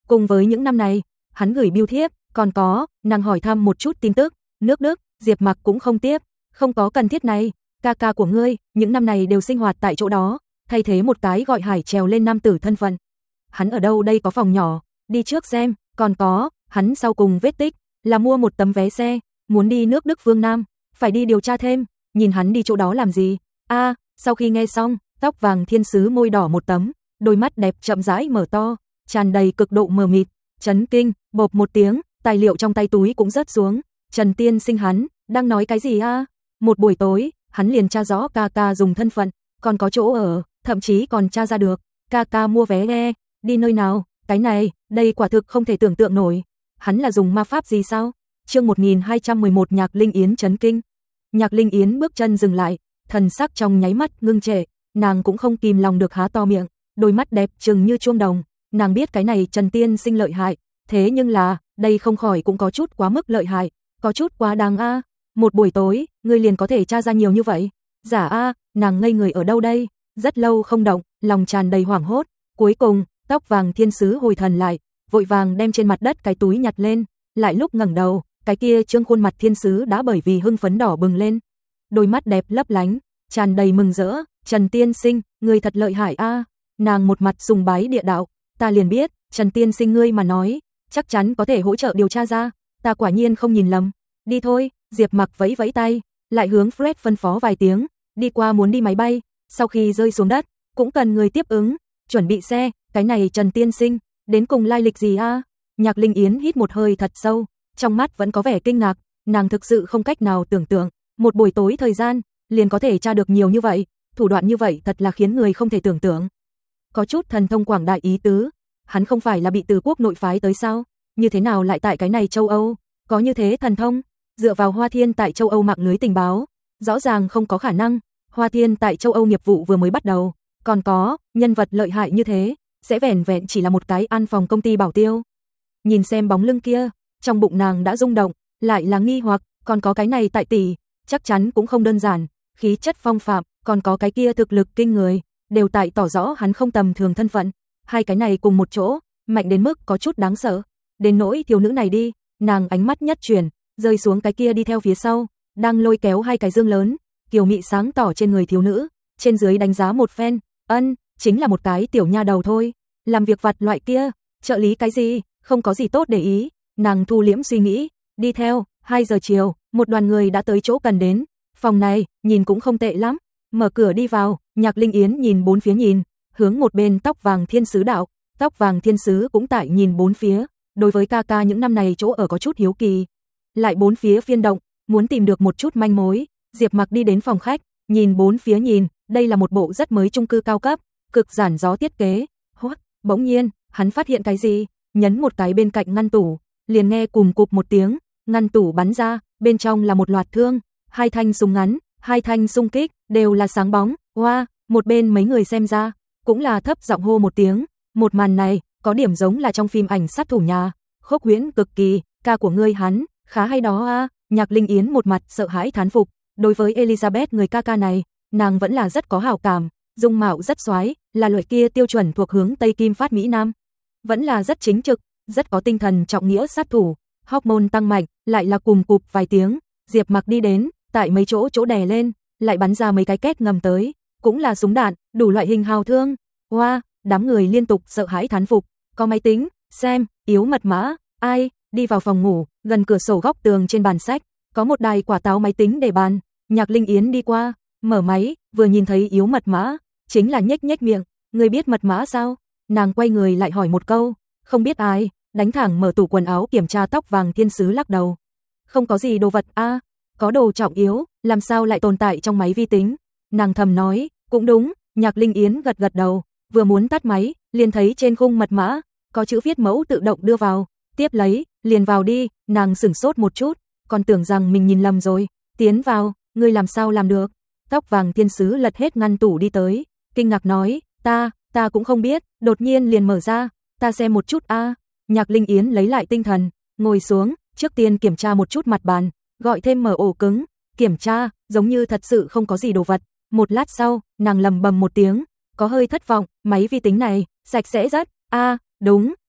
Speaker 1: Cùng với những năm này, hắn gửi bưu thiếp, còn có, nàng hỏi thăm một chút tin tức, nước Đức, Diệp Mặc cũng không tiếp, không có cần thiết này, ca ca của ngươi, những năm này đều sinh hoạt tại chỗ đó, thay thế một cái gọi Hải trèo lên nam tử thân phận. Hắn ở đâu đây có phòng nhỏ, đi trước xem, còn có, hắn sau cùng vết tích, là mua một tấm vé xe, muốn đi nước Đức phương Nam, phải đi điều tra thêm, nhìn hắn đi chỗ đó làm gì, a sau khi nghe xong, tóc vàng thiên sứ môi đỏ một tấm, đôi mắt đẹp chậm rãi mở to, tràn đầy cực độ mờ mịt, chấn kinh, bộp một tiếng, tài liệu trong tay túi cũng rớt xuống, Trần Tiên Sinh hắn, đang nói cái gì a? Một buổi tối, hắn liền tra rõ ca ca dùng thân phận, còn có chỗ ở, thậm chí còn tra ra được, ca ca mua vé nghe, đi nơi nào, cái này, đây quả thực không thể tưởng tượng nổi, hắn là dùng ma pháp gì sao? Chương một nghìn hai trăm mười một Nhạc Linh Yến chấn kinh. Nhạc Linh Yến bước chân dừng lại, thần sắc trong nháy mắt ngưng trệ, nàng cũng không kìm lòng được há to miệng, đôi mắt đẹp trừng như chuông đồng, nàng biết cái này Trần Tiên Sinh lợi hại, thế nhưng là, đây không khỏi cũng có chút quá mức lợi hại, có chút quá đáng a. Một buổi tối, ngươi liền có thể tra ra nhiều như vậy? Giả a, nàng ngây người ở đâu đây? Rất lâu không động, lòng tràn đầy hoảng hốt, cuối cùng, tóc vàng thiên sứ hồi thần lại, vội vàng đem trên mặt đất cái túi nhặt lên, lại lúc ngẩng đầu, cái kia trương khuôn mặt thiên sứ đã bởi vì hưng phấn đỏ bừng lên, đôi mắt đẹp lấp lánh, tràn đầy mừng rỡ, Trần Tiên Sinh, ngươi thật lợi hại a. Nàng một mặt sùng bái địa đạo, ta liền biết, Trần Tiên Sinh ngươi mà nói, chắc chắn có thể hỗ trợ điều tra ra, ta quả nhiên không nhìn lầm. Đi thôi, Diệp Mặc vẫy vẫy tay, lại hướng Fred phân phó vài tiếng, đi qua muốn đi máy bay, sau khi rơi xuống đất, cũng cần người tiếp ứng, chuẩn bị xe, cái này Trần Tiên Sinh, đến cùng lai lịch gì a? Nhạc Linh Yến hít một hơi thật sâu, trong mắt vẫn có vẻ kinh ngạc, nàng thực sự không cách nào tưởng tượng, một buổi tối thời gian, liền có thể tra được nhiều như vậy, thủ đoạn như vậy thật là khiến người không thể tưởng tượng. Có chút thần thông quảng đại ý tứ, hắn không phải là bị từ quốc nội phái tới sao, như thế nào lại tại cái này châu Âu, có như thế thần thông, dựa vào Hoa Thiên tại châu Âu mạng lưới tình báo, rõ ràng không có khả năng, Hoa Thiên tại châu Âu nghiệp vụ vừa mới bắt đầu, còn có, nhân vật lợi hại như thế, sẽ vẻn vẹn chỉ là một cái an phòng công ty bảo tiêu. Nhìn xem bóng lưng kia, trong bụng nàng đã rung động, lại là nghi hoặc, còn có cái này tại tỷ, chắc chắn cũng không đơn giản, khí chất phong phạm, còn có cái kia thực lực kinh người, đều tại tỏ rõ hắn không tầm thường thân phận, hai cái này cùng một chỗ, mạnh đến mức có chút đáng sợ. Đến nỗi thiếu nữ này đi, nàng ánh mắt nhất chuyển, rơi xuống cái kia đi theo phía sau, đang lôi kéo hai cái dương lớn, kiều mị sáng tỏ trên người thiếu nữ, trên dưới đánh giá một phen, ân, chính là một cái tiểu nha đầu thôi, làm việc vặt loại kia, trợ lý cái gì, không có gì tốt để ý, nàng thu liễm suy nghĩ, đi theo, hai giờ chiều, một đoàn người đã tới chỗ cần đến, phòng này, nhìn cũng không tệ lắm, mở cửa đi vào, Nhạc Linh Yến nhìn bốn phía nhìn, hướng một bên tóc vàng thiên sứ đạo, tóc vàng thiên sứ cũng tại nhìn bốn phía, đối với ca ca những năm này chỗ ở có chút hiếu kỳ, lại bốn phía phiên động, muốn tìm được một chút manh mối, Diệp Mặc đi đến phòng khách, nhìn bốn phía nhìn, đây là một bộ rất mới chung cư cao cấp, cực giản gió thiết kế, hốt, bỗng nhiên, hắn phát hiện cái gì, nhấn một cái bên cạnh ngăn tủ, liền nghe cùm cụp một tiếng, ngăn tủ bắn ra, bên trong là một loạt thương, hai thanh súng ngắn, hai thanh xung kích, đều là sáng bóng, hoa, wow, một bên mấy người xem ra, cũng là thấp giọng hô một tiếng, một màn này, có điểm giống là trong phim ảnh sát thủ nhà, khốc huyễn cực kỳ, ca của ngươi hắn, khá hay đó a. Nhạc Linh Yến một mặt sợ hãi thán phục, đối với Elizabeth người ca ca này, nàng vẫn là rất có hảo cảm, dung mạo rất xoái, là loại kia tiêu chuẩn thuộc hướng Tây Kim Phát Mỹ Nam, vẫn là rất chính trực, rất có tinh thần trọng nghĩa sát thủ, hormone tăng mạnh, lại là cùm cụp vài tiếng, Diệp Mặc đi đến, tại mấy chỗ chỗ đè lên, lại bắn ra mấy cái két ngầm tới, cũng là súng đạn, đủ loại hình hào thương. Hoa, wow, đám người liên tục sợ hãi thán phục, có máy tính, xem, yếu mật mã, ai, đi vào phòng ngủ, gần cửa sổ góc tường trên bàn sách, có một đài quả táo máy tính để bàn, Nhạc Linh Yến đi qua, mở máy, vừa nhìn thấy yếu mật mã, chính là nhếch nhếch miệng, người biết mật mã sao? Nàng quay người lại hỏi một câu, không biết ai, đánh thẳng mở tủ quần áo kiểm tra tóc vàng thiên sứ lắc đầu. Không có gì đồ vật a, à, có đồ trọng yếu, làm sao lại tồn tại trong máy vi tính? Nàng thầm nói, cũng đúng, Nhạc Linh Yến gật gật đầu, vừa muốn tắt máy, liền thấy trên khung mật mã, có chữ viết mẫu tự động đưa vào, tiếp lấy, liền vào đi, nàng sửng sốt một chút, còn tưởng rằng mình nhìn lầm rồi, tiến vào, ngươi làm sao làm được? Tóc vàng thiên sứ lật hết ngăn tủ đi tới, kinh ngạc nói, ta, ta cũng không biết, đột nhiên liền mở ra, ta xem một chút a. À. Nhạc Linh Yến lấy lại tinh thần, ngồi xuống, trước tiên kiểm tra một chút mặt bàn, gọi thêm mở ổ cứng, kiểm tra, giống như thật sự không có gì đồ vật. Một lát sau, nàng lầm bầm một tiếng, có hơi thất vọng, máy vi tính này, sạch sẽ rất, a, à, đúng,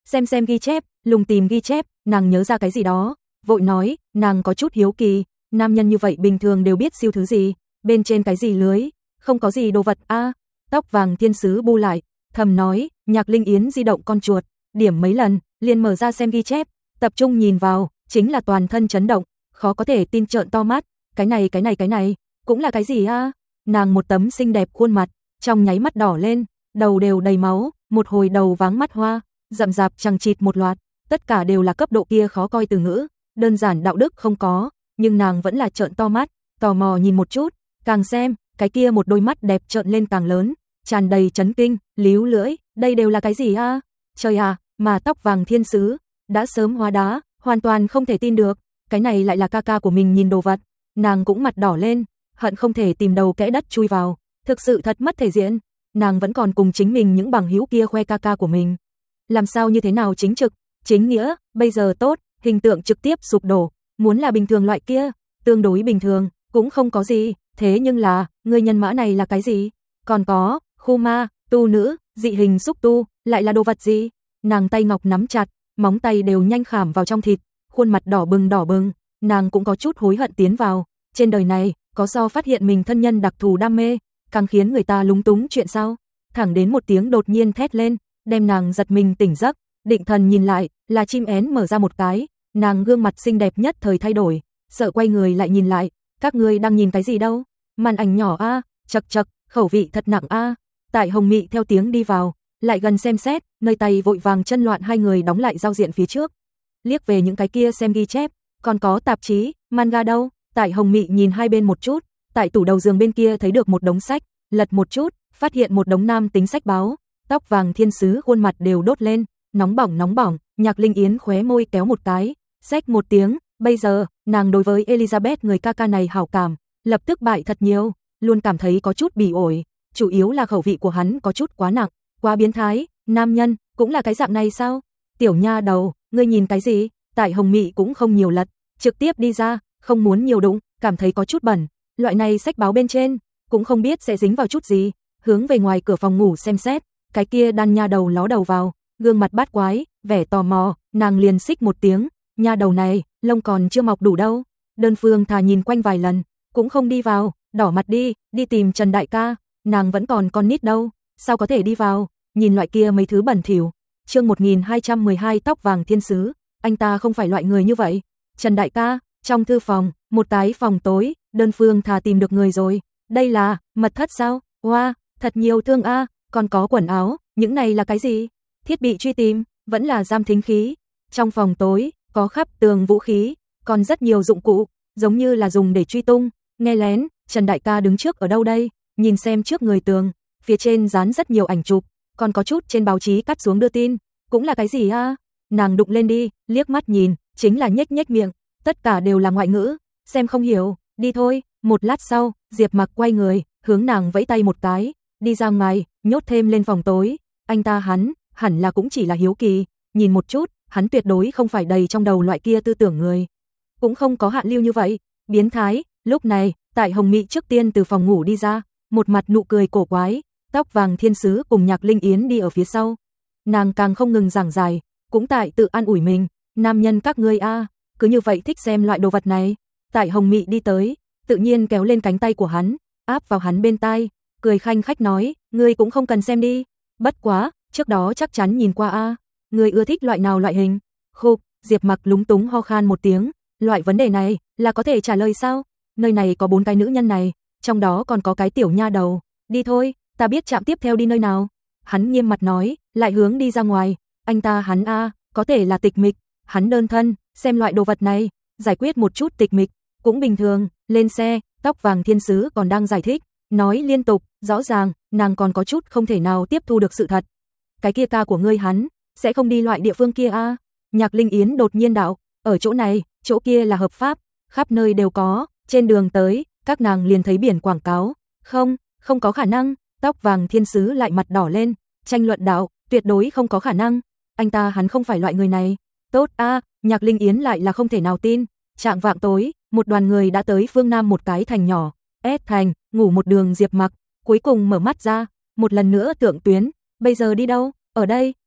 Speaker 1: xem xem ghi chép, lùng tìm ghi chép, nàng nhớ ra cái gì đó, vội nói, nàng có chút hiếu kỳ, nam nhân như vậy bình thường đều biết siêu thứ gì, bên trên cái gì lưới, không có gì đồ vật a. À, tóc vàng thiên sứ bu lại, thầm nói, Nhạc Linh Yến di động con chuột, điểm mấy lần, liền mở ra xem ghi chép, tập trung nhìn vào, chính là toàn thân chấn động, khó có thể tin trợn to mắt, cái này cái này cái này, cũng là cái gì a? À? Nàng một tấm xinh đẹp khuôn mặt, trong nháy mắt đỏ lên, đầu đều đầy máu, một hồi đầu váng mắt hoa, rậm rạp chằng chịt một loạt, tất cả đều là cấp độ kia khó coi từ ngữ, đơn giản đạo đức không có, nhưng nàng vẫn là trợn to mắt, tò mò nhìn một chút, càng xem, cái kia một đôi mắt đẹp trợn lên càng lớn, tràn đầy chấn kinh, líu lưỡi, đây đều là cái gì a? À? Trời à, mà tóc vàng thiên sứ, đã sớm hóa đá, hoàn toàn không thể tin được, cái này lại là ca ca của mình nhìn đồ vật, nàng cũng mặt đỏ lên, hận không thể tìm đầu kẽ đất chui vào, thực sự thật mất thể diện, nàng vẫn còn cùng chính mình những bằng hữu kia khoe ca ca của mình. Làm sao như thế nào chính trực, chính nghĩa, bây giờ tốt, hình tượng trực tiếp sụp đổ, muốn là bình thường loại kia, tương đối bình thường, cũng không có gì, thế nhưng là, người nhân mã này là cái gì? Còn có, khu ma, tu nữ, dị hình xúc tu, lại là đồ vật gì? Nàng tay ngọc nắm chặt, móng tay đều nhanh khảm vào trong thịt, khuôn mặt đỏ bừng đỏ bừng, nàng cũng có chút hối hận tiến vào, trên đời này, có do phát hiện mình thân nhân đặc thù đam mê, càng khiến người ta lúng túng chuyện sao? Thẳng đến một tiếng đột nhiên thét lên, đem nàng giật mình tỉnh giấc, định thần nhìn lại, là chim én mở ra một cái, nàng gương mặt xinh đẹp nhất thời thay đổi, sợ quay người lại nhìn lại, các ngươi đang nhìn cái gì đâu? Màn ảnh nhỏ a, à, chậc chậc, khẩu vị thật nặng a. À. Tại Hồng Mị theo tiếng đi vào, lại gần xem xét, nơi tay vội vàng chân loạn hai người đóng lại giao diện phía trước. Liếc về những cái kia xem ghi chép, còn có tạp chí, manga đâu? Tại Hồng Mị nhìn hai bên một chút, tại tủ đầu giường bên kia thấy được một đống sách, lật một chút, phát hiện một đống nam tính sách báo, tóc vàng thiên sứ khuôn mặt đều đốt lên, nóng bỏng nóng bỏng, Nhạc Linh Yến khóe môi kéo một cái, xách một tiếng, bây giờ, nàng đối với Elizabeth người ca ca này hảo cảm, lập tức bại thật nhiều, luôn cảm thấy có chút bỉ ổi, chủ yếu là khẩu vị của hắn có chút quá nặng, quá biến thái, nam nhân, cũng là cái dạng này sao? Tiểu nha đầu, ngươi nhìn cái gì? Tại Hồng Mị cũng không nhiều lật, trực tiếp đi ra, không muốn nhiều đụng, cảm thấy có chút bẩn, loại này sách báo bên trên, cũng không biết sẽ dính vào chút gì, hướng về ngoài cửa phòng ngủ xem xét, cái kia đàn nha đầu ló đầu vào, gương mặt bát quái, vẻ tò mò, nàng liền xích một tiếng, nha đầu này, lông còn chưa mọc đủ đâu. Đơn Phương thà nhìn quanh vài lần, cũng không đi vào, đỏ mặt đi, đi tìm Trần đại ca, nàng vẫn còn con nít đâu, sao có thể đi vào, nhìn loại kia mấy thứ bẩn thỉu. Chương một nghìn hai trăm mười hai tóc vàng thiên sứ, anh ta không phải loại người như vậy. Trần đại ca, trong thư phòng, một cái phòng tối, Đơn Phương thà tìm được người rồi, đây là mật thất sao? Wow, thật nhiều thương a, à, còn có quần áo, những này là cái gì? Thiết bị truy tìm, vẫn là giam thính khí. Trong phòng tối, có khắp tường vũ khí, còn rất nhiều dụng cụ, giống như là dùng để truy tung, nghe lén. Trần đại ca đứng trước ở đâu đây? Nhìn xem trước người tường, phía trên dán rất nhiều ảnh chụp, còn có chút trên báo chí cắt xuống đưa tin, cũng là cái gì a? À? Nàng đụng lên đi, liếc mắt nhìn, chính là nhếch nhếch miệng, tất cả đều là ngoại ngữ, xem không hiểu, đi thôi. Một lát sau, Diệp Mặc quay người, hướng nàng vẫy tay một cái, đi ra ngoài, nhốt thêm lên phòng tối. Anh ta hắn, hẳn là cũng chỉ là hiếu kỳ, nhìn một chút, hắn tuyệt đối không phải đầy trong đầu loại kia tư tưởng người, cũng không có hạn lưu như vậy, biến thái. Lúc này, Tại Hồng Mị trước tiên từ phòng ngủ đi ra, một mặt nụ cười cổ quái, tóc vàng thiên sứ cùng Nhạc Linh Yến đi ở phía sau. Nàng càng không ngừng giảng giải, cũng tại tự an ủi mình, nam nhân các ngươi a, à, cứ như vậy thích xem loại đồ vật này. Tại Hồng Mị đi tới, tự nhiên kéo lên cánh tay của hắn, áp vào hắn bên tai, cười khanh khách nói, ngươi cũng không cần xem đi, bất quá, trước đó chắc chắn nhìn qua a, à. Ngươi ưa thích loại nào loại hình? Khục, Diệp Mặc lúng túng ho khan một tiếng, loại vấn đề này là có thể trả lời sao? Nơi này có bốn cái nữ nhân này, trong đó còn có cái tiểu nha đầu, đi thôi, ta biết trạm tiếp theo đi nơi nào. Hắn nghiêm mặt nói, lại hướng đi ra ngoài, anh ta hắn a, à, có thể là tịch mịch, hắn đơn thân, xem loại đồ vật này, giải quyết một chút tịch mịch, cũng bình thường. Lên xe, tóc vàng thiên sứ còn đang giải thích, nói liên tục, rõ ràng, nàng còn có chút không thể nào tiếp thu được sự thật. Cái kia ca của ngươi hắn, sẽ không đi loại địa phương kia a? À? Nhạc Linh Yến đột nhiên đạo, ở chỗ này, chỗ kia là hợp pháp, khắp nơi đều có, trên đường tới, các nàng liền thấy biển quảng cáo, không, không có khả năng. Tóc vàng thiên sứ lại mặt đỏ lên, tranh luận đạo, tuyệt đối không có khả năng, anh ta hắn không phải loại người này. Tốt a, à, Nhạc Linh Yến lại là không thể nào tin. Trạng vạng tối, một đoàn người đã tới phương Nam một cái thành nhỏ, S thành, ngủ một đường Diệp Mặc, cuối cùng mở mắt ra, một lần nữa tượng tuyến, bây giờ đi đâu? Ở đây,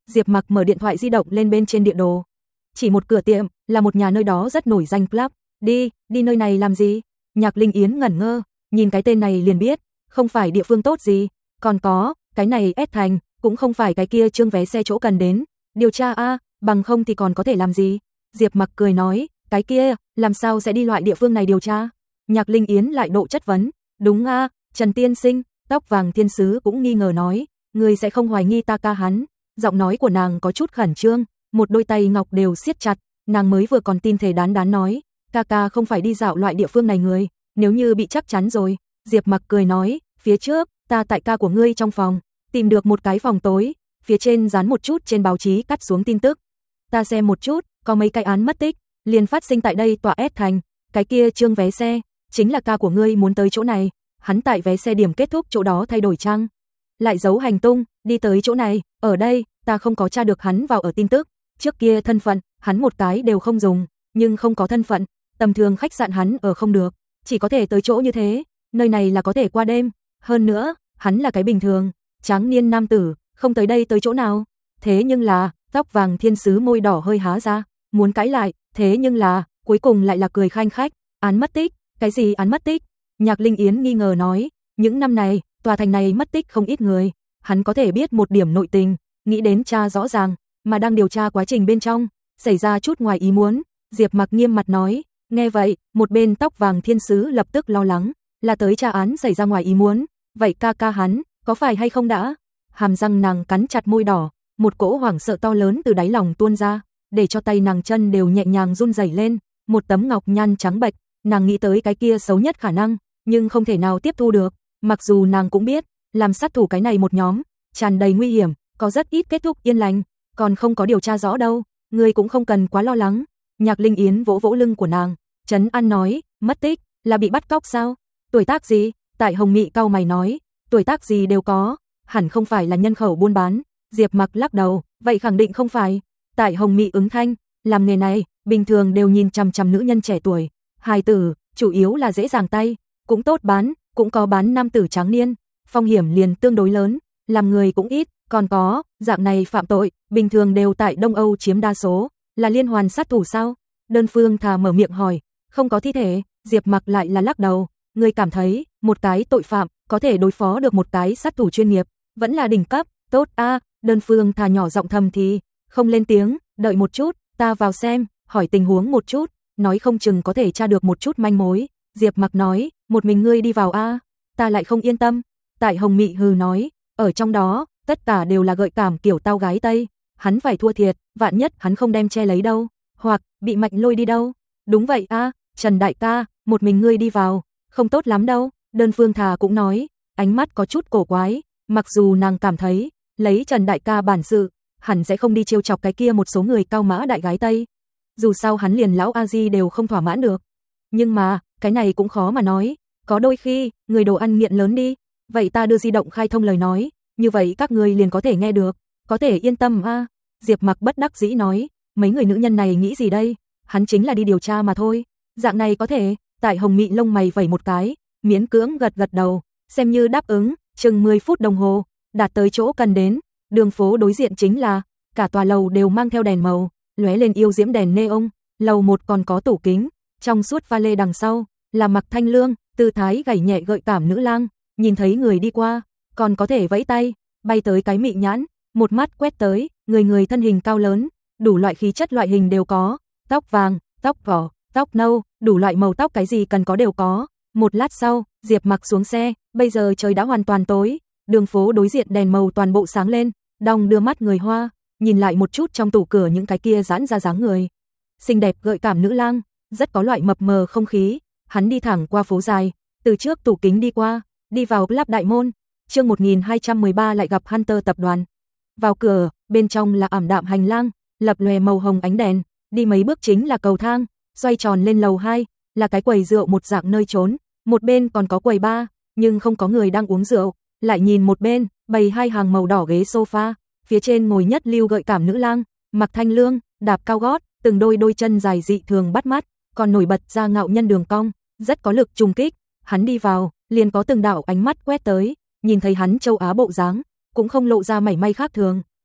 Speaker 1: Diệp Mặc mở điện thoại di động lên bên trên địa đồ. Chỉ một cửa tiệm, là một nhà nơi đó rất nổi danh club. Đi, đi nơi này làm gì? Nhạc Linh Yến ngẩn ngơ, nhìn cái tên này liền biết, không phải địa phương tốt gì. Còn có, cái này S Thành, cũng không phải cái kia trương vé xe chỗ cần đến. Điều tra a, bằng không thì còn có thể làm gì? Diệp Mặc cười nói, cái kia, làm sao sẽ đi loại địa phương này điều tra? Nhạc Linh Yến lại độ chất vấn, đúng a, Trần tiên sinh, tóc vàng thiên sứ cũng nghi ngờ nói, người sẽ không hoài nghi ta ca hắn. Giọng nói của nàng có chút khẩn trương, một đôi tay ngọc đều siết chặt, nàng mới vừa còn tin thể đán đán nói, ca ca không phải đi dạo loại địa phương này người, nếu như bị chắc chắn rồi. Diệp Mặc cười nói, phía trước, ta tại ca của ngươi trong phòng, tìm được một cái phòng tối, phía trên dán một chút trên báo chí cắt xuống tin tức. Ta xem một chút, có mấy cái án mất tích, liền phát sinh tại đây tòa S Thành, cái kia trương vé xe, chính là ca của ngươi muốn tới chỗ này, hắn tại vé xe điểm kết thúc chỗ đó thay đổi trang, lại giấu hành tung, đi tới chỗ này, ở đây, ta không có tra được hắn vào ở tin tức, trước kia thân phận, hắn một cái đều không dùng, nhưng không có thân phận, tầm thường khách sạn hắn ở không được, chỉ có thể tới chỗ như thế, nơi này là có thể qua đêm, hơn nữa, hắn là cái bình thường, tráng niên nam tử, không tới đây tới chỗ nào, thế nhưng là, tóc vàng thiên sứ môi đỏ hơi há ra, muốn cãi lại, thế nhưng là, cuối cùng lại là cười khanh khách, án mất tích, cái gì án mất tích? Nhạc Linh Yến nghi ngờ nói, những năm này, tòa thành này mất tích không ít người, hắn có thể biết một điểm nội tình, nghĩ đến tra rõ ràng, mà đang điều tra quá trình bên trong, xảy ra chút ngoài ý muốn. Diệp Mặc nghiêm mặt nói, nghe vậy, một bên tóc vàng thiên sứ lập tức lo lắng, là tới tra án xảy ra ngoài ý muốn, vậy ca ca hắn, có phải hay không đã? Hàm răng nàng cắn chặt môi đỏ, một cỗ hoảng sợ to lớn từ đáy lòng tuôn ra, để cho tay nàng chân đều nhẹ nhàng run rẩy lên, một tấm ngọc nhan trắng bệch, nàng nghĩ tới cái kia xấu nhất khả năng, nhưng không thể nào tiếp thu được, mặc dù nàng cũng biết, làm sát thủ cái này một nhóm, tràn đầy nguy hiểm, có rất ít kết thúc yên lành, còn không có điều tra rõ đâu, ngươi cũng không cần quá lo lắng. Nhạc Linh Yến vỗ vỗ lưng của nàng, trấn an nói, mất tích, là bị bắt cóc sao? Tuổi tác gì? Tại Hồng Mị cau mày nói, tuổi tác gì đều có, hẳn không phải là nhân khẩu buôn bán. Diệp Mặc lắc đầu, vậy khẳng định không phải. Tại Hồng Mị ứng thanh, làm nghề này, bình thường đều nhìn chằm chằm nữ nhân trẻ tuổi, hài tử, chủ yếu là dễ dàng tay, cũng tốt bán, cũng có bán nam tử tráng niên, phong hiểm liền tương đối lớn, làm người cũng ít, còn có, dạng này phạm tội, bình thường đều tại Đông Âu chiếm đa số, là liên hoàn sát thủ sao? Đơn Phương thà mở miệng hỏi, không có thi thể. Diệp Mặc lại là lắc đầu, người cảm thấy, một cái tội phạm, có thể đối phó được một cái sát thủ chuyên nghiệp, vẫn là đỉnh cấp, tốt a. Đơn Phương thà nhỏ giọng thầm thì, không lên tiếng, đợi một chút, ta vào xem, hỏi tình huống một chút, nói không chừng có thể tra được một chút manh mối. Diệp Mặc nói, một mình ngươi đi vào a, ta lại không yên tâm. Tại Hồng Mị hừ nói, ở trong đó, tất cả đều là gợi cảm kiểu tao gái Tây, hắn phải thua thiệt, vạn nhất hắn không đem che lấy đâu, hoặc bị Mạnh lôi đi đâu. Đúng vậy a, Trần đại ca, một mình ngươi đi vào, không tốt lắm đâu. Đơn Phương thà cũng nói, ánh mắt có chút cổ quái, mặc dù nàng cảm thấy, lấy Trần đại ca bản sự, hẳn sẽ không đi trêu chọc cái kia một số người cao mã đại gái Tây. Dù sao hắn liền lão a di đều không thỏa mãn được. Nhưng mà, cái này cũng khó mà nói, có đôi khi, người đồ ăn nghiện lớn đi, vậy ta đưa di động khai thông lời nói, như vậy các người liền có thể nghe được, có thể yên tâm a. À. Diệp Mặc bất đắc dĩ nói, mấy người nữ nhân này nghĩ gì đây, hắn chính là đi điều tra mà thôi, dạng này có thể. Tại Hồng Mị lông mày vẩy một cái, miễn cưỡng gật gật đầu, xem như đáp ứng. Chừng mười phút đồng hồ, đạt tới chỗ cần đến, đường phố đối diện chính là, cả tòa lầu đều mang theo đèn màu, lóe lên yêu diễm đèn neon, lầu một còn có tủ kính, trong suốt pha lê đằng sau, là Mặc Thanh Lương, tư thái gảy nhẹ gợi cảm nữ lang, nhìn thấy người đi qua, còn có thể vẫy tay, bay tới cái mị nhãn, một mắt quét tới, người người thân hình cao lớn, đủ loại khí chất loại hình đều có, tóc vàng, tóc đỏ, tóc nâu, đủ loại màu tóc cái gì cần có đều có. Một lát sau, Diệp Mặc xuống xe, bây giờ trời đã hoàn toàn tối, đường phố đối diện đèn màu toàn bộ sáng lên, đong đưa mắt người hoa, nhìn lại một chút trong tủ cửa những cái kia giãn ra dáng người. Xinh đẹp gợi cảm nữ lang, rất có loại mập mờ không khí, hắn đi thẳng qua phố dài, từ trước tủ kính đi qua, đi vào club đại môn. Chương một nghìn hai trăm mười ba lại gặp Hunter tập đoàn. Vào cửa, bên trong là ảm đạm hành lang, lập lòe màu hồng ánh đèn, đi mấy bước chính là cầu thang, xoay tròn lên lầu hai, là cái quầy rượu một dạng nơi trốn, một bên còn có quầy bar, nhưng không có người đang uống rượu, lại nhìn một bên, bày hai hàng màu đỏ ghế sofa, phía trên ngồi nhất lưu gợi cảm nữ lang, Mặc Thanh Lương, đạp cao gót, từng đôi đôi chân dài dị thường bắt mắt, còn nổi bật ra ngạo nhân đường cong, rất có lực trùng kích. Hắn đi vào, liền có từng đạo ánh mắt quét tới, nhìn thấy hắn châu Á bộ dáng, cũng không lộ ra mảy may khác thường,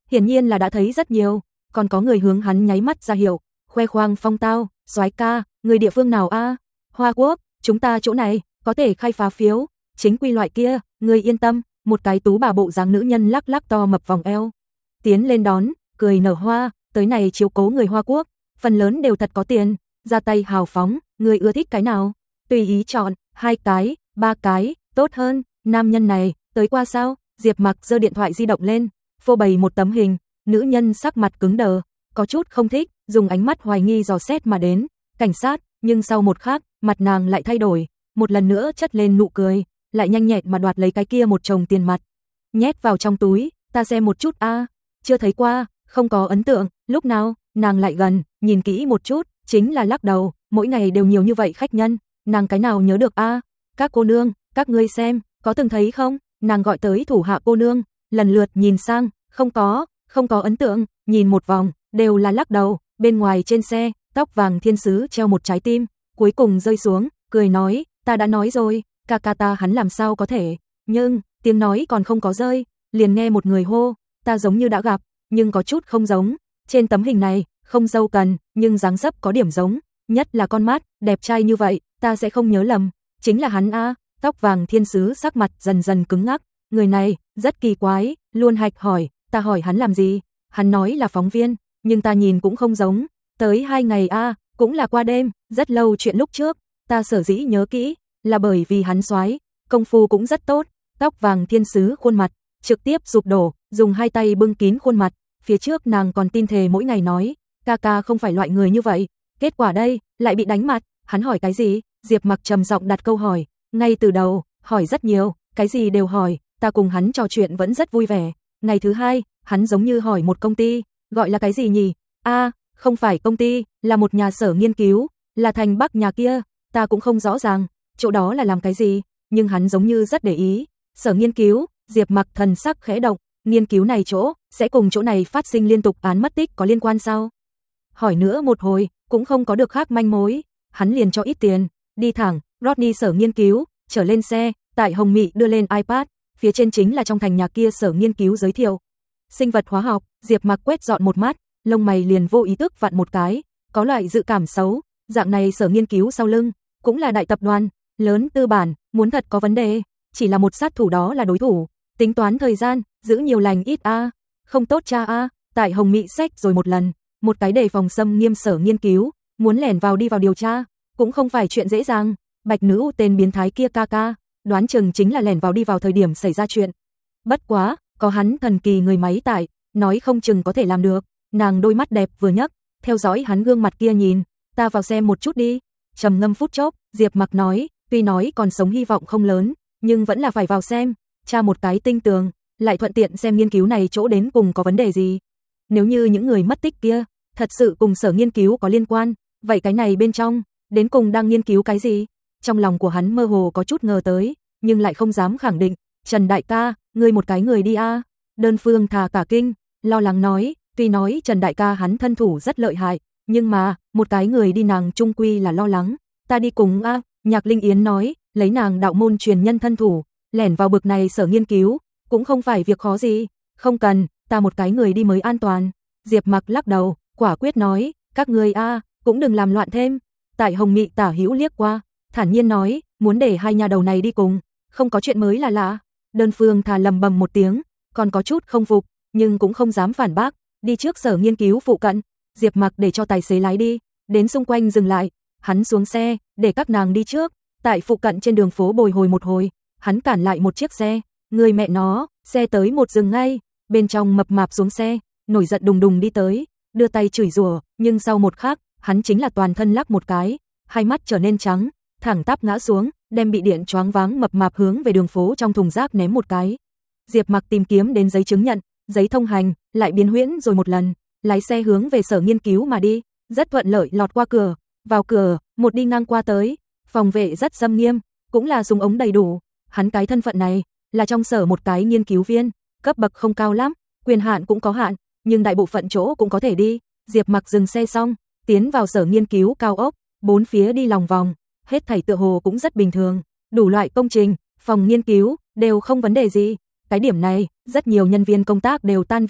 Speaker 1: hiển nhiên là đã thấy rất nhiều, còn có người hướng hắn nháy mắt ra hiệu, khoe khoang phong tao, soái ca, người địa phương nào a? Hoa Quốc, chúng ta chỗ này, có thể khai phá phiếu, chính quy loại kia, người yên tâm, một cái tú bà bộ dáng nữ nhân lắc lắc to mập vòng eo. Tiến lên đón, cười nở hoa, tới này chiếu cố người Hoa Quốc, phần lớn đều thật có tiền, ra tay hào phóng, người ưa thích cái nào? Tùy ý chọn, hai cái, ba cái, tốt hơn, nam nhân này, tới qua sao? Diệp Mặc giơ điện thoại di động lên, phô bày một tấm hình, nữ nhân sắc mặt cứng đờ, có chút không thích, dùng ánh mắt hoài nghi dò xét mà đến, cảnh sát, nhưng sau một khắc, mặt nàng lại thay đổi, một lần nữa chất lên nụ cười, lại nhanh nhẹn mà đoạt lấy cái kia một chồng tiền mặt, nhét vào trong túi, ta xem một chút a, chưa thấy qua, không có ấn tượng, lúc nào, nàng lại gần, nhìn kỹ một chút, chính là lắc đầu, mỗi ngày đều nhiều như vậy khách nhân, nàng cái nào nhớ được a, các cô nương, các ngươi xem, có từng thấy không, nàng gọi tới thủ hạ cô nương, lần lượt nhìn sang, không có, không có ấn tượng, nhìn một vòng, đều là lắc đầu, bên ngoài trên xe, tóc vàng thiên sứ treo một trái tim, cuối cùng rơi xuống, cười nói, ta đã nói rồi, ca ca ta hắn làm sao có thể, nhưng, tiếng nói còn không có rơi, liền nghe một người hô, ta giống như đã gặp, nhưng có chút không giống, trên tấm hình này, không dâu cần, nhưng dáng dấp có điểm giống, nhất là con mắt, đẹp trai như vậy, ta sẽ không nhớ lầm, chính là hắn a. Tóc vàng thiên sứ sắc mặt dần dần cứng ngắc, người này, rất kỳ quái, luôn hạch hỏi, ta hỏi hắn làm gì, hắn nói là phóng viên, nhưng ta nhìn cũng không giống, tới hai ngày a, cũng là qua đêm, rất lâu chuyện lúc trước, ta sở dĩ nhớ kỹ, là bởi vì hắn soái, công phu cũng rất tốt, tóc vàng thiên sứ khuôn mặt, trực tiếp sụp đổ, dùng hai tay bưng kín khuôn mặt, phía trước nàng còn tin thề mỗi ngày nói, ca ca không phải loại người như vậy, kết quả đây, lại bị đánh mặt, hắn hỏi cái gì, Diệp Mặc trầm giọng đặt câu hỏi, ngay từ đầu, hỏi rất nhiều, cái gì đều hỏi, ta cùng hắn trò chuyện vẫn rất vui vẻ, ngày thứ hai, hắn giống như hỏi một công ty, gọi là cái gì nhỉ, a, không phải công ty, là một nhà sở nghiên cứu, là thành Bắc nhà kia, ta cũng không rõ ràng, chỗ đó là làm cái gì, nhưng hắn giống như rất để ý, sở nghiên cứu, Diệp Mặc thần sắc khẽ động, nghiên cứu này chỗ, sẽ cùng chỗ này phát sinh liên tục án mất tích có liên quan sao? Hỏi nữa một hồi, cũng không có được khác manh mối, hắn liền cho ít tiền, đi thẳng, Rodney sở nghiên cứu, trở lên xe, tại Hồng Mị đưa lên iPad, phía trên chính là trong thành nhà kia sở nghiên cứu giới thiệu. Sinh vật hóa học, Diệp Mặc quét dọn một mắt, lông mày liền vô ý thức vặn một cái, có loại dự cảm xấu, dạng này sở nghiên cứu sau lưng, cũng là đại tập đoàn, lớn tư bản, muốn thật có vấn đề, chỉ là một sát thủ đó là đối thủ, tính toán thời gian, giữ nhiều lành ít a, không tốt cha a, tại Hồng Mị sách rồi một lần, một cái đề phòng xâm nghiêm sở nghiên cứu, muốn lẻn vào đi vào điều tra, cũng không phải chuyện dễ dàng, Bạch nữ tên biến thái kia ca ca, đoán chừng chính là lẻn vào đi vào thời điểm xảy ra chuyện. Bất quá, có hắn thần kỳ người máy tại, nói không chừng có thể làm được, nàng đôi mắt đẹp vừa nhấc, theo dõi hắn gương mặt kia nhìn, ta vào xem một chút đi, trầm ngâm phút chốc, Diệp Mặc nói, tuy nói còn sống hy vọng không lớn, nhưng vẫn là phải vào xem, tra một cái tinh tường, lại thuận tiện xem nghiên cứu này chỗ đến cùng có vấn đề gì. Nếu như những người mất tích kia, thật sự cùng sở nghiên cứu có liên quan, vậy cái này bên trong, đến cùng đang nghiên cứu cái gì? Trong lòng của hắn mơ hồ có chút ngờ tới, nhưng lại không dám khẳng định, Trần đại ca, ngươi một cái người đi a. Đơn Phương thà cả kinh, lo lắng nói, tuy nói Trần đại ca hắn thân thủ rất lợi hại, nhưng mà, một cái người đi nàng trung quy là lo lắng, ta đi cùng a. Nhạc Linh Yến nói, lấy nàng đạo môn truyền nhân thân thủ, lẻn vào bực này sở nghiên cứu, cũng không phải việc khó gì, không cần, ta một cái người đi mới an toàn. Diệp Mặc lắc đầu, quả quyết nói, các ngươi a, cũng đừng làm loạn thêm. Tại Hồng Mị tả hữu liếc qua, thản nhiên nói, muốn để hai nhà đầu này đi cùng, không có chuyện mới là lạ. Đơn Phương thà lầm bầm một tiếng, còn có chút không phục, nhưng cũng không dám phản bác, đi trước sở nghiên cứu phụ cận. Diệp Mặc để cho tài xế lái đi, đến xung quanh dừng lại, hắn xuống xe, để các nàng đi trước, tại phụ cận trên đường phố bồi hồi một hồi, hắn cản lại một chiếc xe, người mẹ nó, xe tới một dừng ngay, bên trong mập mạp xuống xe, nổi giận đùng đùng đi tới, đưa tay chửi rủa, nhưng sau một khắc, hắn chính là toàn thân lắc một cái, hai mắt trở nên trắng, thẳng tắp ngã xuống, đem bị điện choáng váng mập mạp hướng về đường phố trong thùng rác ném một cái. Diệp Mặc tìm kiếm đến giấy chứng nhận, giấy thông hành, lại biến huyễn rồi một lần, lái xe hướng về sở nghiên cứu mà đi, rất thuận lợi lọt qua cửa, vào cửa, một đi ngang qua tới, phòng vệ rất xâm nghiêm, cũng là súng ống đầy đủ, hắn cái thân phận này, là trong sở một cái nghiên cứu viên, cấp bậc không cao lắm, quyền hạn cũng có hạn, nhưng đại bộ phận chỗ cũng có thể đi. Diệp Mặc dừng xe xong, tiến vào sở nghiên cứu cao ốc, bốn phía đi lòng vòng, hết thảy tựa hồ cũng rất bình thường, đủ loại công trình, phòng nghiên cứu đều không vấn đề gì. Cái điểm này, rất nhiều nhân viên công tác đều tan việc,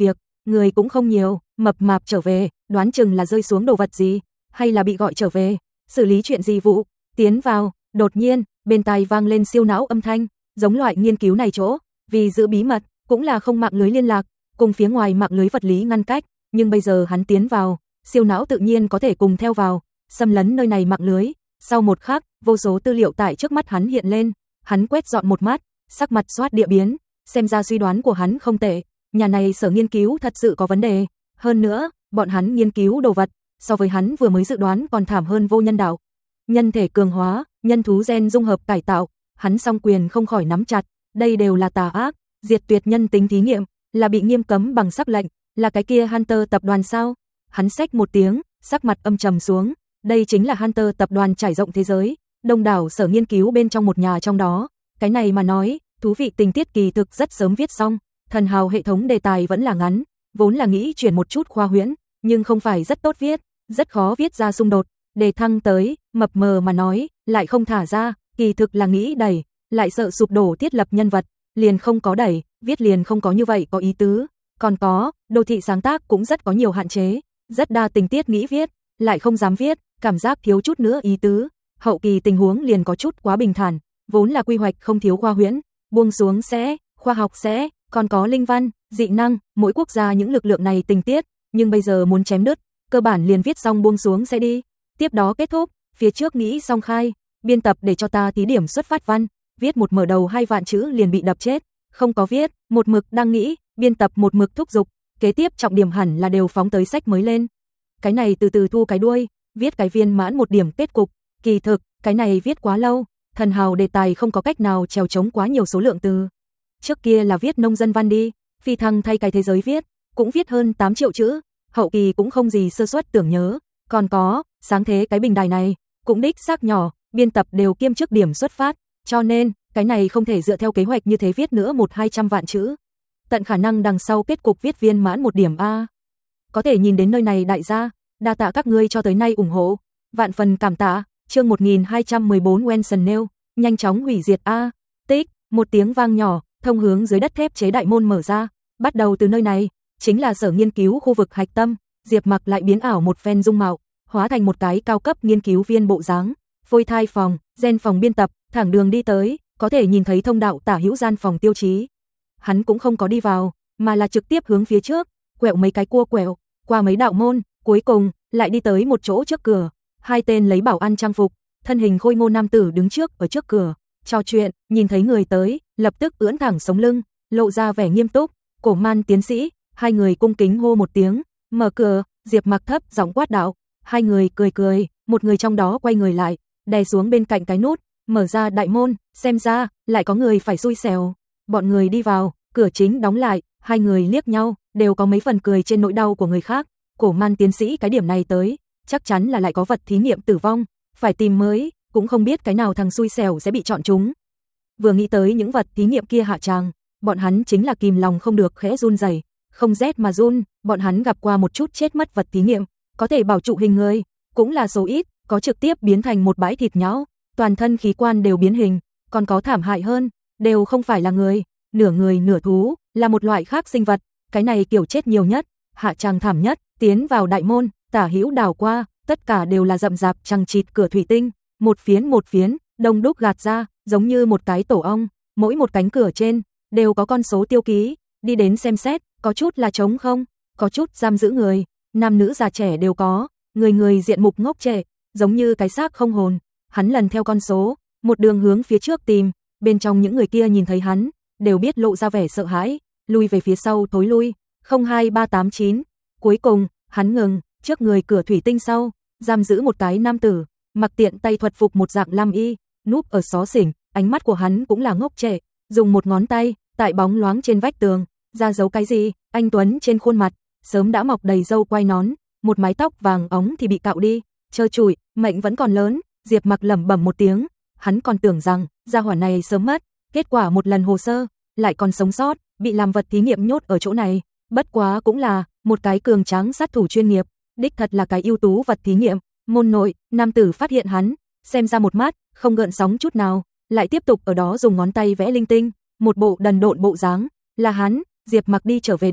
Speaker 1: người cũng không nhiều, mập mạp trở về, đoán chừng là rơi xuống đồ vật gì, hay là bị gọi trở về, xử lý chuyện gì vụ, tiến vào, đột nhiên, bên tai vang lên siêu não âm thanh, giống loại nghiên cứu này chỗ, vì giữ bí mật, cũng là không mạng lưới liên lạc, cùng phía ngoài mạng lưới vật lý ngăn cách, nhưng bây giờ hắn tiến vào, siêu não tự nhiên có thể cùng theo vào, xâm lấn nơi này mạng lưới. Sau một khắc, vô số tư liệu tại trước mắt hắn hiện lên, hắn quét dọn một mắt, sắc mặt xoát địa biến, xem ra suy đoán của hắn không tệ, nhà này sở nghiên cứu thật sự có vấn đề, hơn nữa, bọn hắn nghiên cứu đồ vật, so với hắn vừa mới dự đoán còn thảm hơn vô nhân đạo. Nhân thể cường hóa, nhân thú gen dung hợp cải tạo, hắn song quyền không khỏi nắm chặt, đây đều là tà ác, diệt tuyệt nhân tính thí nghiệm, là bị nghiêm cấm bằng sắc lệnh, là cái kia Hunter tập đoàn sao? Hắn xách một tiếng, sắc mặt âm trầm xuống, đây chính là Hunter tập đoàn trải rộng thế giới, đông đảo sở nghiên cứu bên trong một nhà trong đó, cái này mà nói, thú vị tình tiết kỳ thực rất sớm viết xong, thần hào hệ thống đề tài vẫn là ngắn, vốn là nghĩ chuyển một chút khoa huyễn, nhưng không phải rất tốt viết, rất khó viết ra xung đột, đề thăng tới, mập mờ mà nói, lại không thả ra, kỳ thực là nghĩ đẩy, lại sợ sụp đổ thiết lập nhân vật, liền không có đẩy, viết liền không có như vậy có ý tứ, còn có, đô thị sáng tác cũng rất có nhiều hạn chế, rất đa tình tiết nghĩ viết, lại không dám viết, cảm giác thiếu chút nữa ý tứ, hậu kỳ tình huống liền có chút quá bình thản, vốn là quy hoạch không thiếu khoa huyễn, buông xuống sẽ, khoa học sẽ, còn có linh văn, dị năng, mỗi quốc gia những lực lượng này tình tiết, nhưng bây giờ muốn chém đứt, cơ bản liền viết xong buông xuống sẽ đi, tiếp đó kết thúc, phía trước nghĩ xong khai, biên tập để cho ta tí điểm xuất phát văn, viết một mở đầu hai vạn chữ liền bị đập chết, không có viết, một mực đang nghĩ, biên tập một mực thúc giục, kế tiếp trọng điểm hẳn là đều phóng tới sách mới lên. Cái này từ từ thu cái đuôi, viết cái viên mãn một điểm kết cục, kỳ thực, cái này viết quá lâu, thần hào đề tài không có cách nào trèo chống quá nhiều số lượng từ. Trước kia là viết nông dân văn đi, phi thăng thay cái thế giới viết, cũng viết hơn tám triệu chữ, hậu kỳ cũng không gì sơ suất tưởng nhớ, còn có, sáng thế cái bình đài này, cũng đích xác nhỏ, biên tập đều kiêm chức điểm xuất phát, cho nên, cái này không thể dựa theo kế hoạch như thế viết nữa một hai trăm vạn chữ. Tận khả năng đằng sau kết cục viết viên mãn một điểm A. Có thể nhìn đến nơi này đại gia, đa tạ các ngươi cho tới nay ủng hộ, vạn phần cảm tạ, chương một nghìn hai trăm mười bốn Wenson Nêu, nhanh chóng hủy diệt A, tích, một tiếng vang nhỏ, thông hướng dưới đất thép chế đại môn mở ra, bắt đầu từ nơi này, chính là sở nghiên cứu khu vực hạch tâm, Diệp Mặc lại biến ảo một phen dung mạo, hóa thành một cái cao cấp nghiên cứu viên bộ dáng, phôi thai phòng, gen phòng biên tập, thẳng đường đi tới, có thể nhìn thấy thông đạo tả hữu gian phòng tiêu chí. Hắn cũng không có đi vào, mà là trực tiếp hướng phía trước, quẹo mấy cái cua quẹo, qua mấy đạo môn, cuối cùng lại đi tới một chỗ trước cửa, hai tên lấy bảo an trang phục, thân hình khôi ngô nam tử đứng trước ở trước cửa, trò chuyện, nhìn thấy người tới, lập tức ưỡn thẳng sống lưng, lộ ra vẻ nghiêm túc, Cổ Man tiến sĩ, hai người cung kính hô một tiếng, mở cửa, Diệp Mặc thấp giọng quát đạo, hai người cười cười, một người trong đó quay người lại, đè xuống bên cạnh cái nút, mở ra đại môn, xem ra lại có người phải xui xẻo. Bọn người đi vào, cửa chính đóng lại, hai người liếc nhau, đều có mấy phần cười trên nỗi đau của người khác. Cổ Man tiến sĩ cái điểm này tới, chắc chắn là lại có vật thí nghiệm tử vong, phải tìm mới, cũng không biết cái nào thằng xui xẻo sẽ bị chọn chúng. Vừa nghĩ tới những vật thí nghiệm kia hạ tràng, bọn hắn chính là kìm lòng không được khẽ run rẩy, không rét mà run, bọn hắn gặp qua một chút chết mất vật thí nghiệm, có thể bảo trụ hình người, cũng là số ít, có trực tiếp biến thành một bãi thịt nhão, toàn thân khí quan đều biến hình, còn có thảm hại hơn, đều không phải là người, nửa người nửa thú, là một loại khác sinh vật, cái này kiểu chết nhiều nhất, hạ tràng thảm nhất, tiến vào đại môn, tả hữu đảo qua, tất cả đều là rậm rạp chằng chịt cửa thủy tinh, một phiến một phiến, đông đúc gạt ra, giống như một cái tổ ong, mỗi một cánh cửa trên đều có con số tiêu ký, đi đến xem xét, có chút là trống không, có chút giam giữ người, nam nữ già trẻ đều có, người người diện mục ngốc trệ, giống như cái xác không hồn. Hắn lần theo con số, một đường hướng phía trước tìm, bên trong những người kia nhìn thấy hắn, đều biết lộ ra vẻ sợ hãi, lui về phía sau thối lui, không hai ba tám chín. Cuối cùng, hắn ngừng, trước người cửa thủy tinh sau, giam giữ một cái nam tử, mặc tiện tay thuật phục một dạng lam y, núp ở xó xỉnh, ánh mắt của hắn cũng là ngốc trệ, dùng một ngón tay, tại bóng loáng trên vách tường, ra dấu cái gì, anh Tuấn trên khuôn mặt, sớm đã mọc đầy râu quai nón, một mái tóc vàng óng thì bị cạo đi, trơ trụi, mệnh vẫn còn lớn. Diệp Mặc lẩm bẩm một tiếng, hắn còn tưởng rằng gia hỏa này sớm mất, kết quả một lần hồ sơ, lại còn sống sót, bị làm vật thí nghiệm nhốt ở chỗ này, bất quá cũng là một cái cường tráng sát thủ chuyên nghiệp, đích thật là cái ưu tú vật thí nghiệm. Môn nội, nam tử phát hiện hắn, xem ra một mắt, không gợn sóng chút nào, lại tiếp tục ở đó dùng ngón tay vẽ linh tinh, một bộ đần độn bộ dáng, là hắn. Diệp Mặc đi trở về đi,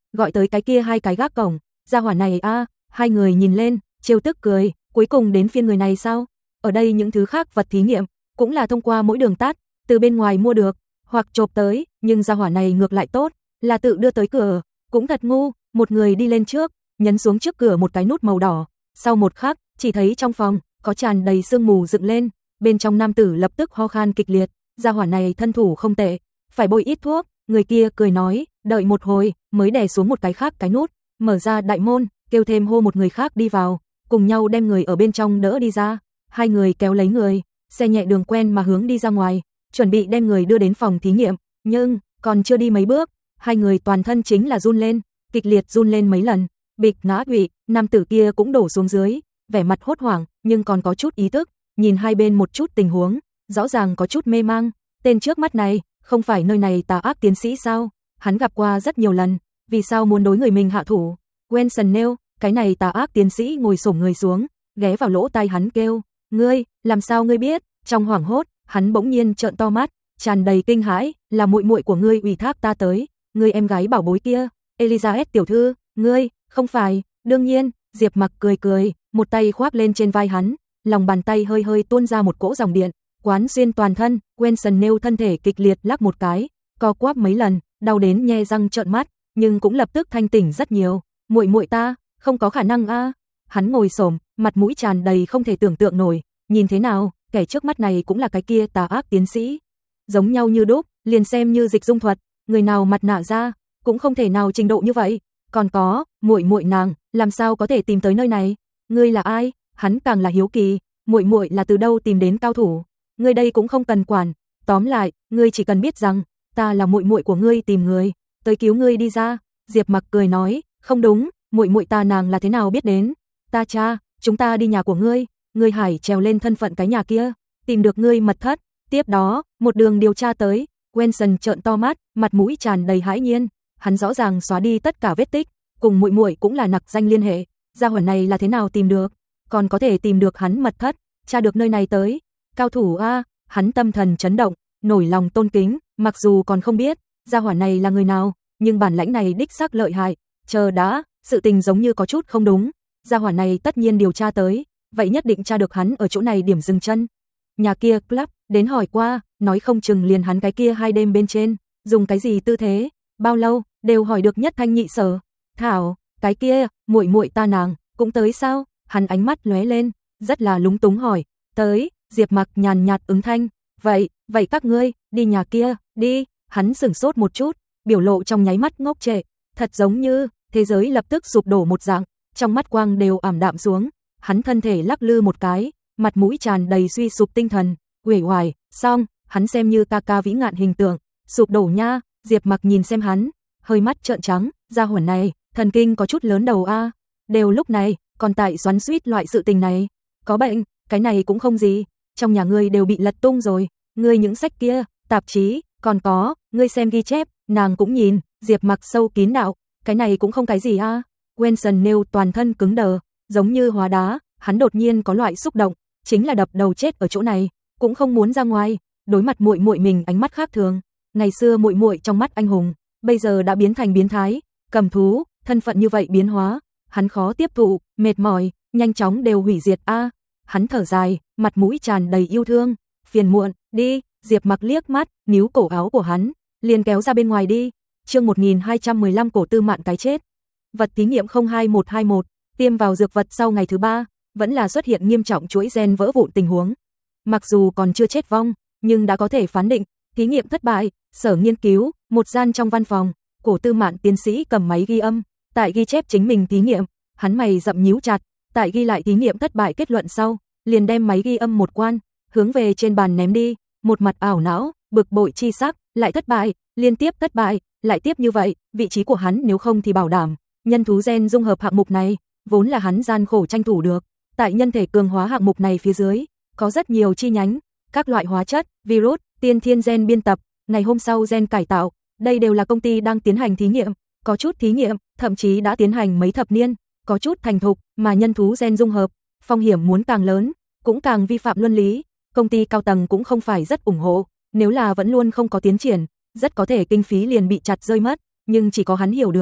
Speaker 1: gọi tới cái kia hai cái gác cổng, gia hỏa này a, à, hai người nhìn lên, trêu tức cười, cuối cùng đến phiên người này sao? Ở đây những thứ khác vật thí nghiệm cũng là thông qua mỗi đường tắt từ bên ngoài mua được hoặc chộp tới, nhưng gia hỏa này ngược lại tốt, là tự đưa tới cửa, cũng thật ngu, một người đi lên trước, nhấn xuống trước cửa một cái nút màu đỏ, sau một khắc, chỉ thấy trong phòng có tràn đầy sương mù dựng lên, bên trong nam tử lập tức ho khan kịch liệt, gia hỏa này thân thủ không tệ, phải bôi ít thuốc, người kia cười nói, đợi một hồi, mới đè xuống một cái khác cái nút, mở ra đại môn, kêu thêm hô một người khác đi vào, cùng nhau đem người ở bên trong đỡ đi ra, hai người kéo lấy người, xe nhẹ đường quen mà hướng đi ra ngoài, chuẩn bị đem người đưa đến phòng thí nghiệm, nhưng còn chưa đi mấy bước, hai người toàn thân chính là run lên, kịch liệt run lên mấy lần, bịch ngã quỵ, nam tử kia cũng đổ xuống dưới, vẻ mặt hốt hoảng, nhưng còn có chút ý thức, nhìn hai bên một chút tình huống, rõ ràng có chút mê mang, tên trước mắt này, không phải nơi này tà ác tiến sĩ sao? Hắn gặp qua rất nhiều lần, vì sao muốn đối người mình hạ thủ? Wenson nêu, cái này tà ác tiến sĩ ngồi xổm người xuống, ghé vào lỗ tai hắn kêu, ngươi, làm sao ngươi biết? Trong hoảng hốt, hắn bỗng nhiên trợn to mắt, tràn đầy kinh hãi, là muội muội của ngươi ủy thác ta tới, ngươi em gái bảo bối kia, Elizabeth tiểu thư, ngươi, không phải, đương nhiên, Diệp Mặc cười cười, một tay khoác lên trên vai hắn, lòng bàn tay hơi hơi tuôn ra một cỗ dòng điện, quán xuyên toàn thân, Wenson nêu thân thể kịch liệt lắc một cái, co quắp mấy lần, đau đến nhe răng trợn mắt, nhưng cũng lập tức thanh tỉnh rất nhiều, muội muội ta, không có khả năng a. Hắn ngồi xổm, mặt mũi tràn đầy không thể tưởng tượng nổi, nhìn thế nào, kẻ trước mắt này cũng là cái kia tà ác tiến sĩ. Giống nhau như đúc, liền xem như dịch dung thuật, người nào mặt nạ ra, cũng không thể nào trình độ như vậy. Còn có, muội muội nàng, làm sao có thể tìm tới nơi này? Ngươi là ai? Hắn càng là hiếu kỳ, muội muội là từ đâu tìm đến cao thủ? Ngươi đây cũng không cần quản, tóm lại, ngươi chỉ cần biết rằng, ta là muội muội của ngươi tìm người, tới cứu ngươi đi ra. Diệp Mặc cười nói, không đúng, muội muội ta nàng là thế nào biết đến? Ta cha, chúng ta đi nhà của ngươi, ngươi hải trèo lên thân phận cái nhà kia, tìm được ngươi mật thất, tiếp đó, một đường điều tra tới. Wenson trợn to mắt, mặt mũi tràn đầy hãi nhiên, hắn rõ ràng xóa đi tất cả vết tích, cùng muội muội cũng là nặc danh liên hệ, gia hỏa này là thế nào tìm được, còn có thể tìm được hắn mật thất, tra được nơi này tới, cao thủ a, hắn tâm thần chấn động, nổi lòng tôn kính, mặc dù còn không biết gia hỏa này là người nào, nhưng bản lãnh này đích xác lợi hại, chờ đã, sự tình giống như có chút không đúng, gia hỏa này tất nhiên điều tra tới, vậy nhất định tra được hắn ở chỗ này điểm dừng chân. Nhà kia club, đến hỏi qua, nói không chừng liền hắn cái kia hai đêm bên trên, dùng cái gì tư thế, bao lâu, đều hỏi được nhất thanh nhị sở. Thảo, cái kia, muội muội ta nàng, cũng tới sao? Hắn ánh mắt lóe lên, rất là lúng túng hỏi, tới. Diệp Mặc nhàn nhạt ứng thanh, vậy, vậy các ngươi, đi nhà kia, đi. Hắn sửng sốt một chút, biểu lộ trong nháy mắt ngốc trệ, thật giống như thế giới lập tức sụp đổ một dạng, trong mắt quang đều ảm đạm xuống, hắn thân thể lắc lư một cái, mặt mũi tràn đầy suy sụp tinh thần, uể oải, xong, hắn xem như ca ca vĩ ngạn hình tượng, sụp đổ nha. Diệp Mặc nhìn xem hắn, hơi mắt trợn trắng, gia hỏa này, thần kinh có chút lớn đầu a, đều lúc này, còn tại xoắn xuýt loại sự tình này, có bệnh, cái này cũng không gì, trong nhà ngươi đều bị lật tung rồi, ngươi những sách kia, tạp chí, còn có, ngươi xem ghi chép, nàng cũng nhìn. Diệp Mặc sâu kín đạo, cái này cũng không cái gì a. Wenson nêu toàn thân cứng đờ, giống như hóa đá, hắn đột nhiên có loại xúc động, chính là đập đầu chết ở chỗ này, cũng không muốn ra ngoài, đối mặt muội muội mình ánh mắt khác thường, ngày xưa muội muội trong mắt anh hùng, bây giờ đã biến thành biến thái, cầm thú, thân phận như vậy biến hóa, hắn khó tiếp thụ, mệt mỏi, nhanh chóng đều hủy diệt a. Hắn thở dài, mặt mũi tràn đầy yêu thương, phiền muộn, đi. Diệp Mặc liếc mắt, níu cổ áo của hắn, liền kéo ra bên ngoài đi. Chương một nghìn hai trăm mười lăm Cổ Tư Mạn cái chết. Vật thí nghiệm không hai một hai một, tiêm vào dược vật sau ngày thứ ba, vẫn là xuất hiện nghiêm trọng chuỗi gen vỡ vụn tình huống. Mặc dù còn chưa chết vong, nhưng đã có thể phán định thí nghiệm thất bại. Sở nghiên cứu, một gian trong văn phòng, Cổ Tư Mạn tiến sĩ cầm máy ghi âm, tại ghi chép chính mình thí nghiệm, hắn mày rậm nhíu chặt, tại ghi lại thí nghiệm thất bại kết luận sau, liền đem máy ghi âm một quan, hướng về trên bàn ném đi, một mặt ảo não, bực bội chi sắc, lại thất bại, liên tiếp thất bại, lại tiếp như vậy, vị trí của hắn nếu không thì bảo đảm, nhân thú gen dung hợp hạng mục này, vốn là hắn gian khổ tranh thủ được, tại nhân thể cường hóa hạng mục này phía dưới, có rất nhiều chi nhánh, các loại hóa chất, virus, tiên thiên gen biên tập, ngày hôm sau gen cải tạo, đây đều là công ty đang tiến hành thí nghiệm, có chút thí nghiệm, thậm chí đã tiến hành mấy thập niên, có chút thành thục, mà nhân thú gen dung hợp, phong hiểm muốn càng lớn, cũng càng vi phạm luân lý, công ty cao tầng cũng không phải rất ủng hộ, nếu là vẫn luôn không có tiến triển, rất có thể kinh phí liền bị chặt rơi mất, nhưng chỉ có hắn hiểu được,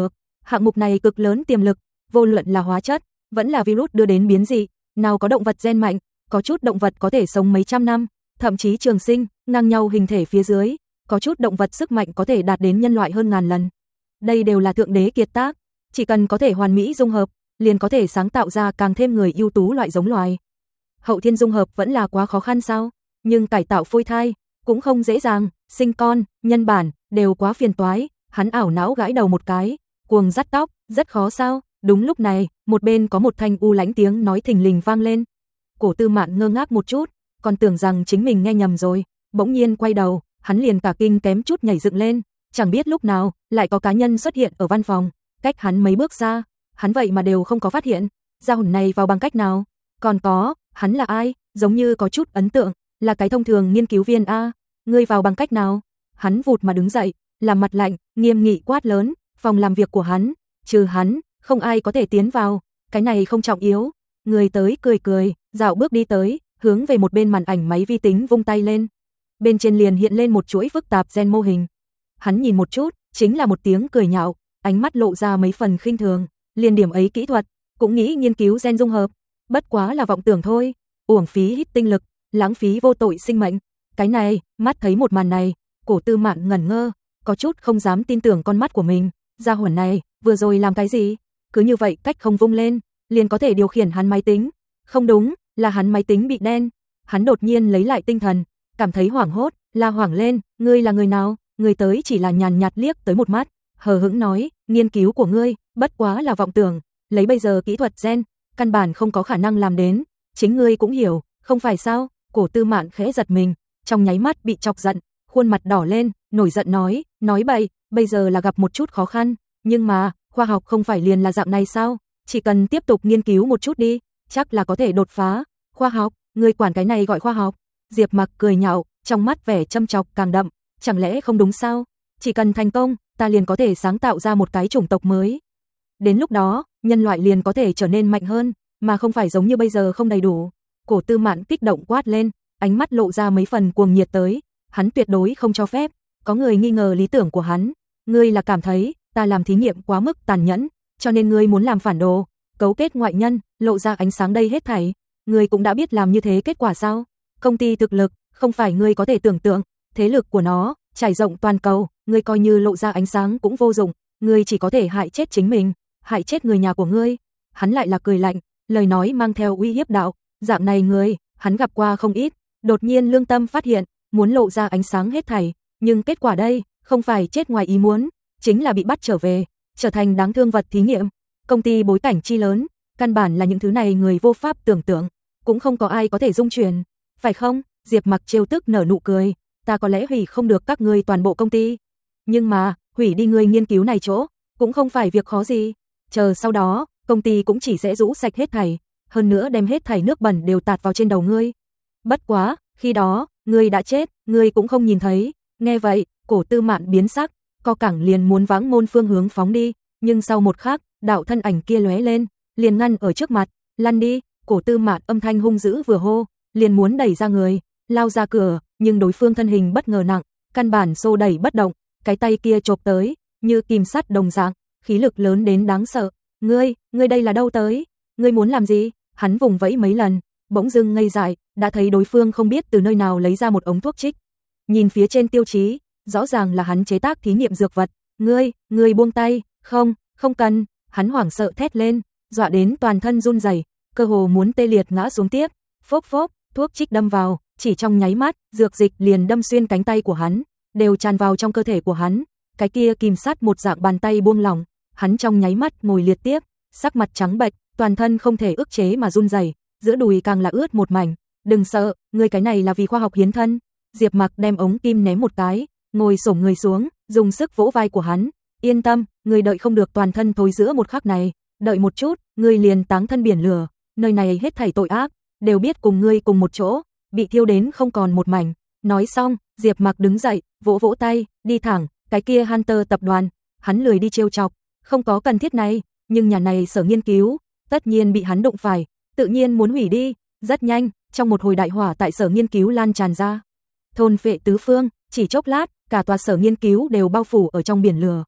Speaker 1: Hạng mục này cực lớn tiềm lực, vô luận là hóa chất, vẫn là virus đưa đến biến dị, nào có động vật gen mạnh, có chút động vật có thể sống mấy trăm năm, thậm chí trường sinh, ngang nhau hình thể phía dưới, có chút động vật sức mạnh có thể đạt đến nhân loại hơn ngàn lần. Đây đều là thượng đế kiệt tác, chỉ cần có thể hoàn mỹ dung hợp, liền có thể sáng tạo ra càng thêm người ưu tú loại giống loài. Hậu thiên dung hợp vẫn là quá khó khăn sao? Nhưng cải tạo phôi thai cũng không dễ dàng, sinh con, nhân bản đều quá phiền toái, hắn ảo não gãi đầu một cái, cuồng dắt tóc, rất khó sao? Đúng lúc này, một bên có một thanh u lãnh tiếng nói thình lình vang lên. Cổ Tư Mạn ngơ ngác một chút, còn tưởng rằng chính mình nghe nhầm rồi, bỗng nhiên quay đầu, hắn liền cả kinh kém chút nhảy dựng lên, chẳng biết lúc nào lại có cá nhân xuất hiện ở văn phòng, cách hắn mấy bước ra, hắn vậy mà đều không có phát hiện, ra hồn này vào bằng cách nào? Còn có, hắn là ai? Giống như có chút ấn tượng, là cái thông thường nghiên cứu viên a, ngươi vào bằng cách nào? Hắn vụt mà đứng dậy, làm mặt lạnh, nghiêm nghị quát lớn, phòng làm việc của hắn, trừ hắn, không ai có thể tiến vào, cái này không trọng yếu. Người tới cười cười, dạo bước đi tới, hướng về một bên màn ảnh máy vi tính vung tay lên. Bên trên liền hiện lên một chuỗi phức tạp gen mô hình. Hắn nhìn một chút, chính là một tiếng cười nhạo, ánh mắt lộ ra mấy phần khinh thường, liền điểm ấy kỹ thuật, cũng nghĩ nghiên cứu gen dung hợp, bất quá là vọng tưởng thôi, uổng phí hít tinh lực, lãng phí vô tội sinh mệnh. Cái này, mắt thấy một màn này, Cổ Tư Mạn ngẩn ngơ, có chút không dám tin tưởng con mắt của mình, gia hỏa này, vừa rồi làm cái gì? Cứ như vậy cách không vung lên, liền có thể điều khiển hắn máy tính. Không đúng, là hắn máy tính bị đen. Hắn đột nhiên lấy lại tinh thần, cảm thấy hoảng hốt, la hoảng lên, ngươi là người nào? Người tới chỉ là nhàn nhạt liếc tới một mắt, hờ hững nói, nghiên cứu của ngươi, bất quá là vọng tưởng, lấy bây giờ kỹ thuật gen, căn bản không có khả năng làm đến, chính ngươi cũng hiểu, không phải sao? Cổ Tư Mạn khẽ giật mình, trong nháy mắt bị chọc giận, khuôn mặt đỏ lên, nổi giận nói, nói bậy, bây giờ là gặp một chút khó khăn, nhưng mà, khoa học không phải liền là dạng này sao? Chỉ cần tiếp tục nghiên cứu một chút đi, chắc là có thể đột phá. Khoa học, ngươi quản cái này gọi khoa học? Diệp Mặc cười nhạo, trong mắt vẻ châm chọc càng đậm, chẳng lẽ không đúng sao? Chỉ cần thành công, ta liền có thể sáng tạo ra một cái chủng tộc mới. Đến lúc đó, nhân loại liền có thể trở nên mạnh hơn, mà không phải giống như bây giờ không đầy đủ. Cổ Tư Mạn kích động quát lên, ánh mắt lộ ra mấy phần cuồng nhiệt tới, hắn tuyệt đối không cho phép có người nghi ngờ lý tưởng của hắn. Ngươi là cảm thấy ta làm thí nghiệm quá mức tàn nhẫn, cho nên ngươi muốn làm phản đồ, cấu kết ngoại nhân, lộ ra ánh sáng đây hết thảy. Ngươi cũng đã biết làm như thế kết quả sao? Công ty thực lực không phải ngươi có thể tưởng tượng, thế lực của nó trải rộng toàn cầu, ngươi coi như lộ ra ánh sáng cũng vô dụng, ngươi chỉ có thể hại chết chính mình, hại chết người nhà của ngươi. Hắn lại là cười lạnh, lời nói mang theo uy hiếp đạo, dạng này người, hắn gặp qua không ít, đột nhiên lương tâm phát hiện, muốn lộ ra ánh sáng hết thảy, nhưng kết quả đây, không phải chết ngoài ý muốn, chính là bị bắt trở về, trở thành đáng thương vật thí nghiệm. Công ty bối cảnh chi lớn, căn bản là những thứ này người vô pháp tưởng tượng, cũng không có ai có thể dung chuyển, phải không? Diệp Mặc trêu tức nở nụ cười, ta có lẽ hủy không được các ngươi toàn bộ công ty, nhưng mà, hủy đi ngươi nghiên cứu này chỗ, cũng không phải việc khó gì, chờ sau đó, công ty cũng chỉ sẽ rũ sạch hết thảy, hơn nữa đem hết thảy nước bẩn đều tạt vào trên đầu ngươi. Bất quá, khi đó, ngươi đã chết, ngươi cũng không nhìn thấy. Nghe vậy, Cổ Tư Mạn biến sắc, co cẳng liền muốn vãng môn phương hướng phóng đi, nhưng sau một khắc, đạo thân ảnh kia lóe lên, liền ngăn ở trước mặt, lăn đi. Cổ Tư Mạn âm thanh hung dữ vừa hô, liền muốn đẩy ra người, lao ra cửa, nhưng đối phương thân hình bất ngờ nặng, căn bản xô đẩy bất động, cái tay kia chộp tới, như kìm sắt đồng dạng, khí lực lớn đến đáng sợ. Ngươi, ngươi đây là đâu tới? Ngươi muốn làm gì? Hắn vùng vẫy mấy lần, bỗng dưng ngây dại, đã thấy đối phương không biết từ nơi nào lấy ra một ống thuốc trích. Nhìn phía trên tiêu chí, rõ ràng là hắn chế tác thí nghiệm dược vật. Ngươi, ngươi buông tay, không, không cần. Hắn hoảng sợ thét lên, dọa đến toàn thân run rẩy, cơ hồ muốn tê liệt ngã xuống tiếp. Phốc phốc, thuốc trích đâm vào, chỉ trong nháy mắt, dược dịch liền đâm xuyên cánh tay của hắn, đều tràn vào trong cơ thể của hắn. Cái kia kìm sát một dạng bàn tay buông lỏng, hắn trong nháy mắt ngồi liệt tiếp, sắc mặt trắng bệch, toàn thân không thể ức chế mà run rẩy, giữa đùi càng là ướt một mảnh. Đừng sợ, ngươi cái này là vì khoa học hiến thân. Diệp Mặc đem ống kim ném một cái, ngồi xổm người xuống, dùng sức vỗ vai của hắn. Yên tâm, ngươi đợi không được toàn thân thối giữa một khắc này, đợi một chút, ngươi liền táng thân biển lửa, nơi này hết thảy tội ác đều biết cùng ngươi cùng một chỗ, bị thiêu đến không còn một mảnh. Nói xong, Diệp Mặc đứng dậy, vỗ vỗ tay, đi thẳng, cái kia Hunter tập đoàn, hắn lười đi trêu chọc, không có cần thiết này, nhưng nhà này sở nghiên cứu, tất nhiên bị hắn đụng phải, tự nhiên muốn hủy đi. Rất nhanh, trong một hồi đại hỏa tại sở nghiên cứu lan tràn ra, thôn phệ tứ phương, chỉ chốc lát, cả tòa sở nghiên cứu đều bao phủ ở trong biển lửa.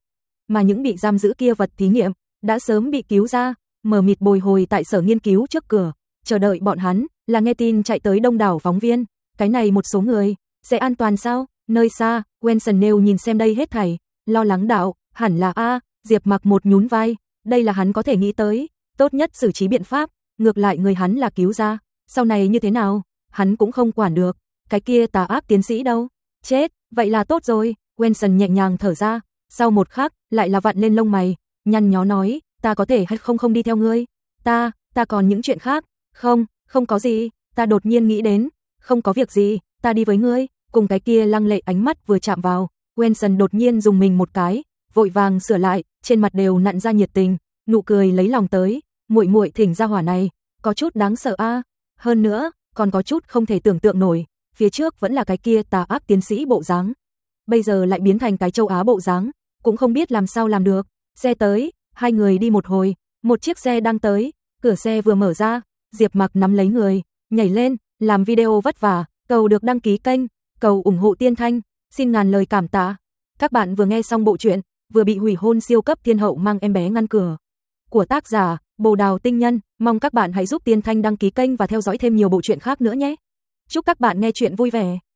Speaker 1: mà những bị giam giữ kia vật thí nghiệm đã sớm bị cứu ra, mờ mịt bồi hồi tại sở nghiên cứu trước cửa, chờ đợi bọn hắn, là nghe tin chạy tới đông đảo phóng viên, cái này một số người, sẽ an toàn sao? Nơi xa, Wenson Nêu nhìn xem đây hết thảy, lo lắng đạo, hẳn là a, Diệp Mặc một nhún vai, đây là hắn có thể nghĩ tới, tốt nhất xử trí biện pháp, ngược lại người hắn là cứu ra, sau này như thế nào, hắn cũng không quản được, cái kia tà ác tiến sĩ đâu? Chết, vậy là tốt rồi, Wenson nhẹ nhàng thở ra, sau một khắc, lại là vặn lên lông mày, nhăn nhó nói, ta có thể hay không không đi theo ngươi? Ta, ta còn những chuyện khác, không, không có gì, ta đột nhiên nghĩ đến, không có việc gì, ta đi với ngươi, cùng cái kia lăng lệ ánh mắt vừa chạm vào, Wenson đột nhiên dùng mình một cái, vội vàng sửa lại, trên mặt đều nặn ra nhiệt tình, nụ cười lấy lòng tới, muội muội thỉnh ra hỏa này, có chút đáng sợ a, hơn nữa, còn có chút không thể tưởng tượng nổi, phía trước vẫn là cái kia tà ác tiến sĩ bộ dáng, bây giờ lại biến thành cái châu Á bộ dáng, cũng không biết làm sao làm được. Xe tới, hai người đi một hồi, một chiếc xe đang tới, cửa xe vừa mở ra, Diệp Mặc nắm lấy người, nhảy lên, làm video vất vả, cầu được đăng ký kênh, cầu ủng hộ Tiên Thanh, xin ngàn lời cảm tạ. Các bạn vừa nghe xong bộ truyện Vừa bị hủy hôn siêu cấp thiên hậu mang em bé ngăn cửa của tác giả Bồ Đào Tinh Nhân, mong các bạn hãy giúp Tiên Thanh đăng ký kênh và theo dõi thêm nhiều bộ truyện khác nữa nhé. Chúc các bạn nghe truyện vui vẻ.